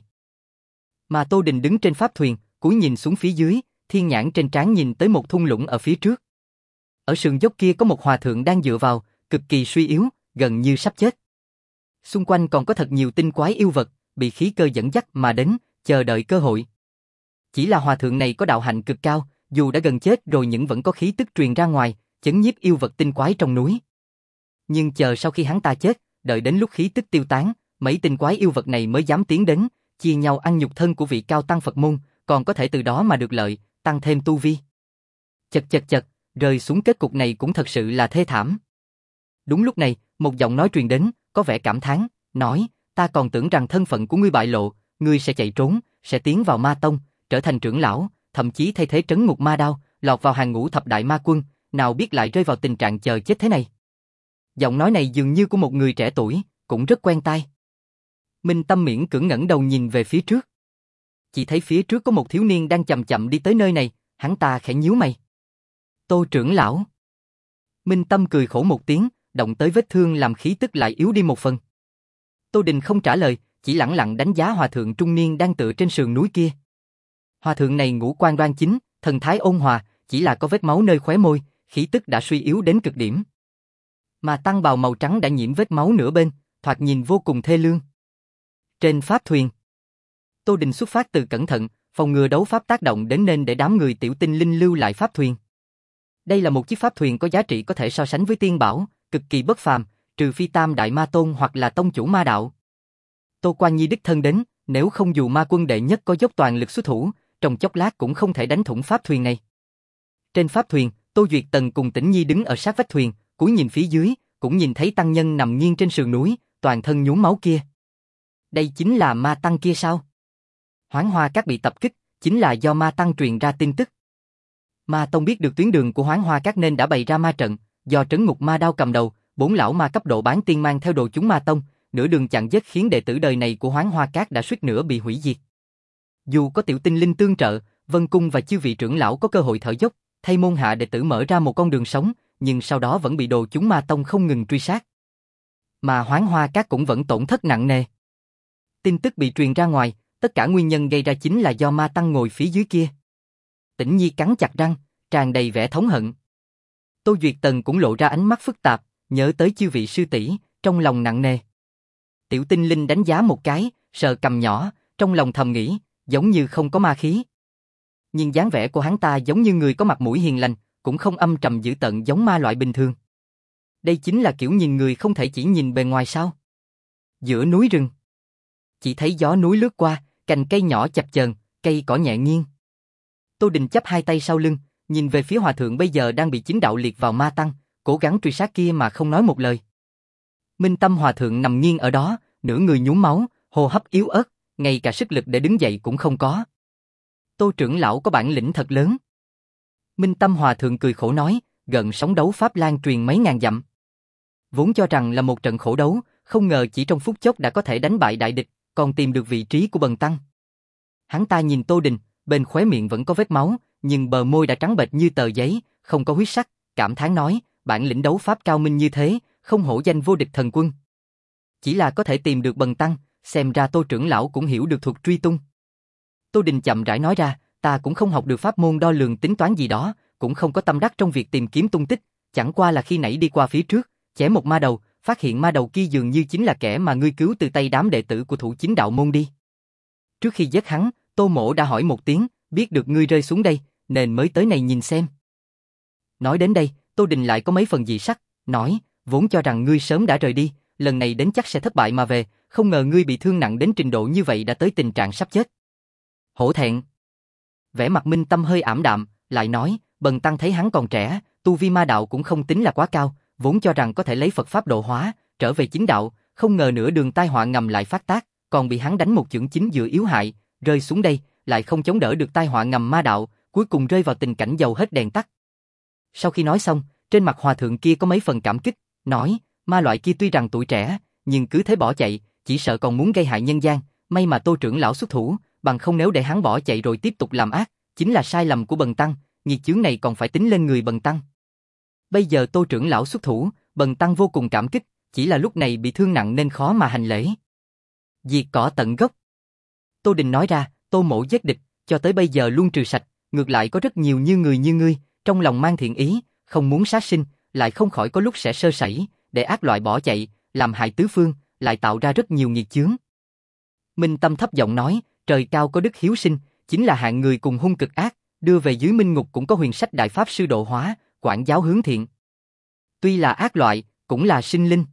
Mà Tô Đình đứng trên pháp thuyền, cúi nhìn xuống phía dưới, thiên nhãn trên trán nhìn tới một thung lũng ở phía trước. Ở sườn dốc kia có một hòa thượng đang dựa vào, cực kỳ suy yếu, gần như sắp chết. Xung quanh còn có thật nhiều tinh quái yêu vật, bị khí cơ dẫn dắt mà đến, chờ đợi cơ hội. Chỉ là hòa thượng này có đạo hạnh cực cao, dù đã gần chết rồi nhưng vẫn có khí tức truyền ra ngoài, chấn nhiếp yêu vật tinh quái trong núi. Nhưng chờ sau khi hắn ta chết, đợi đến lúc khí tức tiêu tán, mấy tinh quái yêu vật này mới dám tiến đến, chia nhau ăn nhục thân của vị cao tăng Phật môn, còn có thể từ đó mà được lợi, tăng thêm tu vi. Chật chật chật, rơi xuống kết cục này cũng thật sự là thê thảm. Đúng lúc này, một giọng nói truyền đến, có vẻ cảm thán, nói, ta còn tưởng rằng thân phận của ngươi bại lộ, ngươi sẽ chạy trốn, sẽ tiến vào ma tông, trở thành trưởng lão, thậm chí thay thế trấn ngục ma đao, lọt vào hàng ngũ thập đại ma quân, nào biết lại rơi vào tình trạng chờ chết thế này. Giọng nói này dường như của một người trẻ tuổi, cũng rất quen tai. Minh Tâm miễn cưỡng ngẩng đầu nhìn về phía trước. Chỉ thấy phía trước có một thiếu niên đang chậm chậm đi tới nơi này, hắn ta khẽ nhíu mày. Tô trưởng lão. Minh Tâm cười khổ một tiếng, động tới vết thương làm khí tức lại yếu đi một phần. Tô Đình không trả lời, chỉ lẳng lặng đánh giá hòa thượng trung niên đang tựa trên sườn núi kia. Hòa thượng này ngũ quan đoan chính, thần thái ôn hòa, chỉ là có vết máu nơi khóe môi, khí tức đã suy yếu đến cực điểm. Mà tăng bào màu trắng đã nhiễm vết máu nửa bên, thoạt nhìn vô cùng thê lương. Trên pháp thuyền, Tô Đình xuất phát từ cẩn thận, phòng ngừa đấu pháp tác động đến nên để đám người tiểu tinh linh lưu lại pháp thuyền. Đây là một chiếc pháp thuyền có giá trị có thể so sánh với tiên bảo, cực kỳ bất phàm, trừ phi Tam Đại Ma Tôn hoặc là tông chủ ma đạo. Tô Quan Nhi đích thân đến, nếu không dù ma quân đệ nhất có dốc toàn lực xuất thủ, trong chốc lát cũng không thể đánh thủng pháp thuyền này. Trên pháp thuyền, Tô Duyệt Tần cùng Tĩnh Nhi đứng ở sát vách thuyền, cúi nhìn phía dưới, cũng nhìn thấy tăng nhân nằm nghiêng trên sườn núi, toàn thân nhuốm máu kia. Đây chính là ma tăng kia sao? Hoáng Hoa Các bị tập kích, chính là do ma tăng truyền ra tin tức. Ma Tông biết được tuyến đường của Hoáng Hoa Các nên đã bày ra ma trận, do Trấn Ngục Ma Đao cầm đầu, bốn lão ma cấp độ bán tiên mang theo đồ chúng Ma Tông, nửa đường chặn giết khiến đệ tử đời này của Hoáng Hoa Các đã suýt nữa bị hủy diệt. Dù có tiểu tinh linh tương trợ, Vân Cung và chư vị trưởng lão có cơ hội thở dốc, thay môn hạ đệ tử mở ra một con đường sống, nhưng sau đó vẫn bị đồ chúng Ma Tông không ngừng truy sát. Mà Hoáng Hoa Các cũng vẫn tổn thất nặng nề. Tin tức bị truyền ra ngoài, tất cả nguyên nhân gây ra chính là do ma tăng ngồi phía dưới kia. Tĩnh Nhi cắn chặt răng, tràn đầy vẻ thống hận. Tô Duyệt Tần cũng lộ ra ánh mắt phức tạp, nhớ tới chư vị sư tỷ, trong lòng nặng nề. Tiểu tinh linh đánh giá một cái, sờ cằm nhỏ, trong lòng thầm nghĩ, giống như không có ma khí. Nhưng dáng vẻ của hắn ta giống như người có mặt mũi hiền lành, cũng không âm trầm dữ tợn giống ma loại bình thường. Đây chính là kiểu nhìn người không thể chỉ nhìn bề ngoài sao? Giữa núi rừng, chỉ thấy gió núi lướt qua, cành cây nhỏ chập chờn, cây cỏ nhẹ nghiêng. Tô Đình chắp hai tay sau lưng, nhìn về phía hòa thượng bây giờ đang bị chính đạo liệt vào ma tăng, cố gắng truy sát kia mà không nói một lời. Minh Tâm hòa thượng nằm nghiêng ở đó, nửa người nhuốm máu, hô hấp yếu ớt, ngay cả sức lực để đứng dậy cũng không có. Tô trưởng lão có bản lĩnh thật lớn. Minh Tâm hòa thượng cười khổ nói, gần sóng đấu pháp lan truyền mấy ngàn dặm. Vốn cho rằng là một trận khổ đấu, không ngờ chỉ trong phút chốc đã có thể đánh bại đại địch, còn tìm được vị trí của bần tăng. Hắn ta nhìn Tô Đình, bên khóe miệng vẫn có vết máu, nhưng bờ môi đã trắng bệch như tờ giấy, không có huyết sắc, cảm thán nói, bản lĩnh đấu pháp cao minh như thế, không hổ danh vô địch thần quân. Chỉ là có thể tìm được bần tăng, xem ra Tô trưởng lão cũng hiểu được thuật truy tung. Tô Đình chậm rãi nói ra, ta cũng không học được pháp môn đo lường tính toán gì đó, cũng không có tâm đắc trong việc tìm kiếm tung tích, chẳng qua là khi nãy đi qua phía trước, chém một ma đầu, phát hiện ma đầu kia dường như chính là kẻ mà ngươi cứu từ tay đám đệ tử của Thủ Chính Đạo môn đi. Trước khi giết hắn, Tô Mỗ đã hỏi một tiếng, biết được ngươi rơi xuống đây, nên mới tới này nhìn xem. Nói đến đây, Tô Đình lại có mấy phần dị sắc, nói, vốn cho rằng ngươi sớm đã rời đi, lần này đến chắc sẽ thất bại mà về, không ngờ ngươi bị thương nặng đến trình độ như vậy đã tới tình trạng sắp chết. Hổ thẹn. Vẻ mặt Minh Tâm hơi ảm đạm, lại nói, bần tăng thấy hắn còn trẻ, tu vi ma đạo cũng không tính là quá cao, vốn cho rằng có thể lấy Phật pháp độ hóa, trở về chính đạo, không ngờ nửa đường tai họa ngầm lại phát tác, còn bị hắn đánh một chưởng chính giữa yếu hại, rơi xuống đây, lại không chống đỡ được tai họa ngầm ma đạo, cuối cùng rơi vào tình cảnh dầu hết đèn tắt. Sau khi nói xong, trên mặt hòa thượng kia có mấy phần cảm kích, nói, ma loại kia tuy rằng tuổi trẻ, nhưng cứ thế bỏ chạy, chỉ sợ còn muốn gây hại nhân gian, may mà Tô trưởng lão xuất thủ, bằng không nếu để hắn bỏ chạy rồi tiếp tục làm ác, chính là sai lầm của bần tăng, nghiệt chướng này còn phải tính lên người bần tăng. Bây giờ Tô trưởng lão xuất thủ, bần tăng vô cùng cảm kích, chỉ là lúc này bị thương nặng nên khó mà hành lễ. Diệt cỏ tận gốc. Tô Đình nói ra, Tô Mỗ giết địch, cho tới bây giờ luôn trừ sạch, ngược lại có rất nhiều như người như ngươi, trong lòng mang thiện ý, không muốn sát sinh, lại không khỏi có lúc sẽ sơ sẩy, để ác loại bỏ chạy, làm hại tứ phương, lại tạo ra rất nhiều nghiệt chướng. Minh Tâm thấp giọng nói, trời cao có đức hiếu sinh, chính là hạng người cùng hung cực ác, đưa về dưới minh ngục cũng có huyền sách đại pháp sư độ hóa, quản giáo hướng thiện. Tuy là ác loại, cũng là sinh linh.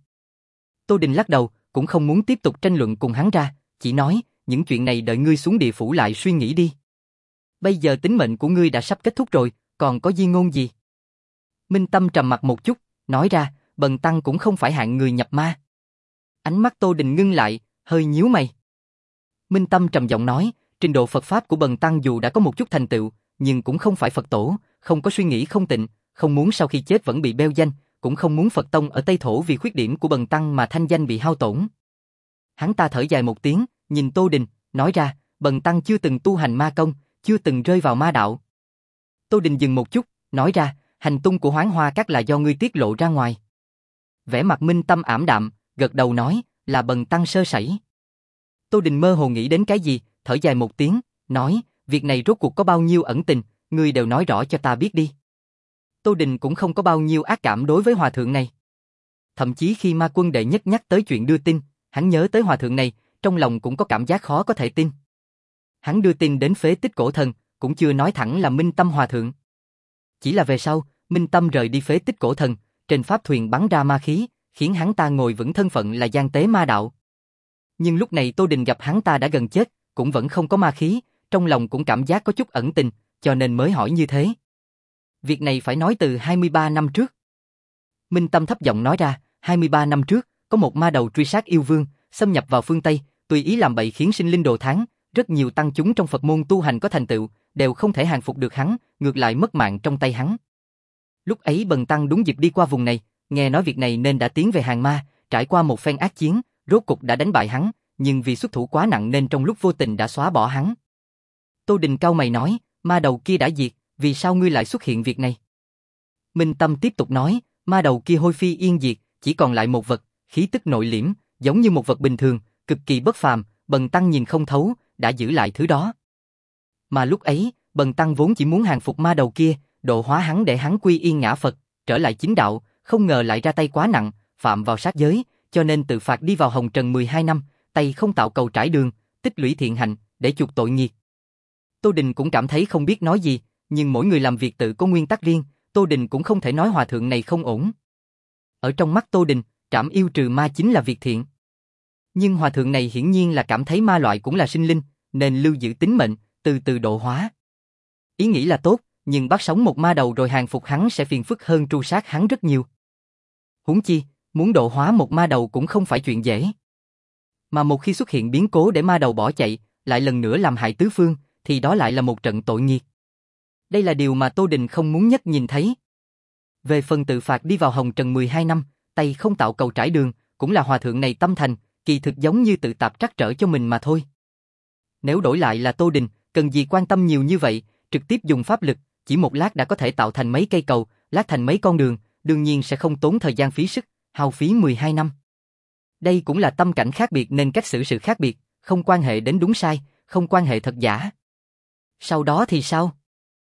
Tô Đình lắc đầu, cũng không muốn tiếp tục tranh luận cùng hắn ra, chỉ nói, những chuyện này đợi ngươi xuống địa phủ lại suy nghĩ đi. Bây giờ tính mệnh của ngươi đã sắp kết thúc rồi, còn có di ngôn gì? Minh Tâm trầm mặt một chút, nói ra, bần tăng cũng không phải hạng người nhập ma. Ánh mắt Tô Đình ngưng lại, hơi nhíu mày. Minh Tâm trầm giọng nói, trình độ Phật pháp của bần tăng dù đã có một chút thành tựu, nhưng cũng không phải Phật tổ, không có suy nghĩ không tịnh, không muốn sau khi chết vẫn bị bêu danh, cũng không muốn Phật tông ở Tây Thổ vì khuyết điểm của bần tăng mà thanh danh bị hao tổn. Hắn ta thở dài một tiếng, nhìn Tô Đình, nói ra, bần tăng chưa từng tu hành ma công, chưa từng rơi vào ma đạo. Tô Đình dừng một chút, nói ra, hành tung của Hoáng Hoa Các là do ngươi tiết lộ ra ngoài. Vẻ mặt Minh Tâm ảm đạm, gật đầu nói, là bần tăng sơ sẩy. Tô Đình mơ hồ nghĩ đến cái gì, thở dài một tiếng, nói, việc này rốt cuộc có bao nhiêu ẩn tình, ngươi đều nói rõ cho ta biết đi. Tô Đình cũng không có bao nhiêu ác cảm đối với hòa thượng này. Thậm chí khi ma quân đệ nhất nhắc tới chuyện đưa tin, hắn nhớ tới hòa thượng này, trong lòng cũng có cảm giác khó có thể tin. Hắn đưa tin đến phế tích cổ thần, cũng chưa nói thẳng là Minh Tâm hòa thượng. Chỉ là về sau, Minh Tâm rời đi phế tích cổ thần, trên pháp thuyền bắn ra ma khí, khiến hắn ta ngồi vững thân phận là gian tế ma đạo. Nhưng lúc này Tô Đình gặp hắn ta đã gần chết, cũng vẫn không có ma khí, trong lòng cũng cảm giác có chút ẩn tình, cho nên mới hỏi như thế. Việc này phải nói từ hai mươi ba năm trước. Minh Tâm thấp giọng nói ra, hai mươi ba năm trước, có một ma đầu truy sát yêu vương, xâm nhập vào phương Tây, tùy ý làm bậy khiến sinh linh đồ thán, rất nhiều tăng chúng trong Phật môn tu hành có thành tựu, đều không thể hàng phục được hắn, ngược lại mất mạng trong tay hắn. Lúc ấy Bần Tăng đúng dịp đi qua vùng này, nghe nói việc này nên đã tiến về hàng ma, trải qua một phen ác chiến, rốt cục đã đánh bại hắn, nhưng vì xuất thủ quá nặng nên trong lúc vô tình đã xóa bỏ hắn. Tô Đình cau mày nói, ma đầu kia đã diệt, vì sao ngươi lại xuất hiện việc này? Minh Tâm tiếp tục nói, ma đầu kia hôi phi yên diệt, chỉ còn lại một vật, khí tức nội liễm, giống như một vật bình thường, cực kỳ bất phàm, Bần Tăng nhìn không thấu, đã giữ lại thứ đó. Mà lúc ấy, Bần Tăng vốn chỉ muốn hàng phục ma đầu kia, độ hóa hắn để hắn quy yên ngã Phật, trở lại chính đạo, không ngờ lại ra tay quá nặng, phạm vào sát giới, cho nên tự phạt đi vào hồng trần mười hai năm, tay không tạo cầu trải đường, tích lũy thiện hạnh, để chuộc tội nghiệt. Tô Đình cũng cảm thấy không biết nói gì, nhưng mỗi người làm việc tự có nguyên tắc riêng, Tô Đình cũng không thể nói hòa thượng này không ổn. Ở trong mắt Tô Đình, trảm yêu trừ ma chính là việc thiện. Nhưng hòa thượng này hiển nhiên là cảm thấy ma loại cũng là sinh linh, nên lưu giữ tính mệnh, từ từ độ hóa. Ý nghĩ là tốt, nhưng bắt sống một ma đầu rồi hàng phục hắn sẽ phiền phức hơn tru sát hắn rất nhiều. Huống chi, muốn độ hóa một ma đầu cũng không phải chuyện dễ. Mà một khi xuất hiện biến cố để ma đầu bỏ chạy, lại lần nữa làm hại tứ phương, thì đó lại là một trận tội nghiệt. Đây là điều mà Tô Đình không muốn nhất nhìn thấy. Về phần tự phạt đi vào hồng trần mười hai năm, tay không tạo cầu trải đường, cũng là hòa thượng này tâm thành, kỳ thực giống như tự tạp trắc trở cho mình mà thôi. Nếu đổi lại là Tô Đình, cần gì quan tâm nhiều như vậy, trực tiếp dùng pháp lực, chỉ một lát đã có thể tạo thành mấy cây cầu, lát thành mấy con đường, đương nhiên sẽ không tốn thời gian phí sức, hao phí mười hai năm. Đây cũng là tâm cảnh khác biệt nên cách xử sự khác biệt, không quan hệ đến đúng sai, không quan hệ thật giả. Sau đó thì sao?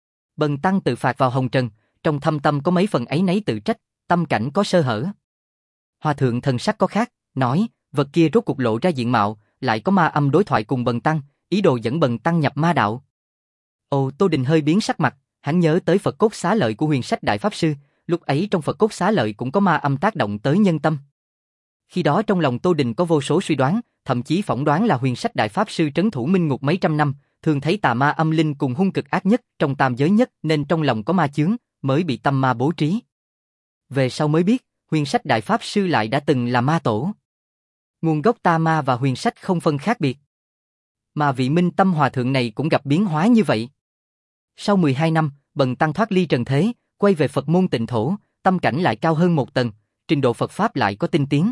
Bần Tăng tự phạt vào hồng trần, trong thâm tâm có mấy phần áy náy tự trách, tâm cảnh có sơ hở. Hòa thượng thần sắc có khác, nói, vật kia rốt cục lộ ra diện mạo, lại có ma âm đối thoại cùng Bần Tăng, ý đồ dẫn Bần Tăng nhập ma đạo. Ồ, Tô Đình hơi biến sắc mặt, hắn nhớ tới Phật cốt xá lợi của Huyền Sách Đại Pháp Sư, lúc ấy trong Phật cốt xá lợi cũng có ma âm tác động tới nhân tâm. Khi đó trong lòng Tô Đình có vô số suy đoán, thậm chí phỏng đoán là Huyền Sách Đại Pháp Sư trấn thủ minh ngục mấy trăm năm, thường thấy tà ma âm linh cùng hung cực ác nhất trong tam giới nhất nên trong lòng có ma chướng, mới bị tâm ma bố trí. Về sau mới biết, Huyền Sách Đại Pháp Sư lại đã từng là ma tổ. Nguồn gốc tà ma và huyền sách không phân khác biệt. Mà vị Minh Tâm hòa thượng này cũng gặp biến hóa như vậy. Sau mười hai năm, Bần Tăng thoát ly trần thế, quay về Phật môn tịnh thổ, tâm cảnh lại cao hơn một tầng, trình độ Phật Pháp lại có tinh tiến.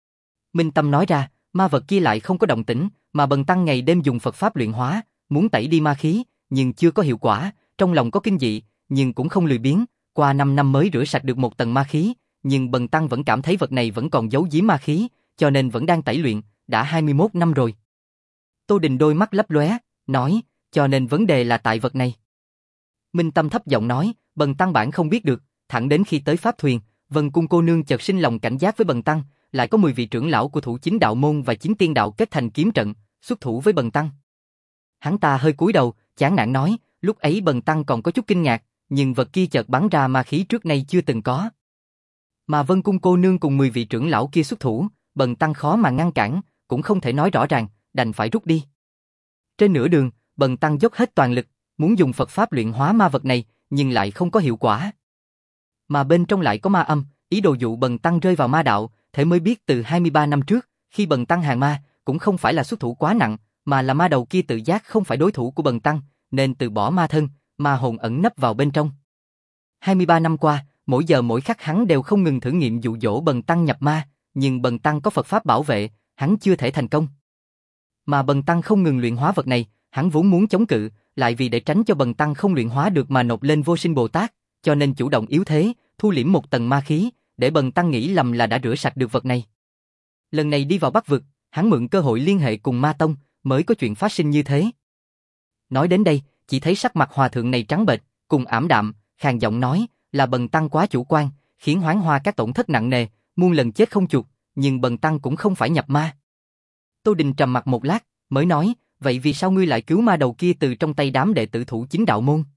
Minh Tâm nói ra, ma vật kia lại không có động tĩnh, mà Bần Tăng ngày đêm dùng Phật Pháp luyện hóa, muốn tẩy đi ma khí, nhưng chưa có hiệu quả, trong lòng có kinh dị, nhưng cũng không lười biếng, qua năm năm mới rửa sạch được một tầng ma khí, nhưng Bần Tăng vẫn cảm thấy vật này vẫn còn giấu giếm ma khí, cho nên vẫn đang tẩy luyện, đã hai mươi mốt năm rồi. Tô Đình đôi mắt lấp lóe, nói, cho nên vấn đề là tại vật này. Minh Tâm thấp giọng nói, Bần Tăng bản không biết được, thẳng đến khi tới pháp thuyền, Vân Cung cô nương chợt sinh lòng cảnh giác với Bần Tăng, lại có mười vị trưởng lão của Thủ Chính Đạo môn và Chính Tiên Đạo kết thành kiếm trận, xuất thủ với Bần Tăng. Hắn ta hơi cúi đầu, chán nản nói, lúc ấy Bần Tăng còn có chút kinh ngạc, nhưng vật kia chợt bắn ra ma khí trước nay chưa từng có. Mà Vân Cung cô nương cùng mười vị trưởng lão kia xuất thủ, Bần Tăng khó mà ngăn cản, cũng không thể nói rõ ràng, đành phải rút đi. Trên nửa đường, Bần Tăng dốc hết toàn lực, muốn dùng Phật Pháp luyện hóa ma vật này, nhưng lại không có hiệu quả. Mà bên trong lại có ma âm, ý đồ dụ Bần Tăng rơi vào ma đạo, thế mới biết từ hai mươi ba năm trước, khi Bần Tăng hàng ma, cũng không phải là xuất thủ quá nặng, mà là ma đầu kia tự giác không phải đối thủ của Bần Tăng, nên từ bỏ ma thân, ma hồn ẩn nấp vào bên trong. hai mươi ba năm qua, mỗi giờ mỗi khắc hắn đều không ngừng thử nghiệm dụ dỗ Bần Tăng nhập ma, nhưng Bần Tăng có Phật Pháp bảo vệ, hắn chưa thể thành công. Mà Bần Tăng không ngừng luyện hóa vật này, hắn vốn muốn chống cự, lại vì để tránh cho Bần Tăng không luyện hóa được mà nộp lên Vô Sinh Bồ Tát, cho nên chủ động yếu thế, thu liễm một tầng ma khí, để Bần Tăng nghĩ lầm là đã rửa sạch được vật này. Lần này đi vào Bắc Vực, hắn mượn cơ hội liên hệ cùng Ma Tông, mới có chuyện phát sinh như thế. Nói đến đây, chỉ thấy sắc mặt hòa thượng này trắng bệch, cùng ảm đạm, khàn giọng nói, là bần tăng quá chủ quan, khiến Hoán Hoa các tổn thất nặng nề, muôn lần chết không chuộc, nhưng bần tăng cũng không phải nhập ma. Tô Đình trầm mặt một lát, mới nói, vậy vì sao ngươi lại cứu ma đầu kia từ trong tay đám đệ tử thủ chính đạo môn?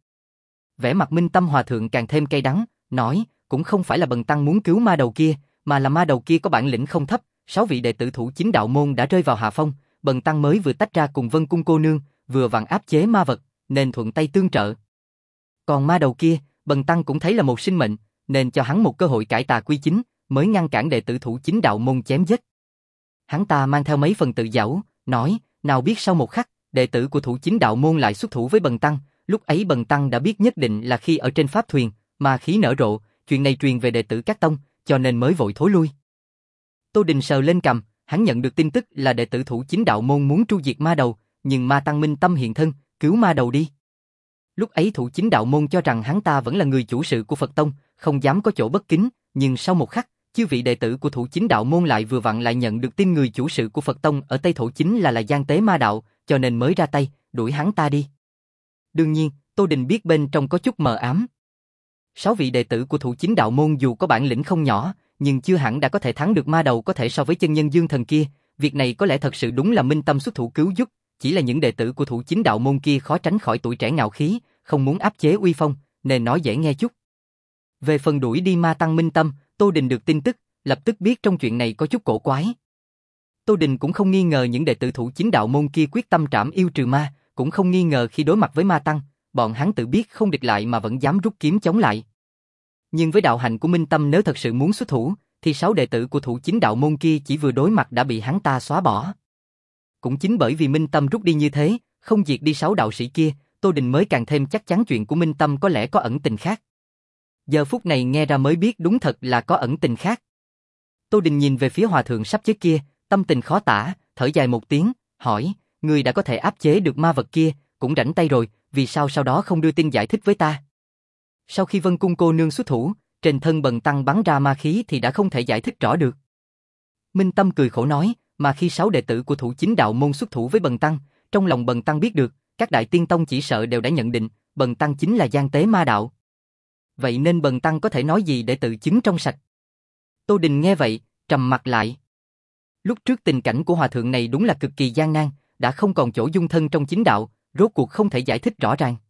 Vẻ mặt Minh Tâm Hòa Thượng càng thêm cay đắng, nói, cũng không phải là bần tăng muốn cứu ma đầu kia, mà là ma đầu kia có bản lĩnh không thấp, sáu vị đệ tử thủ chính đạo môn đã rơi vào hạ phong, bần tăng mới vừa tách ra cùng Vân Cung cô nương, vừa vặn áp chế ma vật, nên thuận tay tương trợ. Còn ma đầu kia, bần tăng cũng thấy là một sinh mệnh, nên cho hắn một cơ hội cải tà quy chính, mới ngăn cản đệ tử thủ chính đạo môn chém giết. Hắn ta mang theo mấy phần tự giễu, nói, nào biết sau một khắc, đệ tử của thủ chính đạo môn lại xuất thủ với bần tăng, lúc ấy bần tăng đã biết nhất định là khi ở trên pháp thuyền, ma khí nở rộ, chuyện này truyền về đệ tử các tông, cho nên mới vội thối lui. Tô Đình sờ lên cằm, hắn nhận được tin tức là đệ tử thủ chính đạo môn muốn tru diệt ma đầu, nhưng ma tăng Minh Tâm hiện thân, cứu ma đầu đi. Lúc ấy thủ chính đạo môn cho rằng hắn ta vẫn là người chủ sự của Phật tông, không dám có chỗ bất kính, nhưng sau một khắc, chư vị đệ tử của thủ chính đạo môn lại vừa vặn lại nhận được tin người chủ sự của Phật tông ở Tây Thổ chính là là gian tế ma đạo, cho nên mới ra tay, đuổi hắn ta đi. Đương nhiên, Tô Đình biết bên trong có chút mờ ám. Sáu vị đệ tử của thủ chính đạo môn dù có bản lĩnh không nhỏ, nhưng chưa hẳn đã có thể thắng được ma đầu có thể so với chân nhân dương thần kia, việc này có lẽ thật sự đúng là Minh Tâm xuất thủ cứu giúp, chỉ là những đệ tử của thủ chính đạo môn kia khó tránh khỏi tuổi trẻ ngạo khí, không muốn áp chế uy phong, nên nói dễ nghe chút. Về phần đuổi đi ma tăng Minh Tâm, Tô Đình được tin tức, lập tức biết trong chuyện này có chút cổ quái. Tô Đình cũng không nghi ngờ những đệ tử thủ chính đạo môn kia quyết tâm trảm yêu trừ ma, cũng không nghi ngờ khi đối mặt với ma tăng, bọn hắn tự biết không địch lại mà vẫn dám rút kiếm chống lại. Nhưng với đạo hạnh của Minh Tâm nếu thật sự muốn xuất thủ, thì sáu đệ tử của thủ chính đạo môn kia chỉ vừa đối mặt đã bị hắn ta xóa bỏ. Cũng chính bởi vì Minh Tâm rút đi như thế, không diệt đi sáu đạo sĩ kia, Tô Đình mới càng thêm chắc chắn chuyện của Minh Tâm có lẽ có ẩn tình khác. Giờ phút này nghe ra mới biết đúng thật là có ẩn tình khác. Tô Đình nhìn về phía hòa thượng sắp chết kia, tâm tình khó tả, thở dài một tiếng, hỏi, người đã có thể áp chế được ma vật kia, cũng rảnh tay rồi, vì sao sau đó không đưa tin giải thích với ta? Sau khi Vân Cung cô nương xuất thủ, trên thân bần tăng bắn ra ma khí thì đã không thể giải thích rõ được. Minh Tâm cười khổ nói, mà khi sáu đệ tử của thủ chính đạo môn xuất thủ với bần tăng, trong lòng bần tăng biết được, các đại tiên tông chỉ sợ đều đã nhận định, bần tăng chính là gian tế ma đạo. Vậy nên bần tăng có thể nói gì để tự chứng trong sạch? Tô Đình nghe vậy, trầm mặt lại. Lúc trước tình cảnh của hòa thượng này đúng là cực kỳ gian nan, đã không còn chỗ dung thân trong chính đạo, rốt cuộc không thể giải thích rõ ràng.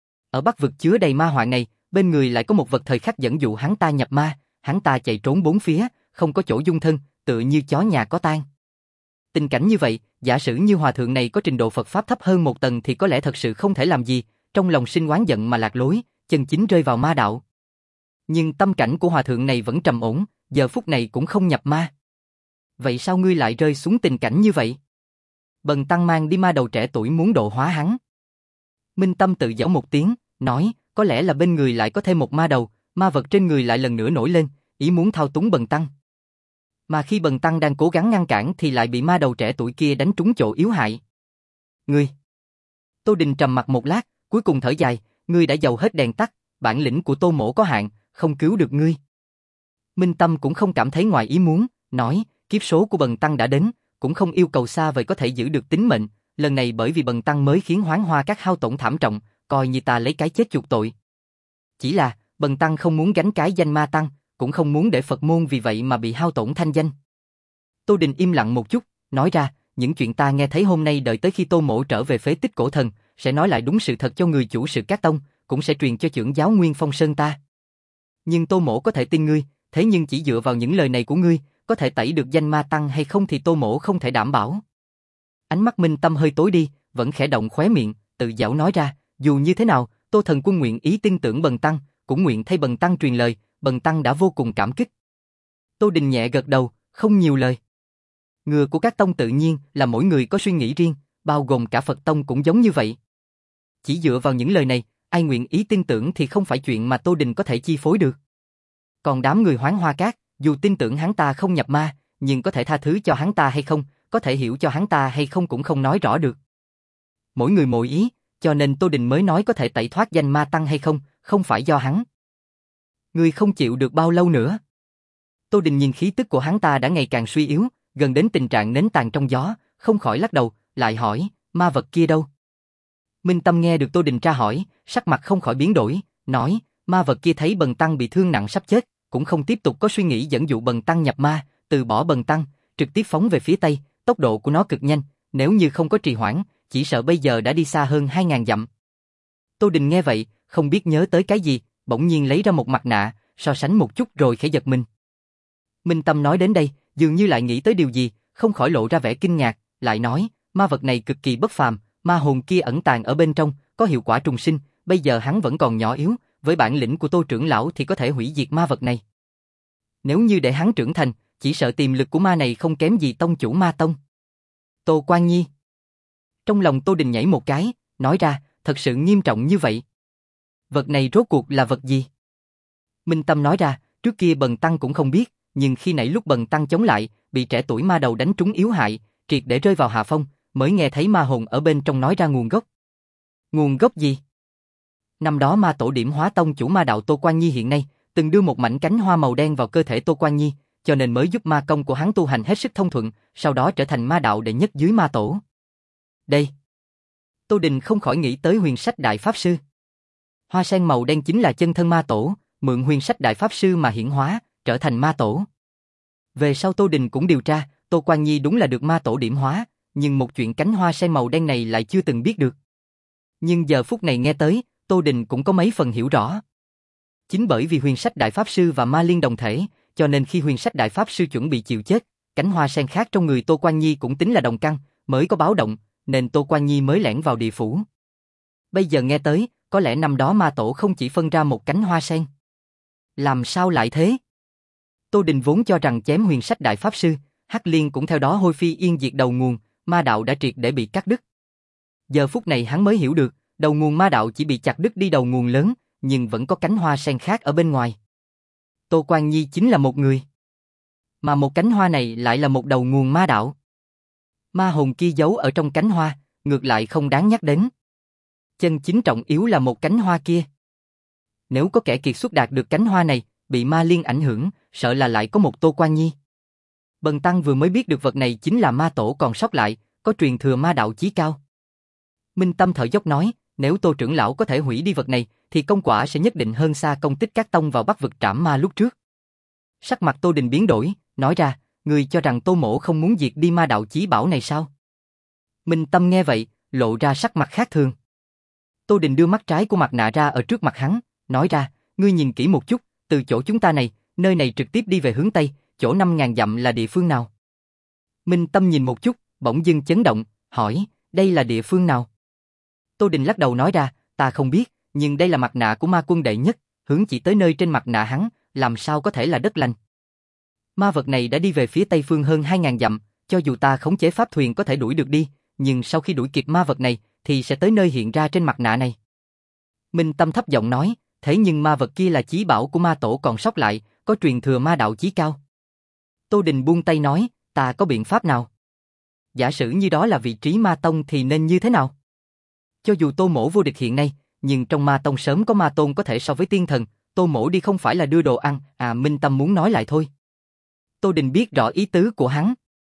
Ở Bắc vực chứa đầy ma hoạn này, bên người lại có một vật thời khắc dẫn dụ hắn ta nhập ma, hắn ta chạy trốn bốn phía, không có chỗ dung thân, tựa như chó nhà có tang. Tình cảnh như vậy, giả sử như hòa thượng này có trình độ Phật pháp thấp hơn một tầng thì có lẽ thật sự không thể làm gì, trong lòng sinh oán giận mà lạc lối, chân chính rơi vào ma đạo. Nhưng tâm cảnh của hòa thượng này vẫn trầm ổn, giờ phút này cũng không nhập ma. Vậy sao ngươi lại rơi xuống tình cảnh như vậy? Bần tăng mang đi ma đầu trẻ tuổi muốn độ hóa hắn. Minh Tâm tự giễu một tiếng, nói, có lẽ là bên người lại có thêm một ma đầu, ma vật trên người lại lần nữa nổi lên, ý muốn thao túng bần tăng. Mà khi bần tăng đang cố gắng ngăn cản thì lại bị ma đầu trẻ tuổi kia đánh trúng chỗ yếu hại. Ngươi! Tô Đình trầm mặt một lát, cuối cùng thở dài, ngươi đã dầu hết đèn tắt, bản lĩnh của Tô mỗ có hạn, không cứu được ngươi. Minh Tâm cũng không cảm thấy ngoài ý muốn, nói, kiếp số của bần tăng đã đến, cũng không yêu cầu xa vời có thể giữ được tính mệnh, lần này bởi vì bần tăng mới khiến Hoán Hoa các hao tổn thảm trọng, coi như ta lấy cái chết chuộc tội. Chỉ là, bần tăng không muốn gánh cái danh ma tăng, cũng không muốn để Phật môn vì vậy mà bị hao tổn thanh danh. Tô Đình im lặng một chút, nói ra, những chuyện ta nghe thấy hôm nay đợi tới khi Tô mỗ trở về phế tích cổ thần, sẽ nói lại đúng sự thật cho người chủ sự các tông, cũng sẽ truyền cho trưởng giáo Nguyên Phong Sơn ta. Nhưng Tô mỗ có thể tin ngươi, thế nhưng chỉ dựa vào những lời này của ngươi, có thể tẩy được danh ma tăng hay không thì Tô mỗ không thể đảm bảo. Ánh mắt Minh Tâm hơi tối đi, vẫn khẽ động khóe miệng, tự giảo nói ra, dù như thế nào, Tô thần quân nguyện ý tin tưởng bần tăng, cũng nguyện thay bần tăng truyền lời, bần tăng đã vô cùng cảm kích. Tô Đình nhẹ gật đầu, không nhiều lời. Ngựa của các tông tự nhiên là mỗi người có suy nghĩ riêng, bao gồm cả Phật tông cũng giống như vậy. Chỉ dựa vào những lời này, ai nguyện ý tin tưởng thì không phải chuyện mà Tô Đình có thể chi phối được. Còn đám người Hoán Hoa Các, dù tin tưởng hắn ta không nhập ma, nhưng có thể tha thứ cho hắn ta hay không, có thể hiểu cho hắn ta hay không cũng không nói rõ được. Mỗi người mỗi ý, cho nên Tô Đình mới nói có thể tẩy thoát danh ma tăng hay không, không phải do hắn. Ngươi không chịu được bao lâu nữa? Tô Đình nhìn khí tức của hắn ta đã ngày càng suy yếu, gần đến tình trạng nến tàn trong gió, không khỏi lắc đầu, lại hỏi, ma vật kia đâu? Minh Tâm nghe được Tô Đình tra hỏi, sắc mặt không khỏi biến đổi, nói, ma vật kia thấy Bần Tăng bị thương nặng sắp chết, cũng không tiếp tục có suy nghĩ dẫn dụ Bần Tăng nhập ma, từ bỏ Bần Tăng, trực tiếp phóng về phía Tây, tốc độ của nó cực nhanh, nếu như không có trì hoãn, chỉ sợ bây giờ đã đi xa hơn hai ngàn dặm. Tô Đình nghe vậy, không biết nhớ tới cái gì, bỗng nhiên lấy ra một mặt nạ, so sánh một chút rồi khẽ giật mình. Minh Tâm nói đến đây, dường như lại nghĩ tới điều gì, không khỏi lộ ra vẻ kinh ngạc, lại nói, ma vật này cực kỳ bất phàm, ma hồn kia ẩn tàng ở bên trong, có hiệu quả trùng sinh, bây giờ hắn vẫn còn nhỏ yếu, với bản lĩnh của Tô trưởng lão thì có thể hủy diệt ma vật này. Nếu như để hắn trưởng thành, chỉ sợ tiềm lực của ma này không kém gì tông chủ ma tông. Tô Quan Nhi. Trong lòng Tô Đình nhảy một cái, nói ra, thật sự nghiêm trọng như vậy. Vật này rốt cuộc là vật gì? Minh Tâm nói ra, trước kia Bần Tăng cũng không biết, nhưng khi nãy lúc Bần Tăng chống lại, bị trẻ tuổi ma đầu đánh trúng yếu hại, triệt để rơi vào hạ phong, mới nghe thấy ma hồn ở bên trong nói ra nguồn gốc. Nguồn gốc gì? Năm đó ma tổ điểm hóa tông chủ ma đạo Tô Quan Nhi hiện nay, từng đưa một mảnh cánh hoa màu đen vào cơ thể Tô Quan Nhi, cho nên mới giúp ma công của hắn tu hành hết sức thông thuận, sau đó trở thành ma đạo đệ nhất dưới ma tổ. Đây. Tô Đình không khỏi nghĩ tới huyền sách đại pháp sư. Hoa sen màu đen chính là chân thân ma tổ, mượn huyền sách đại pháp sư mà hiển hóa, trở thành ma tổ. Về sau Tô Đình cũng điều tra, Tô Quan Nhi đúng là được ma tổ điểm hóa, nhưng một chuyện cánh hoa sen màu đen này lại chưa từng biết được. Nhưng giờ phút này nghe tới, Tô Đình cũng có mấy phần hiểu rõ. Chính bởi vì huyền sách đại pháp sư và ma liên đồng thể, cho nên khi huyền sách đại pháp sư chuẩn bị chịu chết, cánh hoa sen khác trong người Tô Quan Nhi cũng tính là đồng căn, mới có báo động, nên Tô Quan Nhi mới lẻn vào địa phủ. Bây giờ nghe tới, có lẽ năm đó ma tổ không chỉ phân ra một cánh hoa sen. Làm sao lại thế? Tô Đình vốn cho rằng chém huyền sách đại pháp sư, Hắc Liên cũng theo đó hôi phi yên diệt đầu nguồn, ma đạo đã triệt để bị cắt đứt. Giờ phút này hắn mới hiểu được, đầu nguồn ma đạo chỉ bị chặt đứt đi đầu nguồn lớn, nhưng vẫn có cánh hoa sen khác ở bên ngoài. Tô Quan Nhi chính là một người, mà một cánh hoa này lại là một đầu nguồn ma đạo. Ma hồn kia giấu ở trong cánh hoa, ngược lại không đáng nhắc đến. Chân chính trọng yếu là một cánh hoa kia. Nếu có kẻ kiệt xuất đạt được cánh hoa này, bị ma liên ảnh hưởng, sợ là lại có một Tô Quan Nhi. Bần Tăng vừa mới biết được vật này chính là ma tổ còn sót lại, có truyền thừa ma đạo chí cao. Minh Tâm thở dốc nói, nếu Tô trưởng lão có thể hủy đi vật này, thì công quả sẽ nhất định hơn xa công tích các tông vào Bắc vực trảm ma lúc trước. Sắc mặt Tô Đình biến đổi, nói ra, người cho rằng Tô mỗ không muốn diệt đi ma đạo chí bảo này sao? Minh Tâm nghe vậy, lộ ra sắc mặt khác thường. Tô Đình đưa mắt trái của mặt nạ ra ở trước mặt hắn, nói ra, ngươi nhìn kỹ một chút, từ chỗ chúng ta này, nơi này trực tiếp đi về hướng Tây, chỗ năm ngàn dặm là địa phương nào? Minh Tâm nhìn một chút, bỗng dưng chấn động, hỏi, đây là địa phương nào? Tô Đình lắc đầu nói ra, ta không biết, nhưng đây là mặt nạ của ma quân đệ nhất, hướng chỉ tới nơi trên mặt nạ hắn, làm sao có thể là đất lành? Ma vật này đã đi về phía Tây phương hơn hai ngàn dặm, cho dù ta khống chế pháp thuyền có thể đuổi được đi, nhưng sau khi đuổi kịp ma vật này, thì sẽ tới nơi hiện ra trên mặt nạ này. Minh Tâm thấp giọng nói, thế nhưng ma vật kia là chí bảo của ma tổ còn sót lại, có truyền thừa ma đạo chí cao. Tô Đình buông tay nói, ta có biện pháp nào? Giả sử như đó là vị trí ma tông thì nên như thế nào? Cho dù Tô mỗ vô địch hiện nay, nhưng trong ma tông sớm có ma tôn có thể so với tiên thần, Tô mỗ đi không phải là đưa đồ ăn, à Minh Tâm muốn nói lại thôi. Tô Đình biết rõ ý tứ của hắn,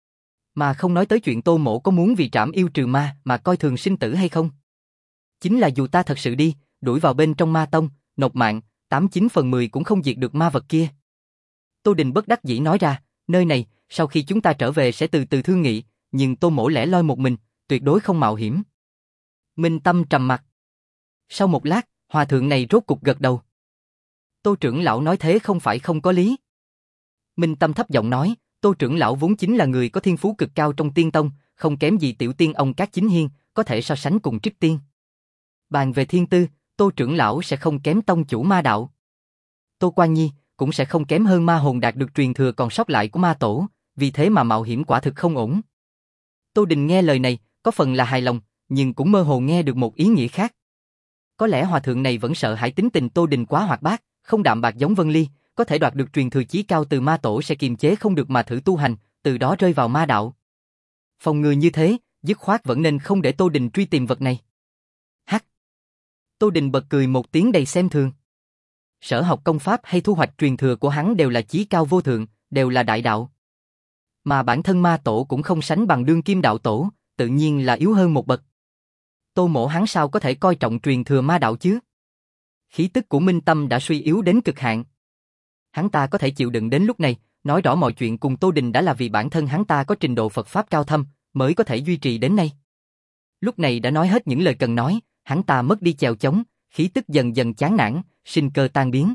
mà không nói tới chuyện Tô mỗ có muốn vì trảm yêu trừ ma mà coi thường sinh tử hay không. Chính là dù ta thật sự đi, đuổi vào bên trong ma tông, nộp mạng, tám chín phần mười cũng không diệt được ma vật kia. Tô Đình bất đắc dĩ nói ra, nơi này, sau khi chúng ta trở về sẽ từ từ thương nghị, nhưng Tô mỗ lẻ loi một mình, tuyệt đối không mạo hiểm. Minh Tâm trầm mặt. Sau một lát, hòa thượng này rốt cục gật đầu. Tô trưởng lão nói thế không phải không có lý. Minh Tâm thấp giọng nói, Tô trưởng lão vốn chính là người có thiên phú cực cao trong tiên tông, không kém gì tiểu tiên ông Cát Chính Hiên, có thể so sánh cùng Trích Tiên. Bàn về thiên tư, Tô trưởng lão sẽ không kém tông chủ ma đạo. Tô Quan Nhi cũng sẽ không kém hơn ma hồn đạt được truyền thừa còn sót lại của ma tổ, vì thế mà mạo hiểm quả thực không ổn. Tô Đình nghe lời này, có phần là hài lòng, nhưng cũng mơ hồ nghe được một ý nghĩa khác. Có lẽ hòa thượng này vẫn sợ hãi tính tình Tô Đình quá hoạt bát, không đạm bạc giống Vân Ly, có thể đoạt được truyền thừa chí cao từ ma tổ sẽ kiềm chế không được mà thử tu hành, từ đó rơi vào ma đạo. Phòng ngừa như thế, dứt khoát vẫn nên không để Tô Đình truy tìm vật này. Hắc. Tô Đình bật cười một tiếng đầy xem thường. Sở học công pháp hay thu hoạch truyền thừa của hắn đều là chí cao vô thượng, đều là đại đạo. Mà bản thân ma tổ cũng không sánh bằng đương kim đạo tổ, tự nhiên là yếu hơn một bậc. Tô mỗ hắn sao có thể coi trọng truyền thừa ma đạo chứ? Khí tức của Minh Tâm đã suy yếu đến cực hạn. Hắn ta có thể chịu đựng đến lúc này, nói rõ mọi chuyện cùng Tô Đình đã là vì bản thân hắn ta có trình độ Phật Pháp cao thâm, mới có thể duy trì đến nay. Lúc này đã nói hết những lời cần nói, hắn ta mất đi chèo chống, khí tức dần dần chán nản, sinh cơ tan biến.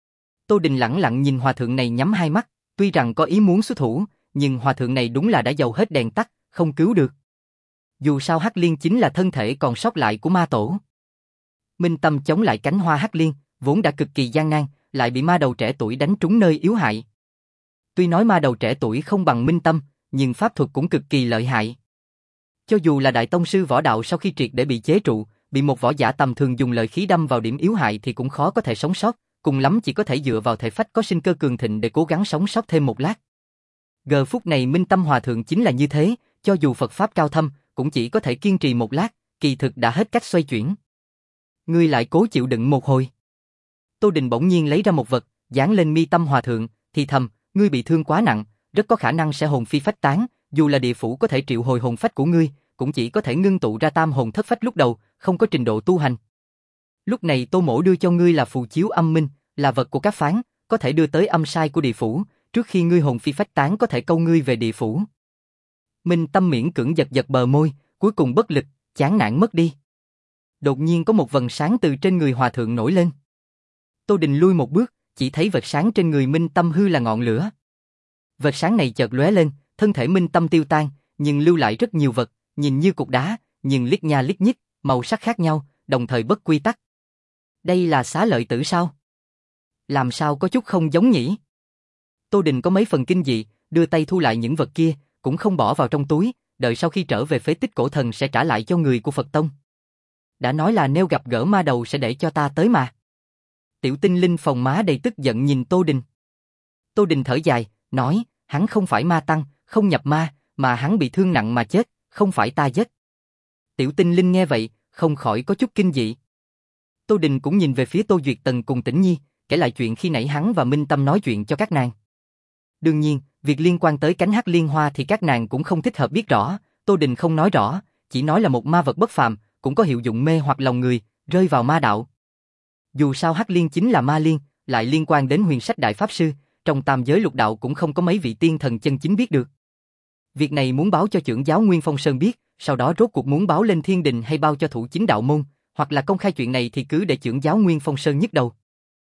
Tô Đình lẳng lặng nhìn hòa thượng này nhắm hai mắt, tuy rằng có ý muốn xuất thủ, nhưng hòa thượng này đúng là đã dầu hết đèn tắt, không cứu được. Dù sao Hắc Liên chính là thân thể còn sót lại của ma tổ. Minh Tâm chống lại cánh hoa Hắc Liên, vốn đã cực kỳ gian nan, lại bị ma đầu trẻ tuổi đánh trúng nơi yếu hại. Tuy nói ma đầu trẻ tuổi không bằng Minh Tâm, nhưng pháp thuật cũng cực kỳ lợi hại. Cho dù là đại tông sư võ đạo sau khi triệt để bị chế trụ, bị một võ giả tầm thường dùng lợi khí đâm vào điểm yếu hại thì cũng khó có thể sống sót, cùng lắm chỉ có thể dựa vào thể phách có sinh cơ cường thịnh để cố gắng sống sót thêm một lát. Giờ phút này Minh Tâm hòa thượng chính là như thế, cho dù Phật Pháp cao thâm, cũng chỉ có thể kiên trì một lát, kỳ thực đã hết cách xoay chuyển. Ngươi lại cố chịu đựng một hồi. Tô Đình bỗng nhiên lấy ra một vật, dán lên mi tâm hòa thượng, thì thầm, ngươi bị thương quá nặng, rất có khả năng sẽ hồn phi phách tán, dù là địa phủ có thể triệu hồi hồn phách của ngươi, cũng chỉ có thể ngưng tụ ra tam hồn thất phách lúc đầu, không có trình độ tu hành. Lúc này Tô Mỗ đưa cho ngươi là phù chiếu âm minh, là vật của các phán, có thể đưa tới âm sai của địa phủ, trước khi ngươi hồn phi phách tán có thể câu ngươi về địa phủ. Minh Tâm miễn cưỡng giật giật bờ môi, cuối cùng bất lực, chán nản mất đi. Đột nhiên có một vầng sáng từ trên người hòa thượng nổi lên. Tô Đình lui một bước, chỉ thấy vệt sáng trên người Minh Tâm hư là ngọn lửa. Vệt sáng này chợt lóe lên, thân thể Minh Tâm tiêu tan, nhưng lưu lại rất nhiều vật, nhìn như cục đá, nhưng liếc nha liếc nhích, màu sắc khác nhau, đồng thời bất quy tắc. Đây là xá lợi tử sao? Làm sao có chút không giống nhỉ? Tô Đình có mấy phần kinh dị, đưa tay thu lại những vật kia, cũng không bỏ vào trong túi, đợi sau khi trở về phế tích cổ thần sẽ trả lại cho người của Phật Tông. Đã nói là nếu gặp gỡ ma đầu sẽ để cho ta tới mà. Tiểu Tinh Linh phồng má đầy tức giận nhìn Tô Đình. Tô Đình thở dài, nói, hắn không phải ma tăng, không nhập ma, mà hắn bị thương nặng mà chết, không phải ta giết. Tiểu Tinh Linh nghe vậy, không khỏi có chút kinh dị. Tô Đình cũng nhìn về phía Tô Duyệt Tần cùng Tĩnh Nhi, kể lại chuyện khi nãy hắn và Minh Tâm nói chuyện cho các nàng. Đương nhiên, việc liên quan tới cánh hắc liên hoa thì các nàng cũng không thích hợp biết rõ, Tô Đình không nói rõ, chỉ nói là một ma vật bất phàm, cũng có hiệu dụng mê hoặc lòng người, rơi vào ma đạo. Dù sao hắc liên chính là ma liên, lại liên quan đến huyền sách đại pháp sư, trong tam giới lục đạo cũng không có mấy vị tiên thần chân chính biết được. Việc này muốn báo cho trưởng giáo Nguyên Phong Sơn biết, sau đó rốt cuộc muốn báo lên thiên đình hay báo cho thủ chính đạo môn, hoặc là công khai chuyện này thì cứ để trưởng giáo Nguyên Phong Sơn nhức đầu.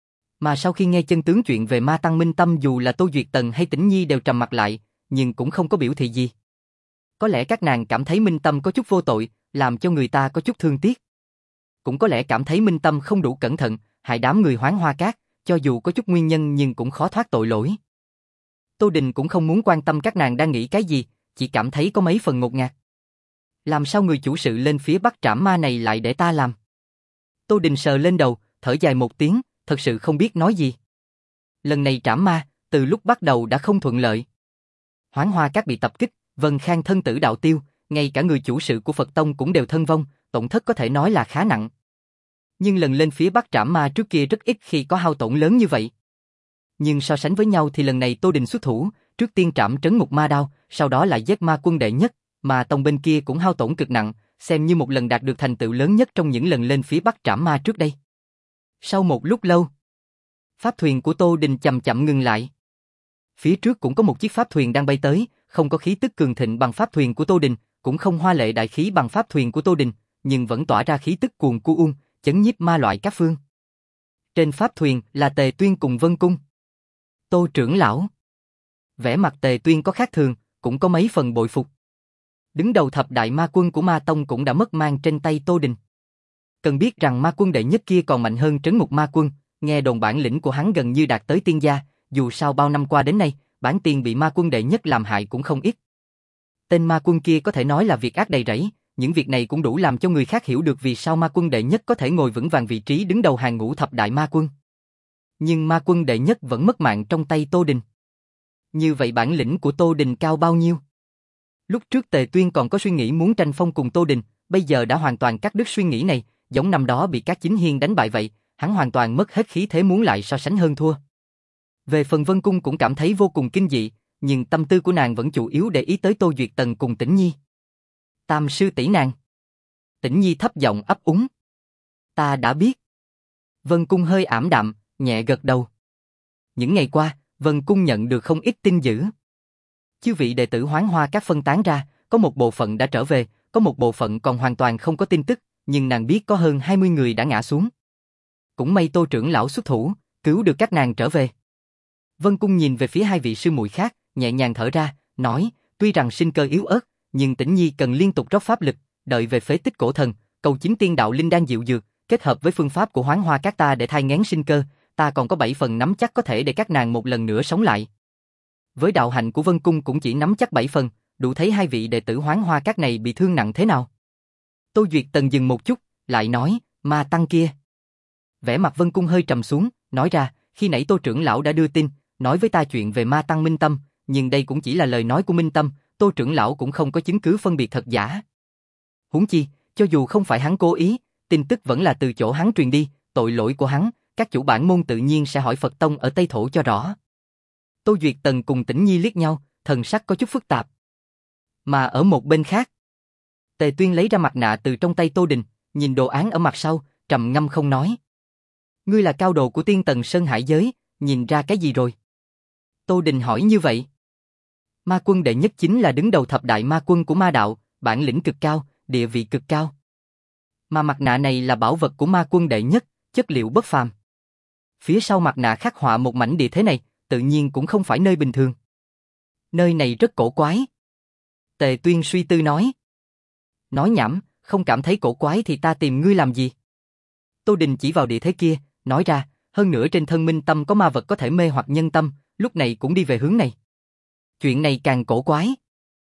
Mà sau khi nghe chân tướng chuyện về ma tăng Minh Tâm, dù là Tô Duyệt Tần hay Tĩnh Nhi đều trầm mặt lại, nhưng cũng không có biểu thị gì. Có lẽ các nàng cảm thấy Minh Tâm có chút vô tội, làm cho người ta có chút thương tiếc. Cũng có lẽ cảm thấy Minh Tâm không đủ cẩn thận, hại đám người Hoán Hoa Cát, cho dù có chút nguyên nhân nhưng cũng khó thoát tội lỗi. Tô Đình cũng không muốn quan tâm các nàng đang nghĩ cái gì, chỉ cảm thấy có mấy phần ngột ngạt. Làm sao người chủ sự lên phía Bắc trảm ma này lại để ta làm? Tô Đình sờ lên đầu, thở dài một tiếng, thật sự không biết nói gì. Lần này trảm ma, từ lúc bắt đầu đã không thuận lợi. Hoán Hoa Cát bị tập kích, Vân Khang thân tử đạo tiêu, ngay cả người chủ sự của Phật Tông cũng đều thân vong, tổn thất có thể nói là khá nặng. Nhưng lần lên phía Bắc trảm ma trước kia rất ít khi có hao tổn lớn như vậy. Nhưng so sánh với nhau thì lần này Tô Đình xuất thủ, trước tiên trảm trấn ngục ma đao, sau đó lại giết ma quân đệ nhất, mà tông bên kia cũng hao tổn cực nặng, xem như một lần đạt được thành tựu lớn nhất trong những lần lên phía Bắc trảm ma trước đây. Sau một lúc lâu, pháp thuyền của Tô Đình chậm chậm ngừng lại. Phía trước cũng có một chiếc pháp thuyền đang bay tới, không có khí tức cường thịnh bằng pháp thuyền của Tô Đình, cũng không hoa lệ đại khí bằng pháp thuyền của Tô Đình, nhưng vẫn tỏa ra khí tức cuồn cuộn, chấn nhiếp ma loại các phương. Trên pháp thuyền là Tề Tuyên cùng Vân Cung. Tô trưởng lão. Vẻ mặt Tề Tuyên có khác thường, cũng có mấy phần bội phục. Đứng đầu thập đại ma quân của Ma Tông cũng đã mất mang trên tay Tô Đình. Cần biết rằng ma quân đệ nhất kia còn mạnh hơn trấn ngục ma quân, nghe đồn bản lĩnh của hắn gần như đạt tới tiên gia, dù sao bao năm qua đến nay, bản tiên bị ma quân đệ nhất làm hại cũng không ít. Tên ma quân kia có thể nói là việc ác đầy rẫy, những việc này cũng đủ làm cho người khác hiểu được vì sao ma quân đệ nhất có thể ngồi vững vàng vị trí đứng đầu hàng ngũ thập đại ma quân. Nhưng ma quân đệ nhất vẫn mất mạng trong tay Tô Đình. Như vậy bản lĩnh của Tô Đình cao bao nhiêu? Lúc trước Tề Tuyên còn có suy nghĩ muốn tranh phong cùng Tô Đình, bây giờ đã hoàn toàn cắt đứt suy nghĩ này, giống năm đó bị các chính hiên đánh bại vậy, hắn hoàn toàn mất hết khí thế muốn lại so sánh hơn thua. Về phần Vân Cung cũng cảm thấy vô cùng kinh dị, nhưng tâm tư của nàng vẫn chủ yếu để ý tới Tô Duyệt Tần cùng Tĩnh Nhi. Tam sư tỷ nàng. Tĩnh Nhi thấp giọng ấp úng. Ta đã biết. Vân Cung hơi ảm đạm, nhẹ gật đầu. Những ngày qua, Vân Cung nhận được không ít tin dữ. Chư vị đệ tử Hoán Hoa Các phân tán ra, có một bộ phận đã trở về, có một bộ phận còn hoàn toàn không có tin tức, nhưng nàng biết có hơn hai mươi người đã ngã xuống. Cũng may Tô trưởng lão xuất thủ, cứu được các nàng trở về. Vân Cung nhìn về phía hai vị sư muội khác, nhẹ nhàng thở ra, nói, tuy rằng sinh cơ yếu ớt, nhưng Tĩnh Nhi cần liên tục rót pháp lực, đợi về phế tích cổ thần, cầu chính tiên đạo linh đan diệu dược, kết hợp với phương pháp của Hoán Hoa Các ta để thai nghén sinh cơ, ta còn có bảy phần nắm chắc có thể để các nàng một lần nữa sống lại. Với đạo hạnh của Vân Cung cũng chỉ nắm chắc bảy phần, đủ thấy hai vị đệ tử Hoán Hoa Các này bị thương nặng thế nào. Tô Duyệt Tần dừng một chút, lại nói, ma tăng kia. Vẻ mặt Vân Cung hơi trầm xuống, nói ra, khi nãy Tô trưởng lão đã đưa tin, nói với ta chuyện về ma tăng Minh Tâm, nhưng đây cũng chỉ là lời nói của Minh Tâm, Tô trưởng lão cũng không có chứng cứ phân biệt thật giả. Huống chi, cho dù không phải hắn cố ý, tin tức vẫn là từ chỗ hắn truyền đi, tội lỗi của hắn, các chủ bản môn tự nhiên sẽ hỏi Phật Tông ở Tây Thổ cho rõ. Tô Duyệt Tần cùng Tĩnh Nhi liếc nhau, thần sắc có chút phức tạp. Mà ở một bên khác, Tề Tuyên lấy ra mặt nạ từ trong tay Tô Đình, nhìn đồ án ở mặt sau, trầm ngâm không nói. Ngươi là cao đồ của tiên tần Sơn Hải giới, nhìn ra cái gì rồi? Tô Đình hỏi như vậy. Ma quân đệ nhất chính là đứng đầu thập đại ma quân của ma đạo, bản lĩnh cực cao, địa vị cực cao. Mà mặt nạ này là bảo vật của ma quân đệ nhất, chất liệu bất phàm. Phía sau mặt nạ khắc họa một mảnh địa thế này, tự nhiên cũng không phải nơi bình thường. Nơi này rất cổ quái. Tề Tuyên suy tư nói. Nói nhảm, không cảm thấy cổ quái thì ta tìm ngươi làm gì? Tô Đình chỉ vào địa thế kia, nói ra, hơn nữa trên thân Minh Tâm có ma vật có thể mê hoặc nhân tâm, lúc này cũng đi về hướng này. Chuyện này càng cổ quái.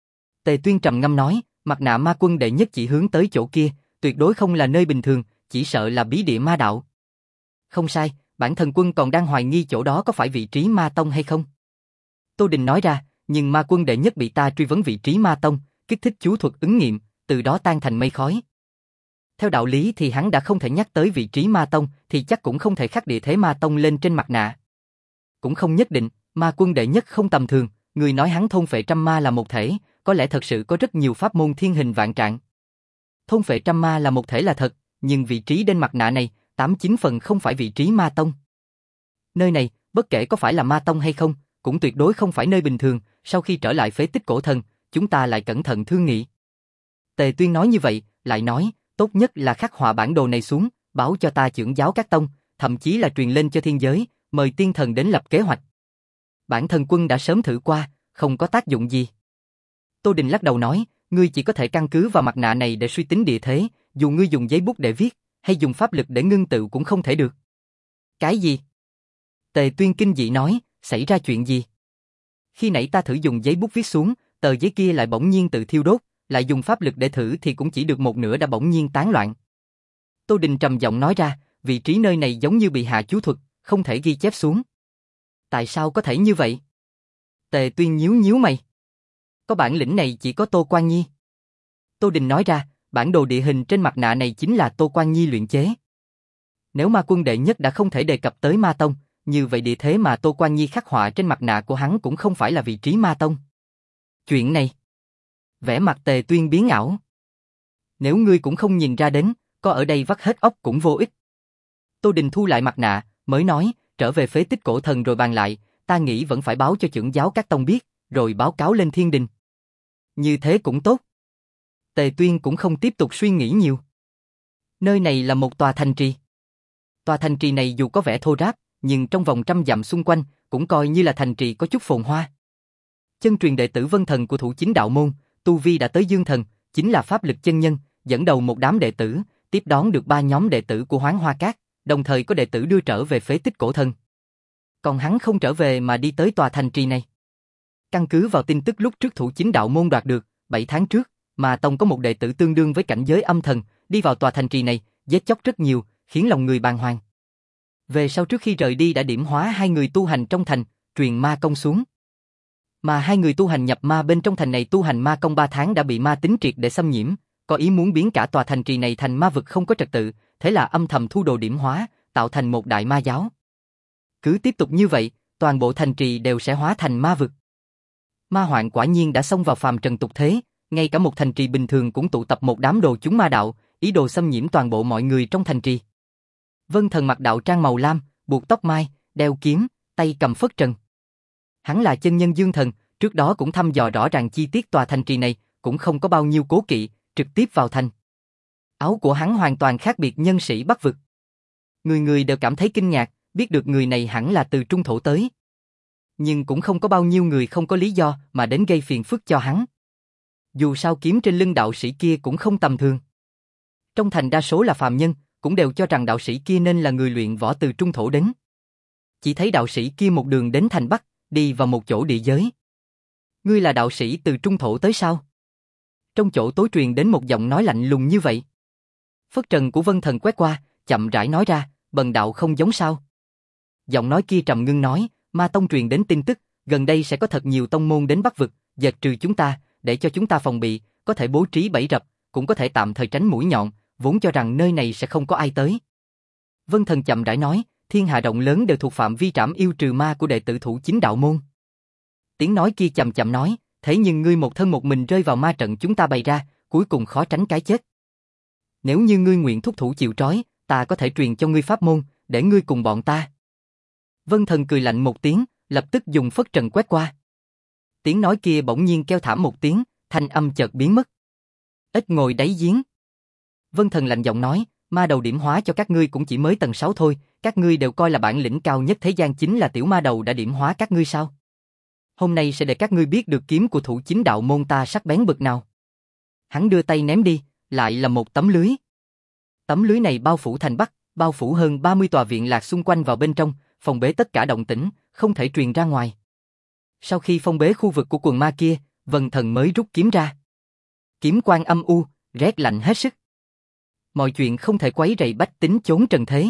Tề Tuyên trầm ngâm nói, mặt nạ ma quân đệ nhất chỉ hướng tới chỗ kia, tuyệt đối không là nơi bình thường, chỉ sợ là bí địa ma đạo. Không sai, bản thân quân còn đang hoài nghi chỗ đó có phải vị trí ma tông hay không. Tô Đình nói ra, nhưng ma quân đệ nhất bị ta truy vấn vị trí ma tông, kích thích chú thuật ứng nghiệm, từ đó tan thành mây khói. Theo đạo lý thì hắn đã không thể nhắc tới vị trí ma tông, thì chắc cũng không thể khắc địa thế ma tông lên trên mặt nạ. Cũng không nhất định, ma quân đệ nhất không tầm thường, người nói hắn thôn phệ trăm ma là một thể, có lẽ thật sự có rất nhiều pháp môn thiên hình vạn trạng. Thôn phệ trăm ma là một thể là thật, nhưng vị trí trên mặt nạ này, tám chín phần không phải vị trí ma tông. Nơi này, bất kể có phải là ma tông hay không, cũng tuyệt đối không phải nơi bình thường, sau khi trở lại phế tích cổ thần, chúng ta lại cẩn thận thương nghị. Tề Tuyên nói như vậy, lại nói, tốt nhất là khắc họa bản đồ này xuống, báo cho ta trưởng giáo các tông, thậm chí là truyền lên cho thiên giới, mời tiên thần đến lập kế hoạch. Bản thân quân đã sớm thử qua, không có tác dụng gì. Tô Đình lắc đầu nói, ngươi chỉ có thể căn cứ vào mặt nạ này để suy tính địa thế, dù ngươi dùng giấy bút để viết, hay dùng pháp lực để ngưng tụ cũng không thể được. Cái gì? Tề Tuyên kinh dị nói, xảy ra chuyện gì? Khi nãy ta thử dùng giấy bút viết xuống, tờ giấy kia lại bỗng nhiên tự thiêu đốt, lại dùng pháp lực để thử thì cũng chỉ được một nửa đã bỗng nhiên tán loạn. Tô Đình trầm giọng nói ra, vị trí nơi này giống như bị hạ chú thuật, không thể ghi chép xuống. Tại sao có thể như vậy? Tề Tuyên nhíu nhíu mày. Có bản lĩnh này chỉ có Tô Quan Nhi. Tô Đình nói ra, bản đồ địa hình trên mặt nạ này chính là Tô Quan Nhi luyện chế. Nếu ma quân đệ nhất đã không thể đề cập tới ma tông, như vậy địa thế mà Tô Quan Nhi khắc họa trên mặt nạ của hắn cũng không phải là vị trí ma tông. Chuyện này, vẻ mặt Tề Tuyên biến ảo. Nếu ngươi cũng không nhìn ra đến, có ở đây vắt hết óc cũng vô ích. Tô Đình thu lại mặt nạ, mới nói, trở về phế tích cổ thần rồi bàn lại, ta nghĩ vẫn phải báo cho trưởng giáo các tông biết, rồi báo cáo lên thiên đình. Như thế cũng tốt. Tề Tuyên cũng không tiếp tục suy nghĩ nhiều. Nơi này là một tòa thành trì. Tòa thành trì này dù có vẻ thô ráp, nhưng trong vòng trăm dặm xung quanh, cũng coi như là thành trì có chút phồn hoa. Chân truyền đệ tử Vân Thần của Thủ Chính Đạo Môn, tu vi đã tới Dương Thần, chính là pháp lực chân nhân, dẫn đầu một đám đệ tử, tiếp đón được ba nhóm đệ tử của Hoán Hoa Các, đồng thời có đệ tử đưa trở về phế tích cổ thần. Còn hắn không trở về mà đi tới tòa thành trì này. Căn cứ vào tin tức lúc trước Thủ Chính Đạo Môn đoạt được, bảy tháng trước, mà tông có một đệ tử tương đương với cảnh giới âm thần, đi vào tòa thành trì này, giết chóc rất nhiều, khiến lòng người bàng hoàng. Về sau trước khi rời đi đã điểm hóa hai người tu hành trong thành, truyền ma công xuống. Mà hai người tu hành nhập ma bên trong thành này tu hành ma công ba tháng đã bị ma tính triệt để xâm nhiễm, có ý muốn biến cả tòa thành trì này thành ma vực không có trật tự, thế là âm thầm thu đồ điểm hóa, tạo thành một đại ma giáo. Cứ tiếp tục như vậy, toàn bộ thành trì đều sẽ hóa thành ma vực. Ma hoạn quả nhiên đã xông vào phàm trần tục thế, ngay cả một thành trì bình thường cũng tụ tập một đám đồ chúng ma đạo, ý đồ xâm nhiễm toàn bộ mọi người trong thành trì. Vân Thần mặc đạo trang màu lam, buộc tóc mai, đeo kiếm, tay cầm phất trần. Hắn là chân nhân Dương Thần, trước đó cũng thăm dò rõ ràng chi tiết tòa thành trì này, cũng không có bao nhiêu cố kỵ, trực tiếp vào thành. Áo của hắn hoàn toàn khác biệt nhân sĩ Bắc vực. Người người đều cảm thấy kinh ngạc, biết được người này hẳn là từ Trung Thổ tới. Nhưng cũng không có bao nhiêu người không có lý do mà đến gây phiền phức cho hắn. Dù sao kiếm trên lưng đạo sĩ kia cũng không tầm thường. Trong thành đa số là phàm nhân, cũng đều cho rằng đạo sĩ kia nên là người luyện võ từ Trung Thổ đến. Chỉ thấy đạo sĩ kia một đường đến thành Bắc, đi vào một chỗ địa giới. Ngươi là đạo sĩ từ Trung Thổ tới sao? Trong chỗ tối truyền đến một giọng nói lạnh lùng như vậy. Phất trần của Vân Thần quét qua, chậm rãi nói ra, bần đạo không giống sao. Giọng nói kia trầm ngưng nói, Ma Tông truyền đến tin tức, gần đây sẽ có thật nhiều tông môn đến Bắc vực, dệt trừ chúng ta, để cho chúng ta phòng bị, có thể bố trí bẫy rập, cũng có thể tạm thời tránh mũi nhọn, vốn cho rằng nơi này sẽ không có ai tới. Vân Thần chậm rãi nói, thiên hạ rộng lớn đều thuộc phạm vi trảm yêu trừ ma của đệ tử Thủ Chính đạo môn. Tiếng nói kia chậm chậm nói, thế nhưng ngươi một thân một mình rơi vào ma trận chúng ta bày ra, cuối cùng khó tránh cái chết. Nếu như ngươi nguyện thúc thủ chịu trói, ta có thể truyền cho ngươi pháp môn, để ngươi cùng bọn ta. Vân Thần cười lạnh một tiếng, lập tức dùng phất trần quét qua. Tiếng nói kia bỗng nhiên kêu thảm một tiếng, thanh âm chợt biến mất. Ít ngồi đáy giếng. Vân Thần lạnh giọng nói, ma đầu điểm hóa cho các ngươi cũng chỉ mới tầng sáu thôi, các ngươi đều coi là bản lĩnh cao nhất thế gian chính là tiểu ma đầu đã điểm hóa các ngươi sao? Hôm nay sẽ để các ngươi biết được kiếm của Thủ Chính đạo môn ta sắc bén bực nào. Hắn đưa tay ném đi, lại là một tấm lưới. Tấm lưới này bao phủ thành Bắc, bao phủ hơn ba mươi tòa viện lạc xung quanh vào bên trong, phòng bế tất cả động tĩnh, không thể truyền ra ngoài. Sau khi phong bế khu vực của quần ma kia, Vân Thần mới rút kiếm ra. Kiếm quang âm u, rét lạnh hết sức. Mọi chuyện không thể quấy rầy bách tính chốn trần thế.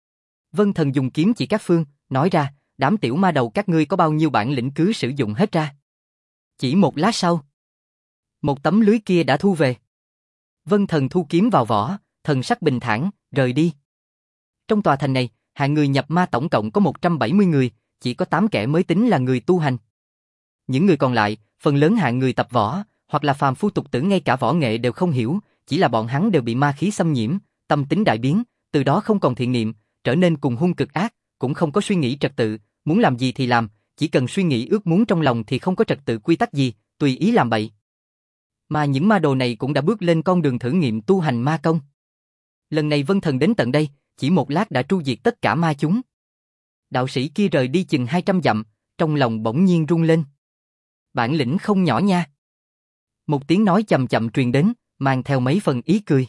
Vân Thần dùng kiếm chỉ các phương, nói ra, đám tiểu ma đầu các ngươi có bao nhiêu bản lĩnh cứ sử dụng hết ra. Chỉ một lát sau, một tấm lưới kia đã thu về. Vân Thần thu kiếm vào vỏ, thần sắc bình thản, rời đi. Trong tòa thành này, hạng người nhập ma tổng cộng có một trăm bảy mươi người, chỉ có tám kẻ mới tính là người tu hành. Những người còn lại, phần lớn hạng người tập võ, hoặc là phàm phu tục tử ngay cả võ nghệ đều không hiểu, chỉ là bọn hắn đều bị ma khí xâm nhiễm, tâm tính đại biến, từ đó không còn thiện niệm, trở nên cùng hung cực ác, cũng không có suy nghĩ trật tự, muốn làm gì thì làm, chỉ cần suy nghĩ ước muốn trong lòng thì không có trật tự quy tắc gì, tùy ý làm bậy. Mà những ma đồ này cũng đã bước lên con đường thử nghiệm tu hành ma công. Lần này Vân Thần đến tận đây, chỉ một lát đã tru diệt tất cả ma chúng. Đạo sĩ kia rời đi chừng hai trăm dặm, trong lòng bỗng nhiên rung lên. Bản lĩnh không nhỏ nha. Một tiếng nói chậm chậm truyền đến, mang theo mấy phần ý cười.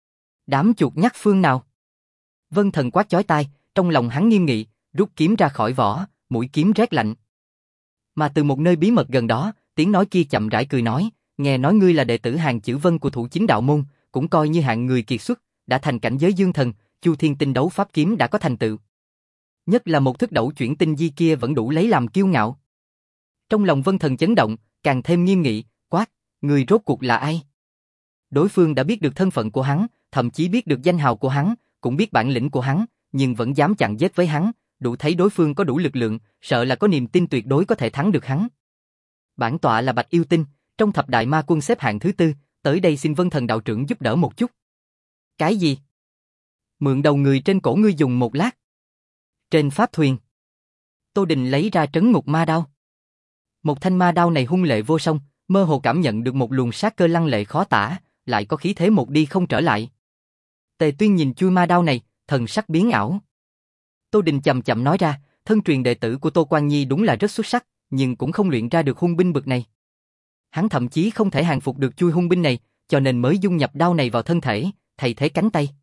Đám chuột nhắt phương nào? Vân Thần quát chói tai, trong lòng hắn nghiêm nghị, rút kiếm ra khỏi vỏ, mũi kiếm rét lạnh. Mà từ một nơi bí mật gần đó, tiếng nói kia chậm rãi cười nói, nghe nói ngươi là đệ tử hàng chữ Vân của Thủ Chính đạo môn, cũng coi như hạng người kiệt xuất, đã thành cảnh giới dương thần, Chu Thiên Tinh đấu pháp kiếm đã có thành tựu. Nhất là một thức đẩu chuyển tinh di kia vẫn đủ lấy làm kiêu ngạo. Trong lòng Vân Thần chấn động, càng thêm nghiêm nghị, quát, người rốt cuộc là ai? Đối phương đã biết được thân phận của hắn, thậm chí biết được danh hào của hắn, cũng biết bản lĩnh của hắn, nhưng vẫn dám chặn giết với hắn, đủ thấy đối phương có đủ lực lượng, sợ là có niềm tin tuyệt đối có thể thắng được hắn. Bản tọa là Bạch Yêu Tinh, trong thập đại ma quân xếp hạng thứ tư, tới đây xin Vân Thần đạo trưởng giúp đỡ một chút. Cái gì? Mượn đầu người trên cổ ngươi dùng một lát. Trên pháp thuyền, Tô Đình lấy ra trấn ngục ma đao. Một thanh ma đao này hung lệ vô song, mơ hồ cảm nhận được một luồng sát cơ lăng lệ khó tả, lại có khí thế một đi không trở lại. Tề Tuyên nhìn chui ma đao này, thần sắc biến ảo. Tô Đình chậm chậm nói ra, thân truyền đệ tử của Tô Quan Nhi đúng là rất xuất sắc, nhưng cũng không luyện ra được hung binh bực này. Hắn thậm chí không thể hàng phục được chui hung binh này, cho nên mới dung nhập đao này vào thân thể, thay thế cánh tay.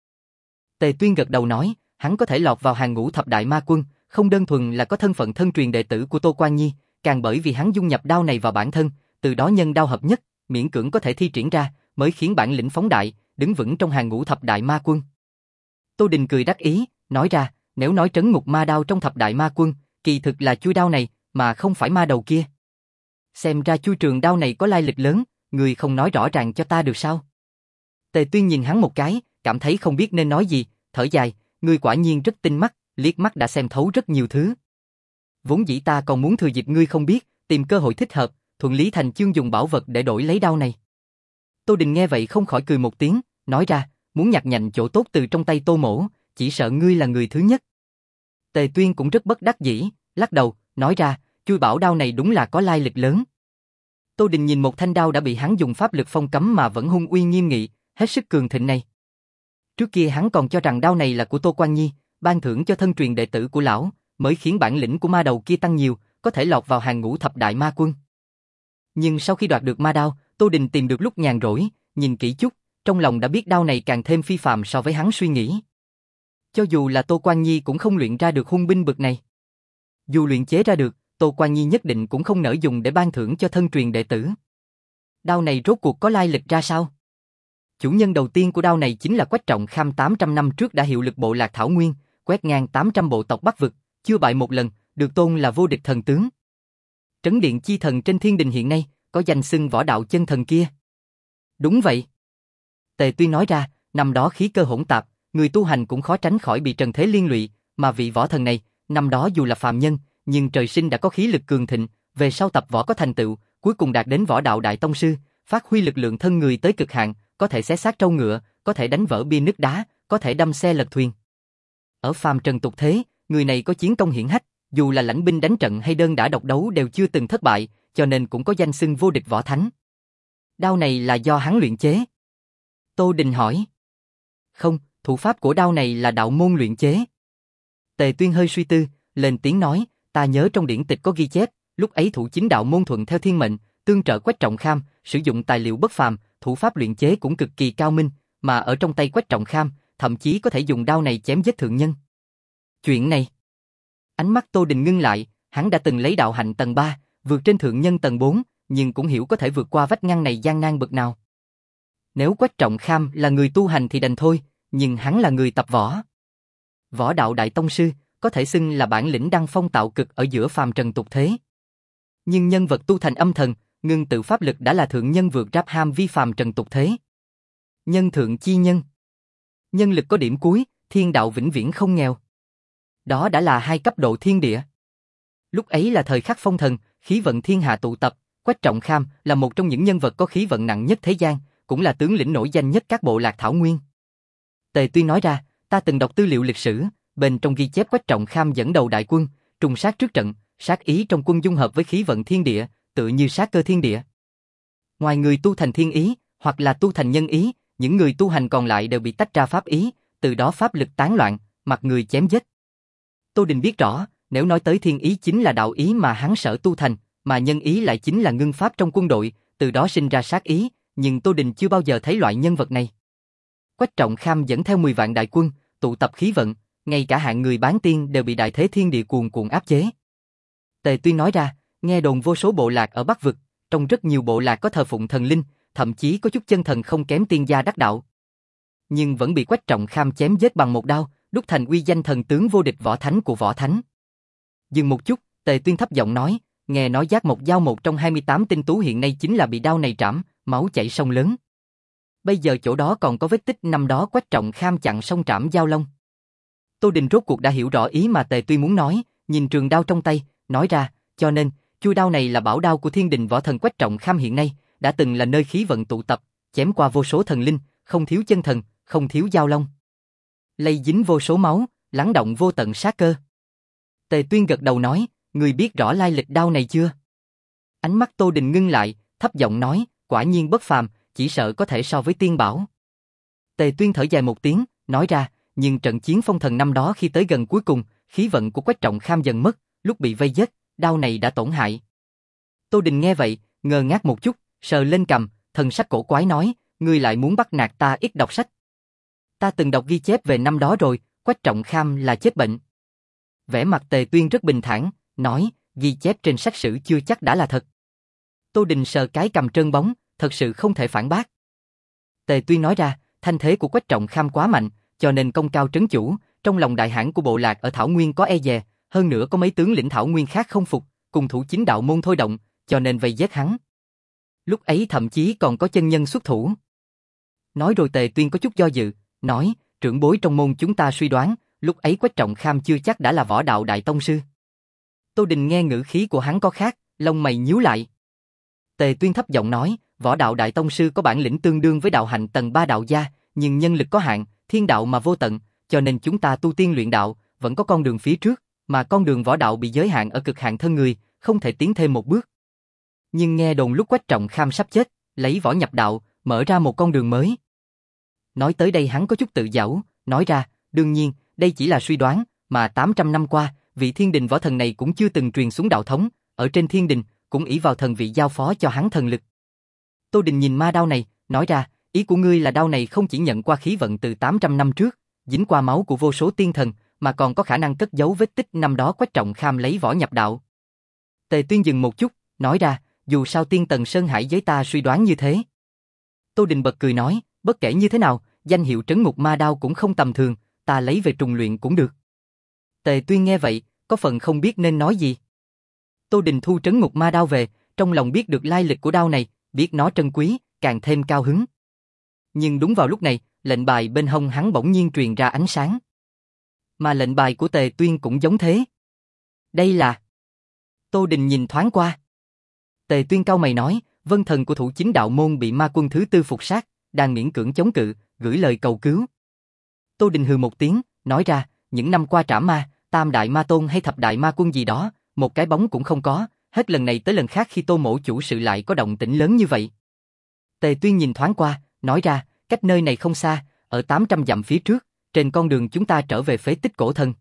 Tề Tuyên gật đầu nói, hắn có thể lọt vào hàng ngũ thập đại ma quân, không đơn thuần là có thân phận thân truyền đệ tử của Tô Quan Nhi, càng bởi vì hắn dung nhập đao này vào bản thân, từ đó nhân đao hợp nhất, miễn cưỡng có thể thi triển ra, mới khiến bản lĩnh phóng đại, đứng vững trong hàng ngũ thập đại ma quân. Tô Đình cười đắc ý, nói ra, nếu nói trấn ngục ma đao trong thập đại ma quân, kỳ thực là chui đao này, mà không phải ma đầu kia. Xem ra chui trường đao này có lai lịch lớn, người không nói rõ ràng cho ta được sao? Tề Tuyên nhìn hắn một cái, cảm thấy không biết nên nói gì, thở dài, ngươi quả nhiên rất tinh mắt, liếc mắt đã xem thấu rất nhiều thứ. Vốn dĩ ta còn muốn thừa dịp ngươi không biết, tìm cơ hội thích hợp, thuận lý thành chương dùng bảo vật để đổi lấy đao này. Tô Đình nghe vậy không khỏi cười một tiếng, nói ra, muốn nhặt nhạnh chỗ tốt từ trong tay Tô Mỗ, chỉ sợ ngươi là người thứ nhất. Tề Tuyên cũng rất bất đắc dĩ, lắc đầu, nói ra, chui bảo đao này đúng là có lai lịch lớn. Tô Đình nhìn một thanh đao đã bị hắn dùng pháp lực phong cấm mà vẫn hung uy nghiêm nghị, hết sức cường thịnh này. Trước kia hắn còn cho rằng đao này là của Tô Quan Nhi, ban thưởng cho thân truyền đệ tử của lão, mới khiến bản lĩnh của ma đầu kia tăng nhiều, có thể lọt vào hàng ngũ thập đại ma quân. Nhưng sau khi đoạt được ma đao, Tô Đình tìm được lúc nhàn rỗi, nhìn kỹ chút, trong lòng đã biết đao này càng thêm phi phàm so với hắn suy nghĩ. Cho dù là Tô Quan Nhi cũng không luyện ra được hung binh bực này. Dù luyện chế ra được, Tô Quan Nhi nhất định cũng không nỡ dùng để ban thưởng cho thân truyền đệ tử. Đao này rốt cuộc có lai lịch ra sao? Chủ nhân đầu tiên của đao này chính là Quách Trọng Kham tám trăm năm trước đã hiệu lực bộ lạc Thảo Nguyên, quét ngang tám trăm bộ tộc Bắc vực, chưa bại một lần, được tôn là vô địch thần tướng. Trấn điện chi thần trên thiên đình hiện nay, có danh xưng võ đạo chân thần kia. Đúng vậy. Tề Tuyên nói ra, năm đó khí cơ hỗn tạp, người tu hành cũng khó tránh khỏi bị trần thế liên lụy, mà vị võ thần này, năm đó dù là phàm nhân, nhưng trời sinh đã có khí lực cường thịnh, về sau tập võ có thành tựu, cuối cùng đạt đến võ đạo đại tông sư, phát huy lực lượng thân người tới cực hạn, có thể xé xác trâu ngựa, có thể đánh vỡ bia nứt đá, có thể đâm xe lật thuyền. Ở phàm trần tục thế, người này có chiến công hiển hách, dù là lãnh binh đánh trận hay đơn đả độc đấu đều chưa từng thất bại, cho nên cũng có danh xưng vô địch võ thánh. Đao này là do hắn luyện chế? Tô Đình hỏi. Không, thủ pháp của đao này là đạo môn luyện chế. Tề Tuyên hơi suy tư, lên tiếng nói, ta nhớ trong điển tịch có ghi chép, lúc ấy thủ chính đạo môn thuận theo thiên mệnh, tương trợ Quách Trọng Kham, sử dụng tài liệu bất phàm, thủ pháp luyện chế cũng cực kỳ cao minh, mà ở trong tay Quách Trọng Kham, thậm chí có thể dùng đao này chém giết thượng nhân. Chuyện này, ánh mắt Tô Đình ngưng lại, hắn đã từng lấy đạo hạnh tầng ba, vượt trên thượng nhân tầng bốn, nhưng cũng hiểu có thể vượt qua vách ngăn này gian nan bậc nào. Nếu Quách Trọng Kham là người tu hành thì đành thôi, nhưng hắn là người tập võ. Võ đạo đại tông sư, có thể xưng là bản lĩnh đăng phong tạo cực ở giữa phàm trần tục thế. Nhưng nhân vật tu thành âm thần, ngưng tự pháp lực đã là thượng nhân vượt ráp ham vi phàm trần tục thế. Nhân thượng chi nhân. Nhân lực có điểm cuối, thiên đạo vĩnh viễn không nghèo. Đó đã là hai cấp độ thiên địa. Lúc ấy là thời khắc phong thần, khí vận thiên hạ tụ tập, Quách Trọng Kham là một trong những nhân vật có khí vận nặng nhất thế gian, cũng là tướng lĩnh nổi danh nhất các bộ lạc Thảo Nguyên. Tề Tuyên nói ra, ta từng đọc tư liệu lịch sử, bên trong ghi chép Quách Trọng Kham dẫn đầu đại quân, trùng sát trước trận, sát ý trong quân dung hợp với khí vận thiên địa, tự như sát cơ thiên địa. Ngoài người tu thành thiên ý, hoặc là tu thành nhân ý, những người tu hành còn lại đều bị tách ra pháp ý, từ đó pháp lực tán loạn, mặt người chém giết. Tô Đình biết rõ, nếu nói tới thiên ý chính là đạo ý mà hắn sở tu thành, mà nhân ý lại chính là ngưng pháp trong quân đội, từ đó sinh ra sát ý, nhưng Tô Đình chưa bao giờ thấy loại nhân vật này. Quách Trọng Kham dẫn theo mười vạn đại quân, tụ tập khí vận, ngay cả hạng người bán tiên đều bị đại thế thiên địa cuồn cuộn áp chế. Tề Tuyên nói ra, nghe đồn vô số bộ lạc ở Bắc vực, trong rất nhiều bộ lạc có thờ phụng thần linh, thậm chí có chút chân thần không kém tiên gia đắc đạo. Nhưng vẫn bị Quách Trọng Kham chém giết bằng một đao, đúc thành uy danh thần tướng vô địch võ thánh của võ thánh. Dừng một chút, Tề Tuyên thấp giọng nói, nghe nói Giác Mộc Giao một trong hai mươi tám tinh tú hiện nay chính là bị đao này trảm, máu chảy sông lớn. Bây giờ chỗ đó còn có vết tích năm đó Quách Trọng Kham chặn sông trảm Giao Long. Tô Đình rốt cuộc đã hiểu rõ ý mà Tề Tuyên muốn nói, nhìn trường đao trong tay, nói ra, cho nên, chuôi đao này là bảo đao của thiên đình võ thần Quách Trọng Kham hiện nay, đã từng là nơi khí vận tụ tập, chém qua vô số thần linh, không thiếu chân thần, không thiếu Giao Long. Lây dính vô số máu, lắng động vô tận sát cơ. Tề Tuyên gật đầu nói, người biết rõ lai lịch đao này chưa? Ánh mắt Tô Đình ngưng lại, thấp giọng nói, quả nhiên bất phàm, chỉ sợ có thể so với tiên bảo. Tề Tuyên thở dài một tiếng, nói ra, nhưng trận chiến phong thần năm đó khi tới gần cuối cùng, khí vận của Quách Trọng Kham dần mất, lúc bị vây giết, đao này đã tổn hại. Tô Đình nghe vậy, ngơ ngác một chút, sờ lên cằm, thần sắc cổ quái nói, ngươi lại muốn bắt nạt ta ít đọc sách. Ta từng đọc ghi chép về năm đó rồi, Quách Trọng Kham là chết bệnh. Vẻ mặt Tề Tuyên rất bình thản, nói, ghi chép trên sách sử chưa chắc đã là thật. Tô Đình sờ cái cằm trơn bóng, thật sự không thể phản bác. Tề Tuyên nói ra, thanh thế của Quách Trọng Kham quá mạnh, cho nên công cao trấn chủ, trong lòng đại hãn của bộ lạc ở Thảo Nguyên có e dè, hơn nữa có mấy tướng lĩnh Thảo Nguyên khác không phục, cùng thủ chính đạo môn thôi động, cho nên vây giết hắn. Lúc ấy thậm chí còn có chân nhân xuất thủ. Nói rồi Tề Tuyên có chút do dự, nói, trưởng bối trong môn chúng ta suy đoán, lúc ấy Quách Trọng Kham chưa chắc đã là võ đạo đại tông sư. Tô Đình nghe ngữ khí của hắn có khác, lông mày nhíu lại. Tề Tuyên thấp giọng nói, võ đạo đại tông sư có bản lĩnh tương đương với đạo hạnh tầng ba đạo gia, nhưng nhân lực có hạn, thiên đạo mà vô tận, cho nên chúng ta tu tiên luyện đạo, vẫn có con đường phía trước, mà con đường võ đạo bị giới hạn ở cực hạn thân người, không thể tiến thêm một bước. Nhưng nghe đồn lúc Quách Trọng Kham sắp chết, lấy võ nhập đạo, mở ra một con đường mới. Nói tới đây hắn có chút tự giễu, nói ra, đương nhiên, đây chỉ là suy đoán, mà tám trăm năm qua, vị thiên đình võ thần này cũng chưa từng truyền xuống đạo thống, ở trên thiên đình, cũng ỷ vào thần vị giao phó cho hắn thần lực. Tô Đình nhìn ma đao này, nói ra, ý của ngươi là đao này không chỉ nhận qua khí vận từ tám trăm năm trước, dính qua máu của vô số tiên thần, mà còn có khả năng cất giấu vết tích năm đó Quách Trọng Kham lấy võ nhập đạo. Tề Tuyên dừng một chút, nói ra, dù sao tiên tần Sơn Hải giới ta suy đoán như thế. Tô Đình bật cười nói, bất kể như thế nào, danh hiệu trấn ngục ma đao cũng không tầm thường, ta lấy về trùng luyện cũng được. Tề Tuyên nghe vậy, có phần không biết nên nói gì. Tô Đình thu trấn ngục ma đao về, trong lòng biết được lai lịch của đao này, biết nó trân quý, càng thêm cao hứng. Nhưng đúng vào lúc này, lệnh bài bên hông hắn bỗng nhiên truyền ra ánh sáng. Mà lệnh bài của Tề Tuyên cũng giống thế. Đây là... Tô Đình nhìn thoáng qua. Tề Tuyên cau mày nói, vân thần của thủ chính đạo môn bị ma quân thứ tư phục sát, đang miễn cưỡng chống cự, gửi lời cầu cứu. Tô Đình hừ một tiếng, nói ra, những năm qua trảm ma, tam đại ma tôn hay thập đại ma quân gì đó, một cái bóng cũng không có, hết lần này tới lần khác khi Tô mỗ chủ sự lại có động tĩnh lớn như vậy. Tề Tuyên nhìn thoáng qua, nói ra, cách nơi này không xa, ở tám trăm dặm phía trước, trên con đường chúng ta trở về phế tích cổ thần.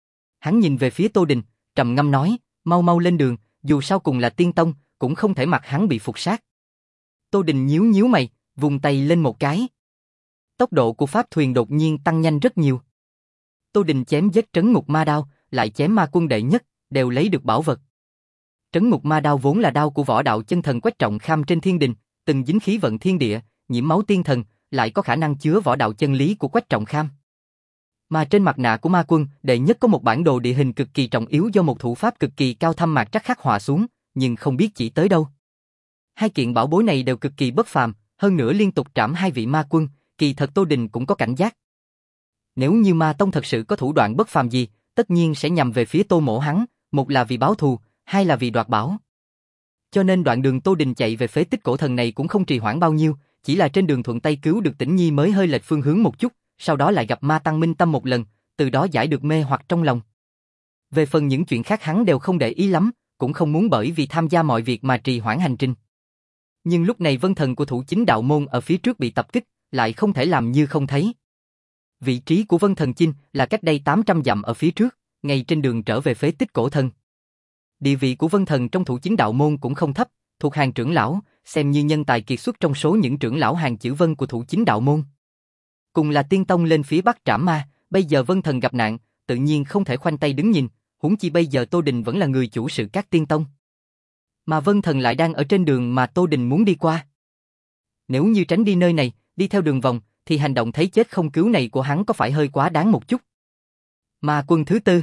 Hắn nhìn về phía Tô Đình, trầm ngâm nói, mau mau lên đường, dù sao cùng là tiên tông, cũng không thể mặc hắn bị phục sát. Tô Đình nhíu nhíu mày, vùng tay lên một cái. Tốc độ của pháp thuyền đột nhiên tăng nhanh rất nhiều. Tô Đình chém giết trấn ngục ma đao, lại chém ma quân đệ nhất, đều lấy được bảo vật. Trấn ngục ma đao vốn là đao của võ đạo chân thần Quách Trọng Kham trên thiên đình, từng dính khí vận thiên địa, nhiễm máu tiên thần, lại có khả năng chứa võ đạo chân lý của Quách Trọng Kham. Mà trên mặt nạ của ma quân, đệ nhất có một bản đồ địa hình cực kỳ trọng yếu do một thủ pháp cực kỳ cao thâm mạc trắc khắc họa xuống, nhưng không biết chỉ tới đâu. Hai kiện bảo bối này đều cực kỳ bất phàm, hơn nữa liên tục trảm hai vị ma quân, kỳ thật Tô Đình cũng có cảnh giác. Nếu như ma tông thật sự có thủ đoạn bất phàm gì, tất nhiên sẽ nhằm về phía Tô mỗ hắn, một là vì báo thù, hai là vì đoạt bảo. Cho nên đoạn đường Tô Đình chạy về phế tích cổ thần này cũng không trì hoãn bao nhiêu, chỉ là trên đường thuận tay cứu được Tĩnh Nhi mới hơi lệch phương hướng một chút, sau đó lại gặp ma tăng Minh Tâm một lần, từ đó giải được mê hoặc trong lòng. Về phần những chuyện khác hắn đều không để ý lắm, cũng không muốn bởi vì tham gia mọi việc mà trì hoãn hành trình. Nhưng lúc này vân thần của thủ chính đạo môn ở phía trước bị tập kích, lại không thể làm như không thấy. Vị trí của vân thần chinh là cách đây tám trăm dặm ở phía trước, ngay trên đường trở về phế tích cổ thần. Địa vị của vân thần trong thủ chính đạo môn cũng không thấp, thuộc hàng trưởng lão, xem như nhân tài kiệt xuất trong số những trưởng lão hàng chữ vân của thủ chính đạo môn. Cùng là tiên tông lên phía bắc trảm ma, bây giờ vân thần gặp nạn, tự nhiên không thể khoanh tay đứng nhìn, huống chi bây giờ Tô Đình vẫn là người chủ sự các tiên tông. Mà vân thần lại đang ở trên đường mà Tô Đình muốn đi qua. Nếu như tránh đi nơi này, đi theo đường vòng, thì hành động thấy chết không cứu này của hắn có phải hơi quá đáng một chút. Ma quân thứ tư.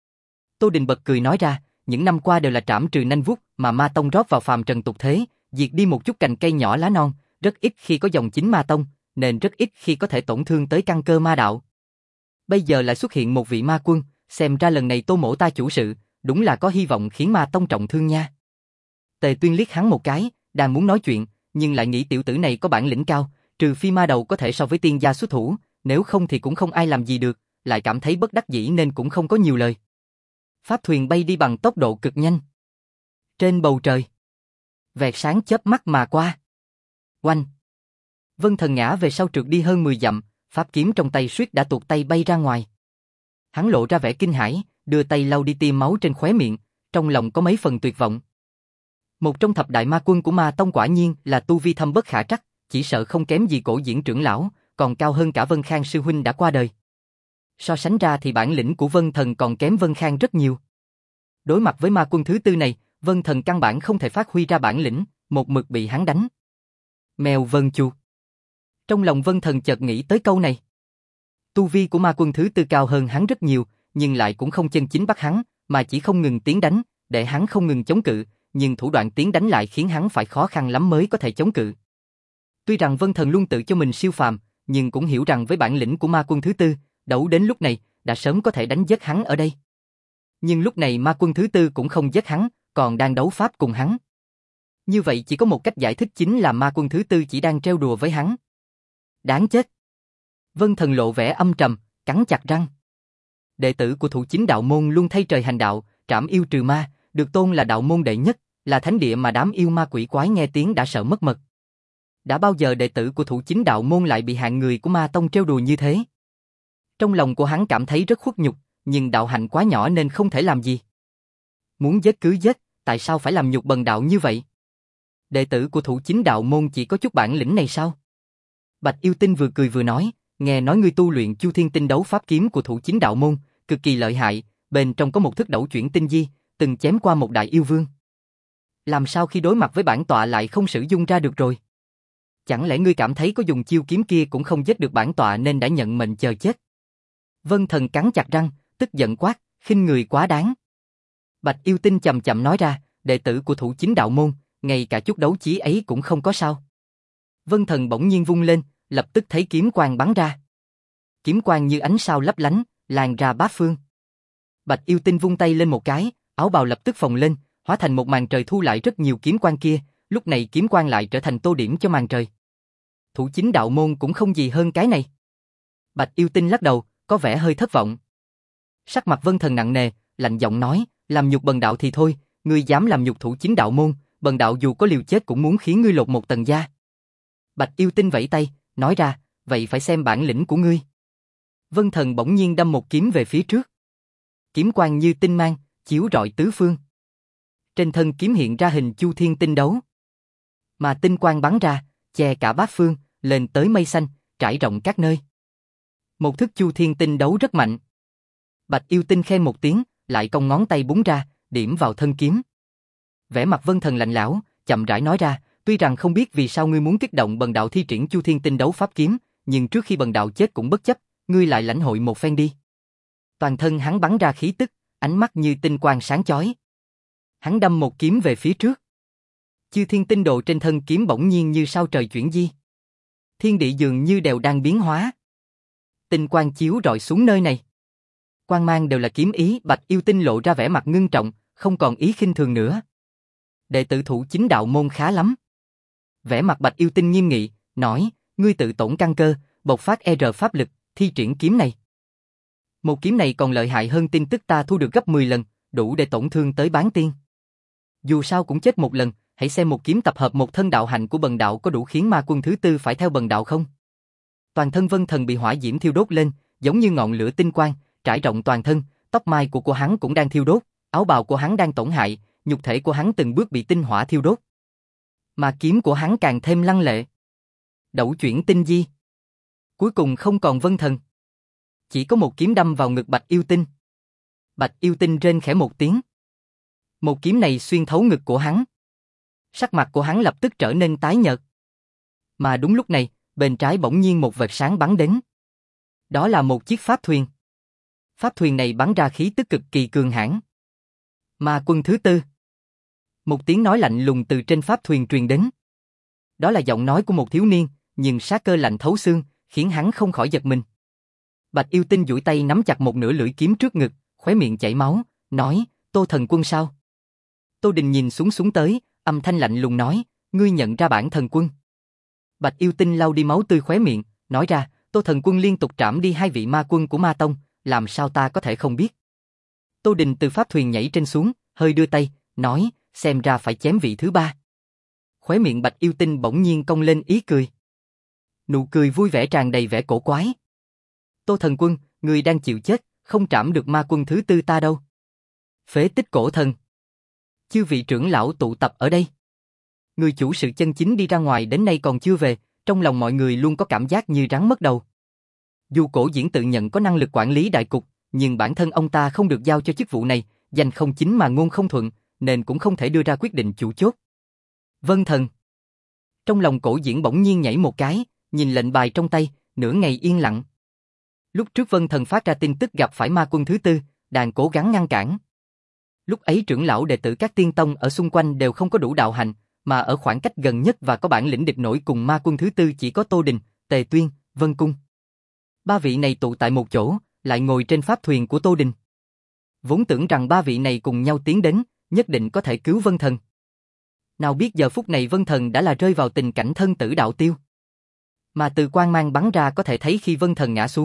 Tô Đình bật cười nói ra, những năm qua đều là trảm trừ nanh vuốt mà ma tông rót vào phàm trần tục thế, diệt đi một chút cành cây nhỏ lá non, rất ít khi có dòng chính ma tông, nên rất ít khi có thể tổn thương tới căn cơ ma đạo. Bây giờ lại xuất hiện một vị ma quân, xem ra lần này Tô mỗ ta chủ sự, đúng là có hy vọng khiến ma tông trọng thương nha. Tề Tuyên liếc hắn một cái, đang muốn nói chuyện, nhưng lại nghĩ tiểu tử này có bản lĩnh cao, trừ phi ma đầu có thể so với tiên gia xuất thủ, nếu không thì cũng không ai làm gì được, lại cảm thấy bất đắc dĩ nên cũng không có nhiều lời. Pháp thuyền bay đi bằng tốc độ cực nhanh. Trên bầu trời, vẹt sáng chớp mắt mà qua. Oanh! Vân thần ngã về sau trượt đi hơn mười dặm, pháp kiếm trong tay suýt đã tuột tay bay ra ngoài. Hắn lộ ra vẻ kinh hãi, đưa tay lau đi tia máu trên khóe miệng, trong lòng có mấy phần tuyệt vọng. Một trong thập đại ma quân của ma tông quả nhiên là tu vi thâm bất khả trắc, chỉ sợ không kém gì cổ diễn trưởng lão, còn cao hơn cả Vân Khang sư huynh đã qua đời. So sánh ra thì bản lĩnh của Vân Thần còn kém Vân Khang rất nhiều. Đối mặt với ma quân thứ tư này, Vân Thần căn bản không thể phát huy ra bản lĩnh, một mực bị hắn đánh. Mèo vân chu. Trong lòng Vân Thần chợt nghĩ tới câu này. Tu vi của ma quân thứ tư cao hơn hắn rất nhiều, nhưng lại cũng không chân chính bắt hắn, mà chỉ không ngừng tiến đánh, để hắn không ngừng chống cự, nhưng thủ đoạn tiến đánh lại khiến hắn phải khó khăn lắm mới có thể chống cự. Tuy rằng Vân Thần luôn tự cho mình siêu phàm, nhưng cũng hiểu rằng với bản lĩnh của ma quân thứ tư, đấu đến lúc này, đã sớm có thể đánh giết hắn ở đây. Nhưng lúc này ma quân thứ tư cũng không giết hắn, còn đang đấu pháp cùng hắn. Như vậy chỉ có một cách giải thích chính là ma quân thứ tư chỉ đang trêu đùa với hắn. Đáng chết! Vân Thần lộ vẻ âm trầm, cắn chặt răng. Đệ tử của Thủ Chính Đạo Môn luôn thay trời hành đạo, trảm yêu trừ ma, được tôn là đạo môn đệ nhất, là thánh địa mà đám yêu ma quỷ quái nghe tiếng đã sợ mất mật. Đã bao giờ đệ tử của Thủ Chính Đạo Môn lại bị hạng người của ma tông trêu đùa như thế? Trong lòng của hắn cảm thấy rất khuất nhục, nhưng đạo hạnh quá nhỏ nên không thể làm gì. Muốn giết cứ giết, tại sao phải làm nhục bần đạo như vậy? Đệ tử của Thủ Chính Đạo Môn chỉ có chút bản lĩnh này sao? Bạch Yêu Tinh vừa cười vừa nói, nghe nói ngươi tu luyện Chu Thiên Tinh Đấu pháp kiếm của Thủ Chính Đạo Môn, cực kỳ lợi hại, bên trong có một thức đấu chuyển tinh di, từng chém qua một đại yêu vương. Làm sao khi đối mặt với bản tọa lại không sử dụng ra được rồi? Chẳng lẽ ngươi cảm thấy có dùng chiêu kiếm kia cũng không giết được bản tọa nên đã nhận mệnh chờ chết? Vân Thần cắn chặt răng, tức giận quát, khinh người quá đáng. Bạch Yêu Tinh chậm chậm nói ra, đệ tử của Thủ Chính Đạo Môn, ngay cả chút đấu chí ấy cũng không có sao. Vân Thần bỗng nhiên vung lên, lập tức thấy kiếm quang bắn ra. Kiếm quang như ánh sao lấp lánh, lan ra bát phương. Bạch Yêu Tinh vung tay lên một cái, áo bào lập tức phồng lên, hóa thành một màn trời thu lại rất nhiều kiếm quang kia, lúc này kiếm quang lại trở thành tô điểm cho màn trời. Thủ Chính Đạo Môn cũng không gì hơn cái này. Bạch Yêu Tinh lắc đầu, có vẻ hơi thất vọng. Sắc mặt Vân Thần nặng nề, lạnh giọng nói, làm nhục bần đạo thì thôi, ngươi dám làm nhục Thủ Chính Đạo Môn, bần đạo dù có liều chết cũng muốn khiến ngươi lột một tầng da. Bạch Yêu Tinh vẫy tay, nói ra, vậy phải xem bản lĩnh của ngươi. Vân Thần bỗng nhiên đâm một kiếm về phía trước. Kiếm quang như tinh mang, chiếu rọi tứ phương. Trên thân kiếm hiện ra hình Chu Thiên Tinh Đấu. Mà tinh quang bắn ra, che cả bát phương, lên tới mây xanh, trải rộng các nơi. Một thức Chu Thiên Tinh Đấu rất mạnh. Bạch Yêu Tinh khen một tiếng, lại cong ngón tay búng ra, điểm vào thân kiếm. Vẻ mặt Vân Thần lạnh lẽo, chậm rãi nói ra, tuy rằng không biết vì sao ngươi muốn kích động bần đạo thi triển Chu Thiên Tinh Đấu pháp kiếm, nhưng trước khi bần đạo chết cũng bất chấp, ngươi lại lãnh hội một phen đi. Toàn thân hắn bắn ra khí tức, ánh mắt như tinh quang sáng chói. Hắn đâm một kiếm về phía trước. Chư thiên tinh đồ trên thân kiếm bỗng nhiên như sao trời chuyển di. Thiên địa dường như đều đang biến hóa. Tinh quang chiếu rọi xuống nơi này. Quang mang đều là kiếm ý, Bạch Yêu Tinh lộ ra vẻ mặt ngưng trọng, không còn ý khinh thường nữa. Đệ tử Thủ Chính Đạo Môn khá lắm. Vẻ mặt Bạch Yêu Tinh nghiêm nghị, nói, ngươi tự tổn căn cơ, bộc phát e rờ pháp lực, thi triển kiếm này. Một kiếm này còn lợi hại hơn tin tức ta thu được gấp mười lần, đủ để tổn thương tới bán tiên. Dù sao cũng chết một lần, hãy xem một kiếm tập hợp một thân đạo hạnh của bần đạo có đủ khiến ma quân thứ tư phải theo bần đạo không? Toàn thân Vân Thần bị hỏa diễm thiêu đốt lên, giống như ngọn lửa tinh quang, trải rộng toàn thân, tóc mai của của hắn cũng đang thiêu đốt, áo bào của hắn đang tổn hại, nhục thể của hắn từng bước bị tinh hỏa thiêu đốt. Mà kiếm của hắn càng thêm lăng lệ. Đẩu chuyển tinh di. Cuối cùng không còn Vân Thần. Chỉ có một kiếm đâm vào ngực Bạch Yêu Tinh. Bạch Yêu Tinh rên khẽ một tiếng. Một kiếm này xuyên thấu ngực của hắn. Sắc mặt của hắn lập tức trở nên tái nhợt. Mà đúng lúc này, bên trái bỗng nhiên một vệt sáng bắn đến. Đó là một chiếc pháp thuyền. Pháp thuyền này bắn ra khí tức cực kỳ cường hãn. Ma quân thứ tư. Một tiếng nói lạnh lùng từ trên pháp thuyền truyền đến. Đó là giọng nói của một thiếu niên, nhưng sát cơ lạnh thấu xương, khiến hắn không khỏi giật mình. Bạch Yêu Tinh duỗi tay nắm chặt một nửa lưỡi kiếm trước ngực, khóe miệng chảy máu, nói, Tô thần quân sao? Tô Đình nhìn xuống xuống tới, âm thanh lạnh lùng nói, ngươi nhận ra bản thần quân. Bạch Yêu Tinh lau đi máu tươi khóe miệng, nói ra, Tô thần quân liên tục trảm đi hai vị ma quân của ma tông, làm sao ta có thể không biết? Tô Đình từ pháp thuyền nhảy trên xuống, hơi đưa tay, nói, xem ra phải chém vị thứ ba. Khóe miệng Bạch Yêu Tinh bỗng nhiên cong lên ý cười. Nụ cười vui vẻ tràn đầy vẻ cổ quái. Tô thần quân, ngươi đang chịu chết, không trảm được ma quân thứ tư ta đâu. Phế tích cổ thần. Chư vị trưởng lão tụ tập ở đây. Người chủ sự chân chính đi ra ngoài đến nay còn chưa về, trong lòng mọi người luôn có cảm giác như rắn mất đầu. Dù Cổ Diễn tự nhận có năng lực quản lý đại cục, nhưng bản thân ông ta không được giao cho chức vụ này, danh không chính mà ngôn không thuận, nên cũng không thể đưa ra quyết định chủ chốt. Vân Thần. Trong lòng Cổ Diễn bỗng nhiên nhảy một cái, nhìn lệnh bài trong tay, nửa ngày yên lặng. Lúc trước Vân Thần phát ra tin tức gặp phải ma quân thứ tư, đang cố gắng ngăn cản. Lúc ấy trưởng lão đệ tử các tiên tông ở xung quanh đều không có đủ đạo hành, mà ở khoảng cách gần nhất và có bản lĩnh địch nổi cùng ma quân thứ tư chỉ có Tô Đình, Tề Tuyên, Vân Cung. Ba vị này tụ tại một chỗ, lại ngồi trên pháp thuyền của Tô Đình. Vốn tưởng rằng ba vị này cùng nhau tiến đến, nhất định có thể cứu Vân Thần. Nào biết giờ phút này Vân Thần đã là rơi vào tình cảnh thân tử đạo tiêu. Mà từ quang mang bắn ra có thể thấy khi Vân Thần ngã xuống,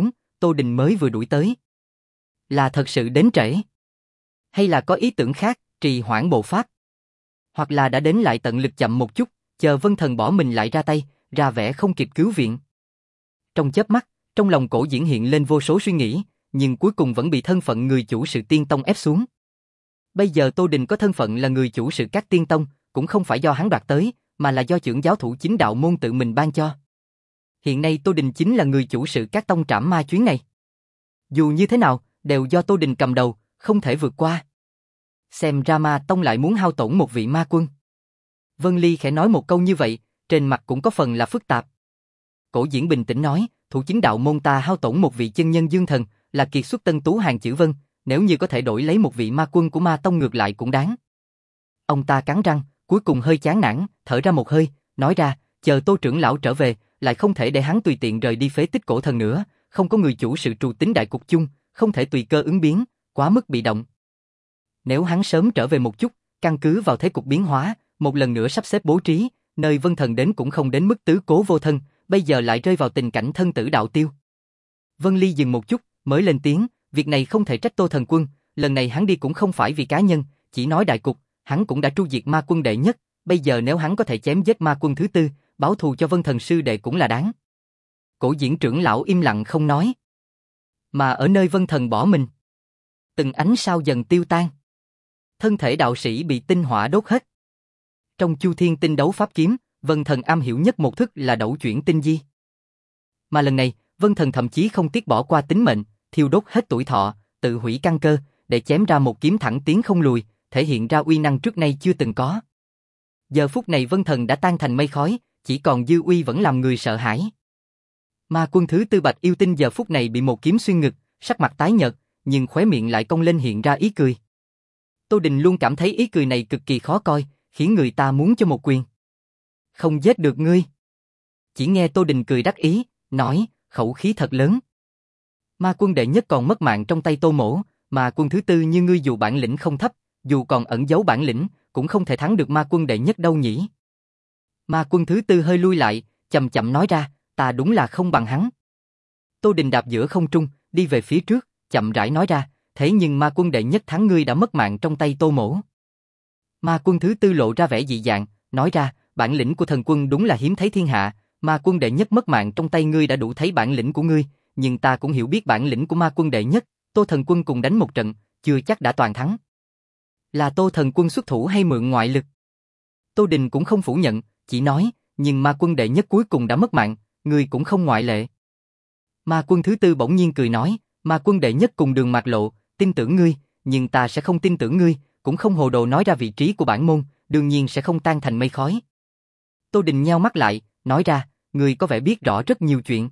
Tô Đình mới vừa đuổi tới. Là thật sự đến trễ? Hay là có ý tưởng khác, trì hoãn bộ pháp? Hoặc là đã đến lại tận lực chậm một chút, chờ Vân Thần bỏ mình lại ra tay, ra vẻ không kịp cứu viện. Trong chớp mắt, trong lòng Cổ Diễn hiện lên vô số suy nghĩ, nhưng cuối cùng vẫn bị thân phận người chủ sự Tiên Tông ép xuống. Bây giờ Tô Đình có thân phận là người chủ sự các Tiên Tông, cũng không phải do hắn đoạt tới, mà là do trưởng giáo thủ chính đạo môn tự mình ban cho. Hiện nay Tô Đình chính là người chủ sự các tông trảm ma chuyến này. Dù như thế nào, đều do Tô Đình cầm đầu, không thể vượt qua. Xem ra ma tông lại muốn hao tổn một vị ma quân. Vân Ly khẽ nói một câu như vậy, trên mặt cũng có phần là phức tạp. Cổ Diễn bình tĩnh nói, thủ chính đạo môn ta hao tổn một vị chân nhân dương thần, là kiệt xuất tân tú hàng chữ Vân, nếu như có thể đổi lấy một vị ma quân của ma tông ngược lại cũng đáng. Ông ta cắn răng, cuối cùng hơi chán nản, thở ra một hơi, nói ra, chờ Tô trưởng lão trở về, lại không thể để hắn tùy tiện rời đi phế tích cổ thần nữa, không có người chủ sự trù tính đại cục chung, không thể tùy cơ ứng biến, quá mức bị động. Nếu hắn sớm trở về một chút, căn cứ vào thế cục biến hóa, một lần nữa sắp xếp bố trí, nơi Vân Thần đến cũng không đến mức tứ cố vô thân, bây giờ lại rơi vào tình cảnh thân tử đạo tiêu. Vân Ly dừng một chút, mới lên tiếng, việc này không thể trách Tô Thần Quân, lần này hắn đi cũng không phải vì cá nhân, chỉ nói đại cục, hắn cũng đã tru diệt ma quân đệ nhất, bây giờ nếu hắn có thể chém giết ma quân thứ tư, báo thù cho Vân Thần sư đệ cũng là đáng. Cổ Diễn trưởng lão im lặng không nói. Mà ở nơi Vân Thần bỏ mình, từng ánh sao dần tiêu tan. Thân thể đạo sĩ bị tinh hỏa đốt hết. Trong Chu Thiên Tinh đấu pháp kiếm, Vân Thần am hiểu nhất một thức là đẩu chuyển tinh di. Mà lần này, Vân Thần thậm chí không tiếc bỏ qua tính mệnh, thiêu đốt hết tuổi thọ, tự hủy căn cơ, để chém ra một kiếm thẳng tiến không lùi, thể hiện ra uy năng trước nay chưa từng có. Giờ phút này Vân Thần đã tan thành mây khói, chỉ còn dư uy vẫn làm người sợ hãi. Ma quân thứ tư Bạch Yêu Tinh giờ phút này bị một kiếm xuyên ngực, sắc mặt tái nhợt, nhưng khóe miệng lại cong lên hiện ra ý cười. Tô Đình luôn cảm thấy ý cười này cực kỳ khó coi, khiến người ta muốn cho một quyền. Không giết được ngươi. Chỉ nghe Tô Đình cười đắc ý, nói, khẩu khí thật lớn. Ma quân đệ nhất còn mất mạng trong tay Tô Mỗ, mà quân thứ tư như ngươi dù bản lĩnh không thấp, dù còn ẩn giấu bản lĩnh, cũng không thể thắng được ma quân đệ nhất đâu nhỉ. Ma quân thứ tư hơi lui lại, chậm chậm nói ra, ta đúng là không bằng hắn. Tô Đình đạp giữa không trung, đi về phía trước, chậm rãi nói ra, thế nhưng ma quân đệ nhất thắng ngươi đã mất mạng trong tay Tô Mỗ. Ma quân thứ tư lộ ra vẻ dị dạng, nói ra, bản lĩnh của thần quân đúng là hiếm thấy thiên hạ, ma quân đệ nhất mất mạng trong tay ngươi đã đủ thấy bản lĩnh của ngươi, nhưng ta cũng hiểu biết bản lĩnh của ma quân đệ nhất, Tô thần quân cùng đánh một trận, chưa chắc đã toàn thắng. Là Tô thần quân xuất thủ hay mượn ngoại lực? Tô Đình cũng không phủ nhận, chỉ nói, nhưng ma quân đệ nhất cuối cùng đã mất mạng, ngươi cũng không ngoại lệ. Ma quân thứ tư bỗng nhiên cười nói, ma quân đệ nhất cùng đường mạc lộ, tin tưởng ngươi, nhưng ta sẽ không tin tưởng ngươi, cũng không hồ đồ nói ra vị trí của bản môn, đương nhiên sẽ không tan thành mây khói. Tô Đình nheo mắt lại, nói ra, ngươi có vẻ biết rõ rất nhiều chuyện.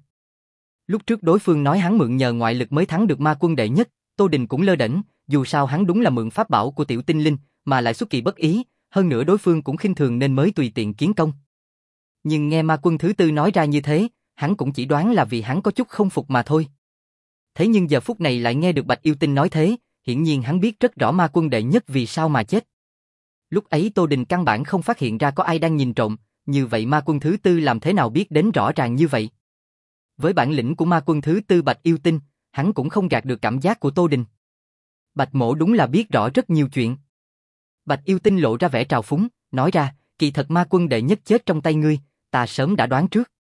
Lúc trước đối phương nói hắn mượn nhờ ngoại lực mới thắng được ma quân đệ nhất, Tô Đình cũng lơ đễnh, dù sao hắn đúng là mượn pháp bảo của tiểu tinh linh, mà lại xuất kỳ bất ý, hơn nữa đối phương cũng khinh thường nên mới tùy tiện kiến công. Nhưng nghe ma quân thứ tư nói ra như thế, hắn cũng chỉ đoán là vì hắn có chút không phục mà thôi. Thế nhưng giờ phút này lại nghe được Bạch Yêu Tinh nói thế, hiển nhiên hắn biết rất rõ ma quân đệ nhất vì sao mà chết. Lúc ấy Tô Đình căn bản không phát hiện ra có ai đang nhìn trộm, như vậy ma quân thứ tư làm thế nào biết đến rõ ràng như vậy? Với bản lĩnh của ma quân thứ tư Bạch Yêu Tinh, hắn cũng không gạt được cảm giác của Tô Đình. Bạch Mỗ đúng là biết rõ rất nhiều chuyện. Bạch Yêu Tinh lộ ra vẻ trào phúng, nói ra, kỳ thật ma quân đệ nhất chết trong tay ngươi, ta sớm đã đoán trước.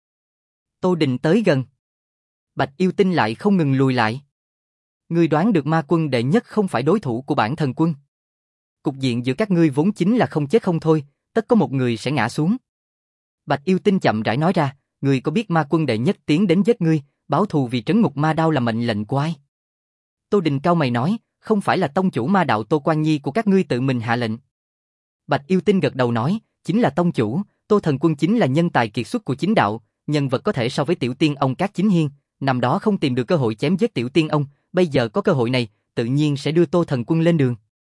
Tô Đình tới gần. Bạch Yêu Tinh lại không ngừng lùi lại. Ngươi đoán được ma quân đệ nhất không phải đối thủ của bản thần quân. Cục diện giữa các ngươi vốn chính là không chết không thôi, tất có một người sẽ ngã xuống. Bạch Yêu Tinh chậm rãi nói ra, ngươi có biết ma quân đệ nhất tiến đến giết ngươi, báo thù vì trấn ngục ma đao là mệnh lệnh của ai? Tô Đình cau mày nói, không phải là tông chủ ma đạo Tô Quan Nhi của các ngươi tự mình hạ lệnh. Bạch Yêu Tinh gật đầu nói, chính là tông chủ, Tô thần quân chính là nhân tài kiệt xuất của chính đạo, nhân vật có thể so với tiểu tiên ông Cát Chính Hiên, năm đó không tìm được cơ hội chém giết tiểu tiên ông, bây giờ có cơ hội này, tự nhiên sẽ đưa Tô thần quân lên đường.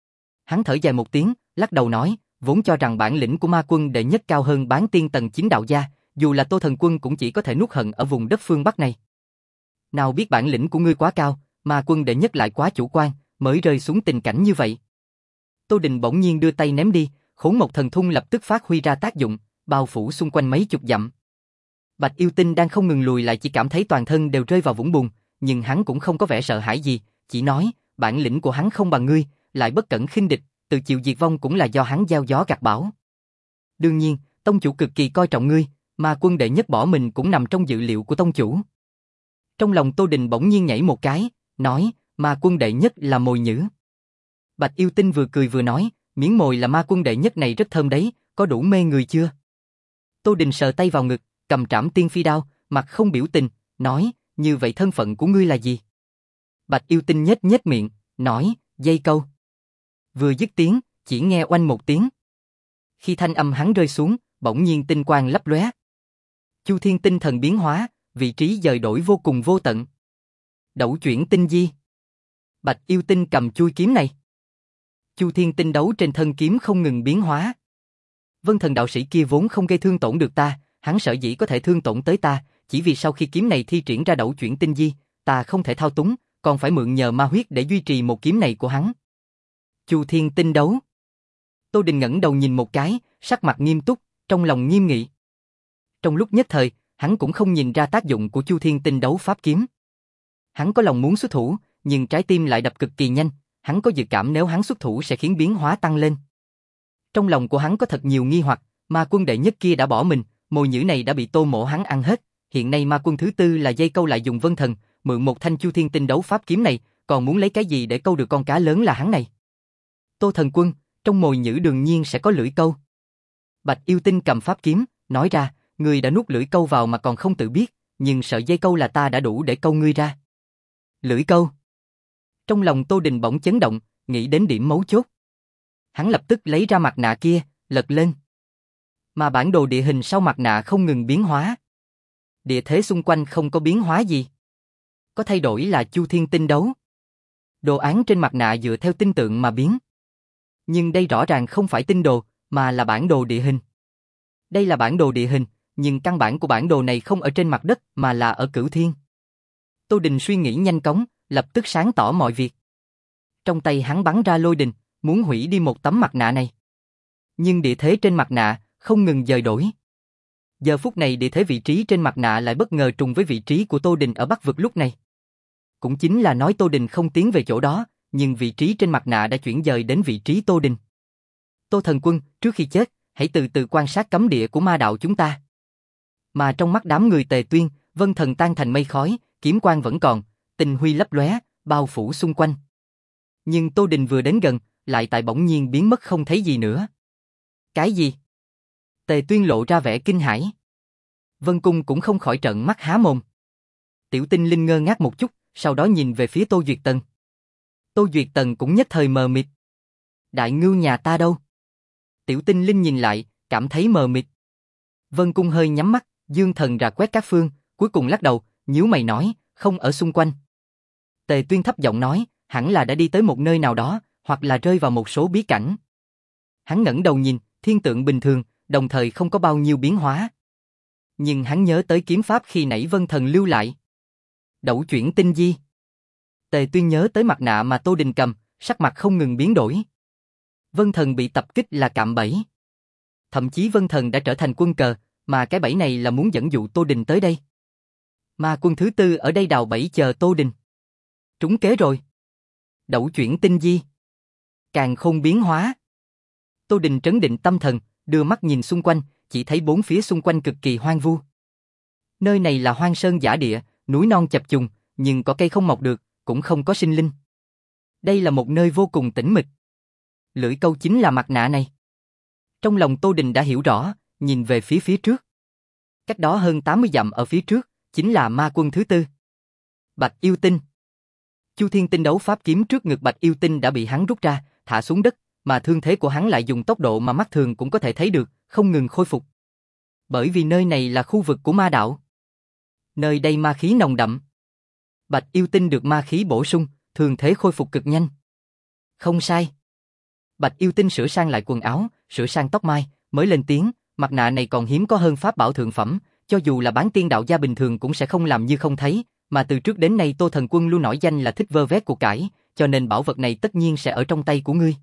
Hắn thở dài một tiếng, lắc đầu nói, vốn cho rằng bản lĩnh của ma quân đệ nhất cao hơn bán tiên tầng chính đạo gia, dù là Tô thần quân cũng chỉ có thể nuốt hận ở vùng đất phương Bắc này. Nào biết bản lĩnh của ngươi quá cao, ma quân đệ nhất lại quá chủ quan, mới rơi xuống tình cảnh như vậy. Tô Đình bỗng nhiên đưa tay ném đi, Khốn Mộc Thần Thung lập tức phát huy ra tác dụng, bao phủ xung quanh mấy chục dặm. Bạch Yêu Tinh đang không ngừng lùi lại chỉ cảm thấy toàn thân đều rơi vào vũng bùn, nhưng hắn cũng không có vẻ sợ hãi gì, chỉ nói, bản lĩnh của hắn không bằng ngươi, lại bất cẩn khinh địch, từ chịu diệt vong cũng là do hắn gieo gió gặt bão. Đương nhiên, tông chủ cực kỳ coi trọng ngươi, mà quân đệ nhất bỏ mình cũng nằm trong dự liệu của tông chủ. Trong lòng Tô Đình bỗng nhiên nhảy một cái, nói, mà quân đệ nhất là mồi nhử. Bạch Yêu Tinh vừa cười vừa nói, miếng mồi là ma quân đệ nhất này rất thơm đấy, có đủ mê người chưa? Tô Đình sờ tay vào ngực, cầm trảm tiên phi đao, mặt không biểu tình, nói, như vậy thân phận của ngươi là gì? Bạch Yêu Tinh nhếch nhếch miệng, nói, dây câu. Vừa dứt tiếng, chỉ nghe oanh một tiếng. Khi thanh âm hắn rơi xuống, bỗng nhiên tinh quang lấp lóe. Chu Thiên tinh thần biến hóa, vị trí dời đổi vô cùng vô tận. Đẩu chuyển tinh di. Bạch Yêu Tinh cầm chui kiếm này. Chu Thiên tinh đấu trên thân kiếm không ngừng biến hóa. Vân Thần đạo sĩ kia vốn không gây thương tổn được ta, hắn sở dĩ có thể thương tổn tới ta, chỉ vì sau khi kiếm này thi triển ra đẩu chuyển tinh di, ta không thể thao túng, còn phải mượn nhờ ma huyết để duy trì một kiếm này của hắn. Chu Thiên tinh đấu. Tô Đình ngẩng đầu nhìn một cái, sắc mặt nghiêm túc, trong lòng nghiêm nghị. Trong lúc nhất thời, hắn cũng không nhìn ra tác dụng của Chu Thiên tinh đấu pháp kiếm. Hắn có lòng muốn xuất thủ, nhưng trái tim lại đập cực kỳ nhanh, hắn có dự cảm nếu hắn xuất thủ sẽ khiến biến hóa tăng lên. Trong lòng của hắn có thật nhiều nghi hoặc, ma quân đệ nhất kia đã bỏ mình, mồi nhử này đã bị Tô Mỗ hắn ăn hết, hiện nay ma quân thứ tư là dây câu lại dùng Vân Thần, mượn một thanh Chu Thiên tinh đấu pháp kiếm này, còn muốn lấy cái gì để câu được con cá lớn là hắn này. Tô Thần Quân, trong mồi nhử đương nhiên sẽ có lưỡi câu. Bạch Yêu Tinh cầm pháp kiếm, nói ra, ngươi đã nuốt lưỡi câu vào mà còn không tự biết, nhưng sợi dây câu là ta đã đủ để câu ngươi ra. Lưỡi câu. Trong lòng Tô Đình bỗng chấn động, nghĩ đến điểm mấu chốt. Hắn lập tức lấy ra mặt nạ kia, lật lên. Mà bản đồ địa hình sau mặt nạ không ngừng biến hóa. Địa thế xung quanh không có biến hóa gì. Có thay đổi là Chu Thiên tinh đấu. Đồ án trên mặt nạ dựa theo tinh tượng mà biến. Nhưng đây rõ ràng không phải tinh đồ, mà là bản đồ địa hình. Đây là bản đồ địa hình, nhưng căn bản của bản đồ này không ở trên mặt đất mà là ở cửu thiên. Tô Đình suy nghĩ nhanh chóng, lập tức sáng tỏ mọi việc. Trong tay hắn bắn ra lôi đình, muốn hủy đi một tấm mặt nạ này. Nhưng địa thế trên mặt nạ không ngừng dời đổi. Giờ phút này địa thế vị trí trên mặt nạ lại bất ngờ trùng với vị trí của Tô Đình ở Bắc vực lúc này. Cũng chính là nói Tô Đình không tiến về chỗ đó, nhưng vị trí trên mặt nạ đã chuyển dời đến vị trí Tô Đình. Tô Thần Quân, trước khi chết, hãy từ từ quan sát cấm địa của ma đạo chúng ta. Mà trong mắt đám người Tề Tuyên, Vân Thần tan thành mây khói, kiếm quang vẫn còn, tinh huy lấp lóe, bao phủ xung quanh. Nhưng Tô Đình vừa đến gần, lại tại bỗng nhiên biến mất không thấy gì nữa. Cái gì? Tề Tuyên lộ ra vẻ kinh hãi. Vân Cung cũng không khỏi trợn mắt há mồm. Tiểu Tinh Linh ngơ ngác một chút, sau đó nhìn về phía Tô Duyệt Tần. Tô Duyệt Tần cũng nhất thời mờ mịt. Đại ngưu nhà ta đâu? Tiểu Tinh Linh nhìn lại, cảm thấy mờ mịt. Vân Cung hơi nhắm mắt, dương thần rà quét các phương, cuối cùng lắc đầu, nhíu mày nói, không ở xung quanh. Tề Tuyên thấp giọng nói, hẳn là đã đi tới một nơi nào đó, hoặc là rơi vào một số bí cảnh. Hắn ngẩng đầu nhìn, thiên tượng bình thường, đồng thời không có bao nhiêu biến hóa. Nhưng hắn nhớ tới kiếm pháp khi nãy Vân Thần lưu lại. Đẩu chuyển tinh di. Tề Tuyên nhớ tới mặt nạ mà Tô Đình cầm, sắc mặt không ngừng biến đổi. Vân Thần bị tập kích là cạm bẫy. Thậm chí Vân Thần đã trở thành quân cờ, mà cái bẫy này là muốn dẫn dụ Tô Đình tới đây. Mà quân thứ tư ở đây đào bẫy chờ Tô Đình. Trúng kế rồi. Đẩu chuyển tinh di. Càng không biến hóa. Tô Đình trấn định tâm thần, đưa mắt nhìn xung quanh, chỉ thấy bốn phía xung quanh cực kỳ hoang vu. Nơi này là hoang sơn giả địa, núi non chập trùng, nhưng có cây không mọc được, cũng không có sinh linh. Đây là một nơi vô cùng tĩnh mịch. Lưỡi câu chính là mặt nạ này. Trong lòng Tô Đình đã hiểu rõ, nhìn về phía phía trước. Cách đó hơn tám mươi dặm ở phía trước, chính là ma quân thứ tư. Bạch Yêu Tinh. Chu Thiên tinh đấu pháp kiếm trước ngực Bạch Yêu Tinh đã bị hắn rút ra, thả xuống đất, mà thương thế của hắn lại dùng tốc độ mà mắt thường cũng có thể thấy được, không ngừng khôi phục. Bởi vì nơi này là khu vực của ma đạo. Nơi đây ma khí nồng đậm. Bạch Yêu Tinh được ma khí bổ sung, thương thế khôi phục cực nhanh. Không sai. Bạch Yêu Tinh sửa sang lại quần áo, sửa sang tóc mai, mới lên tiếng, mặt nạ này còn hiếm có hơn pháp bảo thượng phẩm, cho dù là bán tiên đạo gia bình thường cũng sẽ không làm như không thấy, mà từ trước đến nay Tô Thần Quân luôn nổi danh là thích vơ vét của cải, cho nên bảo vật này tất nhiên sẽ ở trong tay của ngươi.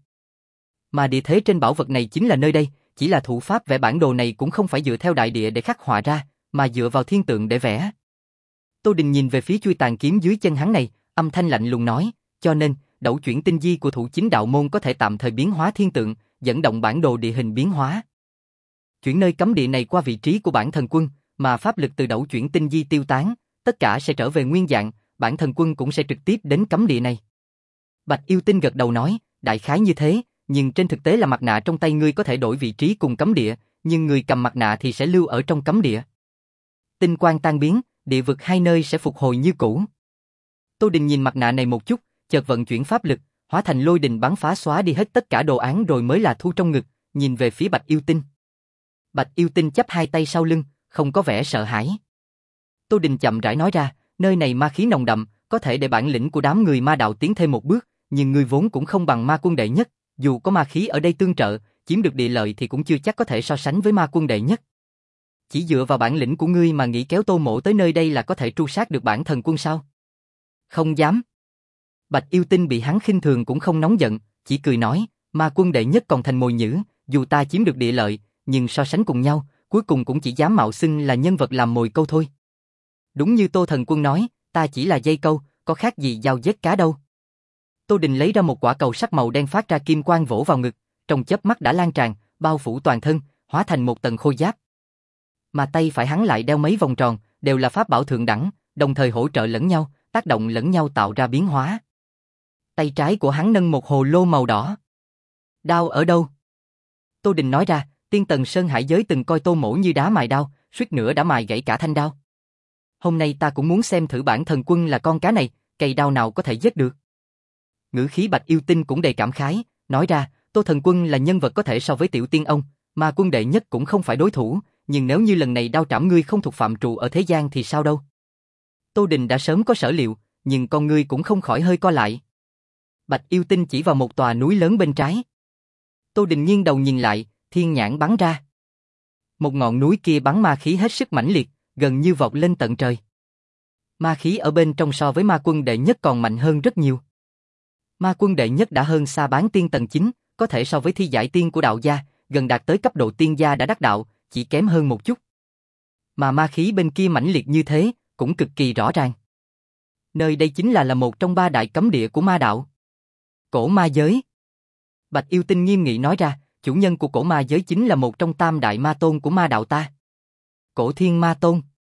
Mà địa thế trên bảo vật này chính là nơi đây, chỉ là thủ pháp vẽ bản đồ này cũng không phải dựa theo đại địa để khắc họa ra, mà dựa vào thiên tượng để vẽ. Tô Đình nhìn về phía chuôi tàn kiếm dưới chân hắn này, âm thanh lạnh lùng nói, cho nên, đẩu chuyển tinh di của thủ chính đạo môn có thể tạm thời biến hóa thiên tượng, dẫn động bản đồ địa hình biến hóa. Chuyển nơi cấm địa này qua vị trí của bản thần quân, mà pháp lực từ đẩu chuyển tinh di tiêu tán, tất cả sẽ trở về nguyên dạng, bản thần quân cũng sẽ trực tiếp đến cấm địa này. Bạch Yêu Tinh gật đầu nói, đại khái như thế, nhưng trên thực tế là mặt nạ trong tay ngươi có thể đổi vị trí cùng cấm địa, nhưng người cầm mặt nạ thì sẽ lưu ở trong cấm địa. Tinh quang tan biến, địa vực hai nơi sẽ phục hồi như cũ. Tô Đình nhìn mặt nạ này một chút, chợt vận chuyển pháp lực, hóa thành lôi đình bắn phá xóa đi hết tất cả đồ án rồi mới là thu trong ngực, nhìn về phía Bạch Yêu Tinh. Bạch Yêu Tinh chắp hai tay sau lưng, không có vẻ sợ hãi. Tô Đình chậm rãi nói ra, nơi này ma khí nồng đậm, có thể để bản lĩnh của đám người ma đạo tiến thêm một bước, nhưng ngươi vốn cũng không bằng ma quân đệ nhất, dù có ma khí ở đây tương trợ, chiếm được địa lợi thì cũng chưa chắc có thể so sánh với ma quân đệ nhất. Chỉ dựa vào bản lĩnh của ngươi mà nghĩ kéo Tô Mỗ tới nơi đây là có thể tru sát được bản thần quân sao? Không dám. Bạch Yêu Tinh bị hắn khinh thường cũng không nóng giận, chỉ cười nói, ma quân đệ nhất còn thành mồi nhử, dù ta chiếm được địa lợi, nhưng so sánh cùng nhau, cuối cùng cũng chỉ dám mạo xưng là nhân vật làm mồi câu thôi. Đúng như Tô Thần Quân nói, ta chỉ là dây câu, có khác gì dao vết cá đâu. Tô Đình lấy ra một quả cầu sắc màu đen phát ra kim quang vỗ vào ngực, trong chớp mắt đã lan tràn, bao phủ toàn thân, hóa thành một tầng khôi giáp. Mà tay phải hắn lại đeo mấy vòng tròn, đều là pháp bảo thượng đẳng, đồng thời hỗ trợ lẫn nhau, tác động lẫn nhau tạo ra biến hóa. Tay trái của hắn nâng một hồ lô màu đỏ. Đao ở đâu? Tô Đình nói ra, Tiên Tần Sơn Hải Giới từng coi Tô Mỗ như đá mài đao, suýt nữa đã mài gãy cả thanh đao. Hôm nay ta cũng muốn xem thử bản thần quân là con cá này, cây đao nào có thể giết được. Ngữ khí Bạch Yêu Tinh cũng đầy cảm khái, nói ra, Tô Thần Quân là nhân vật có thể so với Tiểu Tiên ông, mà quân đệ nhất cũng không phải đối thủ, nhưng nếu như lần này đao trảm ngươi không thuộc phạm trù ở thế gian thì sao đâu. Tô Đình đã sớm có sở liệu, nhưng con ngươi cũng không khỏi hơi co lại. Bạch Yêu Tinh chỉ vào một tòa núi lớn bên trái. Tô Đình nghiêng đầu nhìn lại, thiên nhãn bắn ra. Một ngọn núi kia bắn ma khí hết sức mãnh liệt, gần như vọt lên tận trời. Ma khí ở bên trong so với ma quân đệ nhất còn mạnh hơn rất nhiều. Ma quân đệ nhất đã hơn xa bán tiên tầng chín, có thể so với thi giải tiên của đạo gia, gần đạt tới cấp độ tiên gia đã đắc đạo, chỉ kém hơn một chút. Mà ma khí bên kia mãnh liệt như thế, cũng cực kỳ rõ ràng. Nơi đây chính là là một trong ba đại cấm địa của ma đạo. Cổ ma giới. Bạch Yêu Tinh nghiêm nghị nói ra, chủ nhân của cổ ma giới chính là một trong tam đại ma tôn của ma đạo ta. Cổ Thiên Ma Tôn.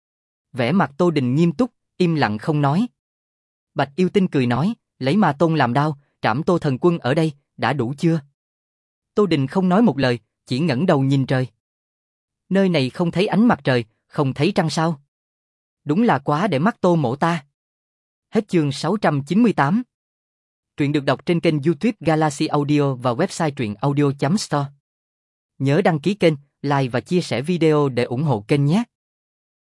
Vẻ mặt Tô Đình nghiêm túc, im lặng không nói. Bạch Yêu Tinh cười nói, lấy ma tôn làm đao, trảm Tô Thần Quân ở đây, đã đủ chưa? Tô Đình không nói một lời, chỉ ngẩng đầu nhìn trời. Nơi này không thấy ánh mặt trời, không thấy trăng sao? Đúng là quá để mắt Tô Mỗ ta. Hết chương sáu trăm chín mươi tám. Truyện được đọc trên kênh YouTube Galaxy Audio và website truyện audio chấm store. Nhớ đăng ký kênh, like và chia sẻ video để ủng hộ kênh nhé.